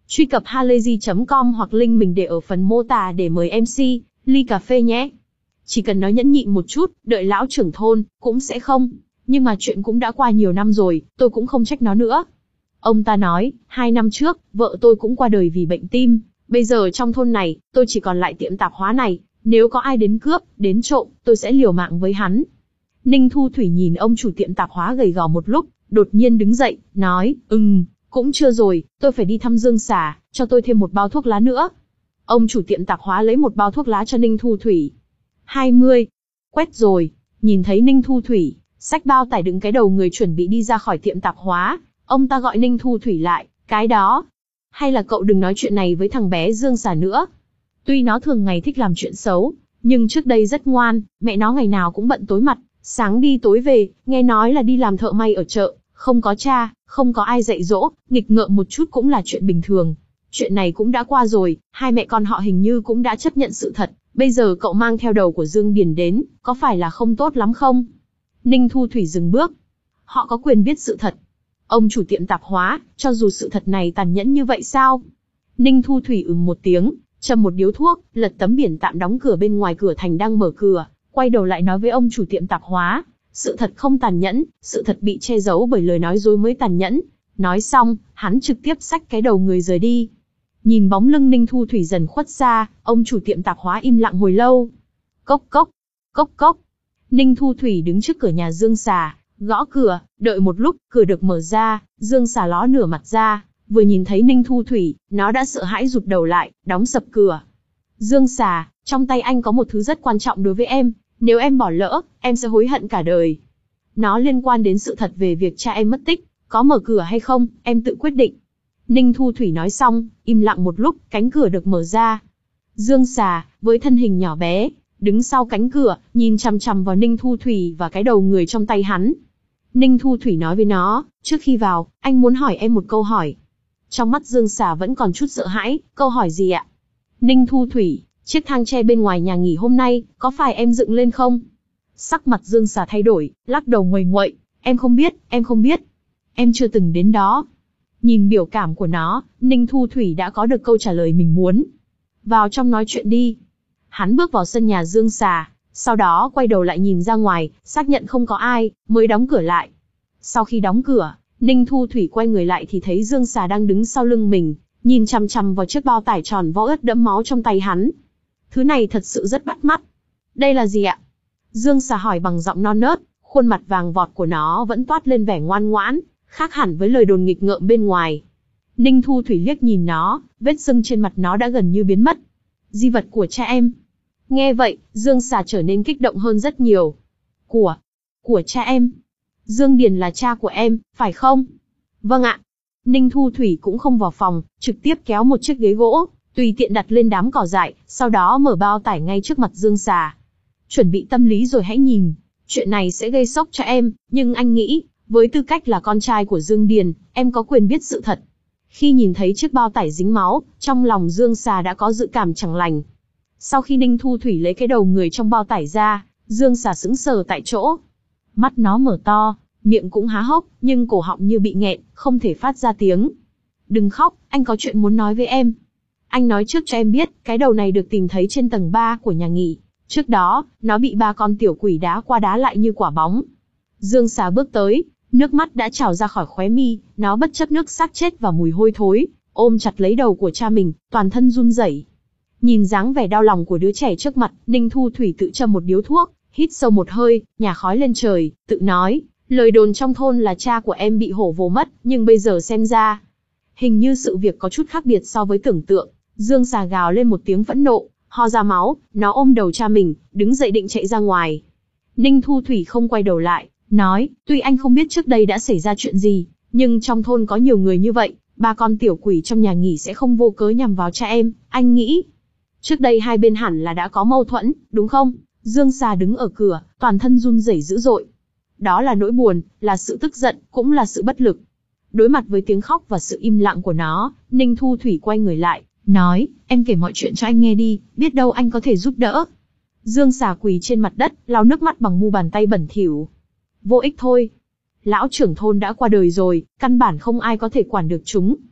Truy cập halayzi chấm com hoặc link mình để ở phần mô tả để mời em xê, ly cà phê nhé. Chỉ cần nói nhẫn nhịn một chút, đợi lão trưởng thôn, cũng sẽ không. Nhưng mà chuyện cũng đã qua nhiều năm rồi, tôi cũng không trách nó nữa. Ông ta nói, hai năm trước, vợ tôi cũng qua đời vì bệnh tim. Bây giờ trong thôn này, tôi chỉ còn lại tiệm tạp hóa này. Nếu có ai đến cướp, đến trộm, tôi sẽ liều mạng với hắn. Ninh Thu Thủy nhìn ông chủ tiệm tạp hóa gầy gò một lúc, đột nhiên đứng dậy, nói, ừm, cũng chưa rồi, tôi phải đi thăm Dương Xà, cho tôi thêm một bao thuốc lá nữa. Ông chủ tiệm tạp hóa lấy một bao thuốc lá cho Ninh Thu Thủy. hai mươi. Quét rồi, nhìn thấy Ninh Thu Thủy, xách bao tải đựng cái đầu người chuẩn bị đi ra khỏi tiệm tạp hóa, ông ta gọi Ninh Thu Thủy lại, cái đó. Hay là cậu đừng nói chuyện này với thằng bé Dương Xà nữa. Tuy nó thường ngày thích làm chuyện xấu, nhưng trước đây rất ngoan, mẹ nó ngày nào cũng bận tối mặt, sáng đi tối về, nghe nói là đi làm thợ may ở chợ, không có cha, không có ai dạy dỗ, nghịch ngợm một chút cũng là chuyện bình thường. Chuyện này cũng đã qua rồi, hai mẹ con họ hình như cũng đã chấp nhận sự thật, bây giờ cậu mang theo đầu của Dương Điền đến, có phải là không tốt lắm không? Ninh Thu Thủy dừng bước. Họ có quyền biết sự thật. Ông chủ tiệm tạp hóa, cho dù sự thật này tàn nhẫn như vậy sao? Ninh Thu Thủy ừm một tiếng, châm một điếu thuốc, lật tấm biển tạm đóng cửa bên ngoài cửa thành đang mở cửa, quay đầu lại nói với ông chủ tiệm tạp hóa. Sự thật không tàn nhẫn, sự thật bị che giấu bởi lời nói dối mới tàn nhẫn. Nói xong, hắn trực tiếp xách cái đầu người rời đi. Nhìn bóng lưng Ninh Thu Thủy dần khuất xa, ông chủ tiệm tạp hóa im lặng hồi lâu. Cốc cốc, cốc cốc. Ninh Thu Thủy đứng trước cửa nhà Dương Xà, gõ cửa, đợi một lúc, cửa được mở ra, Dương Xà ló nửa mặt ra, vừa nhìn thấy Ninh Thu Thủy, nó đã sợ hãi rụt đầu lại, đóng sập cửa. Dương Xà, trong tay anh có một thứ rất quan trọng đối với em, nếu em bỏ lỡ, em sẽ hối hận cả đời. Nó liên quan đến sự thật về việc cha em mất tích, có mở cửa hay không, em tự quyết định. Ninh Thu Thủy nói xong, im lặng một lúc, cánh cửa được mở ra. Dương Xà, với thân hình nhỏ bé, đứng sau cánh cửa, nhìn chằm chằm vào Ninh Thu Thủy và cái đầu người trong tay hắn. Ninh Thu Thủy nói với nó, trước khi vào, anh muốn hỏi em một câu hỏi. Trong mắt Dương Xà vẫn còn chút sợ hãi, câu hỏi gì ạ? Ninh Thu Thủy, chiếc thang tre bên ngoài nhà nghỉ hôm nay, có phải em dựng lên không? Sắc mặt Dương Xà thay đổi, lắc đầu nguầy nguậy, em không biết, em không biết. Em chưa từng đến đó. Nhìn biểu cảm của nó, Ninh Thu Thủy đã có được câu trả lời mình muốn. Vào trong nói chuyện đi. Hắn bước vào sân nhà Dương Xà, sau đó quay đầu lại nhìn ra ngoài, xác nhận không có ai, mới đóng cửa lại. Sau khi đóng cửa, Ninh Thu Thủy quay người lại thì thấy Dương Xà đang đứng sau lưng mình, nhìn chằm chằm vào chiếc bao tải tròn vo ướt đẫm máu trong tay hắn. Thứ này thật sự rất bắt mắt. Đây là gì ạ? Dương Xà hỏi bằng giọng non nớt, khuôn mặt vàng vọt của nó vẫn toát lên vẻ ngoan ngoãn, khác hẳn với lời đồn nghịch ngợm bên ngoài. Ninh Thu Thủy liếc nhìn nó, vết sưng trên mặt nó đã gần như biến mất. Di vật của cha em. Nghe vậy, Dương Xà trở nên kích động hơn rất nhiều. Của, của cha em. Dương Điền là cha của em, phải không? Vâng ạ. Ninh Thu Thủy cũng không vào phòng, trực tiếp kéo một chiếc ghế gỗ, tùy tiện đặt lên đám cỏ dại, sau đó mở bao tải ngay trước mặt Dương Xà. Chuẩn bị tâm lý rồi hãy nhìn. Chuyện này sẽ gây sốc cho em, nhưng anh nghĩ, với tư cách là con trai của Dương Điền, em có quyền biết sự thật. Khi nhìn thấy chiếc bao tải dính máu, trong lòng Dương Xà đã có dự cảm chẳng lành. Sau khi Ninh Thu Thủy lấy cái đầu người trong bao tải ra, Dương Xà sững sờ tại chỗ. Mắt nó mở to, miệng cũng há hốc, nhưng cổ họng như bị nghẹn, không thể phát ra tiếng. Đừng khóc, anh có chuyện muốn nói với em. Anh nói trước cho em biết, cái đầu này được tìm thấy trên tầng ba của nhà nghỉ. Trước đó, nó bị ba con tiểu quỷ đá qua đá lại như quả bóng. Dương Xà bước tới, nước mắt đã trào ra khỏi khóe mi, nó bất chấp nước xác chết và mùi hôi thối, ôm chặt lấy đầu của cha mình, toàn thân run rẩy. Nhìn dáng vẻ đau lòng của đứa trẻ trước mặt, Ninh Thu Thủy tự châm một điếu thuốc, hít sâu một hơi, nhả khói lên trời, tự nói, lời đồn trong thôn là cha của em bị hổ vồ mất, nhưng bây giờ xem ra, hình như sự việc có chút khác biệt so với tưởng tượng. Dương Xà gào lên một tiếng phẫn nộ, ho ra máu, nó ôm đầu cha mình, đứng dậy định chạy ra ngoài. Ninh Thu Thủy không quay đầu lại, nói, tuy anh không biết trước đây đã xảy ra chuyện gì, nhưng trong thôn có nhiều người như vậy, ba con tiểu quỷ trong nhà nghỉ sẽ không vô cớ nhằm vào cha em, anh nghĩ. Trước đây hai bên hẳn là đã có mâu thuẫn, đúng không? Dương Xà đứng ở cửa, toàn thân run rẩy dữ dội. Đó là nỗi buồn, là sự tức giận, cũng là sự bất lực. Đối mặt với tiếng khóc và sự im lặng của nó, Ninh Thu Thủy quay người lại, nói, em kể mọi chuyện cho anh nghe đi, biết đâu anh có thể giúp đỡ. Dương Xà quỳ trên mặt đất, lau nước mắt bằng mu bàn tay bẩn thỉu. Vô ích thôi. Lão trưởng thôn đã qua đời rồi, căn bản không ai có thể quản được chúng.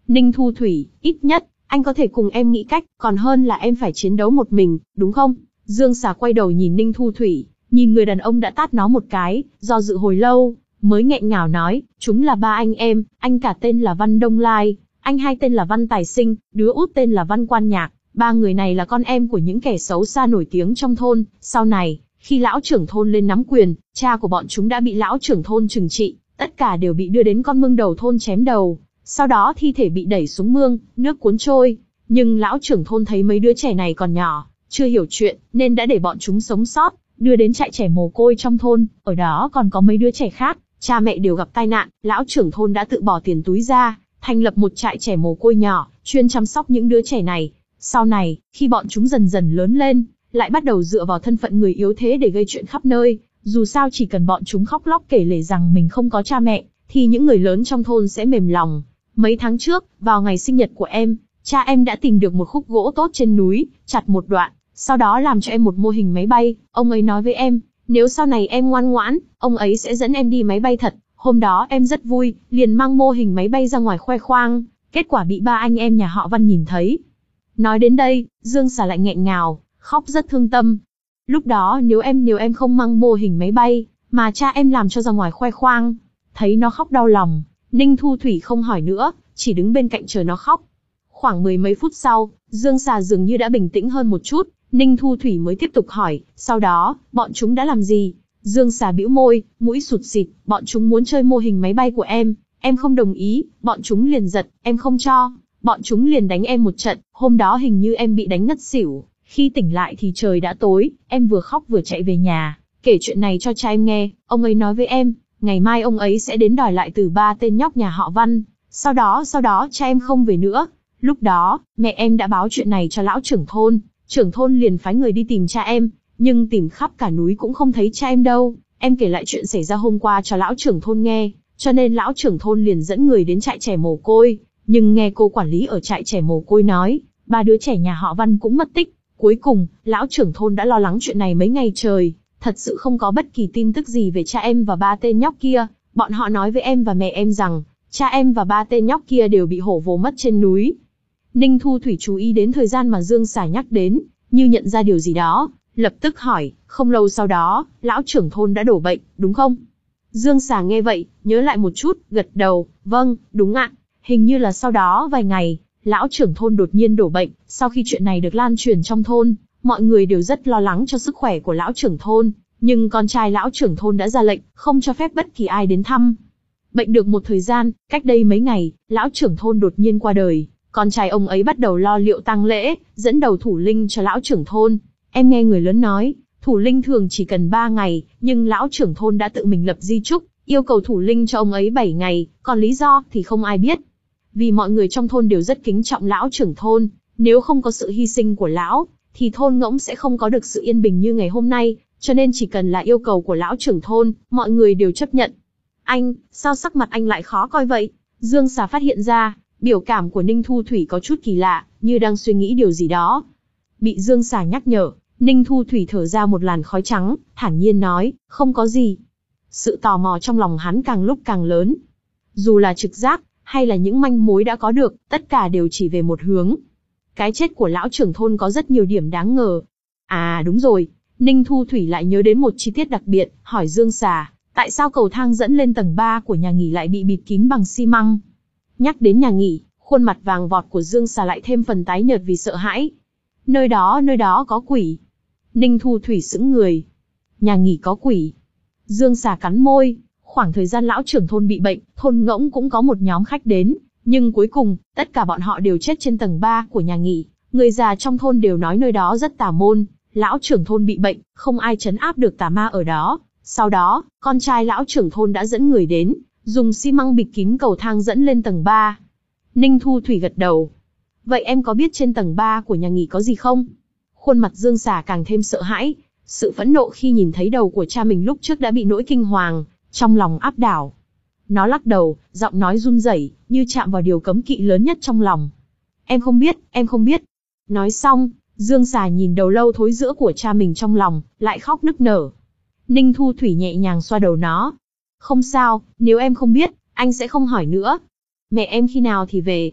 Ninh Thu Thủy, ít nhất, anh có thể cùng em nghĩ cách, còn hơn là em phải chiến đấu một mình, đúng không? Dương Xà quay đầu nhìn Ninh Thu Thủy, nhìn người đàn ông đã tát nó một cái, do dự hồi lâu, mới nghẹn ngào nói, chúng là ba anh em, anh cả tên là Văn Đông Lai, anh hai tên là Văn Tài Sinh, đứa út tên là Văn Quan Nhạc, ba người này là con em của những kẻ xấu xa nổi tiếng trong thôn, sau này, khi lão trưởng thôn lên nắm quyền, cha của bọn chúng đã bị lão trưởng thôn trừng trị, tất cả đều bị đưa đến con mương đầu thôn chém đầu, sau đó thi thể bị đẩy xuống mương, nước cuốn trôi, nhưng lão trưởng thôn thấy mấy đứa trẻ này còn nhỏ, chưa hiểu chuyện, nên đã để bọn chúng sống sót, đưa đến trại trẻ mồ côi trong thôn, ở đó còn có mấy đứa trẻ khác, cha mẹ đều gặp tai nạn, lão trưởng thôn đã tự bỏ tiền túi ra, thành lập một trại trẻ mồ côi nhỏ, chuyên chăm sóc những đứa trẻ này. Sau này, khi bọn chúng dần dần lớn lên, lại bắt đầu dựa vào thân phận người yếu thế để gây chuyện khắp nơi, dù sao chỉ cần bọn chúng khóc lóc kể lể rằng mình không có cha mẹ, thì những người lớn trong thôn sẽ mềm lòng. Mấy tháng trước, vào ngày sinh nhật của em, cha em đã tìm được một khúc gỗ tốt trên núi, chặt một đoạn, sau đó làm cho em một mô hình máy bay, ông ấy nói với em, nếu sau này em ngoan ngoãn, ông ấy sẽ dẫn em đi máy bay thật. Hôm đó em rất vui, liền mang mô hình máy bay ra ngoài khoe khoang, kết quả bị ba anh em nhà họ Văn nhìn thấy. Nói đến đây, Dương Xà lại nghẹn ngào, khóc rất thương tâm. Lúc đó nếu em nếu em không mang mô hình máy bay, mà cha em làm cho ra ngoài khoe khoang, thấy nó khóc đau lòng, Ninh Thu Thủy không hỏi nữa, chỉ đứng bên cạnh chờ nó khóc. Khoảng mười mấy phút sau, Dương Xà dường như đã bình tĩnh hơn một chút, Ninh Thu Thủy mới tiếp tục hỏi, sau đó, bọn chúng đã làm gì? Dương Xà bĩu môi, mũi sụt sịt, bọn chúng muốn chơi mô hình máy bay của em, em không đồng ý, bọn chúng liền giật, em không cho, bọn chúng liền đánh em một trận, hôm đó hình như em bị đánh ngất xỉu, khi tỉnh lại thì trời đã tối, em vừa khóc vừa chạy về nhà, kể chuyện này cho cha em nghe, ông ấy nói với em, ngày mai ông ấy sẽ đến đòi lại từ ba tên nhóc nhà họ Văn, sau đó sau đó cha em không về nữa, lúc đó, mẹ em đã báo chuyện này cho lão trưởng thôn, trưởng thôn liền phái người đi tìm cha em, nhưng tìm khắp cả núi cũng không thấy cha em đâu. Em kể lại chuyện xảy ra hôm qua cho lão trưởng thôn nghe, cho nên lão trưởng thôn liền dẫn người đến trại trẻ mồ côi, nhưng nghe cô quản lý ở trại trẻ mồ côi nói, ba đứa trẻ nhà họ Văn cũng mất tích. Cuối cùng, lão trưởng thôn đã lo lắng chuyện này mấy ngày trời, thật sự không có bất kỳ tin tức gì về cha em và ba tên nhóc kia. Bọn họ nói với em và mẹ em rằng, cha em và ba tên nhóc kia đều bị hổ vồ mất trên núi. Ninh Thu Thủy chú ý đến thời gian mà Dương Xà nhắc đến, như nhận ra điều gì đó, lập tức hỏi, không lâu sau đó, lão trưởng thôn đã đổ bệnh, đúng không? Dương Xà nghe vậy, nhớ lại một chút, gật đầu, vâng, đúng ạ. Hình như là sau đó vài ngày, lão trưởng thôn đột nhiên đổ bệnh, sau khi chuyện này được lan truyền trong thôn, mọi người đều rất lo lắng cho sức khỏe của lão trưởng thôn, nhưng con trai lão trưởng thôn đã ra lệnh, không cho phép bất kỳ ai đến thăm. Bệnh được một thời gian, cách đây mấy ngày, lão trưởng thôn đột nhiên qua đời, con trai ông ấy bắt đầu lo liệu tang lễ, dẫn đầu thủ linh cho lão trưởng thôn. Em nghe người lớn nói, thủ linh thường chỉ cần ba ngày, nhưng lão trưởng thôn đã tự mình lập di chúc, yêu cầu thủ linh cho ông ấy bảy ngày, còn lý do thì không ai biết. Vì mọi người trong thôn đều rất kính trọng lão trưởng thôn, nếu không có sự hy sinh của lão, thì thôn ngỗng sẽ không có được sự yên bình như ngày hôm nay, cho nên chỉ cần là yêu cầu của lão trưởng thôn, mọi người đều chấp nhận. Anh, sao sắc mặt anh lại khó coi vậy? Dương Xà phát hiện ra, biểu cảm của Ninh Thu Thủy có chút kỳ lạ, như đang suy nghĩ điều gì đó. Bị Dương Xà nhắc nhở, Ninh Thu Thủy thở ra một làn khói trắng, thản nhiên nói, không có gì. Sự tò mò trong lòng hắn càng lúc càng lớn. Dù là trực giác, hay là những manh mối đã có được, tất cả đều chỉ về một hướng. Cái chết của lão trưởng thôn có rất nhiều điểm đáng ngờ. À đúng rồi, Ninh Thu Thủy lại nhớ đến một chi tiết đặc biệt, hỏi Dương Xà, tại sao cầu thang dẫn lên tầng ba của nhà nghỉ lại bị bịt kín bằng xi măng? Nhắc đến nhà nghỉ, khuôn mặt vàng vọt của Dương Xà lại thêm phần tái nhợt vì sợ hãi. Nơi đó, nơi đó có quỷ. Ninh Thu Thủy sững người. Nhà nghỉ có quỷ. Dương Xà cắn môi, khoảng thời gian lão trưởng thôn bị bệnh, thôn ngỗng cũng có một nhóm khách đến, nhưng cuối cùng, tất cả bọn họ đều chết trên tầng ba của nhà nghỉ. Người già trong thôn đều nói nơi đó rất tà môn, lão trưởng thôn bị bệnh, không ai trấn áp được tà ma ở đó. Sau đó, con trai lão trưởng thôn đã dẫn người đến, dùng xi măng bịt kín cầu thang dẫn lên tầng ba. Ninh Thu Thủy gật đầu. Vậy em có biết trên tầng ba của nhà nghỉ có gì không? Khuôn mặt Dương Xà càng thêm sợ hãi, sự phẫn nộ khi nhìn thấy đầu của cha mình lúc trước đã bị nỗi kinh hoàng trong lòng áp đảo. Nó lắc đầu, giọng nói run rẩy, như chạm vào điều cấm kỵ lớn nhất trong lòng. Em không biết, em không biết. Nói xong, Dương Xà nhìn đầu lâu thối rữa của cha mình trong lòng, lại khóc nức nở. Ninh Thu Thủy nhẹ nhàng xoa đầu nó. Không sao, nếu em không biết, anh sẽ không hỏi nữa. Mẹ em khi nào thì về?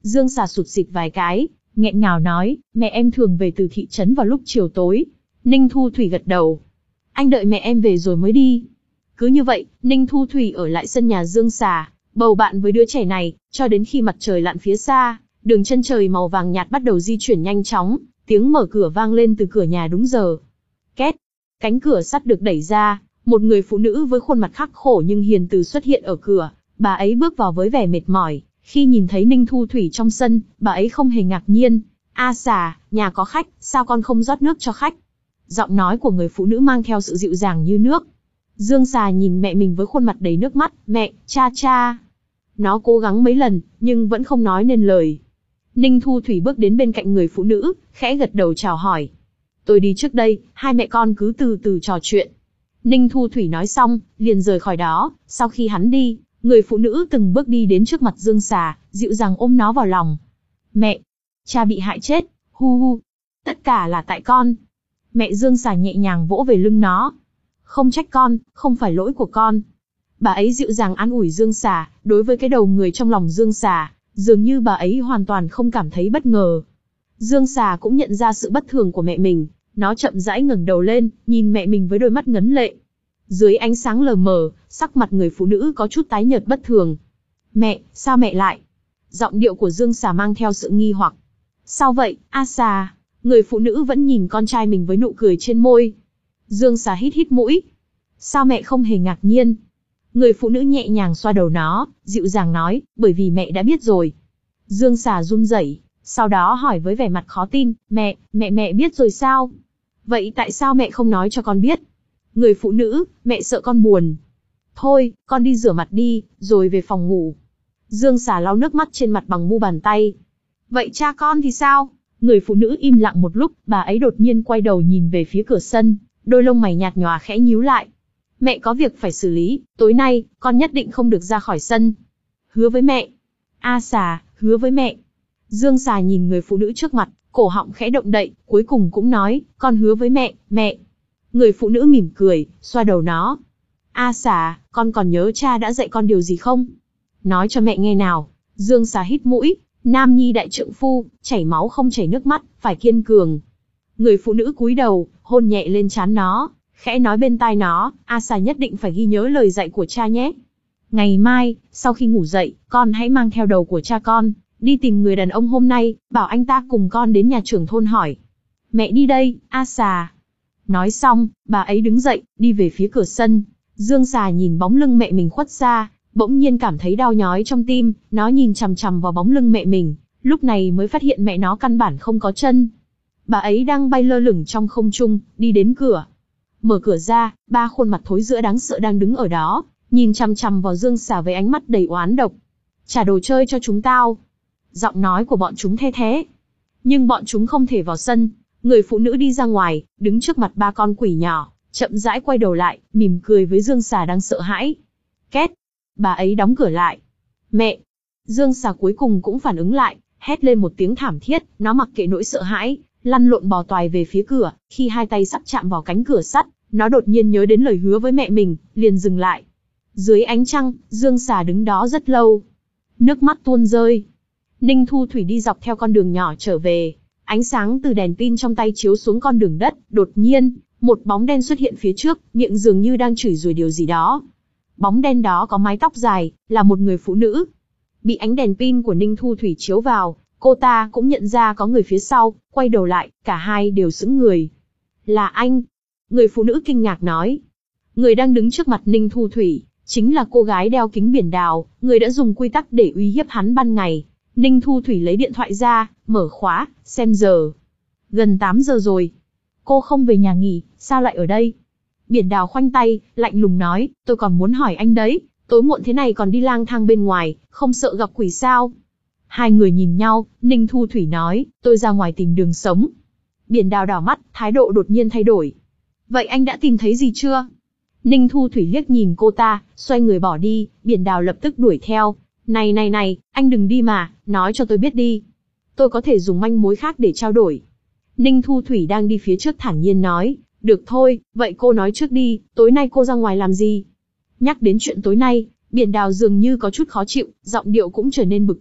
Dương Xà sụt sịt vài cái, nghẹn ngào nói, mẹ em thường về từ thị trấn vào lúc chiều tối. Ninh Thu Thủy gật đầu. Anh đợi mẹ em về rồi mới đi. Cứ như vậy, Ninh Thu Thủy ở lại sân nhà Dương Xà, bầu bạn với đứa trẻ này, cho đến khi mặt trời lặn phía xa, đường chân trời màu vàng nhạt bắt đầu di chuyển nhanh chóng, tiếng mở cửa vang lên từ cửa nhà đúng giờ. Két, cánh cửa sắt được đẩy ra, một người phụ nữ với khuôn mặt khắc khổ nhưng hiền từ xuất hiện ở cửa, bà ấy bước vào với vẻ mệt mỏi, khi nhìn thấy Ninh Thu Thủy trong sân, bà ấy không hề ngạc nhiên. A Xà, nhà có khách, sao con không rót nước cho khách? Giọng nói của người phụ nữ mang theo sự dịu dàng như nước. Dương Xà nhìn mẹ mình với khuôn mặt đầy nước mắt, mẹ, cha cha. Nó cố gắng mấy lần, nhưng vẫn không nói nên lời. Ninh Thu Thủy bước đến bên cạnh người phụ nữ, khẽ gật đầu chào hỏi. Tôi đi trước đây, hai mẹ con cứ từ từ trò chuyện. Ninh Thu Thủy nói xong, liền rời khỏi đó. Sau khi hắn đi, người phụ nữ từng bước đi đến trước mặt Dương Xà, dịu dàng ôm nó vào lòng. Mẹ, cha bị hại chết, hu hu. Tất cả là tại con. Mẹ Dương Xà nhẹ nhàng vỗ về lưng nó. Không trách con, không phải lỗi của con. Bà ấy dịu dàng an ủi Dương Xà, đối với cái đầu người trong lòng Dương Xà, dường như bà ấy hoàn toàn không cảm thấy bất ngờ. Dương Xà cũng nhận ra sự bất thường của mẹ mình, nó chậm rãi ngẩng đầu lên, nhìn mẹ mình với đôi mắt ngấn lệ. Dưới ánh sáng lờ mờ, sắc mặt người phụ nữ có chút tái nhợt bất thường. Mẹ, sao mẹ lại? Giọng điệu của Dương Xà mang theo sự nghi hoặc. Sao vậy, A Xà? Người phụ nữ vẫn nhìn con trai mình với nụ cười trên môi. Dương Xà hít hít mũi. Sao mẹ không hề ngạc nhiên? Người phụ nữ nhẹ nhàng xoa đầu nó, dịu dàng nói, bởi vì mẹ đã biết rồi. Dương Xà run rẩy, sau đó hỏi với vẻ mặt khó tin, mẹ, mẹ mẹ biết rồi sao? Vậy tại sao mẹ không nói cho con biết? Người phụ nữ, mẹ sợ con buồn. Thôi, con đi rửa mặt đi, rồi về phòng ngủ. Dương Xà lau nước mắt trên mặt bằng mu bàn tay. Vậy cha con thì sao? Người phụ nữ im lặng một lúc, bà ấy đột nhiên quay đầu nhìn về phía cửa sân, đôi lông mày nhạt nhòa khẽ nhíu lại. Mẹ có việc phải xử lý, tối nay, con nhất định không được ra khỏi sân. Hứa với mẹ. A Xà, hứa với mẹ. Dương Xà nhìn người phụ nữ trước mặt, cổ họng khẽ động đậy, cuối cùng cũng nói, con hứa với mẹ, mẹ. Người phụ nữ mỉm cười, xoa đầu nó. A Xà, con còn nhớ cha đã dạy con điều gì không? Nói cho mẹ nghe nào. Dương Xà hít mũi, nam nhi đại trượng phu, chảy máu không chảy nước mắt, phải kiên cường. Người phụ nữ cúi đầu, hôn nhẹ lên trán nó, khẽ nói bên tai nó, A Xà nhất định phải ghi nhớ lời dạy của cha nhé. Ngày mai, sau khi ngủ dậy, con hãy mang theo đầu của cha con, đi tìm người đàn ông hôm nay, bảo anh ta cùng con đến nhà trưởng thôn hỏi. Mẹ đi đây, A Xà. Nói xong, bà ấy đứng dậy, đi về phía cửa sân. Dương Xà nhìn bóng lưng mẹ mình khuất xa, bỗng nhiên cảm thấy đau nhói trong tim, nó nhìn chằm chằm vào bóng lưng mẹ mình, lúc này mới phát hiện mẹ nó căn bản không có chân. Bà ấy đang bay lơ lửng trong không trung, đi đến cửa. Mở cửa ra, ba khuôn mặt thối rữa đáng sợ đang đứng ở đó, nhìn chằm chằm vào Dương Xà với ánh mắt đầy oán độc. Trả đồ chơi cho chúng tao. Giọng nói của bọn chúng the thé. Nhưng bọn chúng không thể vào sân. Người phụ nữ đi ra ngoài, đứng trước mặt ba con quỷ nhỏ, chậm rãi quay đầu lại, mỉm cười với Dương Xà đang sợ hãi. Két. Bà ấy đóng cửa lại. Mẹ. Dương Xà cuối cùng cũng phản ứng lại, hét lên một tiếng thảm thiết, nó mặc kệ nỗi sợ hãi, lăn lộn bò toài về phía cửa. Khi hai tay sắp chạm vào cánh cửa sắt, nó đột nhiên nhớ đến lời hứa với mẹ mình, liền dừng lại. Dưới ánh trăng, Dương Xà đứng đó rất lâu. Nước mắt tuôn rơi. Ninh Thu Thủy đi dọc theo con đường nhỏ trở về. Ánh sáng từ đèn pin trong tay chiếu xuống con đường đất, đột nhiên, một bóng đen xuất hiện phía trước, miệng dường như đang chửi rủa điều gì đó. Bóng đen đó có mái tóc dài, là một người phụ nữ. Bị ánh đèn pin của Ninh Thu Thủy chiếu vào, cô ta cũng nhận ra có người phía sau, quay đầu lại, cả hai đều sững người. Là anh. Người phụ nữ kinh ngạc nói. Người đang đứng trước mặt Ninh Thu Thủy, chính là cô gái đeo kính biển đào, người đã dùng quy tắc để uy hiếp hắn ban ngày. Ninh Thu Thủy lấy điện thoại ra, mở khóa, xem giờ. Gần tám giờ rồi. Cô không về nhà nghỉ, sao lại ở đây? Biển đào khoanh tay, lạnh lùng nói, tôi còn muốn hỏi anh đấy, tối muộn thế này còn đi lang thang bên ngoài, không sợ gặp quỷ sao? Hai người nhìn nhau, Ninh Thu Thủy nói, tôi ra ngoài tìm đường sống. Biển đào đảo mắt, thái độ đột nhiên thay đổi. Vậy anh đã tìm thấy gì chưa? Ninh Thu Thủy liếc nhìn cô ta, xoay người bỏ đi, biển đào lập tức đuổi theo. Này này này, anh đừng đi mà, nói cho tôi biết đi. Tôi có thể dùng manh mối khác để trao đổi. Ninh Thu Thủy đang đi phía trước thản nhiên nói, được thôi, vậy cô nói trước đi, tối nay cô ra ngoài làm gì? Nhắc đến chuyện tối nay, biển đào dường như có chút khó chịu, giọng điệu cũng trở nên bực bội,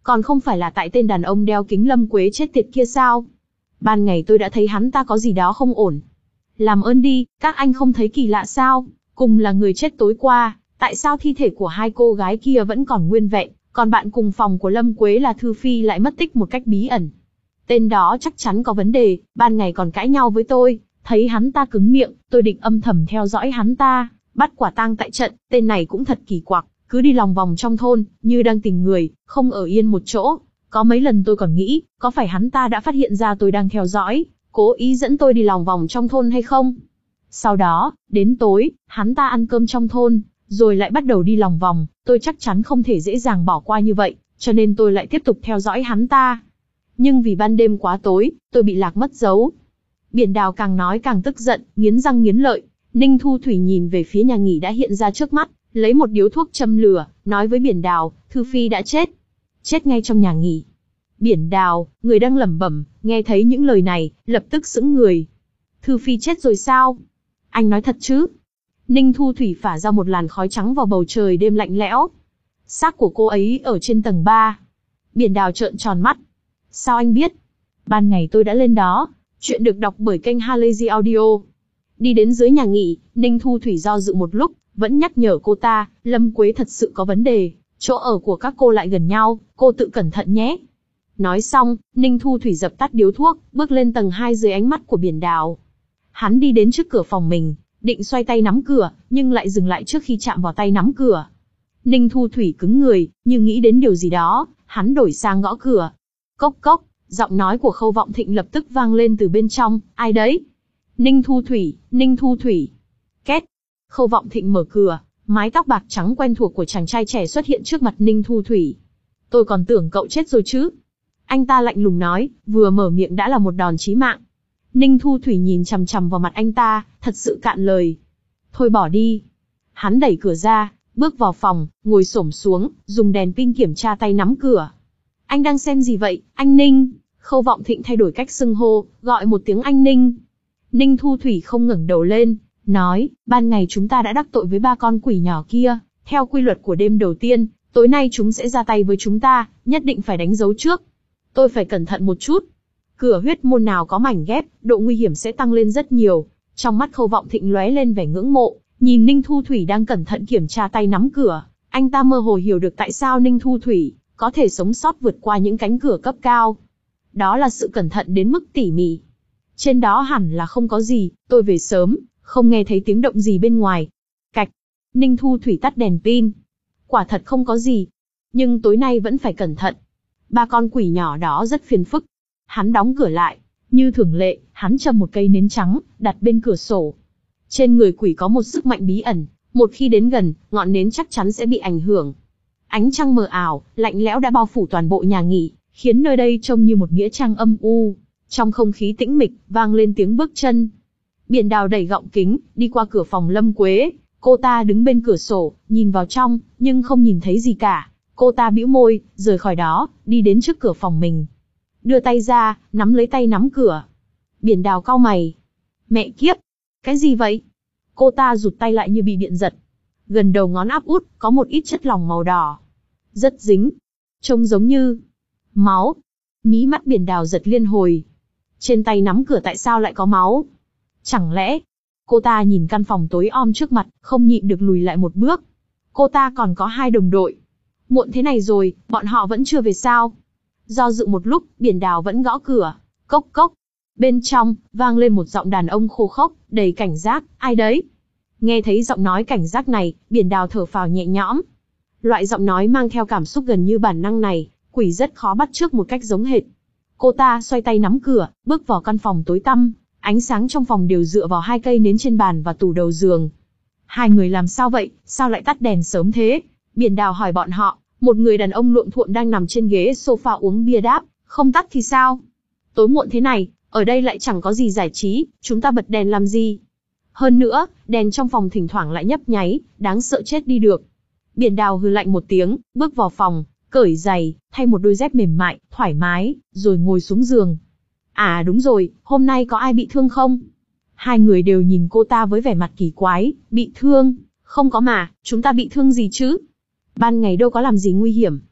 Còn không phải là tại tên đàn ông đeo kính Lâm Quế chết tiệt kia sao? Ban ngày tôi đã thấy hắn ta có gì đó không ổn. Làm ơn đi, các anh không thấy kỳ lạ sao? Cùng là người chết tối qua, tại sao thi thể của hai cô gái kia vẫn còn nguyên vẹn, còn bạn cùng phòng của Lâm Quế là Thư Phi lại mất tích một cách bí ẩn? Tên đó chắc chắn có vấn đề, ban ngày còn cãi nhau với tôi, thấy hắn ta cứng miệng, tôi định âm thầm theo dõi hắn ta, bắt quả tang tại trận, tên này cũng thật kỳ quặc, cứ đi lòng vòng trong thôn, như đang tìm người, không ở yên một chỗ. Có mấy lần tôi còn nghĩ, có phải hắn ta đã phát hiện ra tôi đang theo dõi, cố ý dẫn tôi đi lòng vòng trong thôn hay không? Sau đó, đến tối, hắn ta ăn cơm trong thôn, rồi lại bắt đầu đi lòng vòng, tôi chắc chắn không thể dễ dàng bỏ qua như vậy, cho nên tôi lại tiếp tục theo dõi hắn ta. Nhưng vì ban đêm quá tối, tôi bị lạc mất dấu. Biển Đào càng nói càng tức giận, nghiến răng nghiến lợi. Ninh Thu Thủy nhìn về phía nhà nghỉ đã hiện ra trước mắt, lấy một điếu thuốc châm lửa, nói với Biển Đào, Thư Phi đã chết. Chết ngay trong nhà nghỉ. Biển Đào, người đang lẩm bẩm, nghe thấy những lời này, lập tức sững người. Thư Phi chết rồi sao? Anh nói thật chứ? Ninh Thu Thủy phả ra một làn khói trắng vào bầu trời đêm lạnh lẽo. Xác của cô ấy ở trên tầng ba. Biển Đào trợn tròn mắt. Sao anh biết? Ban ngày tôi đã lên đó. Chuyện được đọc bởi kênh Halazy Audio. Đi đến dưới nhà nghỉ, Ninh Thu Thủy do dự một lúc, vẫn nhắc nhở cô ta, Lâm Quế thật sự có vấn đề, chỗ ở của các cô lại gần nhau, cô tự cẩn thận nhé. Nói xong, Ninh Thu Thủy dập tắt điếu thuốc, bước lên tầng hai dưới ánh mắt của Biển Đào. Hắn đi đến trước cửa phòng mình, định xoay tay nắm cửa, nhưng lại dừng lại trước khi chạm vào tay nắm cửa. Ninh Thu Thủy cứng người, như nghĩ đến điều gì đó, hắn đổi sang gõ cửa. Cốc cốc, giọng nói của Khâu Vọng Thịnh lập tức vang lên từ bên trong, ai đấy? Ninh Thu Thủy, Ninh Thu Thủy. Két. Khâu Vọng Thịnh mở cửa, mái tóc bạc trắng quen thuộc của chàng trai trẻ xuất hiện trước mặt Ninh Thu Thủy. Tôi còn tưởng cậu chết rồi chứ. Anh ta lạnh lùng nói, vừa mở miệng đã là một đòn chí mạng. Ninh Thu Thủy nhìn chằm chằm vào mặt anh ta, thật sự cạn lời. Thôi bỏ đi. Hắn đẩy cửa ra, bước vào phòng, ngồi xổm xuống, dùng đèn pin kiểm tra tay nắm cửa. Anh đang xem gì vậy, anh Ninh? Khâu Vọng Thịnh thay đổi cách xưng hô, gọi một tiếng anh Ninh. Ninh Thu Thủy không ngẩng đầu lên, nói, ban ngày chúng ta đã đắc tội với ba con quỷ nhỏ kia, theo quy luật của đêm đầu tiên, tối nay chúng sẽ ra tay với chúng ta, nhất định phải đánh dấu trước. Tôi phải cẩn thận một chút. Cửa huyết môn nào có mảnh ghép, độ nguy hiểm sẽ tăng lên rất nhiều. Trong mắt Khâu Vọng Thịnh lóe lên vẻ ngưỡng mộ, nhìn Ninh Thu Thủy đang cẩn thận kiểm tra tay nắm cửa, anh ta mơ hồ hiểu được tại sao Ninh Thu Thủy có thể sống sót vượt qua những cánh cửa cấp cao. Đó là sự cẩn thận đến mức tỉ mỉ. Trên đó hẳn là không có gì, tôi về sớm, không nghe thấy tiếng động gì bên ngoài. Cạch. Ninh Thu Thủy tắt đèn pin. Quả thật không có gì. Nhưng tối nay vẫn phải cẩn thận. Ba con quỷ nhỏ đó rất phiền phức. Hắn đóng cửa lại. Như thường lệ, hắn châm một cây nến trắng, đặt bên cửa sổ. Trên người quỷ có một sức mạnh bí ẩn. Một khi đến gần, ngọn nến chắc chắn sẽ bị ảnh hưởng. Ánh trăng mờ ảo, lạnh lẽo đã bao phủ toàn bộ nhà nghỉ, khiến nơi đây trông như một nghĩa trang âm u. Trong không khí tĩnh mịch, vang lên tiếng bước chân. Biển Đào đẩy gọng kính, đi qua cửa phòng Lâm Quế. Cô ta đứng bên cửa sổ, nhìn vào trong, nhưng không nhìn thấy gì cả. Cô ta bĩu môi, rời khỏi đó, đi đến trước cửa phòng mình. Đưa tay ra, nắm lấy tay nắm cửa. Biển Đào cau mày. Mẹ kiếp! Cái gì vậy? Cô ta rụt tay lại như bị điện giật. Gần đầu ngón áp út, có một ít chất lỏng màu đỏ. Rất dính. Trông giống như máu. Mí mắt Biển Đào giật liên hồi. Trên tay nắm cửa tại sao lại có máu? Chẳng lẽ... Cô ta nhìn căn phòng tối om trước mặt, không nhịn được lùi lại một bước. Cô ta còn có hai đồng đội. Muộn thế này rồi, bọn họ vẫn chưa về sao? Do dự một lúc, Biển Đào vẫn gõ cửa. Cốc cốc. Bên trong, vang lên một giọng đàn ông khô khốc, đầy cảnh giác, ai đấy? Nghe thấy giọng nói cảnh giác này, Biển Đào thở phào nhẹ nhõm. Loại giọng nói mang theo cảm xúc gần như bản năng này, quỷ rất khó bắt chước một cách giống hệt. Cô ta xoay tay nắm cửa, bước vào căn phòng tối tăm, ánh sáng trong phòng đều dựa vào hai cây nến trên bàn và tủ đầu giường. Hai người làm sao vậy, sao lại tắt đèn sớm thế? Biển Đào hỏi bọn họ, một người đàn ông luộm thuộm đang nằm trên ghế sofa uống bia đáp, không tắt thì sao? Tối muộn thế này, ở đây lại chẳng có gì giải trí, chúng ta bật đèn làm gì? Hơn nữa, đèn trong phòng thỉnh thoảng lại nhấp nháy, đáng sợ chết đi được. Biển Đào hừ lạnh một tiếng, bước vào phòng, cởi giày, thay một đôi dép mềm mại, thoải mái, rồi ngồi xuống giường. À đúng rồi, hôm nay có ai bị thương không? Hai người đều nhìn cô ta với vẻ mặt kỳ quái, bị thương? Không có mà, chúng ta bị thương gì chứ? Ban ngày đâu có làm gì nguy hiểm.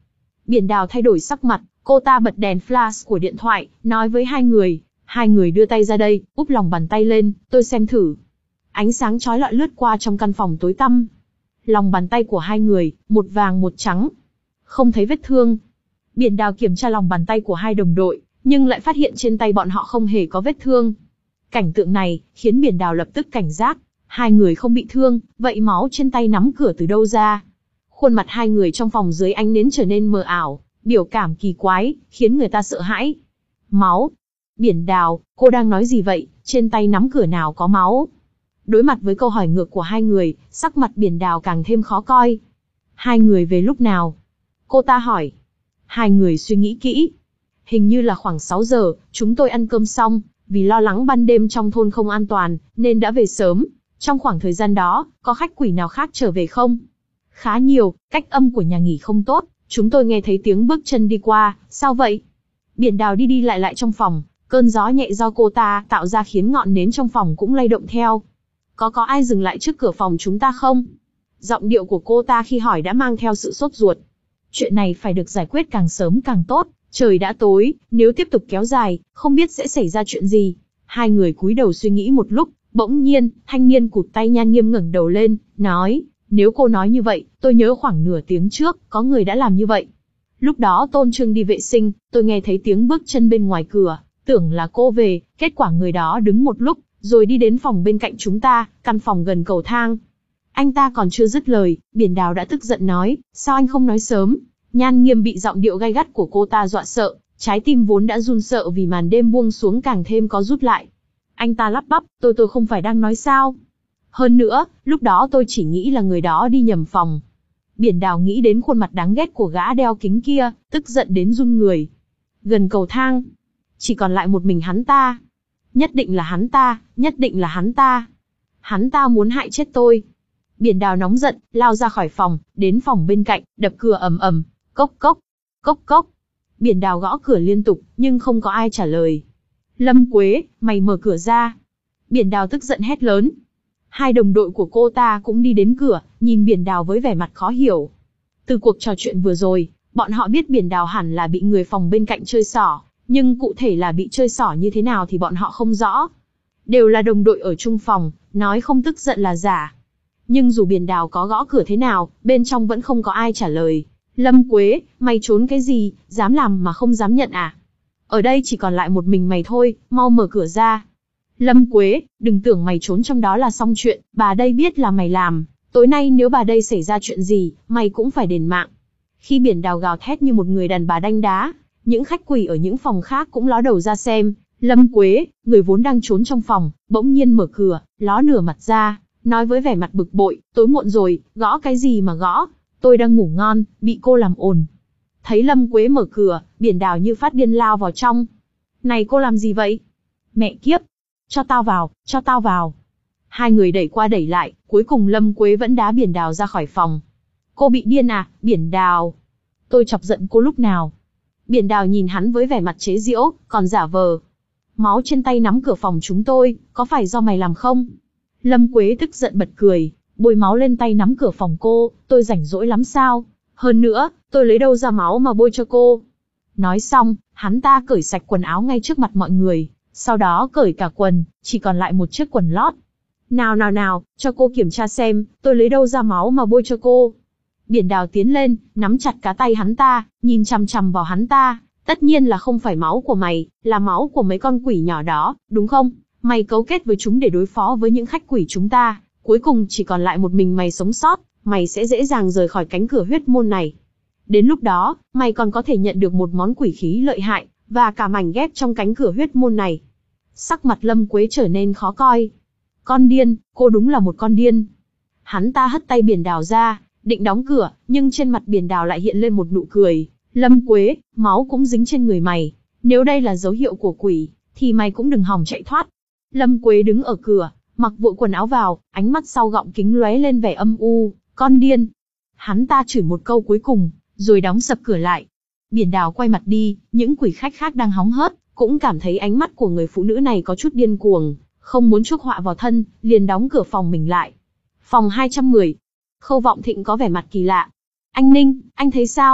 Biển Đào thay đổi sắc mặt, cô ta bật đèn flash của điện thoại, nói với hai người. Hai người đưa tay ra đây, úp lòng bàn tay lên, tôi xem thử. Ánh sáng chói lọi lướt qua trong căn phòng tối tăm. Lòng bàn tay của hai người, một vàng một trắng. Không thấy vết thương. Biển Đào kiểm tra lòng bàn tay của hai đồng đội, nhưng lại phát hiện trên tay bọn họ không hề có vết thương. Cảnh tượng này, khiến Biển Đào lập tức cảnh giác. Hai người không bị thương, vậy máu trên tay nắm cửa từ đâu ra? Khuôn mặt hai người trong phòng dưới ánh nến trở nên mờ ảo, biểu cảm kỳ quái, khiến người ta sợ hãi. Máu. Biển Đào, cô đang nói gì vậy? Trên tay nắm cửa nào có máu? Đối mặt với câu hỏi ngược của hai người, sắc mặt Biển Đào càng thêm khó coi. Hai người về lúc nào? Cô ta hỏi. Hai người suy nghĩ kỹ. Hình như là khoảng sáu giờ, chúng tôi ăn cơm xong, vì lo lắng ban đêm trong thôn không an toàn, nên đã về sớm. Trong khoảng thời gian đó, có khách quỷ nào khác trở về không? Khá nhiều, cách âm của nhà nghỉ không tốt, chúng tôi nghe thấy tiếng bước chân đi qua, sao vậy? Biển Đào đi đi lại lại trong phòng, cơn gió nhẹ do cô ta tạo ra khiến ngọn nến trong phòng cũng lay động theo. Có có ai dừng lại trước cửa phòng chúng ta không? Giọng điệu của cô ta khi hỏi đã mang theo sự sốt ruột. Chuyện này phải được giải quyết càng sớm càng tốt, trời đã tối, nếu tiếp tục kéo dài, không biết sẽ xảy ra chuyện gì. Hai người cúi đầu suy nghĩ một lúc, bỗng nhiên, thanh niên cụt tay Nhan Nghiêm ngẩng đầu lên, nói, nếu cô nói như vậy, tôi nhớ khoảng nửa tiếng trước, có người đã làm như vậy. Lúc đó Tôn Trương đi vệ sinh, tôi nghe thấy tiếng bước chân bên ngoài cửa, tưởng là cô về, kết quả người đó đứng một lúc, rồi đi đến phòng bên cạnh chúng ta, căn phòng gần cầu thang. Anh ta còn chưa dứt lời, Biển Đào đã tức giận nói, sao anh không nói sớm? Nhan Nghiêm bị giọng điệu gay gắt của cô ta dọa sợ, trái tim vốn đã run sợ vì màn đêm buông xuống càng thêm có rút lại. Anh ta lắp bắp, tôi tôi không phải đang nói sao? Hơn nữa, lúc đó tôi chỉ nghĩ là người đó đi nhầm phòng. Biển Đào nghĩ đến khuôn mặt đáng ghét của gã đeo kính kia, tức giận đến run người. Gần cầu thang, chỉ còn lại một mình hắn ta. Nhất định là hắn ta, nhất định là hắn ta. Hắn ta muốn hại chết tôi. Biển Đào nóng giận, lao ra khỏi phòng, đến phòng bên cạnh, đập cửa ầm ầm, cốc cốc, cốc cốc. Biển Đào gõ cửa liên tục, nhưng không có ai trả lời. Lâm Quế, mày mở cửa ra. Biển Đào tức giận hét lớn. Hai đồng đội của cô ta cũng đi đến cửa, nhìn Biển Đào với vẻ mặt khó hiểu. Từ cuộc trò chuyện vừa rồi, bọn họ biết Biển Đào hẳn là bị người phòng bên cạnh chơi xỏ, nhưng cụ thể là bị chơi xỏ như thế nào thì bọn họ không rõ. Đều là đồng đội ở chung phòng, nói không tức giận là giả. Nhưng dù Biển Đào có gõ cửa thế nào, bên trong vẫn không có ai trả lời. Lâm Quế, mày trốn cái gì, dám làm mà không dám nhận à? Ở đây chỉ còn lại một mình mày thôi, mau mở cửa ra. Lâm Quế, đừng tưởng mày trốn trong đó là xong chuyện, bà đây biết là mày làm. Tối nay nếu bà đây xảy ra chuyện gì, mày cũng phải đền mạng. Khi Biển Đào gào thét như một người đàn bà đanh đá, những khách quỷ ở những phòng khác cũng ló đầu ra xem. Lâm Quế, người vốn đang trốn trong phòng, bỗng nhiên mở cửa, ló nửa mặt ra, nói với vẻ mặt bực bội, tối muộn rồi, gõ cái gì mà gõ, tôi đang ngủ ngon, bị cô làm ồn. Thấy Lâm Quế mở cửa, Biển Đào như phát điên lao vào trong. Này cô làm gì vậy? Mẹ kiếp! Cho tao vào, cho tao vào. Hai người đẩy qua đẩy lại, cuối cùng Lâm Quế vẫn đá Biển Đào ra khỏi phòng. Cô bị điên à, Biển Đào? Tôi chọc giận cô lúc nào? Biển Đào nhìn hắn với vẻ mặt chế giễu, còn giả vờ. Máu trên tay nắm cửa phòng chúng tôi, có phải do mày làm không? Lâm Quế tức giận bật cười, bôi máu lên tay nắm cửa phòng cô, tôi rảnh rỗi lắm sao? Hơn nữa, tôi lấy đâu ra máu mà bôi cho cô? Nói xong, hắn ta cởi sạch quần áo ngay trước mặt mọi người, sau đó cởi cả quần, chỉ còn lại một chiếc quần lót. Nào nào nào, cho cô kiểm tra xem, tôi lấy đâu ra máu mà bôi cho cô? Biển Đào tiến lên, nắm chặt cá tay hắn ta, nhìn chằm chằm vào hắn ta. Tất nhiên là không phải máu của mày, là máu của mấy con quỷ nhỏ đó, đúng không? Mày cấu kết với chúng để đối phó với những khách quỷ chúng ta, cuối cùng chỉ còn lại một mình mày sống sót, mày sẽ dễ dàng rời khỏi cánh cửa huyết môn này. Đến lúc đó, mày còn có thể nhận được một món quỷ khí lợi hại, và cả mảnh ghép trong cánh cửa huyết môn này. Sắc mặt Lâm Quế trở nên khó coi. Con điên, cô đúng là một con điên. Hắn ta hất tay Biển Đào ra, định đóng cửa, nhưng trên mặt Biển Đào lại hiện lên một nụ cười. Lâm Quế, máu cũng dính trên người mày. Nếu đây là dấu hiệu của quỷ, thì mày cũng đừng hòng chạy thoát. Lâm Quế đứng ở cửa, mặc vội quần áo vào, ánh mắt sau gọng kính lóe lên vẻ âm u. Con điên. Hắn ta chửi một câu cuối cùng, rồi đóng sập cửa lại. Biển Đào quay mặt đi, những quỷ khách khác đang hóng hớt, cũng cảm thấy ánh mắt của người phụ nữ này có chút điên cuồng, không muốn chuốc họa vào thân, liền đóng cửa phòng mình lại. Phòng hai trăm mười. Khâu Vọng Thịnh có vẻ mặt kỳ lạ. Anh Ninh, anh thấy sao?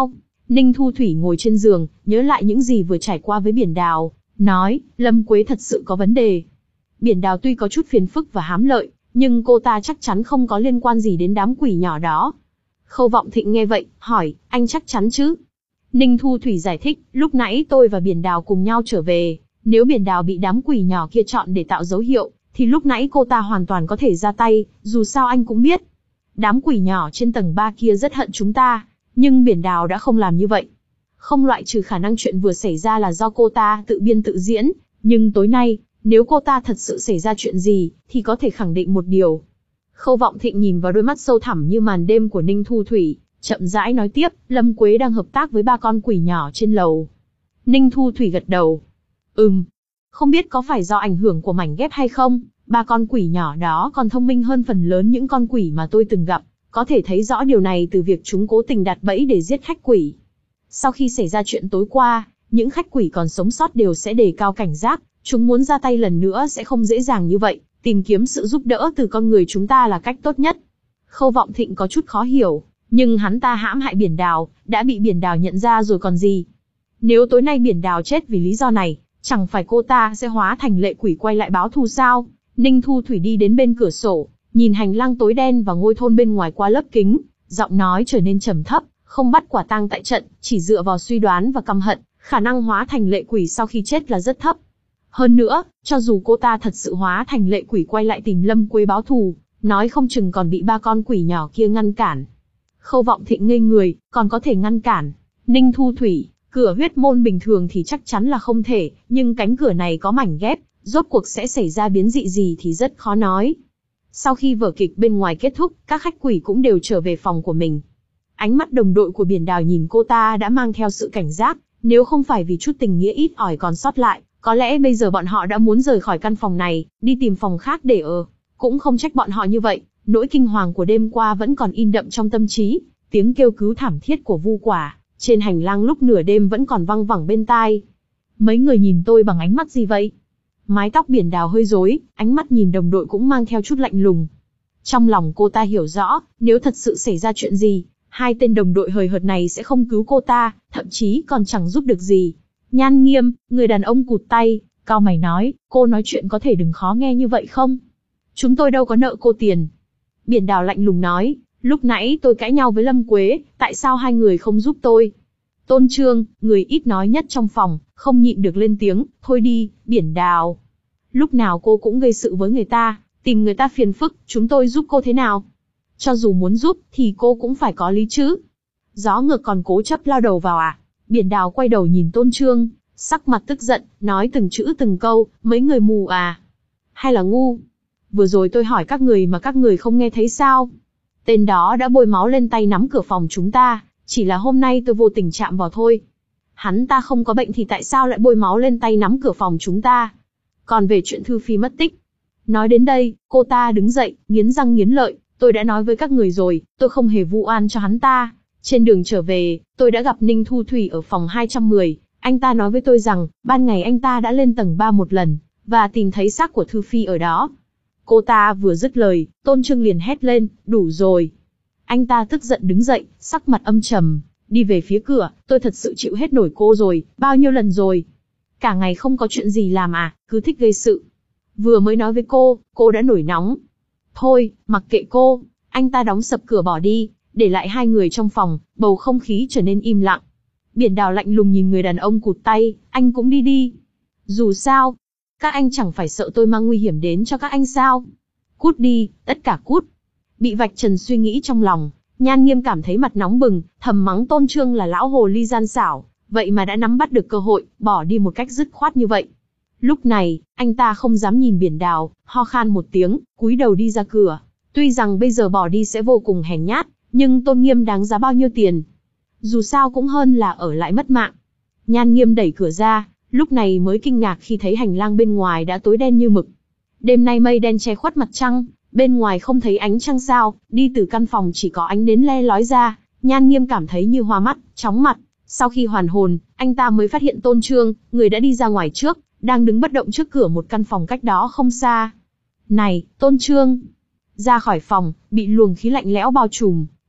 Ninh Thu Thủy ngồi trên giường, nhớ lại những gì vừa trải qua với Biển Đào, nói, Lâm Quế thật sự có vấn đề. Biển Đào tuy có chút phiền phức và hám lợi, nhưng cô ta chắc chắn không có liên quan gì đến đám quỷ nhỏ đó. Khâu Vọng Thịnh nghe vậy, hỏi, anh chắc chắn chứ? Ninh Thu Thủy giải thích, lúc nãy tôi và Biển Đào cùng nhau trở về, nếu Biển Đào bị đám quỷ nhỏ kia chọn để tạo dấu hiệu, thì lúc nãy cô ta hoàn toàn có thể ra tay, dù sao anh cũng biết. Đám quỷ nhỏ trên tầng ba kia rất hận chúng ta, nhưng Biển Đào đã không làm như vậy. Không loại trừ khả năng chuyện vừa xảy ra là do cô ta tự biên tự diễn, nhưng tối nay, nếu cô ta thật sự xảy ra chuyện gì, thì có thể khẳng định một điều. Khâu Vọng Thịnh nhìn vào đôi mắt sâu thẳm như màn đêm của Ninh Thu Thủy, chậm rãi nói tiếp, Lâm Quế đang hợp tác với ba con quỷ nhỏ trên lầu. Ninh Thu Thủy gật đầu. Ừm, không biết có phải do ảnh hưởng của mảnh ghép hay không, ba con quỷ nhỏ đó còn thông minh hơn phần lớn những con quỷ mà tôi từng gặp, có thể thấy rõ điều này từ việc chúng cố tình đặt bẫy để giết khách quỷ. Sau khi xảy ra chuyện tối qua, những khách quỷ còn sống sót đều sẽ đề cao cảnh giác, chúng muốn ra tay lần nữa sẽ không dễ dàng như vậy, tìm kiếm sự giúp đỡ từ con người chúng ta là cách tốt nhất. Khâu Vọng Thịnh có chút khó hiểu, nhưng hắn ta hãm hại Biển Đào, đã bị Biển Đào nhận ra rồi còn gì. Nếu tối nay Biển Đào chết vì lý do này, chẳng phải cô ta sẽ hóa thành lệ quỷ quay lại báo thù sao? Ninh Thu Thủy đi đến bên cửa sổ, nhìn hành lang tối đen và ngôi thôn bên ngoài qua lớp kính, giọng nói trở nên trầm thấp, không bắt quả tang tại trận, chỉ dựa vào suy đoán và căm hận, khả năng hóa thành lệ quỷ sau khi chết là rất thấp. Hơn nữa, cho dù cô ta thật sự hóa thành lệ quỷ quay lại tìm Lâm Quế báo thù, nói không chừng còn bị ba con quỷ nhỏ kia ngăn cản. Khâu Vọng Thịnh ngây người, còn có thể ngăn cản. Ninh Thu Thủy, cửa huyết môn bình thường thì chắc chắn là không thể, nhưng cánh cửa này có mảnh ghép, rốt cuộc sẽ xảy ra biến dị gì thì rất khó nói. Sau khi vở kịch bên ngoài kết thúc, các khách quỷ cũng đều trở về phòng của mình. Ánh mắt đồng đội của Biển Đào nhìn cô ta đã mang theo sự cảnh giác, nếu không phải vì chút tình nghĩa ít ỏi còn sót lại, có lẽ bây giờ bọn họ đã muốn rời khỏi căn phòng này, đi tìm phòng khác để ở. Cũng không trách bọn họ như vậy, nỗi kinh hoàng của đêm qua vẫn còn in đậm trong tâm trí, tiếng kêu cứu thảm thiết của Vu Quả, trên hành lang lúc nửa đêm vẫn còn văng vẳng bên tai. Mấy người nhìn tôi bằng ánh mắt gì vậy? Mái tóc Biển Đào hơi rối, ánh mắt nhìn đồng đội cũng mang theo chút lạnh lùng. Trong lòng cô ta hiểu rõ, nếu thật sự xảy ra chuyện gì, hai tên đồng đội hời hợt này sẽ không cứu cô ta, thậm chí còn chẳng giúp được gì. Nhan Nghiêm, người đàn ông cụt tay, cau mày nói, cô nói chuyện có thể đừng khó nghe như vậy không? Chúng tôi đâu có nợ cô tiền. Biển Đào lạnh lùng nói, lúc nãy tôi cãi nhau với Lâm Quế, tại sao hai người không giúp tôi? Tôn Trương, người ít nói nhất trong phòng, không nhịn được lên tiếng, thôi đi, Biển Đào. Lúc nào cô cũng gây sự với người ta, tìm người ta phiền phức, chúng tôi giúp cô thế nào? Cho dù muốn giúp, thì cô cũng phải có lý chứ. Gió ngược còn cố chấp lao đầu vào à? Biển Đào quay đầu nhìn Tôn Trương, sắc mặt tức giận, nói từng chữ từng câu, mấy người mù à? Hay là ngu? Vừa rồi tôi hỏi các người mà các người không nghe thấy sao? Tên đó đã bôi máu lên tay nắm cửa phòng chúng ta, chỉ là hôm nay tôi vô tình chạm vào thôi. Hắn ta không có bệnh thì tại sao lại bôi máu lên tay nắm cửa phòng chúng ta? Còn về chuyện Thư Phi mất tích. Nói đến đây, cô ta đứng dậy, nghiến răng nghiến lợi, tôi đã nói với các người rồi, tôi không hề vu oan cho hắn ta. Trên đường trở về, tôi đã gặp Ninh Thu Thủy ở phòng hai trăm mười, anh ta nói với tôi rằng, ban ngày anh ta đã lên tầng ba một lần, và tìm thấy xác của Thư Phi ở đó. Cô ta vừa dứt lời, Tôn Trương liền hét lên, đủ rồi. Anh ta tức giận đứng dậy, sắc mặt âm trầm, đi về phía cửa, tôi thật sự chịu hết nổi cô rồi, bao nhiêu lần rồi. Cả ngày không có chuyện gì làm à, cứ thích gây sự. Vừa mới nói với cô, cô đã nổi nóng. Thôi, mặc kệ cô, anh ta đóng sập cửa bỏ đi, để lại hai người trong phòng, bầu không khí trở nên im lặng. Biển Đào lạnh lùng nhìn người đàn ông cụt tay, anh cũng đi đi. Dù sao, các anh chẳng phải sợ tôi mang nguy hiểm đến cho các anh sao? Cút đi, tất cả cút. Bị vạch trần suy nghĩ trong lòng, Nhan Nghiêm cảm thấy mặt nóng bừng, thầm mắng Tôn Trương là lão hồ ly gian xảo, vậy mà đã nắm bắt được cơ hội, bỏ đi một cách dứt khoát như vậy. Lúc này, anh ta không dám nhìn Biển Đào, ho khan một tiếng, cúi đầu đi ra cửa. Tuy rằng bây giờ bỏ đi sẽ vô cùng hèn nhát, nhưng tôn nghiêm đáng giá bao nhiêu tiền? Dù sao cũng hơn là ở lại mất mạng. Nhan Nghiêm đẩy cửa ra, lúc này mới kinh ngạc khi thấy hành lang bên ngoài đã tối đen như mực. Đêm nay mây đen che khuất mặt trăng, bên ngoài không thấy ánh trăng sao, đi từ căn phòng chỉ có ánh nến le lói ra, Nhan Nghiêm cảm thấy như hoa mắt, chóng mặt. Sau khi hoàn hồn, anh ta mới phát hiện Tôn Trương, người đã đi ra ngoài trước, đang đứng bất động trước cửa một căn phòng cách đó không xa. Này, Tôn Trương! Ra khỏi phòng, bị luồng khí lạnh lẽo bao trùm,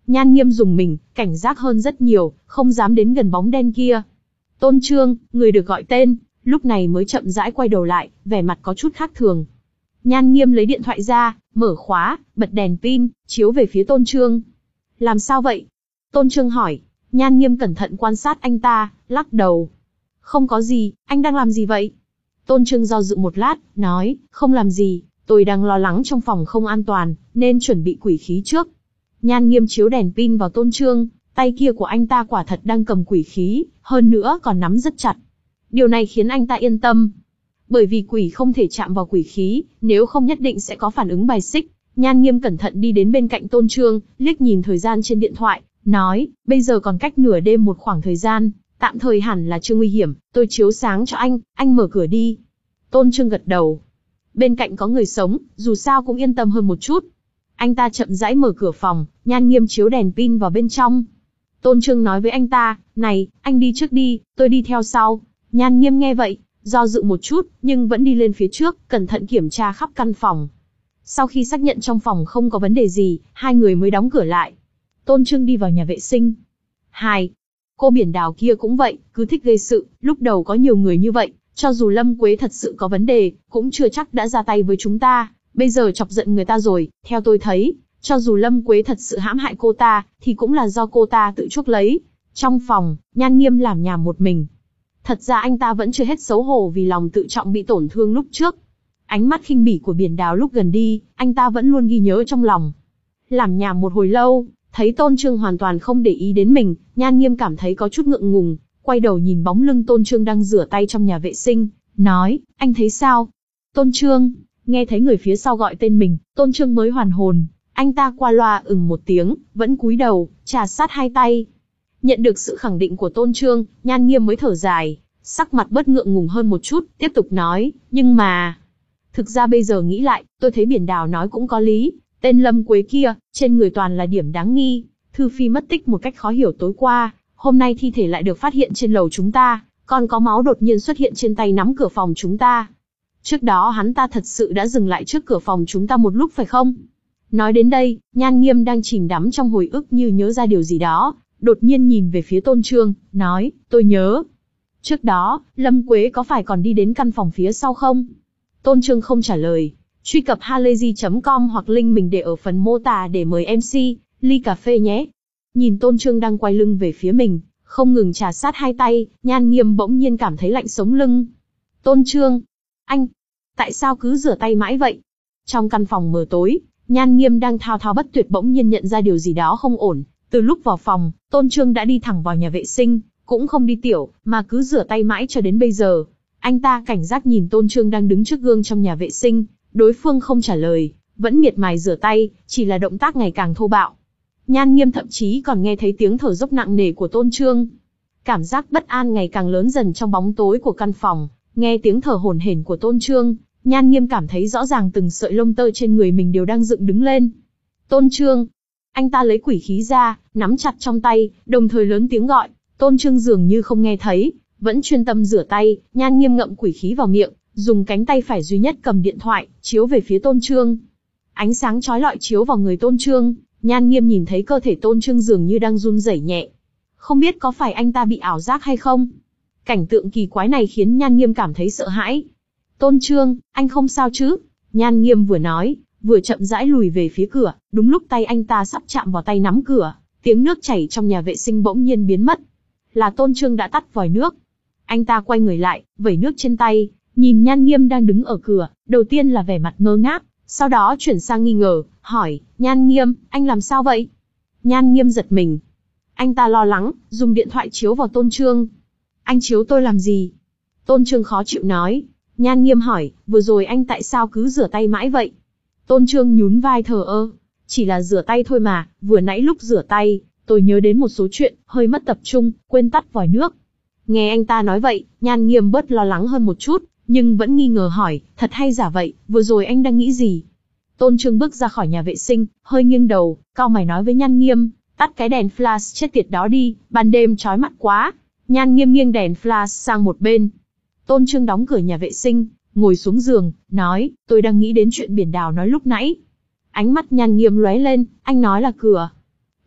Nhan Nghiêm dùng mình, cảnh giác hơn rất nhiều, không dám đến gần bóng đen kia. Tôn Trương, người được gọi tên, lúc này mới chậm rãi quay đầu lại, vẻ mặt có chút khác thường. Nhan Nghiêm lấy điện thoại ra, mở khóa, bật đèn pin, chiếu về phía Tôn Trương. Làm sao vậy? Tôn Trương hỏi. Nhan Nghiêm cẩn thận quan sát anh ta, lắc đầu. Không có gì, anh đang làm gì vậy? Tôn Trương do dự một lát, nói, không làm gì, tôi đang lo lắng trong phòng không an toàn, nên chuẩn bị quỷ khí trước. Nhan Nghiêm chiếu đèn pin vào Tôn Trương, tay kia của anh ta quả thật đang cầm quỷ khí, hơn nữa còn nắm rất chặt. Điều này khiến anh ta yên tâm. Bởi vì quỷ không thể chạm vào quỷ khí, nếu không nhất định sẽ có phản ứng bài xích. Nhan Nghiêm cẩn thận đi đến bên cạnh Tôn Trương, liếc nhìn thời gian trên điện thoại, nói, bây giờ còn cách nửa đêm một khoảng thời gian, tạm thời hẳn là chưa nguy hiểm, tôi chiếu sáng cho anh, anh mở cửa đi. Tôn Trương gật đầu. Bên cạnh có người sống, dù sao cũng yên tâm hơn một chút. Anh ta chậm rãi mở cửa phòng, Nhan Nghiêm chiếu đèn pin vào bên trong. Tôn Trương nói với anh ta, này, anh đi trước đi, tôi đi theo sau. Nhan Nghiêm nghe vậy, do dự một chút, nhưng vẫn đi lên phía trước, cẩn thận kiểm tra khắp căn phòng. Sau khi xác nhận trong phòng không có vấn đề gì, hai người mới đóng cửa lại. Tôn Trương đi vào nhà vệ sinh. Hai, cô Biển Đào kia cũng vậy, cứ thích gây sự, lúc đầu có nhiều người như vậy, cho dù Lâm Quế thật sự có vấn đề, cũng chưa chắc đã ra tay với chúng ta, bây giờ chọc giận người ta rồi, theo tôi thấy, cho dù Lâm Quế thật sự hãm hại cô ta, thì cũng là do cô ta tự chuốc lấy. Trong phòng, Nhan Nghiêm làm nhảm một mình. Thật ra anh ta vẫn chưa hết xấu hổ vì lòng tự trọng bị tổn thương lúc trước. Ánh mắt khinh bỉ của Biển Đào lúc gần đi, anh ta vẫn luôn ghi nhớ trong lòng. Làm nhảm một hồi lâu, thấy Tôn Trương hoàn toàn không để ý đến mình, Nhan Nghiêm cảm thấy có chút ngượng ngùng, quay đầu nhìn bóng lưng Tôn Trương đang rửa tay trong nhà vệ sinh, nói, anh thấy sao? Tôn Trương, nghe thấy người phía sau gọi tên mình, Tôn Trương mới hoàn hồn, anh ta qua loa ừm một tiếng, vẫn cúi đầu, trà sát hai tay. Nhận được sự khẳng định của Tôn Trương, Nhan Nghiêm mới thở dài, sắc mặt bớt ngượng ngùng hơn một chút, tiếp tục nói, nhưng mà... Thực ra bây giờ nghĩ lại, tôi thấy Biển Đào nói cũng có lý, tên Lâm Quế kia, trên người toàn là điểm đáng nghi, Thư Phi mất tích một cách khó hiểu tối qua, hôm nay thi thể lại được phát hiện trên lầu chúng ta, còn có máu đột nhiên xuất hiện trên tay nắm cửa phòng chúng ta. Trước đó hắn ta thật sự đã dừng lại trước cửa phòng chúng ta một lúc phải không? Nói đến đây, Nhan Nghiêm đang chìm đắm trong hồi ức như nhớ ra điều gì đó, đột nhiên nhìn về phía Tôn Trương, nói, tôi nhớ. Trước đó, Lâm Quế có phải còn đi đến căn phòng phía sau không? Tôn Trương không trả lời. Truy cập halayzi chấm com hoặc link mình để ở phần mô tả để mời em xê, ly cà phê nhé. Nhìn Tôn Trương đang quay lưng về phía mình, không ngừng trà sát hai tay, Nhan Nghiêm bỗng nhiên cảm thấy lạnh sống lưng. Tôn Trương, anh, tại sao cứ rửa tay mãi vậy? Trong căn phòng mờ tối, Nhan Nghiêm đang thao thao bất tuyệt bỗng nhiên nhận ra điều gì đó không ổn. Từ lúc vào phòng, Tôn Trương đã đi thẳng vào nhà vệ sinh, cũng không đi tiểu, mà cứ rửa tay mãi cho đến bây giờ. Anh ta cảnh giác nhìn Tôn Trương đang đứng trước gương trong nhà vệ sinh, đối phương không trả lời, vẫn miệt mài rửa tay, chỉ là động tác ngày càng thô bạo. Nhan Nghiêm thậm chí còn nghe thấy tiếng thở dốc nặng nề của Tôn Trương. Cảm giác bất an ngày càng lớn dần trong bóng tối của căn phòng, nghe tiếng thở hổn hển của Tôn Trương, Nhan Nghiêm cảm thấy rõ ràng từng sợi lông tơ trên người mình đều đang dựng đứng lên. Tôn Trương, anh ta lấy quỷ khí ra, nắm chặt trong tay, đồng thời lớn tiếng gọi. Tôn Trương dường như không nghe thấy, vẫn chuyên tâm rửa tay. Nhan Nghiêm ngậm quỷ khí vào miệng, dùng cánh tay phải duy nhất cầm điện thoại, chiếu về phía Tôn Trương. Ánh sáng chói lọi chiếu vào người Tôn Trương, Nhan Nghiêm nhìn thấy cơ thể Tôn Trương dường như đang run rẩy nhẹ. Không biết có phải anh ta bị ảo giác hay không? Cảnh tượng kỳ quái này khiến Nhan Nghiêm cảm thấy sợ hãi. Tôn Trương, anh không sao chứ? Nhan Nghiêm vừa nói, vừa chậm rãi lùi về phía cửa. Đúng lúc tay anh ta sắp chạm vào tay nắm cửa, tiếng nước chảy trong nhà vệ sinh bỗng nhiên biến mất. Là Tôn Trương đã tắt vòi nước. Anh ta quay người lại, vẩy nước trên tay, nhìn Nhan Nghiêm đang đứng ở cửa, đầu tiên là vẻ mặt ngơ ngác, sau đó chuyển sang nghi ngờ, hỏi, Nhan Nghiêm, anh làm sao vậy? Nhan Nghiêm giật mình. Anh ta lo lắng, dùng điện thoại chiếu vào Tôn Trương. Anh chiếu tôi làm gì? Tôn Trương khó chịu nói. Nhan Nghiêm hỏi, vừa rồi anh tại sao cứ rửa tay mãi vậy? Tôn Trương nhún vai thờ ơ. Chỉ là rửa tay thôi mà, vừa nãy lúc rửa tay, tôi nhớ đến một số chuyện, hơi mất tập trung, quên tắt vòi nước. Nghe anh ta nói vậy, Nhan Nghiêm bớt lo lắng hơn một chút, nhưng vẫn nghi ngờ hỏi, thật hay giả vậy, vừa rồi anh đang nghĩ gì? Tôn Trương bước ra khỏi nhà vệ sinh, hơi nghiêng đầu, cau mày nói với Nhan Nghiêm, tắt cái đèn flash chết tiệt đó đi, ban đêm chói mắt quá. Nhan Nghiêm nghiêng đèn flash sang một bên. Tôn Trương đóng cửa nhà vệ sinh, ngồi xuống giường, nói, tôi đang nghĩ đến chuyện Biển Đào nói lúc nãy. Ánh mắt Nhan Nghiêm lóe lên, anh nói là cửa.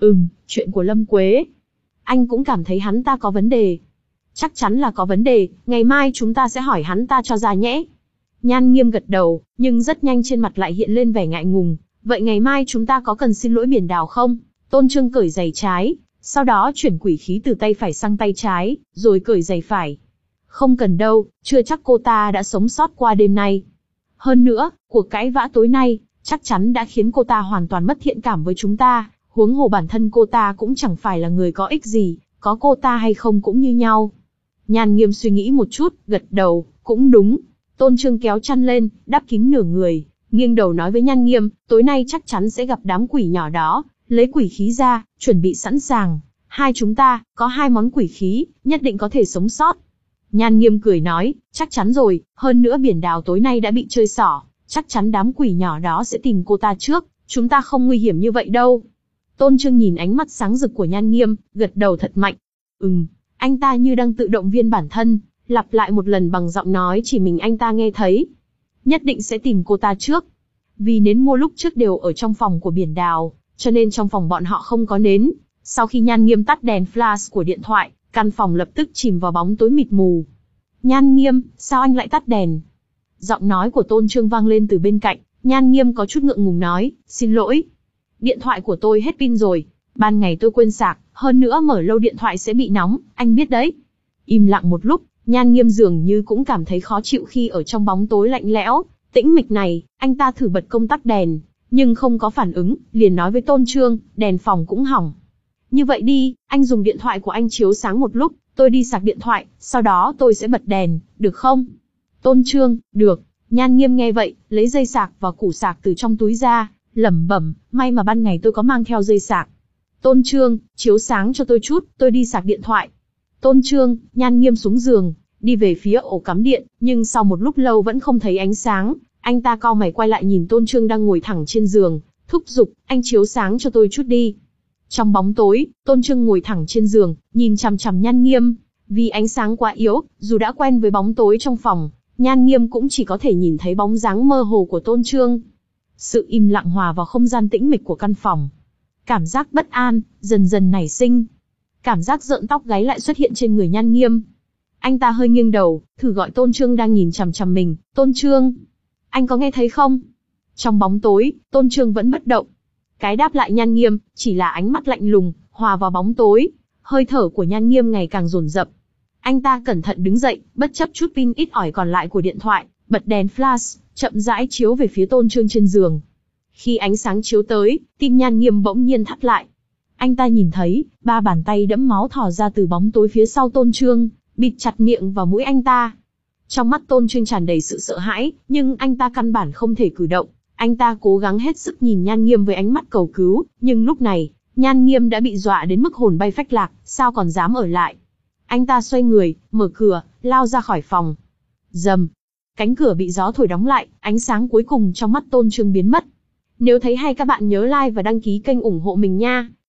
Ừm, chuyện của Lâm Quế. Anh cũng cảm thấy hắn ta có vấn đề. Chắc chắn là có vấn đề, ngày mai chúng ta sẽ hỏi hắn ta cho ra nhẽ. Nhan Nghiêm gật đầu, nhưng rất nhanh trên mặt lại hiện lên vẻ ngại ngùng. Vậy ngày mai chúng ta có cần xin lỗi Biển Đào không? Tôn Trương cởi giày trái, sau đó chuyển quỷ khí từ tay phải sang tay trái, rồi cởi giày phải. Không cần đâu, chưa chắc cô ta đã sống sót qua đêm nay. Hơn nữa, cuộc cãi vã tối nay, chắc chắn đã khiến cô ta hoàn toàn mất thiện cảm với chúng ta. Huống hồ bản thân cô ta cũng chẳng phải là người có ích gì, có cô ta hay không cũng như nhau. Nhan Nghiêm suy nghĩ một chút, gật đầu, cũng đúng. Tôn Trương kéo chăn lên, đắp kín nửa người, nghiêng đầu nói với Nhan Nghiêm, tối nay chắc chắn sẽ gặp đám quỷ nhỏ đó, lấy quỷ khí ra, chuẩn bị sẵn sàng. Hai chúng ta, có hai món quỷ khí, nhất định có thể sống sót. Nhan Nghiêm cười nói, chắc chắn rồi, hơn nữa Biển Đào tối nay đã bị chơi xỏ, chắc chắn đám quỷ nhỏ đó sẽ tìm cô ta trước, chúng ta không nguy hiểm như vậy đâu. Tôn Trương nhìn ánh mắt sáng rực của Nhan Nghiêm, gật đầu thật mạnh. Ừm, anh ta như đang tự động viên bản thân, lặp lại một lần bằng giọng nói chỉ mình anh ta nghe thấy. Nhất định sẽ tìm cô ta trước. Vì nến mua lúc trước đều ở trong phòng của Biển Đào, cho nên trong phòng bọn họ không có nến. Sau khi Nhan Nghiêm tắt đèn flash của điện thoại, căn phòng lập tức chìm vào bóng tối mịt mù. Nhan Nghiêm, sao anh lại tắt đèn? Giọng nói của Tôn Trương vang lên từ bên cạnh, Nhan Nghiêm có chút ngượng ngùng nói, xin lỗi. Điện thoại của tôi hết pin rồi, ban ngày tôi quên sạc, hơn nữa mở lâu điện thoại sẽ bị nóng, anh biết đấy. Im lặng một lúc, Nhan Nghiêm dường như cũng cảm thấy khó chịu khi ở trong bóng tối lạnh lẽo, tĩnh mịch này, anh ta thử bật công tắc đèn, nhưng không có phản ứng, liền nói với Tôn Trương, đèn phòng cũng hỏng. Như vậy đi, anh dùng điện thoại của anh chiếu sáng một lúc, tôi đi sạc điện thoại, sau đó tôi sẽ bật đèn, được không? Tôn Trương, được. Nhan Nghiêm nghe vậy, lấy dây sạc và củ sạc từ trong túi ra, lẩm bẩm, may mà ban ngày tôi có mang theo dây sạc. Tôn Trương, chiếu sáng cho tôi chút, tôi đi sạc điện thoại. Tôn Trương, Nhan Nghiêm xuống giường, đi về phía ổ cắm điện, nhưng sau một lúc lâu vẫn không thấy ánh sáng, anh ta cau mày quay lại nhìn Tôn Trương đang ngồi thẳng trên giường, thúc giục, anh chiếu sáng cho tôi chút đi. Trong bóng tối, Tôn Trương ngồi thẳng trên giường, nhìn chằm chằm Nhan Nghiêm, vì ánh sáng quá yếu, dù đã quen với bóng tối trong phòng, Nhan Nghiêm cũng chỉ có thể nhìn thấy bóng dáng mơ hồ của Tôn Trương. Sự im lặng hòa vào không gian tĩnh mịch của căn phòng. Cảm giác bất an, dần dần nảy sinh. Cảm giác rợn tóc gáy lại xuất hiện trên người Nhan Nghiêm. Anh ta hơi nghiêng đầu, thử gọi Tôn Trương đang nhìn chằm chằm mình, Tôn Trương. Anh có nghe thấy không? Trong bóng tối, Tôn Trương vẫn bất động. Cái đáp lại Nhan Nghiêm, chỉ là ánh mắt lạnh lùng, hòa vào bóng tối. Hơi thở của Nhan Nghiêm ngày càng dồn dập. Anh ta cẩn thận đứng dậy, bất chấp chút pin ít ỏi còn lại của điện thoại, bật đèn flash, chậm rãi chiếu về phía Tôn Trương trên giường. Khi ánh sáng chiếu tới, tim Nhan Nghiêm bỗng nhiên thắt lại. Anh ta nhìn thấy, ba bàn tay đẫm máu thò ra từ bóng tối phía sau Tôn Trương, bịt chặt miệng và mũi anh ta. Trong mắt Tôn Trương tràn đầy sự sợ hãi, nhưng anh ta căn bản không thể cử động. Anh ta cố gắng hết sức nhìn Nhan Nghiêm với ánh mắt cầu cứu, nhưng lúc này, Nhan Nghiêm đã bị dọa đến mức hồn bay phách lạc, sao còn dám ở lại. Anh ta xoay người, mở cửa, lao ra khỏi phòng. Rầm, cánh cửa bị gió thổi đóng lại, ánh sáng cuối cùng trong mắt Tôn Trương biến mất. Nếu thấy hay các bạn nhớ like và đăng ký kênh ủng hộ mình nha.